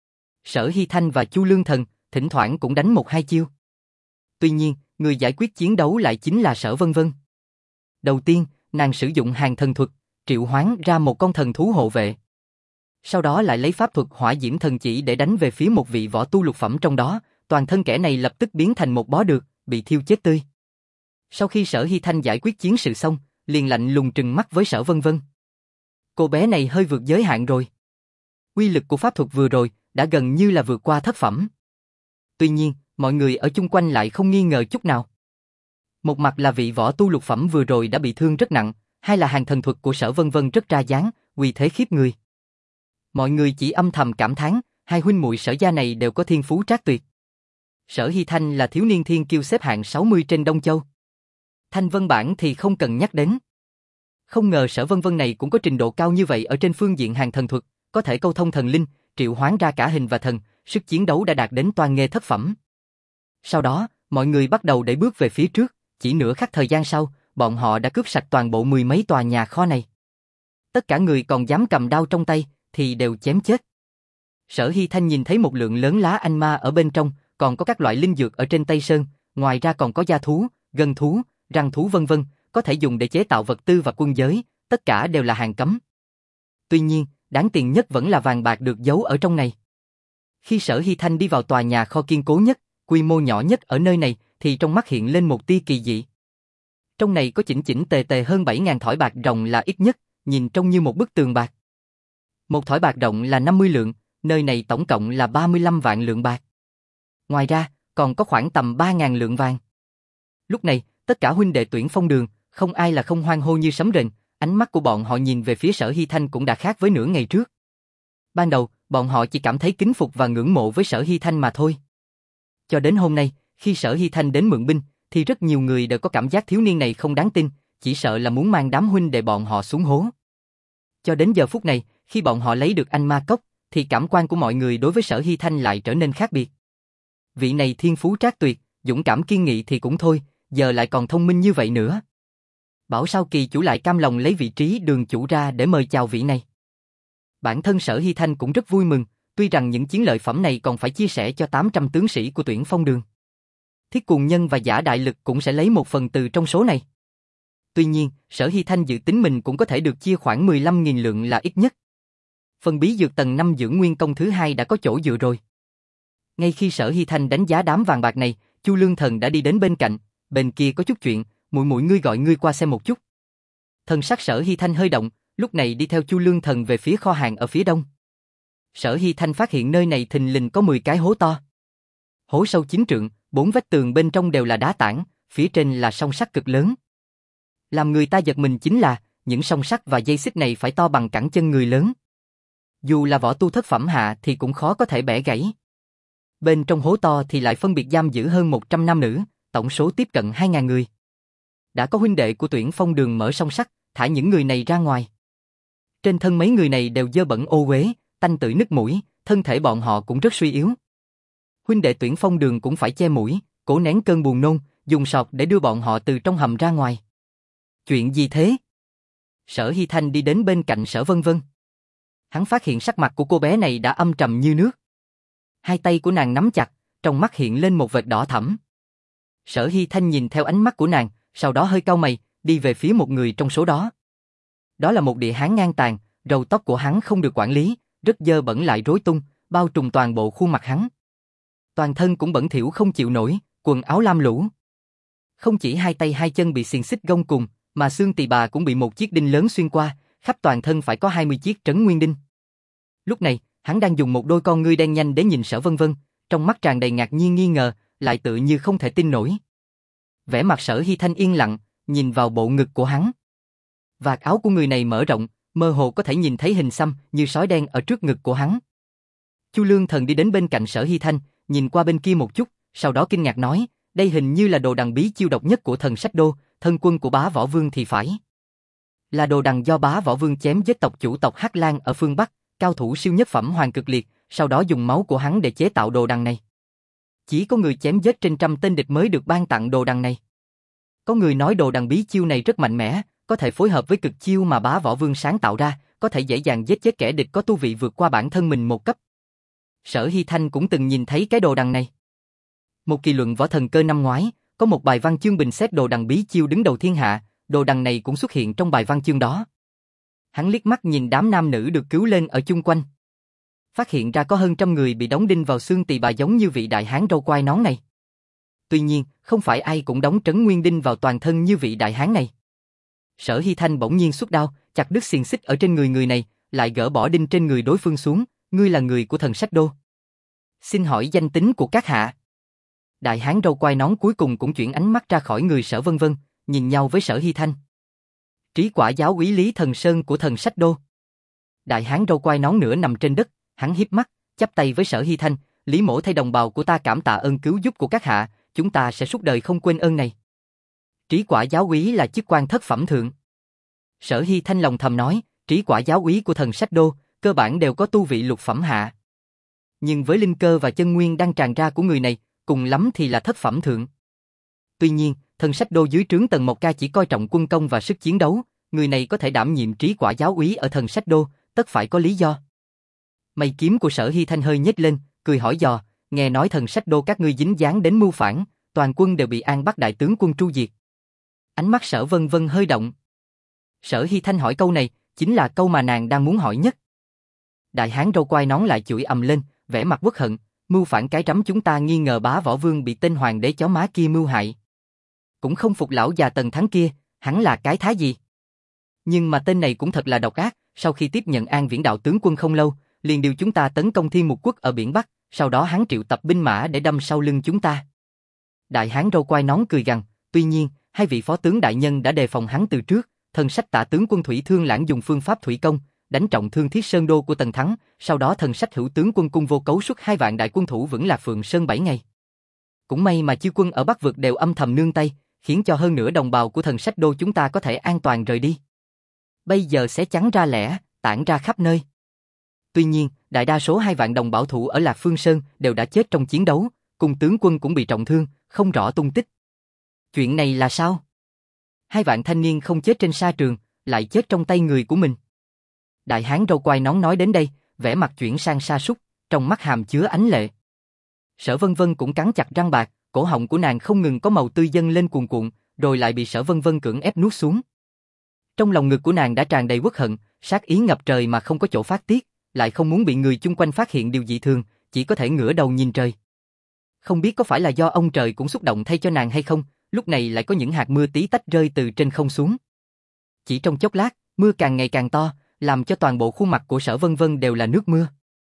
Sở Hy Thanh và Chu Lương Thần, thỉnh thoảng cũng đánh một hai chiêu. Tuy nhiên, người giải quyết chiến đấu lại chính là Sở Vân Vân. Đầu tiên, nàng sử dụng hàng thần thuật, triệu hoán ra một con thần thú hộ vệ. Sau đó lại lấy pháp thuật hỏa diễm thần chỉ để đánh về phía một vị võ tu lục phẩm trong đó, toàn thân kẻ này lập tức biến thành một bó được, bị thiêu chết tươi. Sau khi Sở Hy Thanh giải quyết chiến sự xong, liền lạnh lùng trừng mắt với Sở Vân Vân. Cô bé này hơi vượt giới hạn rồi. Uy lực của pháp thuật vừa rồi đã gần như là vượt qua thất phẩm. Tuy nhiên, mọi người ở chung quanh lại không nghi ngờ chút nào. Một mặt là vị võ tu lục phẩm vừa rồi đã bị thương rất nặng, hai là hàng thần thuật của Sở Vân Vân rất ra dáng, uy thế khiếp người. Mọi người chỉ âm thầm cảm thán, hai huynh muội Sở gia này đều có thiên phú trác tuyệt. Sở Hy Thanh là thiếu niên thiên kiêu xếp hạng sáu mươi trên Đông Châu. Thanh Vân Bản thì không cần nhắc đến. Không ngờ Sở Vân Vân này cũng có trình độ cao như vậy ở trên phương diện hàng thần thuật, có thể câu thông thần linh, triệu hoán ra cả hình và thần, sức chiến đấu đã đạt đến toan nghê thất phẩm. Sau đó, mọi người bắt đầu đẩy bước về phía trước, chỉ nửa khắc thời gian sau, bọn họ đã cướp sạch toàn bộ mười mấy tòa nhà kho này. Tất cả người còn dám cầm đao trong tay, thì đều chém chết. Sở Hy Thanh nhìn thấy một lượng lớn lá anh ma ở bên trong, còn có các loại linh dược ở trên Tây Sơn, ngoài ra còn có da thú, gân thú, răng thú vân vân, có thể dùng để chế tạo vật tư và quân giới, tất cả đều là hàng cấm. Tuy nhiên, đáng tiền nhất vẫn là vàng bạc được giấu ở trong này. Khi Sở Hy Thanh đi vào tòa nhà kho kiên cố nhất, quy mô nhỏ nhất ở nơi này, thì trong mắt hiện lên một tia kỳ dị. Trong này có chỉnh chỉnh tề tề hơn bảy nghìn thỏi bạc ròng là ít nhất, nhìn trông như một bức tường bạc. Một thỏi bạc rộng là năm mươi lượng, nơi này tổng cộng là ba mươi lăm vạn lượng bạc. Ngoài ra, còn có khoảng tầm ba nghìn lượng vàng. Lúc này, tất cả huynh đệ tuyển phong đường, không ai là không hoan hô như sấm rền, ánh mắt của bọn họ nhìn về phía Sở Hy Thanh cũng đã khác với nửa ngày trước. Ban đầu, bọn họ chỉ cảm thấy kính phục và ngưỡng mộ với Sở Hy Thanh mà thôi. Cho đến hôm nay, khi Sở Hy Thanh đến mượn binh, thì rất nhiều người đều có cảm giác thiếu niên này không đáng tin, chỉ sợ là muốn mang đám huynh đệ bọn họ xuống hố. Cho đến giờ phút này, khi bọn họ lấy được anh ma cốc, thì cảm quan của mọi người đối với Sở Hy Thanh lại trở nên khác biệt. Vị này thiên phú trác tuyệt, dũng cảm kiên nghị thì cũng thôi, giờ lại còn thông minh như vậy nữa. Bảo sao kỳ chủ lại cam lòng lấy vị trí đường chủ ra để mời chào vị này. Bản thân Sở Hy Thanh cũng rất vui mừng, tuy rằng những chiến lợi phẩm này còn phải chia sẻ cho tám trăm tướng sĩ của tuyển phong đường. Thiết Cuồng Nhân và Giả Đại Lực cũng sẽ lấy một phần từ trong số này. Tuy nhiên, Sở Hy Thanh dự tính mình cũng có thể được chia khoảng mười lăm nghìn lượng là ít nhất. Phần bí dược tầng năm dưỡng nguyên công thứ hai đã có chỗ dựa rồi. Ngay khi Sở Hy Thanh đánh giá đám vàng bạc này, Chu Lương Thần đã đi đến bên cạnh, bên kia có chút chuyện, muội muội ngươi gọi ngươi qua xem một chút. Thần sắc Sở Hy Thanh hơi động, lúc này đi theo Chu Lương Thần về phía kho hàng ở phía đông. Sở Hy Thanh phát hiện nơi này thình lình có mười cái hố to. Hố sâu chín trượng, bốn vách tường bên trong đều là đá tảng, phía trên là song sắt cực lớn. Làm người ta giật mình chính là, những song sắt và dây xích này phải to bằng cẳng chân người lớn. Dù là võ tu thất phẩm hạ thì cũng khó có thể bẻ gãy. Bên trong hố to thì lại phân biệt giam giữ hơn một trăm nam nữ, tổng số tiếp cận hai nghìn người. Đã có huynh đệ của tuyển phong đường mở song sắt, thả những người này ra ngoài. Trên thân mấy người này đều dơ bẩn ô uế, tanh tưởi nứt mũi, thân thể bọn họ cũng rất suy yếu. Huynh đệ tuyển phong đường cũng phải che mũi, cố nén cơn buồn nôn, dùng sọt để đưa bọn họ từ trong hầm ra ngoài. Chuyện gì thế? Sở Hy Thanh đi đến bên cạnh Sở Vân Vân. Hắn phát hiện sắc mặt của cô bé này đã âm trầm như nước. Hai tay của nàng nắm chặt, trong mắt hiện lên một vệt đỏ thẫm. Sở Hy Thanh nhìn theo ánh mắt của nàng, sau đó hơi cau mày, đi về phía một người trong số đó. Đó là một địa hán ngang tàn, râu tóc của hắn không được quản lý, rất dơ bẩn lại rối tung, bao trùm toàn bộ khuôn mặt hắn. Toàn thân cũng bẩn thỉu không chịu nổi, quần áo lam lũ. Không chỉ hai tay hai chân bị xiềng xích gông cùm, mà xương tỳ bà cũng bị một chiếc đinh lớn xuyên qua, khắp toàn thân phải có hai mươi chiếc trấn nguyên đinh. Lúc này, hắn đang dùng một đôi con ngươi đen nhanh để nhìn Sở Vân Vân, trong mắt tràn đầy ngạc nhiên nghi ngờ, lại tự như không thể tin nổi. Vẻ mặt Sở Hy Thanh yên lặng, nhìn vào bộ ngực của hắn. Vạt áo của người này mở rộng, mơ hồ có thể nhìn thấy hình xăm như sói đen ở trước ngực của hắn. Chu Lương Thần đi đến bên cạnh Sở Hy Thanh, nhìn qua bên kia một chút, sau đó kinh ngạc nói, đây hình như là đồ đằng bí chiêu độc nhất của thần Sách Đô, thân quân của Bá Võ Vương thì phải. Là đồ đằng do Bá Võ Vương chém giết tộc chủ tộc Hắc Lang ở phương Bắc, cao thủ siêu nhất phẩm Hoàng Cực Liệt, sau đó dùng máu của hắn để chế tạo đồ đằng này. Chỉ có người chém giết trên trăm tên địch mới được ban tặng đồ đằng này. Có người nói đồ đằng bí chiêu này rất mạnh mẽ, có thể phối hợp với cực chiêu mà Bá Võ Vương sáng tạo ra, có thể dễ dàng giết chết kẻ địch có tu vị vượt qua bản thân mình một cấp. Sở Hy Thanh cũng từng nhìn thấy cái đồ đằng này. Một kỳ luận võ thần cơ năm ngoái, có một bài văn chương bình xét đồ đằng bí chiêu đứng đầu thiên hạ, đồ đằng này cũng xuất hiện trong bài văn chương đó. Hắn liếc mắt nhìn đám nam nữ được cứu lên ở chung quanh. Phát hiện ra có hơn trăm người bị đóng đinh vào xương tỳ bà giống như vị đại hán râu quai nón này. Tuy nhiên, không phải ai cũng đóng trấn nguyên đinh vào toàn thân như vị đại hán này. Sở Hy Thanh bỗng nhiên xuất đao, chặt đứt xiềng xích ở trên người người này, lại gỡ bỏ đinh trên người đối phương xuống, ngươi là người của thần Sách Đô. Xin hỏi danh tính của các hạ. Đại hán râu quai nón cuối cùng cũng chuyển ánh mắt ra khỏi người Sở Vân Vân, nhìn nhau với Sở Hy Thanh. Trí Quả giáo úy Lý Thần Sơn của thần Sách Đô. Đại hán râu quai nón nửa nằm trên đất, hắn híp mắt, chắp tay với Sở Hy Thanh, Lý mỗ thay đồng bào của ta cảm tạ ơn cứu giúp của các hạ, chúng ta sẽ suốt đời không quên ơn này. Trí Quả giáo úy là chức quan thất phẩm thượng. Sở Hy Thanh lòng thầm nói, Trí Quả giáo úy của thần Sách Đô, cơ bản đều có tu vị lục phẩm hạ. Nhưng với linh cơ và chân nguyên đang tràn ra của người này, cùng lắm thì là thất phẩm thượng. Tuy nhiên, thần Sách Đô dưới trướng Tần Mộc Ca chỉ coi trọng quân công và sức chiến đấu, người này có thể đảm nhiệm Trí Quả giáo úy ở thần Sách Đô, tất phải có lý do. Mày kiếm của Sở Hy Thanh hơi nhếch lên, cười hỏi dò, nghe nói thần Sách Đô các ngươi dính dáng đến mưu phản, toàn quân đều bị An Bắc đại tướng quân tru diệt. Ánh mắt Sở Vân Vân hơi động. Sở Hy Thanh hỏi câu này, chính là câu mà nàng đang muốn hỏi nhất. Đại hán râu quai nón lại chửi ầm lên, vẻ mặt uất hận, mưu phản cái rắm, chúng ta nghi ngờ Bá Võ Vương bị tên hoàng đế chó má kia mưu hại. Cũng không phục lão già Tần Thắng kia, hắn là cái thá gì? Nhưng mà tên này cũng thật là độc ác, sau khi tiếp nhận An Viễn đạo tướng quân không lâu, liền điều chúng ta tấn công Thiên Mục Quốc ở biển Bắc, sau đó hắn triệu tập binh mã để đâm sau lưng chúng ta. Đại hán râu quai nón cười gằn, tuy nhiên, hai vị phó tướng đại nhân đã đề phòng hắn từ trước, thần sách Tả tướng quân Thủy Thương Lãng dùng phương pháp thủy công, đánh trọng thương Thiết Sơn đô của Tần Thắng, sau đó thần sách Hữu tướng quân Cung Vô Cấu xuất hai vạn đại quân thủ vững Lạc Phượng Sơn bảy ngày. Cũng may mà chư quân ở Bắc vực đều âm thầm nương tay, khiến cho hơn nửa đồng bào của thần sách đô chúng ta có thể an toàn rời đi. Bây giờ sẽ chắn ra lẻ, tản ra khắp nơi. Tuy nhiên, đại đa số hai vạn đồng bảo thủ ở Lạc Phương Sơn đều đã chết trong chiến đấu, cùng tướng quân cũng bị trọng thương, không rõ tung tích. Chuyện này là sao? Hai vạn thanh niên không chết trên sa trường, lại chết trong tay người của mình. Đại hán râu quai nón nói đến đây, vẻ mặt chuyển sang sa sút, trong mắt hàm chứa ánh lệ. Sở Vân Vân cũng cắn chặt răng bạc, cổ họng của nàng không ngừng có màu tươi dâng lên cuồn cuộn, rồi lại bị Sở Vân Vân cưỡng ép nuốt xuống. Trong lòng ngực của nàng đã tràn đầy uất hận, sát ý ngập trời mà không có chỗ phát tiết, lại không muốn bị người chung quanh phát hiện điều dị thường, chỉ có thể ngửa đầu nhìn trời. Không biết có phải là do ông trời cũng xúc động thay cho nàng hay không, lúc này lại có những hạt mưa tí tách rơi từ trên không xuống. Chỉ trong chốc lát, mưa càng ngày càng to, làm cho toàn bộ khuôn mặt của Sở Vân Vân đều là nước mưa.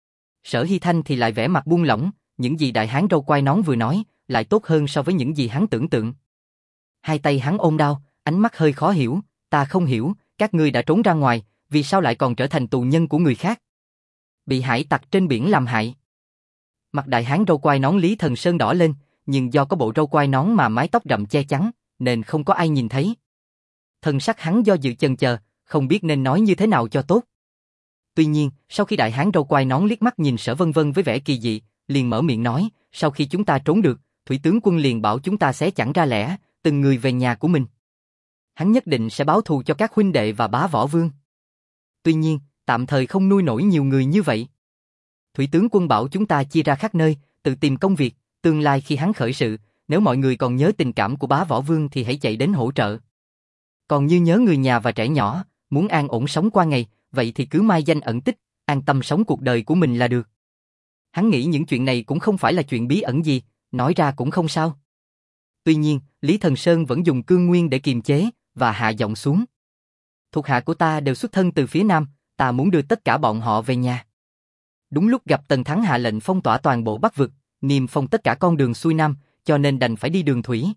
Sở Hy Thanh thì lại vẻ mặt buông lỏng, những gì đại hán râu quai nón vừa nói, lại tốt hơn so với những gì hắn tưởng tượng. Hai tay hắn ôm đao, ánh mắt hơi khó hiểu, ta không hiểu, các ngươi đã trốn ra ngoài, vì sao lại còn trở thành tù nhân của người khác? Bị hải tặc trên biển làm hại. Mặt đại hán râu quai nón Lý Thần Sơn đỏ lên, nhưng do có bộ râu quai nón mà mái tóc rậm che chắn, nên không có ai nhìn thấy. Thần sắc hắn do dự chần chờ, không biết nên nói như thế nào cho tốt. Tuy nhiên, sau khi đại hán râu quai nón liếc mắt nhìn Sở Vân Vân với vẻ kỳ dị, liền mở miệng nói, sau khi chúng ta trốn được, Thủy tướng quân liền bảo chúng ta sẽ chẳng ra lẽ, từng người về nhà của mình. Hắn nhất định sẽ báo thù cho các huynh đệ và Bá Võ Vương. Tuy nhiên, tạm thời không nuôi nổi nhiều người như vậy. Thủy tướng quân bảo chúng ta chia ra khắp nơi, tự tìm công việc, tương lai khi hắn khởi sự, nếu mọi người còn nhớ tình cảm của Bá Võ Vương thì hãy chạy đến hỗ trợ. Còn như nhớ người nhà và trẻ nhỏ, muốn an ổn sống qua ngày, vậy thì cứ mai danh ẩn tích, an tâm sống cuộc đời của mình là được. Hắn nghĩ những chuyện này cũng không phải là chuyện bí ẩn gì, nói ra cũng không sao. Tuy nhiên, Lý Thần Sơn vẫn dùng cương nguyên để kiềm chế, và hạ giọng xuống. Thuộc hạ của ta đều xuất thân từ phía Nam, ta muốn đưa tất cả bọn họ về nhà. Đúng lúc gặp Tần Thắng hạ lệnh phong tỏa toàn bộ Bắc vực, niêm phong tất cả con đường xuôi nam, cho nên đành phải đi đường thủy.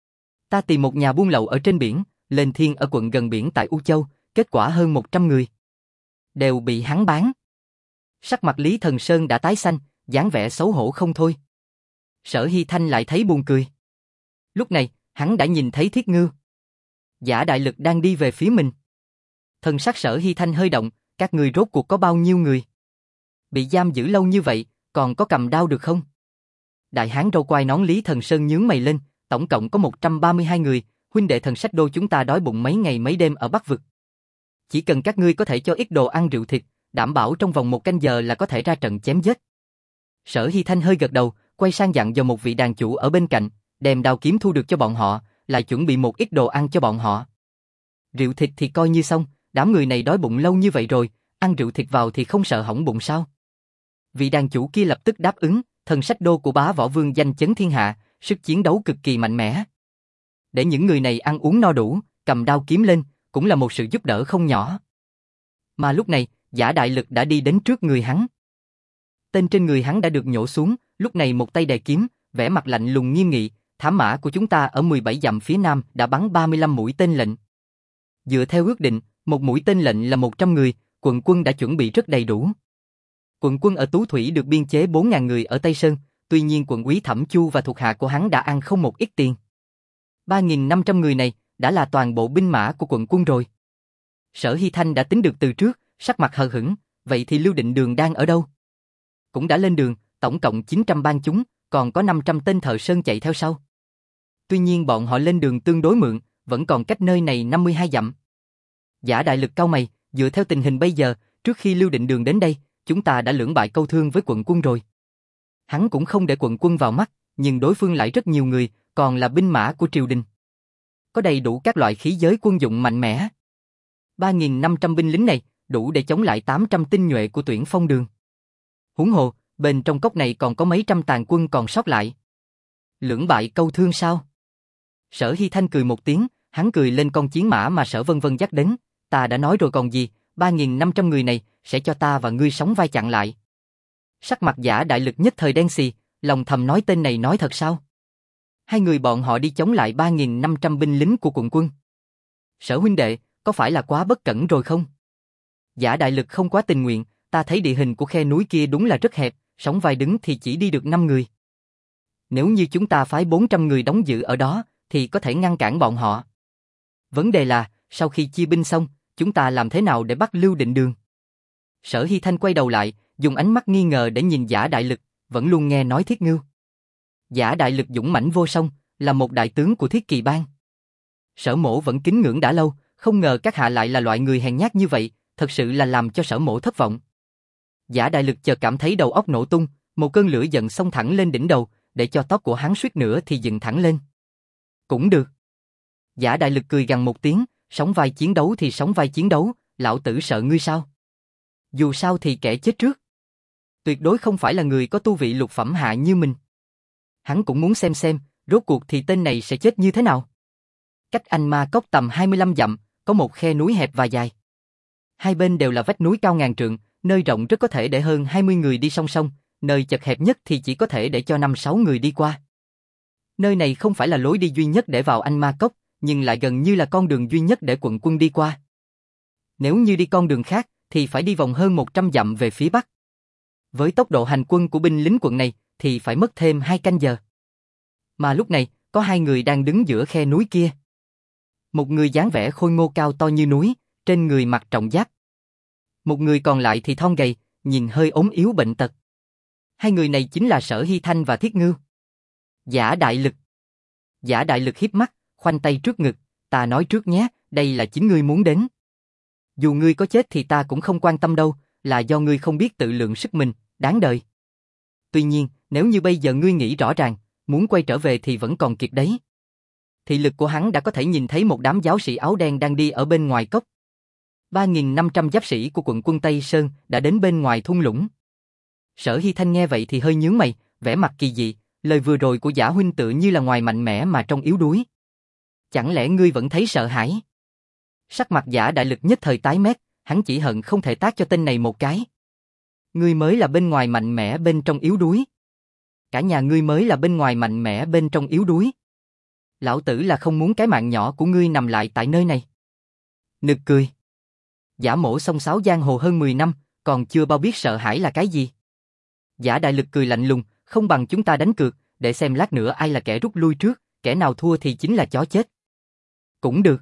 Ta tìm một nhà buôn lậu ở trên biển, lên thiên ở quận gần biển tại U Châu, kết quả hơn một trăm người. Đều bị hắn bán. Sắc mặt Lý Thần Sơn đã tái xanh, dáng vẻ xấu hổ không thôi. Sở Hy Thanh lại thấy buồn cười. Lúc này, hắn đã nhìn thấy Thiết Ngưu. Giả Đại Lực đang đi về phía mình. Thần sắc Sở Hy Thanh hơi động, các người rốt cuộc có bao nhiêu người? Bị giam giữ lâu như vậy, còn có cầm đao được không? Đại hán râu quai nón Lý Thần Sơn nhướng mày lên, tổng cộng có một trăm ba mươi hai người, huynh đệ Thần Sách Đô chúng ta đói bụng mấy ngày mấy đêm ở Bắc Vực. Chỉ cần các ngươi có thể cho ít đồ ăn rượu thịt, đảm bảo trong vòng một canh giờ là có thể ra trận chém giết. Sở Hy Thanh hơi gật đầu, quay sang dặn dò một vị đàn chủ ở bên cạnh, đem đao kiếm thu được cho bọn họ, lại chuẩn bị một ít đồ ăn cho bọn họ. Rượu thịt thì coi như xong, đám người này đói bụng lâu như vậy rồi, ăn rượu thịt vào thì không sợ hỏng bụng sao? Vị đàn chủ kia lập tức đáp ứng, Thần Sách Đô của bá võ vương danh chấn thiên hạ, sức chiến đấu cực kỳ mạnh mẽ. Để những người này ăn uống no đủ, cầm đao kiếm lên, cũng là một sự giúp đỡ không nhỏ. Mà lúc này, Giả Đại Lực đã đi đến trước người hắn. Tên trên người hắn đã được nhổ xuống, lúc này một tay đè kiếm, vẻ mặt lạnh lùng nghiêm nghị, thám mã của chúng ta ở mười bảy dặm phía nam đã bắn ba mươi lăm mũi tên lệnh. Dựa theo ước định, một mũi tên lệnh là một trăm người, quận quân đã chuẩn bị rất đầy đủ. Quận quân ở Tú Thủy được biên chế bốn nghìn người ở Tây Sơn, tuy nhiên quận úy Thẩm Chu và thuộc hạ của hắn đã ăn không một ít tiền. ba nghìn năm trăm người này đã là toàn bộ binh mã của quận quân rồi. Sở Hy Thanh đã tính được từ trước, sắc mặt hờ hững, vậy thì Lưu Định Đường đang ở đâu? Cũng đã lên đường, tổng cộng chín trăm bang chúng, còn có năm trăm tên thợ sơn chạy theo sau. Tuy nhiên bọn họ lên đường tương đối mượn, vẫn còn cách nơi này năm mươi hai dặm. Giả Đại Lực cau mày, dựa theo tình hình bây giờ, trước khi Lưu Định Đường đến đây, chúng ta đã lưỡng bại câu thương với quận quân rồi. Hắn cũng không để quận quân vào mắt, nhưng đối phương lại rất nhiều người, còn là binh mã của triều đình. Có đầy đủ các loại khí giới quân dụng mạnh mẽ. ba nghìn năm trăm binh lính này, đủ để chống lại tám trăm tinh nhuệ của Tuyển Phong Đường. Huống hồ, bên trong cốc này còn có mấy trăm tàn quân còn sót lại. Lưỡng bại câu thương sao? Sở Hy Thanh cười một tiếng, hắn cười lên con chiến mã mà Sở Vân Vân dắt đến. Ta đã nói rồi còn gì, ba nghìn năm trăm người này sẽ cho ta và ngươi sống vai chặn lại. Sắc mặt Giả Đại Lực nhất thời đen xì, lòng thầm nói tên này nói thật sao? Hai người bọn họ đi chống lại ba nghìn năm trăm binh lính của quận quân. Sở huynh đệ, có phải là quá bất cẩn rồi không? Giả Đại Lực không quá tình nguyện, ta thấy địa hình của khe núi kia đúng là rất hẹp, sống vai đứng thì chỉ đi được năm người. Nếu như chúng ta phái bốn trăm người đóng giữ ở đó, thì có thể ngăn cản bọn họ. Vấn đề là, sau khi chia binh xong, chúng ta làm thế nào để bắt Lưu Định Đường? Sở Hy Thanh quay đầu lại, dùng ánh mắt nghi ngờ để nhìn Giả Đại Lực, vẫn luôn nghe nói Thiết Ngưu. Giả Đại Lực dũng mãnh vô song, là một đại tướng của Thiết Kỳ Bang. Sở Mỗ vẫn kính ngưỡng đã lâu, không ngờ các hạ lại là loại người hèn nhát như vậy, thật sự là làm cho Sở Mỗ thất vọng. Giả Đại Lực chợt cảm thấy đầu óc nổ tung, một cơn lửa giận xông thẳng lên đỉnh đầu, để cho tóc của hắn suýt nữa thì dựng thẳng lên. Cũng được. Giả Đại Lực cười gằn một tiếng, sóng vai chiến đấu thì sóng vai chiến đấu, lão tử sợ ngươi sao? Dù sao thì kẻ chết trước. Tuyệt đối không phải là người có tu vị lục phẩm hạ như mình. Hắn cũng muốn xem xem, rốt cuộc thì tên này sẽ chết như thế nào. Cách Anh Ma Cốc tầm hai mươi lăm dặm, có một khe núi hẹp và dài. Hai bên đều là vách núi cao ngàn trượng, nơi rộng rất có thể để hơn hai mươi người đi song song, nơi chật hẹp nhất thì chỉ có thể để cho năm sáu người đi qua. Nơi này không phải là lối đi duy nhất để vào Anh Ma Cốc, nhưng lại gần như là con đường duy nhất để quận quân đi qua. Nếu như đi con đường khác, thì phải đi vòng hơn một trăm dặm về phía bắc. Với tốc độ hành quân của binh lính quận này, thì phải mất thêm hai canh giờ. Mà lúc này, có hai người đang đứng giữa khe núi kia. Một người dáng vẻ khôi ngô cao to như núi, trên người mặc trọng giáp. Một người còn lại thì thon gầy, nhìn hơi ốm yếu bệnh tật. Hai người này chính là Sở Hy Thanh và Thiết Ngưu. Giả Đại Lực. Giả Đại Lực híp mắt, khoanh tay trước ngực, ta nói trước nhé, đây là chính ngươi muốn đến. Dù ngươi có chết thì ta cũng không quan tâm đâu, là do ngươi không biết tự lượng sức mình, đáng đời. Tuy nhiên, nếu như bây giờ ngươi nghĩ rõ ràng, muốn quay trở về thì vẫn còn kịp đấy. Thị lực của hắn đã có thể nhìn thấy một đám giáo sĩ áo đen đang đi ở bên ngoài cốc. ba nghìn năm trăm giáp sĩ của quận quân Tây Sơn đã đến bên ngoài thung lũng. Sở Hy Thanh nghe vậy thì hơi nhướng mày, vẻ mặt kỳ dị, lời vừa rồi của Giả huynh tựa như là ngoài mạnh mẽ mà trong yếu đuối. Chẳng lẽ ngươi vẫn thấy sợ hãi? Sắc mặt Giả Đại Lực nhất thời tái mét, hắn chỉ hận không thể tát cho tên này một cái. Ngươi mới là bên ngoài mạnh mẽ bên trong yếu đuối. Cả nhà ngươi mới là bên ngoài mạnh mẽ bên trong yếu đuối. Lão tử là không muốn cái mạng nhỏ của ngươi nằm lại tại nơi này. Nực cười. Giả mổ xông xáo giang hồ hơn mười năm, còn chưa bao biết sợ hãi là cái gì. Giả Đại Lực cười lạnh lùng, không bằng chúng ta đánh cược, để xem lát nữa ai là kẻ rút lui trước, kẻ nào thua thì chính là chó chết. Cũng được.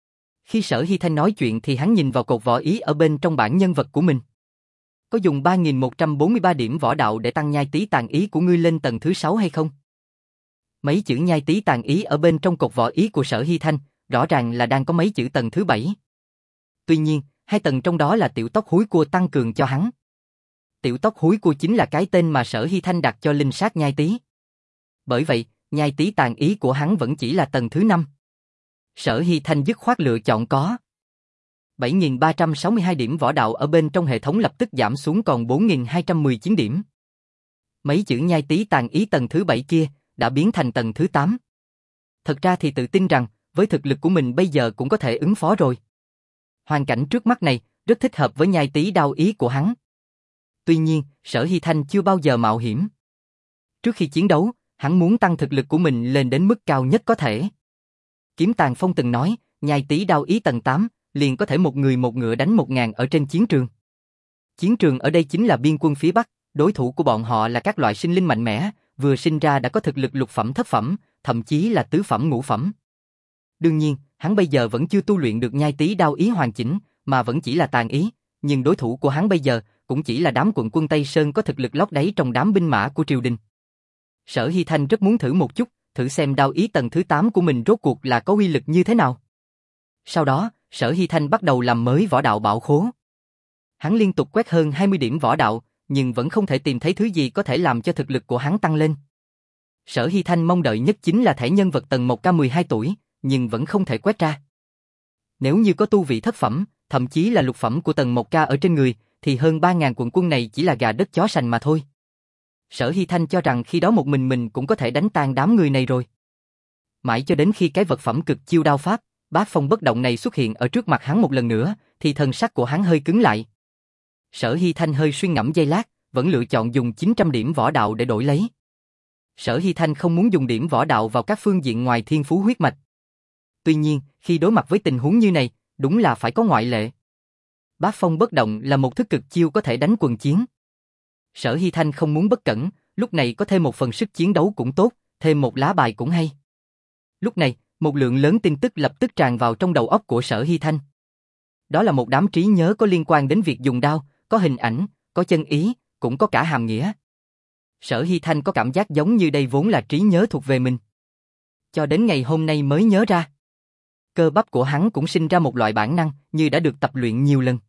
Khi Sở Hy Thanh nói chuyện thì hắn nhìn vào cột võ ý ở bên trong bảng nhân vật của mình. Có dùng ba nghìn một trăm bốn mươi ba điểm võ đạo để tăng nhai tí tàn ý của ngươi lên tầng thứ sáu hay không? Mấy chữ nhai tí tàn ý ở bên trong cột võ ý của Sở Hy Thanh, rõ ràng là đang có mấy chữ tầng thứ bảy. Tuy nhiên, hai tầng trong đó là tiểu tóc húi cua tăng cường cho hắn. Tiểu tóc húi cua chính là cái tên mà Sở Hy Thanh đặt cho linh sát nhai tí. Bởi vậy, nhai tí tàn ý của hắn vẫn chỉ là tầng thứ năm. Sở Hy Thanh dứt khoát lựa chọn có bảy nghìn ba trăm sáu mươi hai điểm võ đạo ở bên trong hệ thống lập tức giảm xuống còn bốn nghìn hai trăm mười chín điểm. Mấy chữ nhai tí tàn ý tầng thứ bảy kia đã biến thành tầng thứ tám. Thật ra thì tự tin rằng với thực lực của mình bây giờ cũng có thể ứng phó rồi. Hoàn cảnh trước mắt này rất thích hợp với nhai tí đao ý của hắn. Tuy nhiên, Sở Hy Thanh chưa bao giờ mạo hiểm. Trước khi chiến đấu, hắn muốn tăng thực lực của mình lên đến mức cao nhất có thể. Kiếm Tàn Phong từng nói, nhai tí đao ý tầng tám, liền có thể một người một ngựa đánh một ngàn ở trên chiến trường. Chiến trường ở đây chính là biên quân phía Bắc, đối thủ của bọn họ là các loại sinh linh mạnh mẽ, vừa sinh ra đã có thực lực lục phẩm thất phẩm, thậm chí là tứ phẩm ngũ phẩm. Đương nhiên, hắn bây giờ vẫn chưa tu luyện được nhai tí đao ý hoàn chỉnh, mà vẫn chỉ là tàn ý, nhưng đối thủ của hắn bây giờ cũng chỉ là đám quận quân Tây Sơn có thực lực lót đáy trong đám binh mã của triều đình. Sở Hy Thanh rất muốn thử một chút, thử xem đao ý tầng thứ tám của mình rốt cuộc là có uy lực như thế nào. Sau đó, Sở Hy Thanh bắt đầu làm mới võ đạo bảo khố. Hắn liên tục quét hơn hai mươi điểm võ đạo, nhưng vẫn không thể tìm thấy thứ gì có thể làm cho thực lực của hắn tăng lên. Sở Hy Thanh mong đợi nhất chính là thẻ nhân vật tầng một K mười hai tuổi, nhưng vẫn không thể quét ra. Nếu như có tu vị thất phẩm, thậm chí là lục phẩm của tầng một K ở trên người, thì hơn ba nghìn quận quân này chỉ là gà đất chó sành mà thôi. Sở Hy Thanh cho rằng khi đó một mình mình cũng có thể đánh tan đám người này rồi. Mãi cho đến khi cái vật phẩm cực chiêu đao pháp, Bát Phong Bất Động này xuất hiện ở trước mặt hắn một lần nữa, thì thần sắc của hắn hơi cứng lại. Sở Hy Thanh hơi suy ngẫm giây lát, vẫn lựa chọn dùng chín trăm điểm võ đạo để đổi lấy. Sở Hy Thanh không muốn dùng điểm võ đạo vào các phương diện ngoài thiên phú huyết mạch. Tuy nhiên, khi đối mặt với tình huống như này, đúng là phải có ngoại lệ. Bát Phong Bất Động là một thức cực chiêu có thể đánh quần chiến. Sở Hy Thanh không muốn bất cẩn, lúc này có thêm một phần sức chiến đấu cũng tốt, thêm một lá bài cũng hay. Lúc này, một lượng lớn tin tức lập tức tràn vào trong đầu óc của Sở Hy Thanh. Đó là một đám trí nhớ có liên quan đến việc dùng đao, có hình ảnh, có chân ý, cũng có cả hàm nghĩa. Sở Hy Thanh có cảm giác giống như đây vốn là trí nhớ thuộc về mình. Cho đến ngày hôm nay mới nhớ ra. Cơ bắp của hắn cũng sinh ra một loại bản năng như đã được tập luyện nhiều lần.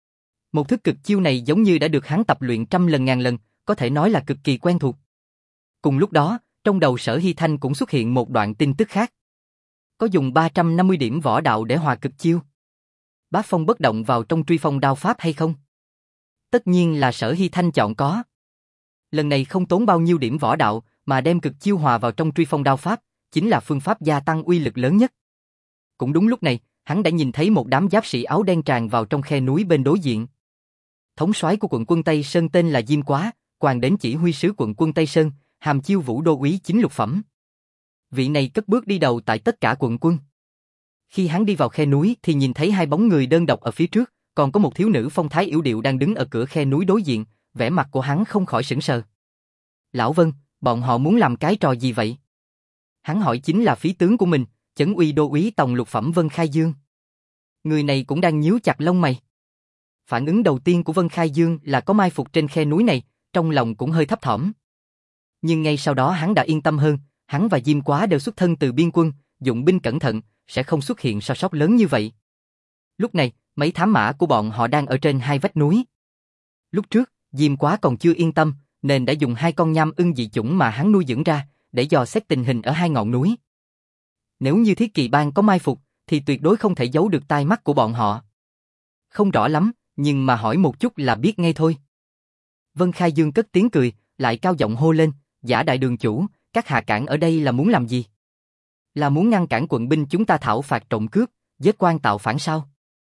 Một thức cực chiêu này giống như đã được hắn tập luyện trăm lần ngàn lần, có thể nói là cực kỳ quen thuộc. Cùng lúc đó, trong đầu Sở Hy Thanh cũng xuất hiện một đoạn tin tức khác. Có dùng ba trăm năm mươi điểm võ đạo để hòa cực chiêu. Bát Phong Bất Động vào trong truy phong đao pháp hay không? Tất nhiên là Sở Hy Thanh chọn có. Lần này không tốn bao nhiêu điểm võ đạo, mà đem cực chiêu hòa vào trong truy phong đao pháp, chính là phương pháp gia tăng uy lực lớn nhất. Cũng đúng lúc này, hắn đã nhìn thấy một đám giáp sĩ áo đen tràn vào trong khe núi bên đối diện. Thống soái của quận quân Tây Sơn tên là Diêm Quá, quan đến chỉ huy sứ quận quân Tây Sơn, hàm chiêu vũ đô úy chính lục phẩm. Vị này cất bước đi đầu tại tất cả quận quân. Khi hắn đi vào khe núi thì nhìn thấy hai bóng người đơn độc ở phía trước, còn có một thiếu nữ phong thái yểu điệu đang đứng ở cửa khe núi đối diện, vẻ mặt của hắn không khỏi sững sờ. Lão Vân, bọn họ muốn làm cái trò gì vậy? Hắn hỏi chính là phí tướng của mình, Chấn Uy đô úy tòng lục phẩm Vân Khai Dương. Người này cũng đang nhíu chặt lông mày. Phản ứng đầu tiên của Vân Khai Dương là có mai phục trên khe núi này, trong lòng cũng hơi thấp thỏm. Nhưng ngay sau đó hắn đã yên tâm hơn, hắn và Diêm Quá đều xuất thân từ biên quân, dụng binh cẩn thận, sẽ không xuất hiện sai sót lớn như vậy. Lúc này, mấy thám mã của bọn họ đang ở trên hai vách núi. Lúc trước, Diêm Quá còn chưa yên tâm, nên đã dùng hai con nham ưng dị chủng mà hắn nuôi dưỡng ra, để dò xét tình hình ở hai ngọn núi. Nếu như Thiết Kỵ Bang có mai phục, thì tuyệt đối không thể giấu được tai mắt của bọn họ. Không rõ lắm, nhưng mà hỏi một chút là biết ngay thôi. Vân Khai Dương cất tiếng cười, lại cao giọng hô lên, Giả đại đường chủ, các hạ cản ở đây là muốn làm gì? Là muốn ngăn cản quận binh chúng ta thảo phạt trộm cướp, giết quan tạo phản sao?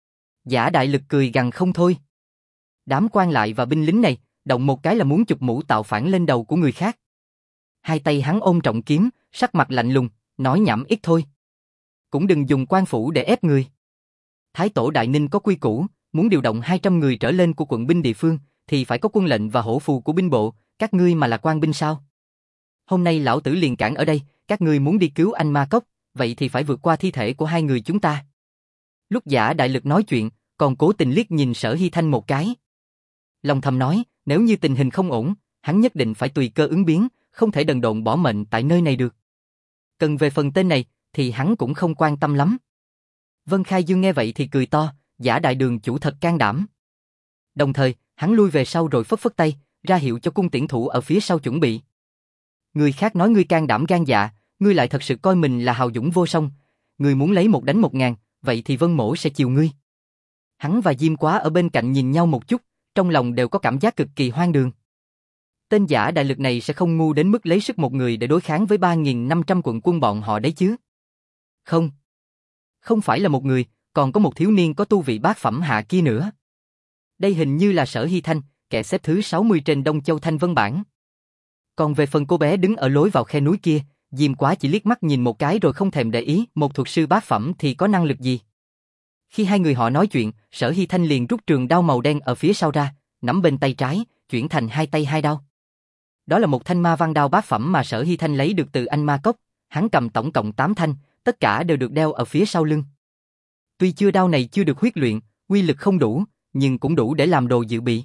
Giả Đại Lực cười gằn không thôi. Đám quan lại và binh lính này, động một cái là muốn chụp mũ tạo phản lên đầu của người khác. Hai tay hắn ôm trọng kiếm, sắc mặt lạnh lùng, nói nhảm ít thôi. Cũng đừng dùng quan phủ để ép người. Thái tổ Đại Ninh có quy củ, muốn điều động hai trăm người trở lên của quận binh địa phương, thì phải có quân lệnh và hổ phù của binh bộ, các ngươi mà là quan binh sao? Hôm nay lão tử liền cản ở đây, các ngươi muốn đi cứu anh Ma Cốc, vậy thì phải vượt qua thi thể của hai người chúng ta. Lúc Giả Đại Lực nói chuyện, còn cố tình liếc nhìn Sở Hy Thanh một cái. Lòng thầm nói, nếu như tình hình không ổn, hắn nhất định phải tùy cơ ứng biến, không thể đần độn bỏ mệnh tại nơi này được. Cần về phần tên này, thì hắn cũng không quan tâm lắm. Vân Khai Dương nghe vậy thì cười to, Giả Đại Đường chủ thật can đảm. Đồng thời, hắn lui về sau rồi phất phất tay, ra hiệu cho cung tiễn thủ ở phía sau chuẩn bị. Người khác nói ngươi can đảm gan dạ, ngươi lại thật sự coi mình là hào dũng vô song. Ngươi muốn lấy một đánh một ngàn, vậy thì Vân Mỗ sẽ chiều ngươi. Hắn và Diêm Quá ở bên cạnh nhìn nhau một chút, trong lòng đều có cảm giác cực kỳ hoang đường. Tên Giả Đại Lực này sẽ không ngu đến mức lấy sức một người để đối kháng với ba nghìn năm trăm quận quân bọn họ đấy chứ. Không. Không phải là một người, còn có một thiếu niên có tu vị bát phẩm hạ kia nữa. Đây hình như là Sở Hy Thanh, kẻ xếp thứ sáu mươi trên Đông Châu Thanh Vân bảng. Còn về phần cô bé đứng ở lối vào khe núi kia, Diêm Quá chỉ liếc mắt nhìn một cái rồi không thèm để ý, một thuật sư bát phẩm thì có năng lực gì. Khi hai người họ nói chuyện, Sở Hy Thanh liền rút trường đao màu đen ở phía sau ra, nắm bên tay trái, chuyển thành hai tay hai đao. Đó là một thanh ma văn đao bát phẩm mà Sở Hy Thanh lấy được từ anh Ma Cốc, hắn cầm tổng cộng tám thanh, tất cả đều được đeo ở phía sau lưng. Tuy chưa đao này chưa được huyết luyện, uy lực không đủ, nhưng cũng đủ để làm đồ dự bị.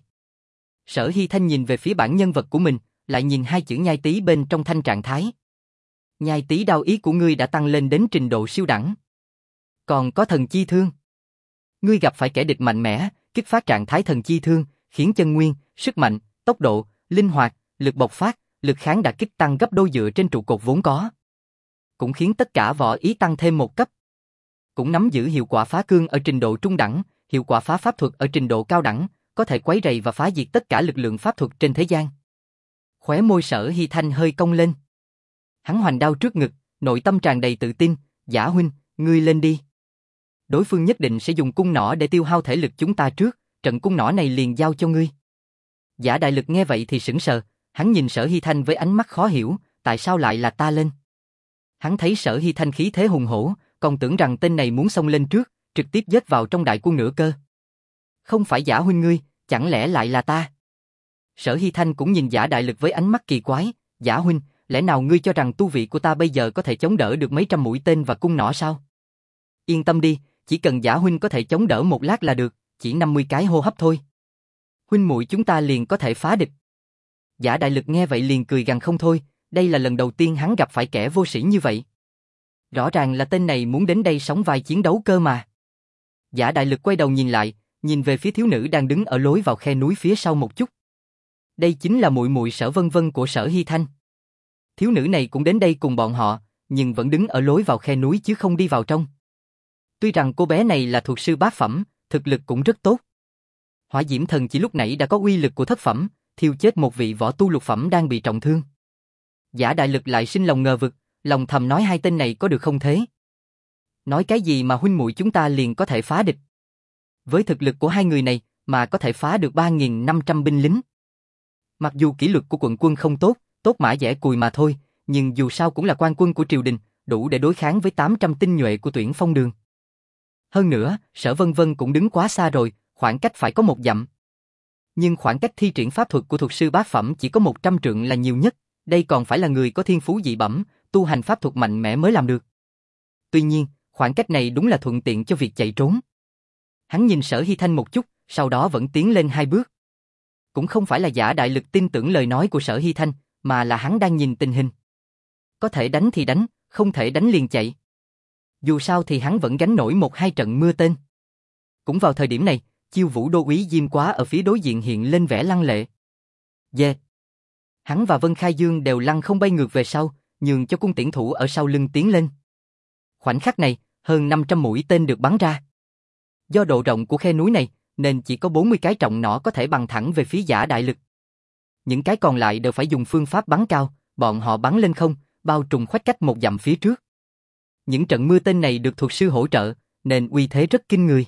Sở Hy Thanh nhìn về phía bản nhân vật của mình, lại nhìn hai chữ nhai tý bên trong thanh trạng thái. Nhai tý đao ý của ngươi đã tăng lên đến trình độ siêu đẳng. Còn có thần chi thương. Ngươi gặp phải kẻ địch mạnh mẽ, kích phát trạng thái thần chi thương, khiến chân nguyên, sức mạnh, tốc độ, linh hoạt, lực bộc phát, lực kháng đả kích tăng gấp đôi dựa trên trụ cột vốn có. Cũng khiến tất cả võ ý tăng thêm một cấp. Cũng nắm giữ hiệu quả phá cương ở trình độ trung đẳng, hiệu quả phá pháp thuật ở trình độ cao đẳng, có thể quấy rầy và phá diệt tất cả lực lượng pháp thuật trên thế gian. Khóe môi Sở Hy Thanh hơi cong lên. Hắn hoành đao trước ngực, nội tâm tràn đầy tự tin, Giả huynh, ngươi lên đi. Đối phương nhất định sẽ dùng cung nỏ để tiêu hao thể lực chúng ta trước, trận cung nỏ này liền giao cho ngươi. Giả Đại Lực nghe vậy thì sững sờ, hắn nhìn Sở Hy Thanh với ánh mắt khó hiểu, tại sao lại là ta lên? Hắn thấy Sở Hy Thanh khí thế hùng hổ, còn tưởng rằng tên này muốn xông lên trước, trực tiếp giết vào trong đại quân nửa cơ. Không phải Giả huynh ngươi, chẳng lẽ lại là ta? Sở Hy Thanh cũng nhìn Giả Đại Lực với ánh mắt kỳ quái, Giả huynh, lẽ nào ngươi cho rằng tu vị của ta bây giờ có thể chống đỡ được mấy trăm mũi tên và cung nỏ sao? Yên tâm đi, chỉ cần Giả huynh có thể chống đỡ một lát là được, chỉ năm mươi cái hô hấp thôi. Huynh muội chúng ta liền có thể phá địch. Giả Đại Lực nghe vậy liền cười gằn không thôi, đây là lần đầu tiên hắn gặp phải kẻ vô sĩ như vậy. Rõ ràng là tên này muốn đến đây sóng vai chiến đấu cơ mà. Giả Đại Lực quay đầu nhìn lại, nhìn về phía thiếu nữ đang đứng ở lối vào khe núi phía sau một chút. Đây chính là muội muội Sở Vân Vân của Sở Hy Thanh. Thiếu nữ này cũng đến đây cùng bọn họ, nhưng vẫn đứng ở lối vào khe núi chứ không đi vào trong. Tuy rằng cô bé này là thuật sư bát phẩm, thực lực cũng rất tốt. Hỏa Diễm Thần chỉ lúc nãy đã có uy lực của thất phẩm, thiêu chết một vị võ tu lục phẩm đang bị trọng thương. Giả Đại Lực lại sinh lòng ngờ vực, lòng thầm nói hai tên này có được không thế? Nói cái gì mà huynh muội chúng ta liền có thể phá địch? Với thực lực của hai người này mà có thể phá được ba nghìn năm trăm binh lính. Mặc dù kỷ luật của quận quân không tốt, tốt mã dẻ cùi mà thôi, nhưng dù sao cũng là quan quân của triều đình, đủ để đối kháng với tám trăm tinh nhuệ của Tuyển Phong Đường. Hơn nữa, Sở Vân Vân cũng đứng quá xa rồi, khoảng cách phải có một dặm. Nhưng khoảng cách thi triển pháp thuật của thuật sư bát phẩm chỉ có một trăm trượng là nhiều nhất, đây còn phải là người có thiên phú dị bẩm, tu hành pháp thuật mạnh mẽ mới làm được. Tuy nhiên, khoảng cách này đúng là thuận tiện cho việc chạy trốn. Hắn nhìn Sở Hy Thanh một chút, sau đó vẫn tiến lên hai bước. Cũng không phải là Giả Đại Lực tin tưởng lời nói của Sở Hy Thanh, mà là hắn đang nhìn tình hình. Có thể đánh thì đánh, không thể đánh liền chạy. Dù sao thì hắn vẫn gánh nổi một hai trận mưa tên. Cũng vào thời điểm này, Chiêu Vũ đô úy Diêm Quá ở phía đối diện hiện lên vẻ lăng lệ. Yeah. Hắn và Vân Khai Dương đều lăn không bay ngược về sau, nhường cho cung tiễn thủ ở sau lưng tiến lên. Khoảnh khắc này, hơn năm trăm mũi tên được bắn ra. Do độ rộng của khe núi này, nên chỉ có bốn mươi cái trọng nỏ có thể bắn thẳng về phía Giả Đại Lực. Những cái còn lại đều phải dùng phương pháp bắn cao, bọn họ bắn lên không, bao trùm khoách cách một dặm phía trước. Những trận mưa tên này được thuật sư hỗ trợ, nên uy thế rất kinh người.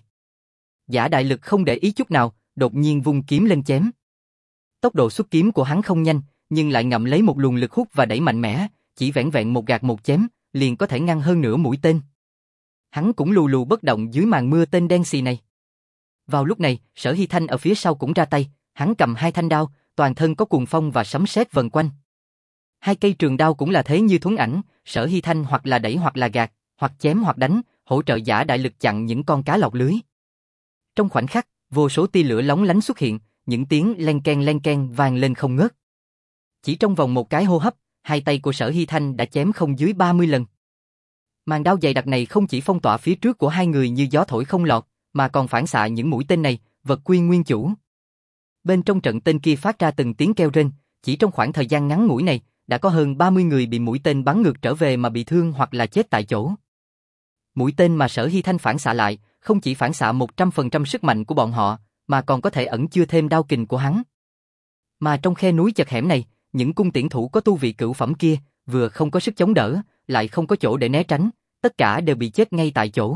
Giả Đại Lực không để ý chút nào, đột nhiên vung kiếm lên chém. Tốc độ xuất kiếm của hắn không nhanh, nhưng lại ngậm lấy một luồng lực hút và đẩy mạnh mẽ, chỉ vẻn vẹn một gạt một chém, liền có thể ngăn hơn nửa mũi tên. Hắn cũng lù lù bất động dưới màn mưa tên đen xì này. Vào lúc này, Sở Hy Thanh ở phía sau cũng ra tay, hắn cầm hai thanh đao, toàn thân có cuồng phong và sấm sét vần quanh. Hai cây trường đao cũng là thế như thuấn ảnh, Sở Hy Thanh hoặc là đẩy hoặc là gạt, hoặc chém hoặc đánh, hỗ trợ Giả Đại Lực chặn những con cá lọt lưới. Trong khoảnh khắc, vô số tia lửa lóng lánh xuất hiện, những tiếng len ken len ken vang lên không ngớt. Chỉ trong vòng một cái hô hấp, hai tay của Sở Hy Thanh đã chém không dưới ba mươi lần. Màn đao dày đặc này không chỉ phong tỏa phía trước của hai người như gió thổi không lọt, mà còn phản xạ những mũi tên này, vật quy nguyên chủ. Bên trong trận tên kia phát ra từng tiếng kêu rên, chỉ trong khoảng thời gian ngắn ngủi này, đã có hơn ba mươi người bị mũi tên bắn ngược trở về mà bị thương hoặc là chết tại chỗ. Mũi tên mà Sở Hy Thanh phản xạ lại, không chỉ phản xạ một trăm phần trăm sức mạnh của bọn họ, mà còn có thể ẩn chứa thêm đao kình của hắn. Mà trong khe núi chật hẻm này, những cung tiễn thủ có tu vị cửu phẩm kia, vừa không có sức chống đỡ, lại không có chỗ để né tránh, tất cả đều bị chết ngay tại chỗ.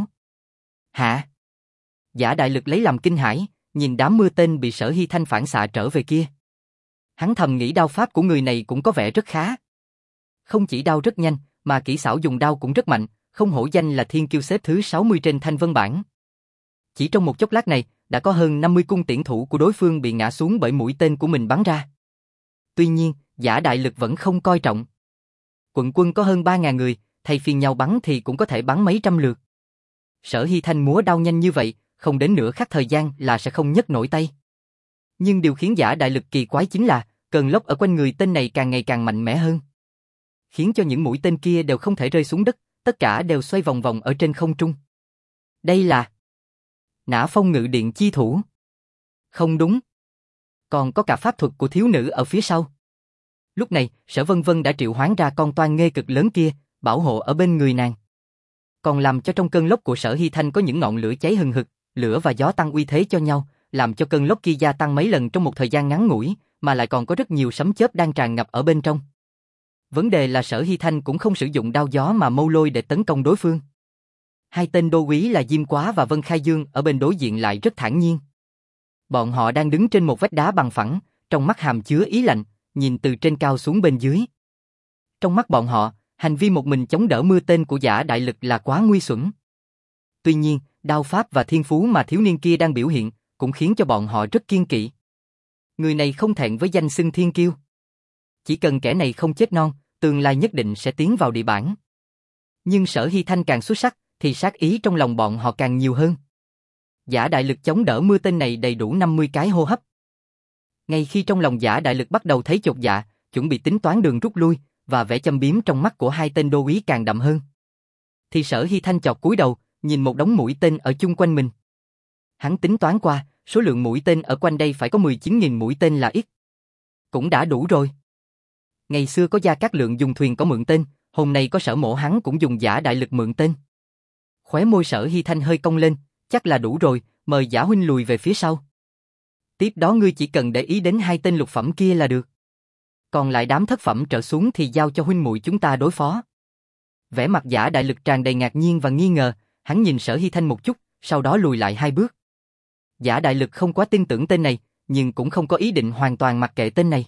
Hả? Giả Đại Lực lấy làm kinh hãi, nhìn đám mưa tên bị Sở Hy Thanh phản xạ trở về kia. Hắn thầm nghĩ đao pháp của người này cũng có vẻ rất khá. Không chỉ đao rất nhanh, mà kỹ xảo dùng đao cũng rất mạnh, không hổ danh là thiên kiêu xếp thứ sáu mươi trên thanh vân bảng. Chỉ trong một chốc lát này, đã có hơn năm mươi cung tiễn thủ của đối phương bị ngã xuống bởi mũi tên của mình bắn ra. Tuy nhiên, Giả Đại Lực vẫn không coi trọng. Quận quân có hơn ba ngàn người, thay phiên nhau bắn thì cũng có thể bắn mấy trăm lượt. Sở Hy Thanh múa đao nhanh như vậy, không đến nửa khắc thời gian là sẽ không nhấc nổi tay. Nhưng điều khiến Giả Đại Lực kỳ quái chính là, cơn lốc ở quanh người tên này càng ngày càng mạnh mẽ hơn. Khiến cho những mũi tên kia đều không thể rơi xuống đất, tất cả đều xoay vòng vòng ở trên không trung. Đây là Nã Phong Ngự Điện chi thủ. Không đúng. Còn có cả pháp thuật của thiếu nữ ở phía sau. Lúc này, Sở Vân Vân đã triệu hoán ra con toan nghê cực lớn kia, bảo hộ ở bên người nàng. Còn làm cho trong cơn lốc của Sở Hy Thanh có những ngọn lửa cháy hừng hực, lửa và gió tăng uy thế cho nhau, làm cho cơn lốc kia gia tăng mấy lần trong một thời gian ngắn ngủi, mà lại còn có rất nhiều sấm chớp đang tràn ngập ở bên trong. Vấn đề là Sở Hy Thanh cũng không sử dụng đao gió mà mâu lôi để tấn công đối phương. Hai tên đô úy là Diêm Quá và Vân Khai Dương ở bên đối diện lại rất thản nhiên. Bọn họ đang đứng trên một vách đá bằng phẳng, trong mắt hàm chứa ý lạnh, nhìn từ trên cao xuống bên dưới. Trong mắt bọn họ, hành vi một mình chống đỡ mưa tên của Giả Đại Lực là quá nguy xuẩn. Tuy nhiên, đao pháp và thiên phú mà thiếu niên kia đang biểu hiện, cũng khiến cho bọn họ rất kiêng kỵ. Người này không thẹn với danh xưng thiên kiêu. Chỉ cần kẻ này không chết non, tương lai nhất định sẽ tiến vào địa bảng. Nhưng Sở Hy Thanh càng xuất sắc, thì sát ý trong lòng bọn họ càng nhiều hơn. Giả Đại Lực chống đỡ mưa tên này đầy đủ năm mươi cái hô hấp. Ngay khi trong lòng Giả Đại Lực bắt đầu thấy chột dạ, chuẩn bị tính toán đường rút lui, và vẻ châm biếm trong mắt của hai tên đô úy càng đậm hơn, thì Sở Hy Thanh chọt cúi đầu, nhìn một đống mũi tên ở chung quanh mình. Hắn tính toán qua, số lượng mũi tên ở quanh đây phải có mười chín nghìn mũi tên là ít. Cũng đã đủ rồi. Ngày xưa có Gia Cát Lượng dùng thuyền có mượn tên, hôm nay có Sở Mộ hắn cũng dùng Giả Đại Lực mượn tên. Khóe môi Sở Hy Thanh hơi cong lên, chắc là đủ rồi, mời Giả huynh lùi về phía sau. Tiếp đó ngươi chỉ cần để ý đến hai tên lục phẩm kia là được. Còn lại đám thất phẩm trở xuống thì giao cho huynh muội chúng ta đối phó. Vẻ mặt Giả Đại Lực tràn đầy ngạc nhiên và nghi ngờ, hắn nhìn Sở Hy Thanh một chút, sau đó lùi lại hai bước. Giả Đại Lực không quá tin tưởng tên này, nhưng cũng không có ý định hoàn toàn mặc kệ tên này.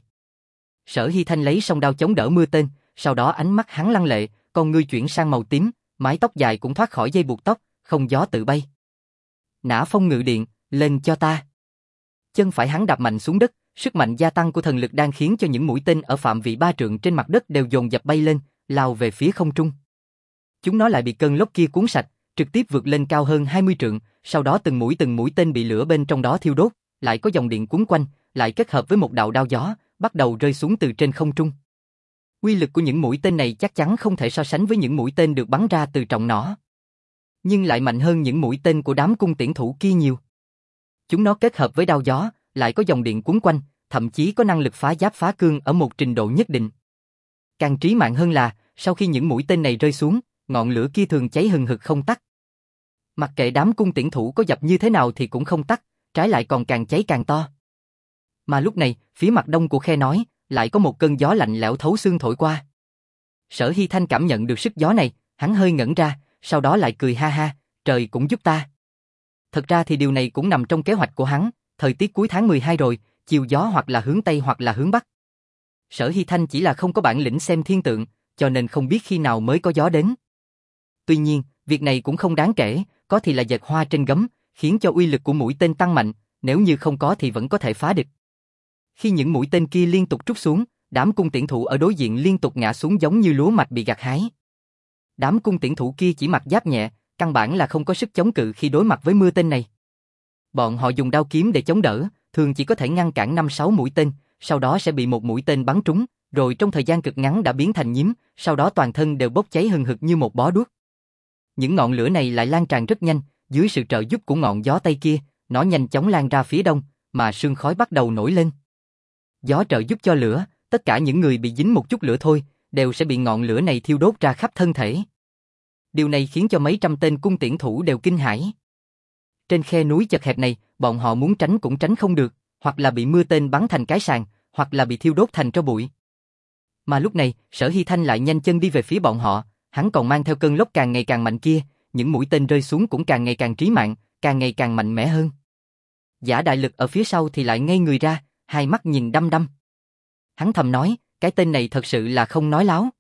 Sở Hy Thanh lấy song đao chống đỡ mưa tên, sau đó ánh mắt hắn lăng lệ, con ngươi chuyển sang màu tím, mái tóc dài cũng thoát khỏi dây buộc tóc, không gió tự bay. Nã Phong Ngự Điện, lên cho ta. Chân phải hắn đạp mạnh xuống đất, sức mạnh gia tăng của thần lực đang khiến cho những mũi tên ở phạm vị ba trượng trên mặt đất đều dồn dập bay lên, lao về phía không trung. Chúng nó lại bị cơn lốc kia cuốn sạch, trực tiếp vượt lên cao hơn hai mươi trượng, sau đó từng mũi từng mũi tên bị lửa bên trong đó thiêu đốt, lại có dòng điện cuốn quanh, lại kết hợp với một đạo đao gió, bắt đầu rơi xuống từ trên không trung. Uy lực của những mũi tên này chắc chắn không thể so sánh với những mũi tên được bắn ra từ trọng nỏ, nhưng lại mạnh hơn những mũi tên của đám cung tiễn thủ kia nhiều. Chúng nó kết hợp với đao gió, lại có dòng điện cuốn quanh, thậm chí có năng lực phá giáp phá cương ở một trình độ nhất định. Càng trí mạng hơn là, sau khi những mũi tên này rơi xuống, ngọn lửa kia thường cháy hừng hực không tắt. Mặc kệ đám cung tiễn thủ có dập như thế nào thì cũng không tắt, trái lại còn càng cháy càng to. Mà lúc này, phía mặt đông của khe nói, lại có một cơn gió lạnh lẽo thấu xương thổi qua. Sở Hy Thanh cảm nhận được sức gió này, hắn hơi ngẩn ra, sau đó lại cười ha ha, trời cũng giúp ta. Thật ra thì điều này cũng nằm trong kế hoạch của hắn, thời tiết cuối tháng mười hai rồi, chiều gió hoặc là hướng Tây hoặc là hướng Bắc. Sở Hy Thanh chỉ là không có bản lĩnh xem thiên tượng, cho nên không biết khi nào mới có gió đến. Tuy nhiên, việc này cũng không đáng kể, có thì là dệt hoa trên gấm, khiến cho uy lực của mũi tên tăng mạnh, nếu như không có thì vẫn có thể phá địch. Khi những mũi tên kia liên tục trút xuống, đám cung tiễn thủ ở đối diện liên tục ngã xuống giống như lúa mạch bị gặt hái. Đám cung tiễn thủ kia chỉ mặc giáp nhẹ, căn bản là không có sức chống cự khi đối mặt với mưa tên này. Bọn họ dùng đao kiếm để chống đỡ, thường chỉ có thể ngăn cản năm sáu mũi tên, sau đó sẽ bị một mũi tên bắn trúng, rồi trong thời gian cực ngắn đã biến thành nhím, sau đó toàn thân đều bốc cháy hừng hực như một bó đuốc. Những ngọn lửa này lại lan tràn rất nhanh, dưới sự trợ giúp của ngọn gió tây kia, nó nhanh chóng lan ra phía đông, mà sương khói bắt đầu nổi lên. Gió trợ giúp cho lửa, tất cả những người bị dính một chút lửa thôi, đều sẽ bị ngọn lửa này thiêu đốt ra khắp thân thể. Điều này khiến cho mấy trăm tên cung tiễn thủ đều kinh hãi. Trên khe núi chật hẹp này, bọn họ muốn tránh cũng tránh không được, hoặc là bị mưa tên bắn thành cái sàng, hoặc là bị thiêu đốt thành tro bụi. Mà lúc này, Sở Hy Thanh lại nhanh chân đi về phía bọn họ, hắn còn mang theo cơn lốc càng ngày càng mạnh kia, những mũi tên rơi xuống cũng càng ngày càng trí mạng, càng ngày càng mạnh mẽ hơn. Giả Đại Lực ở phía sau thì lại ngây người ra, hai mắt nhìn đăm đăm. Hắn thầm nói, cái tên này thật sự là không nói láo.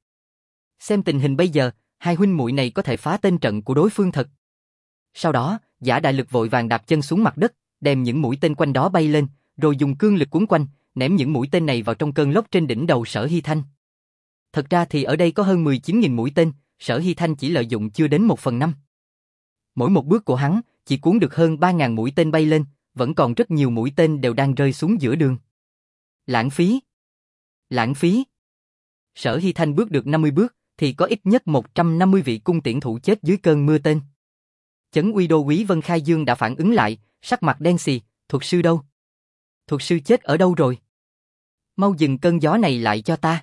Xem tình hình bây giờ, hai huynh muội này có thể phá tên trận của đối phương thật. Sau đó, Giả Đại Lực vội vàng đạp chân xuống mặt đất, đem những mũi tên quanh đó bay lên, rồi dùng cương lực cuốn quanh, ném những mũi tên này vào trong cơn lốc trên đỉnh đầu Sở Hy Thanh. Thật ra thì ở đây có hơn mười chín nghìn mũi tên, Sở Hy Thanh chỉ lợi dụng chưa đến một phần năm. Mỗi một bước của hắn chỉ cuốn được hơn ba nghìn mũi tên bay lên, vẫn còn rất nhiều mũi tên đều đang rơi xuống giữa đường. Lãng phí! Lãng phí! Sở Hy Thanh bước được năm mươi bước, thì có ít nhất một trăm năm mươi vị cung tiễn thủ chết dưới cơn mưa tên. Chấn Uy Đô Quý Vân Khai Dương đã phản ứng lại, sắc mặt đen xì, thuật sư đâu? Thuật sư chết ở đâu rồi? Mau dừng cơn gió này lại cho ta.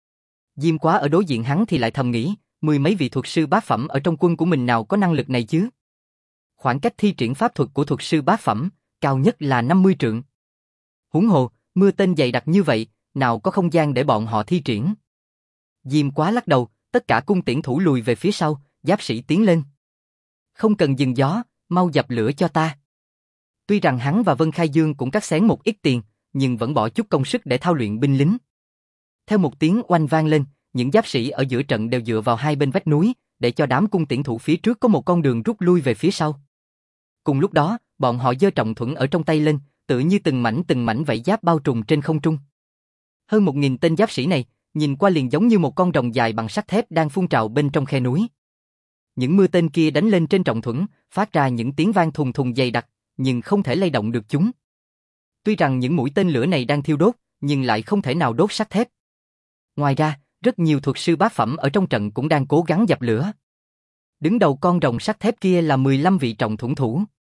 Diêm Quá ở đối diện hắn thì lại thầm nghĩ, mười mấy vị thuật sư bát phẩm ở trong quân của mình nào có năng lực này chứ? Khoảng cách thi triển pháp thuật của thuật sư bát phẩm, cao nhất là năm mươi trượng. Huống hồ, mưa tên dày đặc như vậy, nào có không gian để bọn họ thi triển. Diêm Quá lắc đầu, tất cả cung tiễn thủ lùi về phía sau, giáp sĩ tiến lên. Không cần dừng gió, mau dập lửa cho ta. Tuy rằng hắn và Vân Khai Dương cũng cắt xén một ít tiền, nhưng vẫn bỏ chút công sức để thao luyện binh lính. Theo một tiếng oanh vang lên, những giáp sĩ ở giữa trận đều dựa vào hai bên vách núi, để cho đám cung tiễn thủ phía trước có một con đường rút lui về phía sau. Cùng lúc đó, bọn họ giơ trọng thuẫn ở trong tay lên, tự như từng mảnh từng mảnh vảy giáp bao trùm trên không trung. Hơn một nghìn tên giáp sĩ này, nhìn qua liền giống như một con rồng dài bằng sắt thép đang phun trào bên trong khe núi. Những mưa tên kia đánh lên trên trọng thuẫn, phát ra những tiếng vang thùng thùng dày đặc, nhưng không thể lay động được chúng. Tuy rằng những mũi tên lửa này đang thiêu đốt, nhưng lại không thể nào đốt sắt thép. Ngoài ra, rất nhiều thuật sư bát phẩm ở trong trận cũng đang cố gắng dập lửa. Đứng đầu con rồng sắt thép kia là mười lăm vị trọng thuẫn thủ.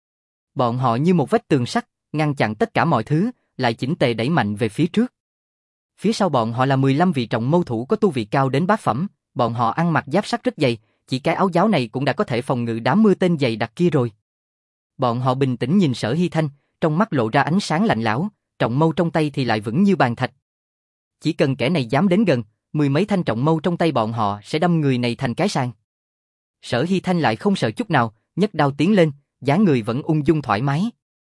Bọn họ như một vách tường sắt, ngăn chặn tất cả mọi thứ, lại chỉnh tề đẩy mạnh về phía trước. Phía sau bọn họ là mười lăm vị trọng mâu thủ có tu vị cao đến bát phẩm, bọn họ ăn mặc giáp sắt rất dày, chỉ cái áo giáo này cũng đã có thể phòng ngự đám mưa tên dày đặc kia rồi. Bọn họ bình tĩnh nhìn Sở Hy Thanh, trong mắt lộ ra ánh sáng lạnh lẽo, trọng mâu trong tay thì lại vững như bàn thạch. Chỉ cần kẻ này dám đến gần, mười mấy thanh trọng mâu trong tay bọn họ sẽ đâm người này thành cái sàng. Sở Hy Thanh lại không sợ chút nào, nhấc đao tiến lên, dáng người vẫn ung dung thoải mái.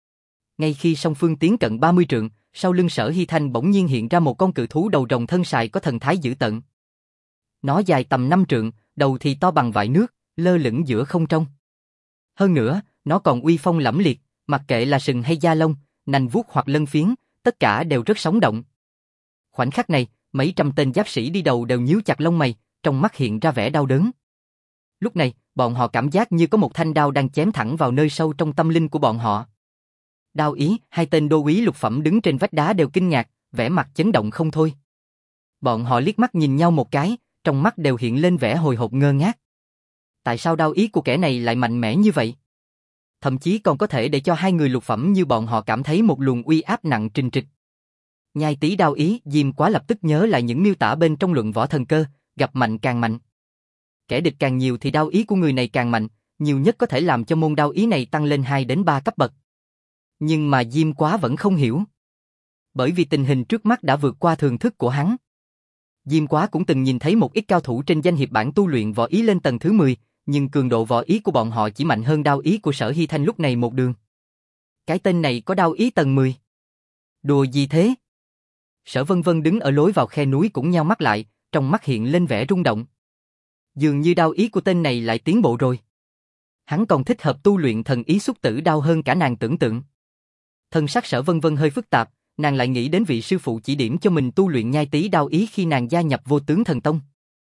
Ngay khi song phương tiến cận ba mươi trượng, sau lưng Sở Hy Thanh bỗng nhiên hiện ra một con cự thú đầu rồng thân sài có thần thái dữ tợn. Nó dài tầm năm trượng, đầu thì to bằng vại nước, lơ lửng giữa không trung. Hơn nữa, nó còn uy phong lẫm liệt, mặc kệ là sừng hay da lông, nành vuốt hoặc lân phiến, tất cả đều rất sống động. Khoảnh khắc này, mấy trăm tên giáp sĩ đi đầu đều nhíu chặt lông mày, trong mắt hiện ra vẻ đau đớn. Lúc này, bọn họ cảm giác như có một thanh đao đang chém thẳng vào nơi sâu trong tâm linh của bọn họ. Đao Ý, hai tên đô úy lục phẩm đứng trên vách đá đều kinh ngạc, vẻ mặt chấn động không thôi. Bọn họ liếc mắt nhìn nhau một cái, trong mắt đều hiện lên vẻ hồi hộp ngơ ngác. Tại sao đao ý của kẻ này lại mạnh mẽ như vậy? Thậm chí còn có thể để cho hai người lục phẩm như bọn họ cảm thấy một luồng uy áp nặng trịch trịch. Nhai tí đao ý, Diêm Quá lập tức nhớ lại những miêu tả bên trong luận võ thần cơ, gặp mạnh càng mạnh. Kẻ địch càng nhiều thì đao ý của người này càng mạnh, nhiều nhất có thể làm cho môn đao ý này tăng lên hai đến ba cấp bậc. Nhưng mà Diêm Quá vẫn không hiểu. Bởi vì tình hình trước mắt đã vượt qua thường thức của hắn. Diêm Quá cũng từng nhìn thấy một ít cao thủ trên danh hiệp bảng tu luyện võ ý lên tầng thứ mười, nhưng cường độ võ ý của bọn họ chỉ mạnh hơn đao ý của Sở Hy Thanh lúc này một đường. Cái tên này có đao ý tầng mười. Đùa gì thế? Sở Vân Vân đứng ở lối vào khe núi cũng nheo mắt lại, trong mắt hiện lên vẻ rung động. Dường như đao ý của tên này lại tiến bộ rồi. Hắn còn thích hợp tu luyện thần ý xúc tử đao hơn cả nàng tưởng tượng. Thân sắc Sở Vân Vân hơi phức tạp, nàng lại nghĩ đến vị sư phụ chỉ điểm cho mình tu luyện nhai tí đao ý khi nàng gia nhập Vô Tướng Thần Tông.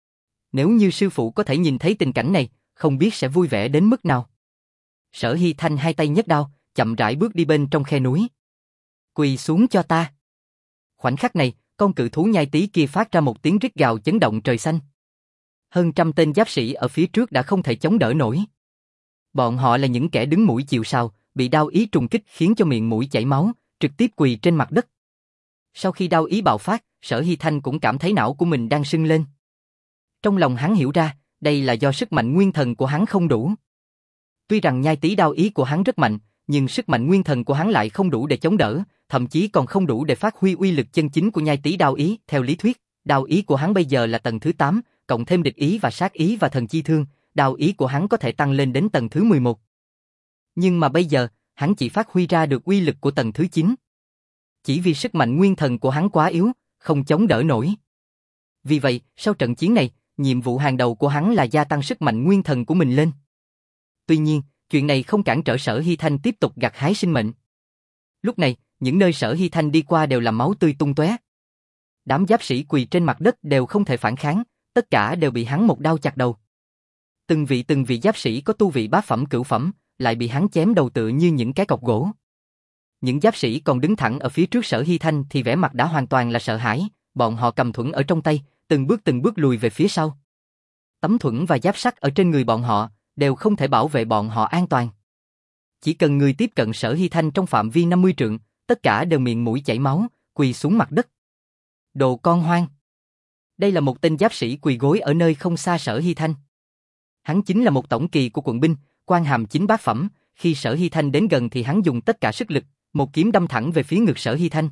Nếu như sư phụ có thể nhìn thấy tình cảnh này, không biết sẽ vui vẻ đến mức nào. Sở Hy Thanh hai tay nhấc đao, chậm rãi bước đi bên trong khe núi. Quỳ xuống cho ta. Khoảnh khắc này, con cự thú nhai tí kia phát ra một tiếng rít gào chấn động trời xanh. Hơn trăm tên giáp sĩ ở phía trước đã không thể chống đỡ nổi. Bọn họ là những kẻ đứng mũi chịu sào, bị đao ý trùng kích khiến cho miệng mũi chảy máu, trực tiếp quỳ trên mặt đất. Sau khi đao ý bạo phát, Sở Hy Thanh cũng cảm thấy não của mình đang sưng lên. Trong lòng hắn hiểu ra, đây là do sức mạnh nguyên thần của hắn không đủ. Tuy rằng nhai tí đao ý của hắn rất mạnh, nhưng sức mạnh nguyên thần của hắn lại không đủ để chống đỡ, thậm chí còn không đủ để phát huy uy lực chân chính của nhai tí đao ý. Theo lý thuyết, đao ý của hắn bây giờ là tầng thứ tám, cộng thêm địch ý và sát ý và thần chi thương, đao ý của hắn có thể tăng lên đến tầng thứ mười một. Nhưng mà bây giờ, hắn chỉ phát huy ra được uy lực của tầng thứ chín. Chỉ vì sức mạnh nguyên thần của hắn quá yếu, không chống đỡ nổi. Vì vậy, sau trận chiến này, nhiệm vụ hàng đầu của hắn là gia tăng sức mạnh nguyên thần của mình lên. Tuy nhiên, chuyện này không cản trở Sở Hy Thanh tiếp tục gặt hái sinh mệnh. Lúc này, những nơi Sở Hy Thanh đi qua đều là máu tươi tung tóe. Đám giáp sĩ quỳ trên mặt đất đều không thể phản kháng, tất cả đều bị hắn một đao chặt đầu. Từng vị từng vị giáp sĩ có tu vị bát phẩm cửu phẩm, lại bị hắn chém đầu tựa như những cái cọc gỗ. Những giáp sĩ còn đứng thẳng ở phía trước Sở Hy Thanh thì vẻ mặt đã hoàn toàn là sợ hãi, bọn họ cầm thuẫn ở trong tay, từng bước từng bước lùi về phía sau. Tấm thuẫn và giáp sắt ở trên người bọn họ đều không thể bảo vệ bọn họ an toàn. Chỉ cần người tiếp cận Sở Hy Thanh trong phạm vi năm mươi trượng, tất cả đều miệng mũi chảy máu, quỳ xuống mặt đất. Đồ con hoang. Đây là một tên giáp sĩ quỳ gối ở nơi không xa Sở Hy Thanh. Hắn chính là một tổng kỳ của quận binh, quan hàm chính bát phẩm, khi Sở Hy Thanh đến gần thì hắn dùng tất cả sức lực, một kiếm đâm thẳng về phía ngực Sở Hy Thanh.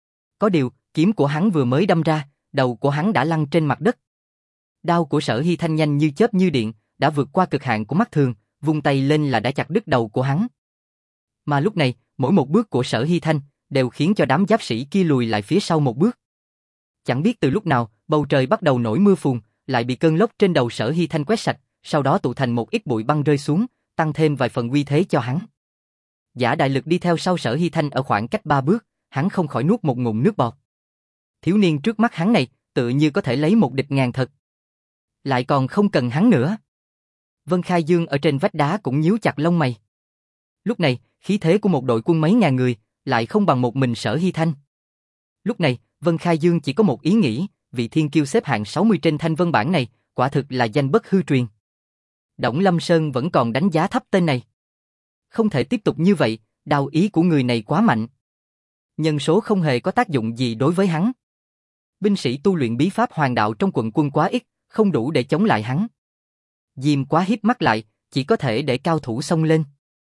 Có điều, kiếm của hắn vừa mới đâm ra, đầu của hắn đã lăn trên mặt đất. Đao của Sở Hy Thanh nhanh như chớp như điện, đã vượt qua cực hạn của mắt thường, vung tay lên là đã chặt đứt đầu của hắn. Mà lúc này, mỗi một bước của Sở Hy Thanh đều khiến cho đám giáp sĩ kia lùi lại phía sau một bước. Chẳng biết từ lúc nào, bầu trời bắt đầu nổi mưa phùn, lại bị cơn lốc trên đầu Sở Hy Thanh quét sạch, sau đó tụ thành một ít bụi băng rơi xuống, tăng thêm vài phần uy thế cho hắn. Giả đại lực đi theo sau Sở Hy Thanh ở khoảng cách ba bước, hắn không khỏi nuốt một ngụm nước bọt. Thiếu niên trước mắt hắn này, tự như có thể lấy một địch ngàn thật. Lại còn không cần hắn nữa. Vân Khai Dương ở trên vách đá cũng nhíu chặt lông mày. Lúc này, khí thế của một đội quân mấy ngàn người, lại không bằng một mình Sở Hy Thanh. Lúc này, Vân Khai Dương chỉ có một ý nghĩ, vị thiên kiêu xếp hạng sáu mươi trên thanh vân bảng này, quả thực là danh bất hư truyền. Đổng Lâm Sơn vẫn còn đánh giá thấp tên này. Không thể tiếp tục như vậy, đao ý của người này quá mạnh. Nhân số không hề có tác dụng gì đối với hắn. Binh sĩ tu luyện bí pháp hoàng đạo trong quận quân quá ít, không đủ để chống lại hắn. Diêm Quá híp mắt lại, chỉ có thể để cao thủ xông lên.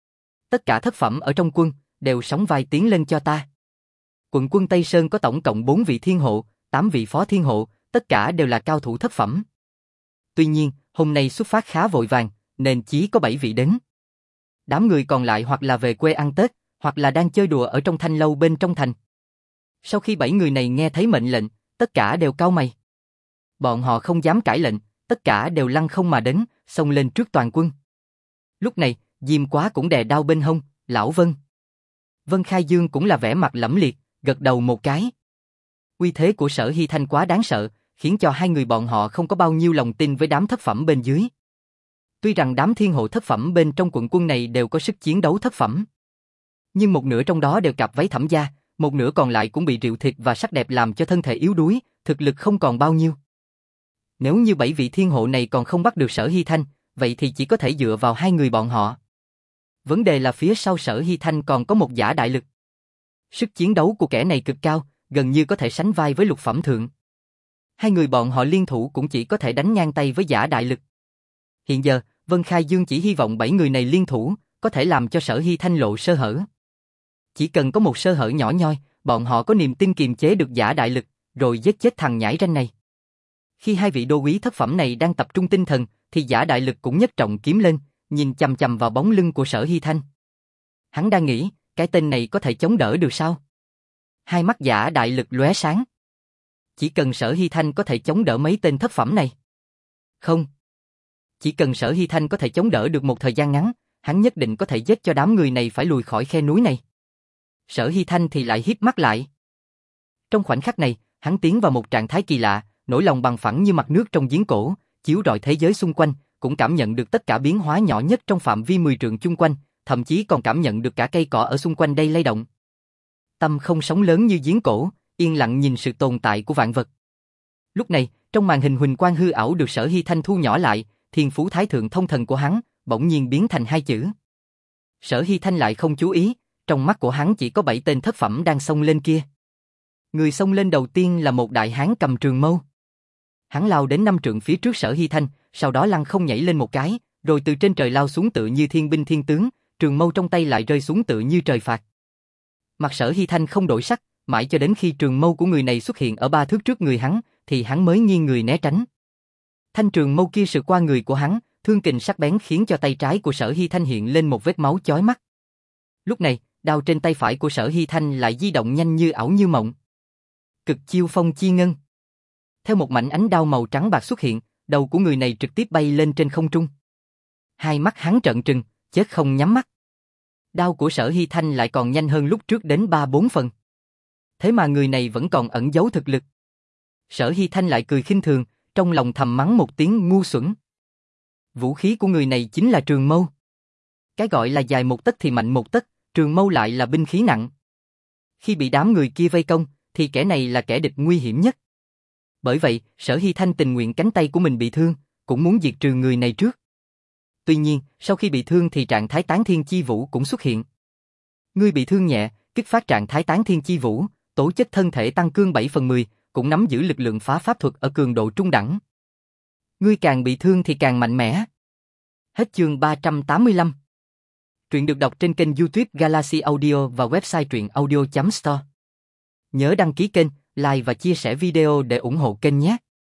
Tất cả thất phẩm ở trong quân, đều sóng vai tiến lên cho ta. Quận quân Tây Sơn có tổng cộng bốn vị thiên hộ, tám vị phó thiên hộ, tất cả đều là cao thủ thất phẩm. Tuy nhiên, hôm nay xuất phát khá vội vàng, nên chỉ có bảy vị đến. Đám người còn lại hoặc là về quê ăn Tết, hoặc là đang chơi đùa ở trong thanh lâu bên trong thành. Sau khi bảy người này nghe thấy mệnh lệnh, tất cả đều cau mày. Bọn họ không dám cãi lệnh, tất cả đều lăng không mà đến, xông lên trước toàn quân. Lúc này, Diêm Quá cũng đè đao bên hông, lão Vân. Vân Khai Dương cũng là vẻ mặt lẫm liệt, gật đầu một cái. Uy thế của Sở Hy Thanh quá đáng sợ, khiến cho hai người bọn họ không có bao nhiêu lòng tin với đám thất phẩm bên dưới. Tuy rằng đám thiên hộ thất phẩm bên trong quận quân này đều có sức chiến đấu thất phẩm, nhưng một nửa trong đó đều cặp váy thẩm gia, một nửa còn lại cũng bị rượu thịt và sắc đẹp làm cho thân thể yếu đuối, thực lực không còn bao nhiêu. Nếu như bảy vị thiên hộ này còn không bắt được Sở Hy Thanh, vậy thì chỉ có thể dựa vào hai người bọn họ. Vấn đề là phía sau Sở Hy Thanh còn có một giả đại lực. Sức chiến đấu của kẻ này cực cao, gần như có thể sánh vai với lục phẩm thượng. Hai người bọn họ liên thủ cũng chỉ có thể đánh ngang tay với giả đại lực. Hiện giờ, Vân Khai Dương chỉ hy vọng bảy người này liên thủ, có thể làm cho Sở Hy Thanh lộ sơ hở. Chỉ cần có một sơ hở nhỏ nhoi, bọn họ có niềm tin kiềm chế được giả đại lực, rồi giết chết thằng nhãi ranh này. Khi hai vị đô úy thất phẩm này đang tập trung tinh thần, thì giả đại lực cũng nhất trọng kiếm lên, nhìn chằm chằm vào bóng lưng của Sở Hy Thanh. Hắn đang nghĩ, cái tên này có thể chống đỡ được sao? Hai mắt giả đại lực lóe sáng. Chỉ cần Sở Hy Thanh có thể chống đỡ mấy tên thất phẩm này. Không. Chỉ cần Sở Hy Thanh có thể chống đỡ được một thời gian ngắn, hắn nhất định có thể giết cho đám người này phải lùi khỏi khe núi này. Sở Hy Thanh thì lại híp mắt lại. Trong khoảnh khắc này, hắn tiến vào một trạng thái kỳ lạ, nỗi lòng bằng phẳng như mặt nước trong giếng cổ, chiếu rọi thế giới xung quanh, cũng cảm nhận được tất cả biến hóa nhỏ nhất trong phạm vi mười trượng chung quanh, thậm chí còn cảm nhận được cả cây cỏ ở xung quanh đây lay động. Tâm không sóng lớn như giếng cổ, yên lặng nhìn sự tồn tại của vạn vật. Lúc này, trong màn hình huỳnh quang hư ảo được Sở Hy Thanh thu nhỏ lại, thiên phú thái thượng thông thần của hắn bỗng nhiên biến thành hai chữ. Sở Hy Thanh lại không chú ý, trong mắt của hắn chỉ có bảy tên thất phẩm đang xông lên kia. Người xông lên đầu tiên là một đại hán cầm trường mâu. Hắn lao đến năm trượng phía trước Sở Hy Thanh, sau đó lăng không nhảy lên một cái, rồi từ trên trời lao xuống tự như thiên binh thiên tướng, trường mâu trong tay lại rơi xuống tự như trời phạt. Mặt Sở Hy Thanh không đổi sắc, mãi cho đến khi trường mâu của người này xuất hiện ở ba thước trước người hắn, thì hắn mới nghiêng người né tránh. Thanh trường mâu kia sượt qua người của hắn, thương kình sắc bén khiến cho tay trái của Sở Hy Thanh hiện lên một vết máu chói mắt. Lúc này, đao trên tay phải của Sở Hy Thanh lại di động nhanh như ảo như mộng. Cực chiêu phong chi ngân. Theo một mảnh ánh đao màu trắng bạc xuất hiện, đầu của người này trực tiếp bay lên trên không trung. Hai mắt hắn trợn trừng, chết không nhắm mắt. Đao của Sở Hy Thanh lại còn nhanh hơn lúc trước đến ba bốn phần. Thế mà người này vẫn còn ẩn giấu thực lực. Sở Hy Thanh lại cười khinh thường, trong lòng thầm mắng một tiếng ngu xuẩn. Vũ khí của người này chính là trường mâu. Cái gọi là dài một tấc thì mạnh một tấc, trường mâu lại là binh khí nặng. Khi bị đám người kia vây công, thì kẻ này là kẻ địch nguy hiểm nhất. Bởi vậy, Sở Hy Thanh tình nguyện cánh tay của mình bị thương, cũng muốn diệt trừ người này trước. Tuy nhiên, sau khi bị thương thì trạng thái tán thiên chi vũ cũng xuất hiện. Ngươi bị thương nhẹ, kích phát trạng thái tán thiên chi vũ, tố chất thân thể tăng cường bảy phần mười, cũng nắm giữ lực lượng phá pháp thuật ở cường độ trung đẳng. Ngươi càng bị thương thì càng mạnh mẽ. Hết chương ba trăm tám mươi lăm. Truyện được đọc trên kênh YouTube Galaxy Audio và website truyện audio chấm store. Nhớ đăng ký kênh, like và chia sẻ video để ủng hộ kênh nhé.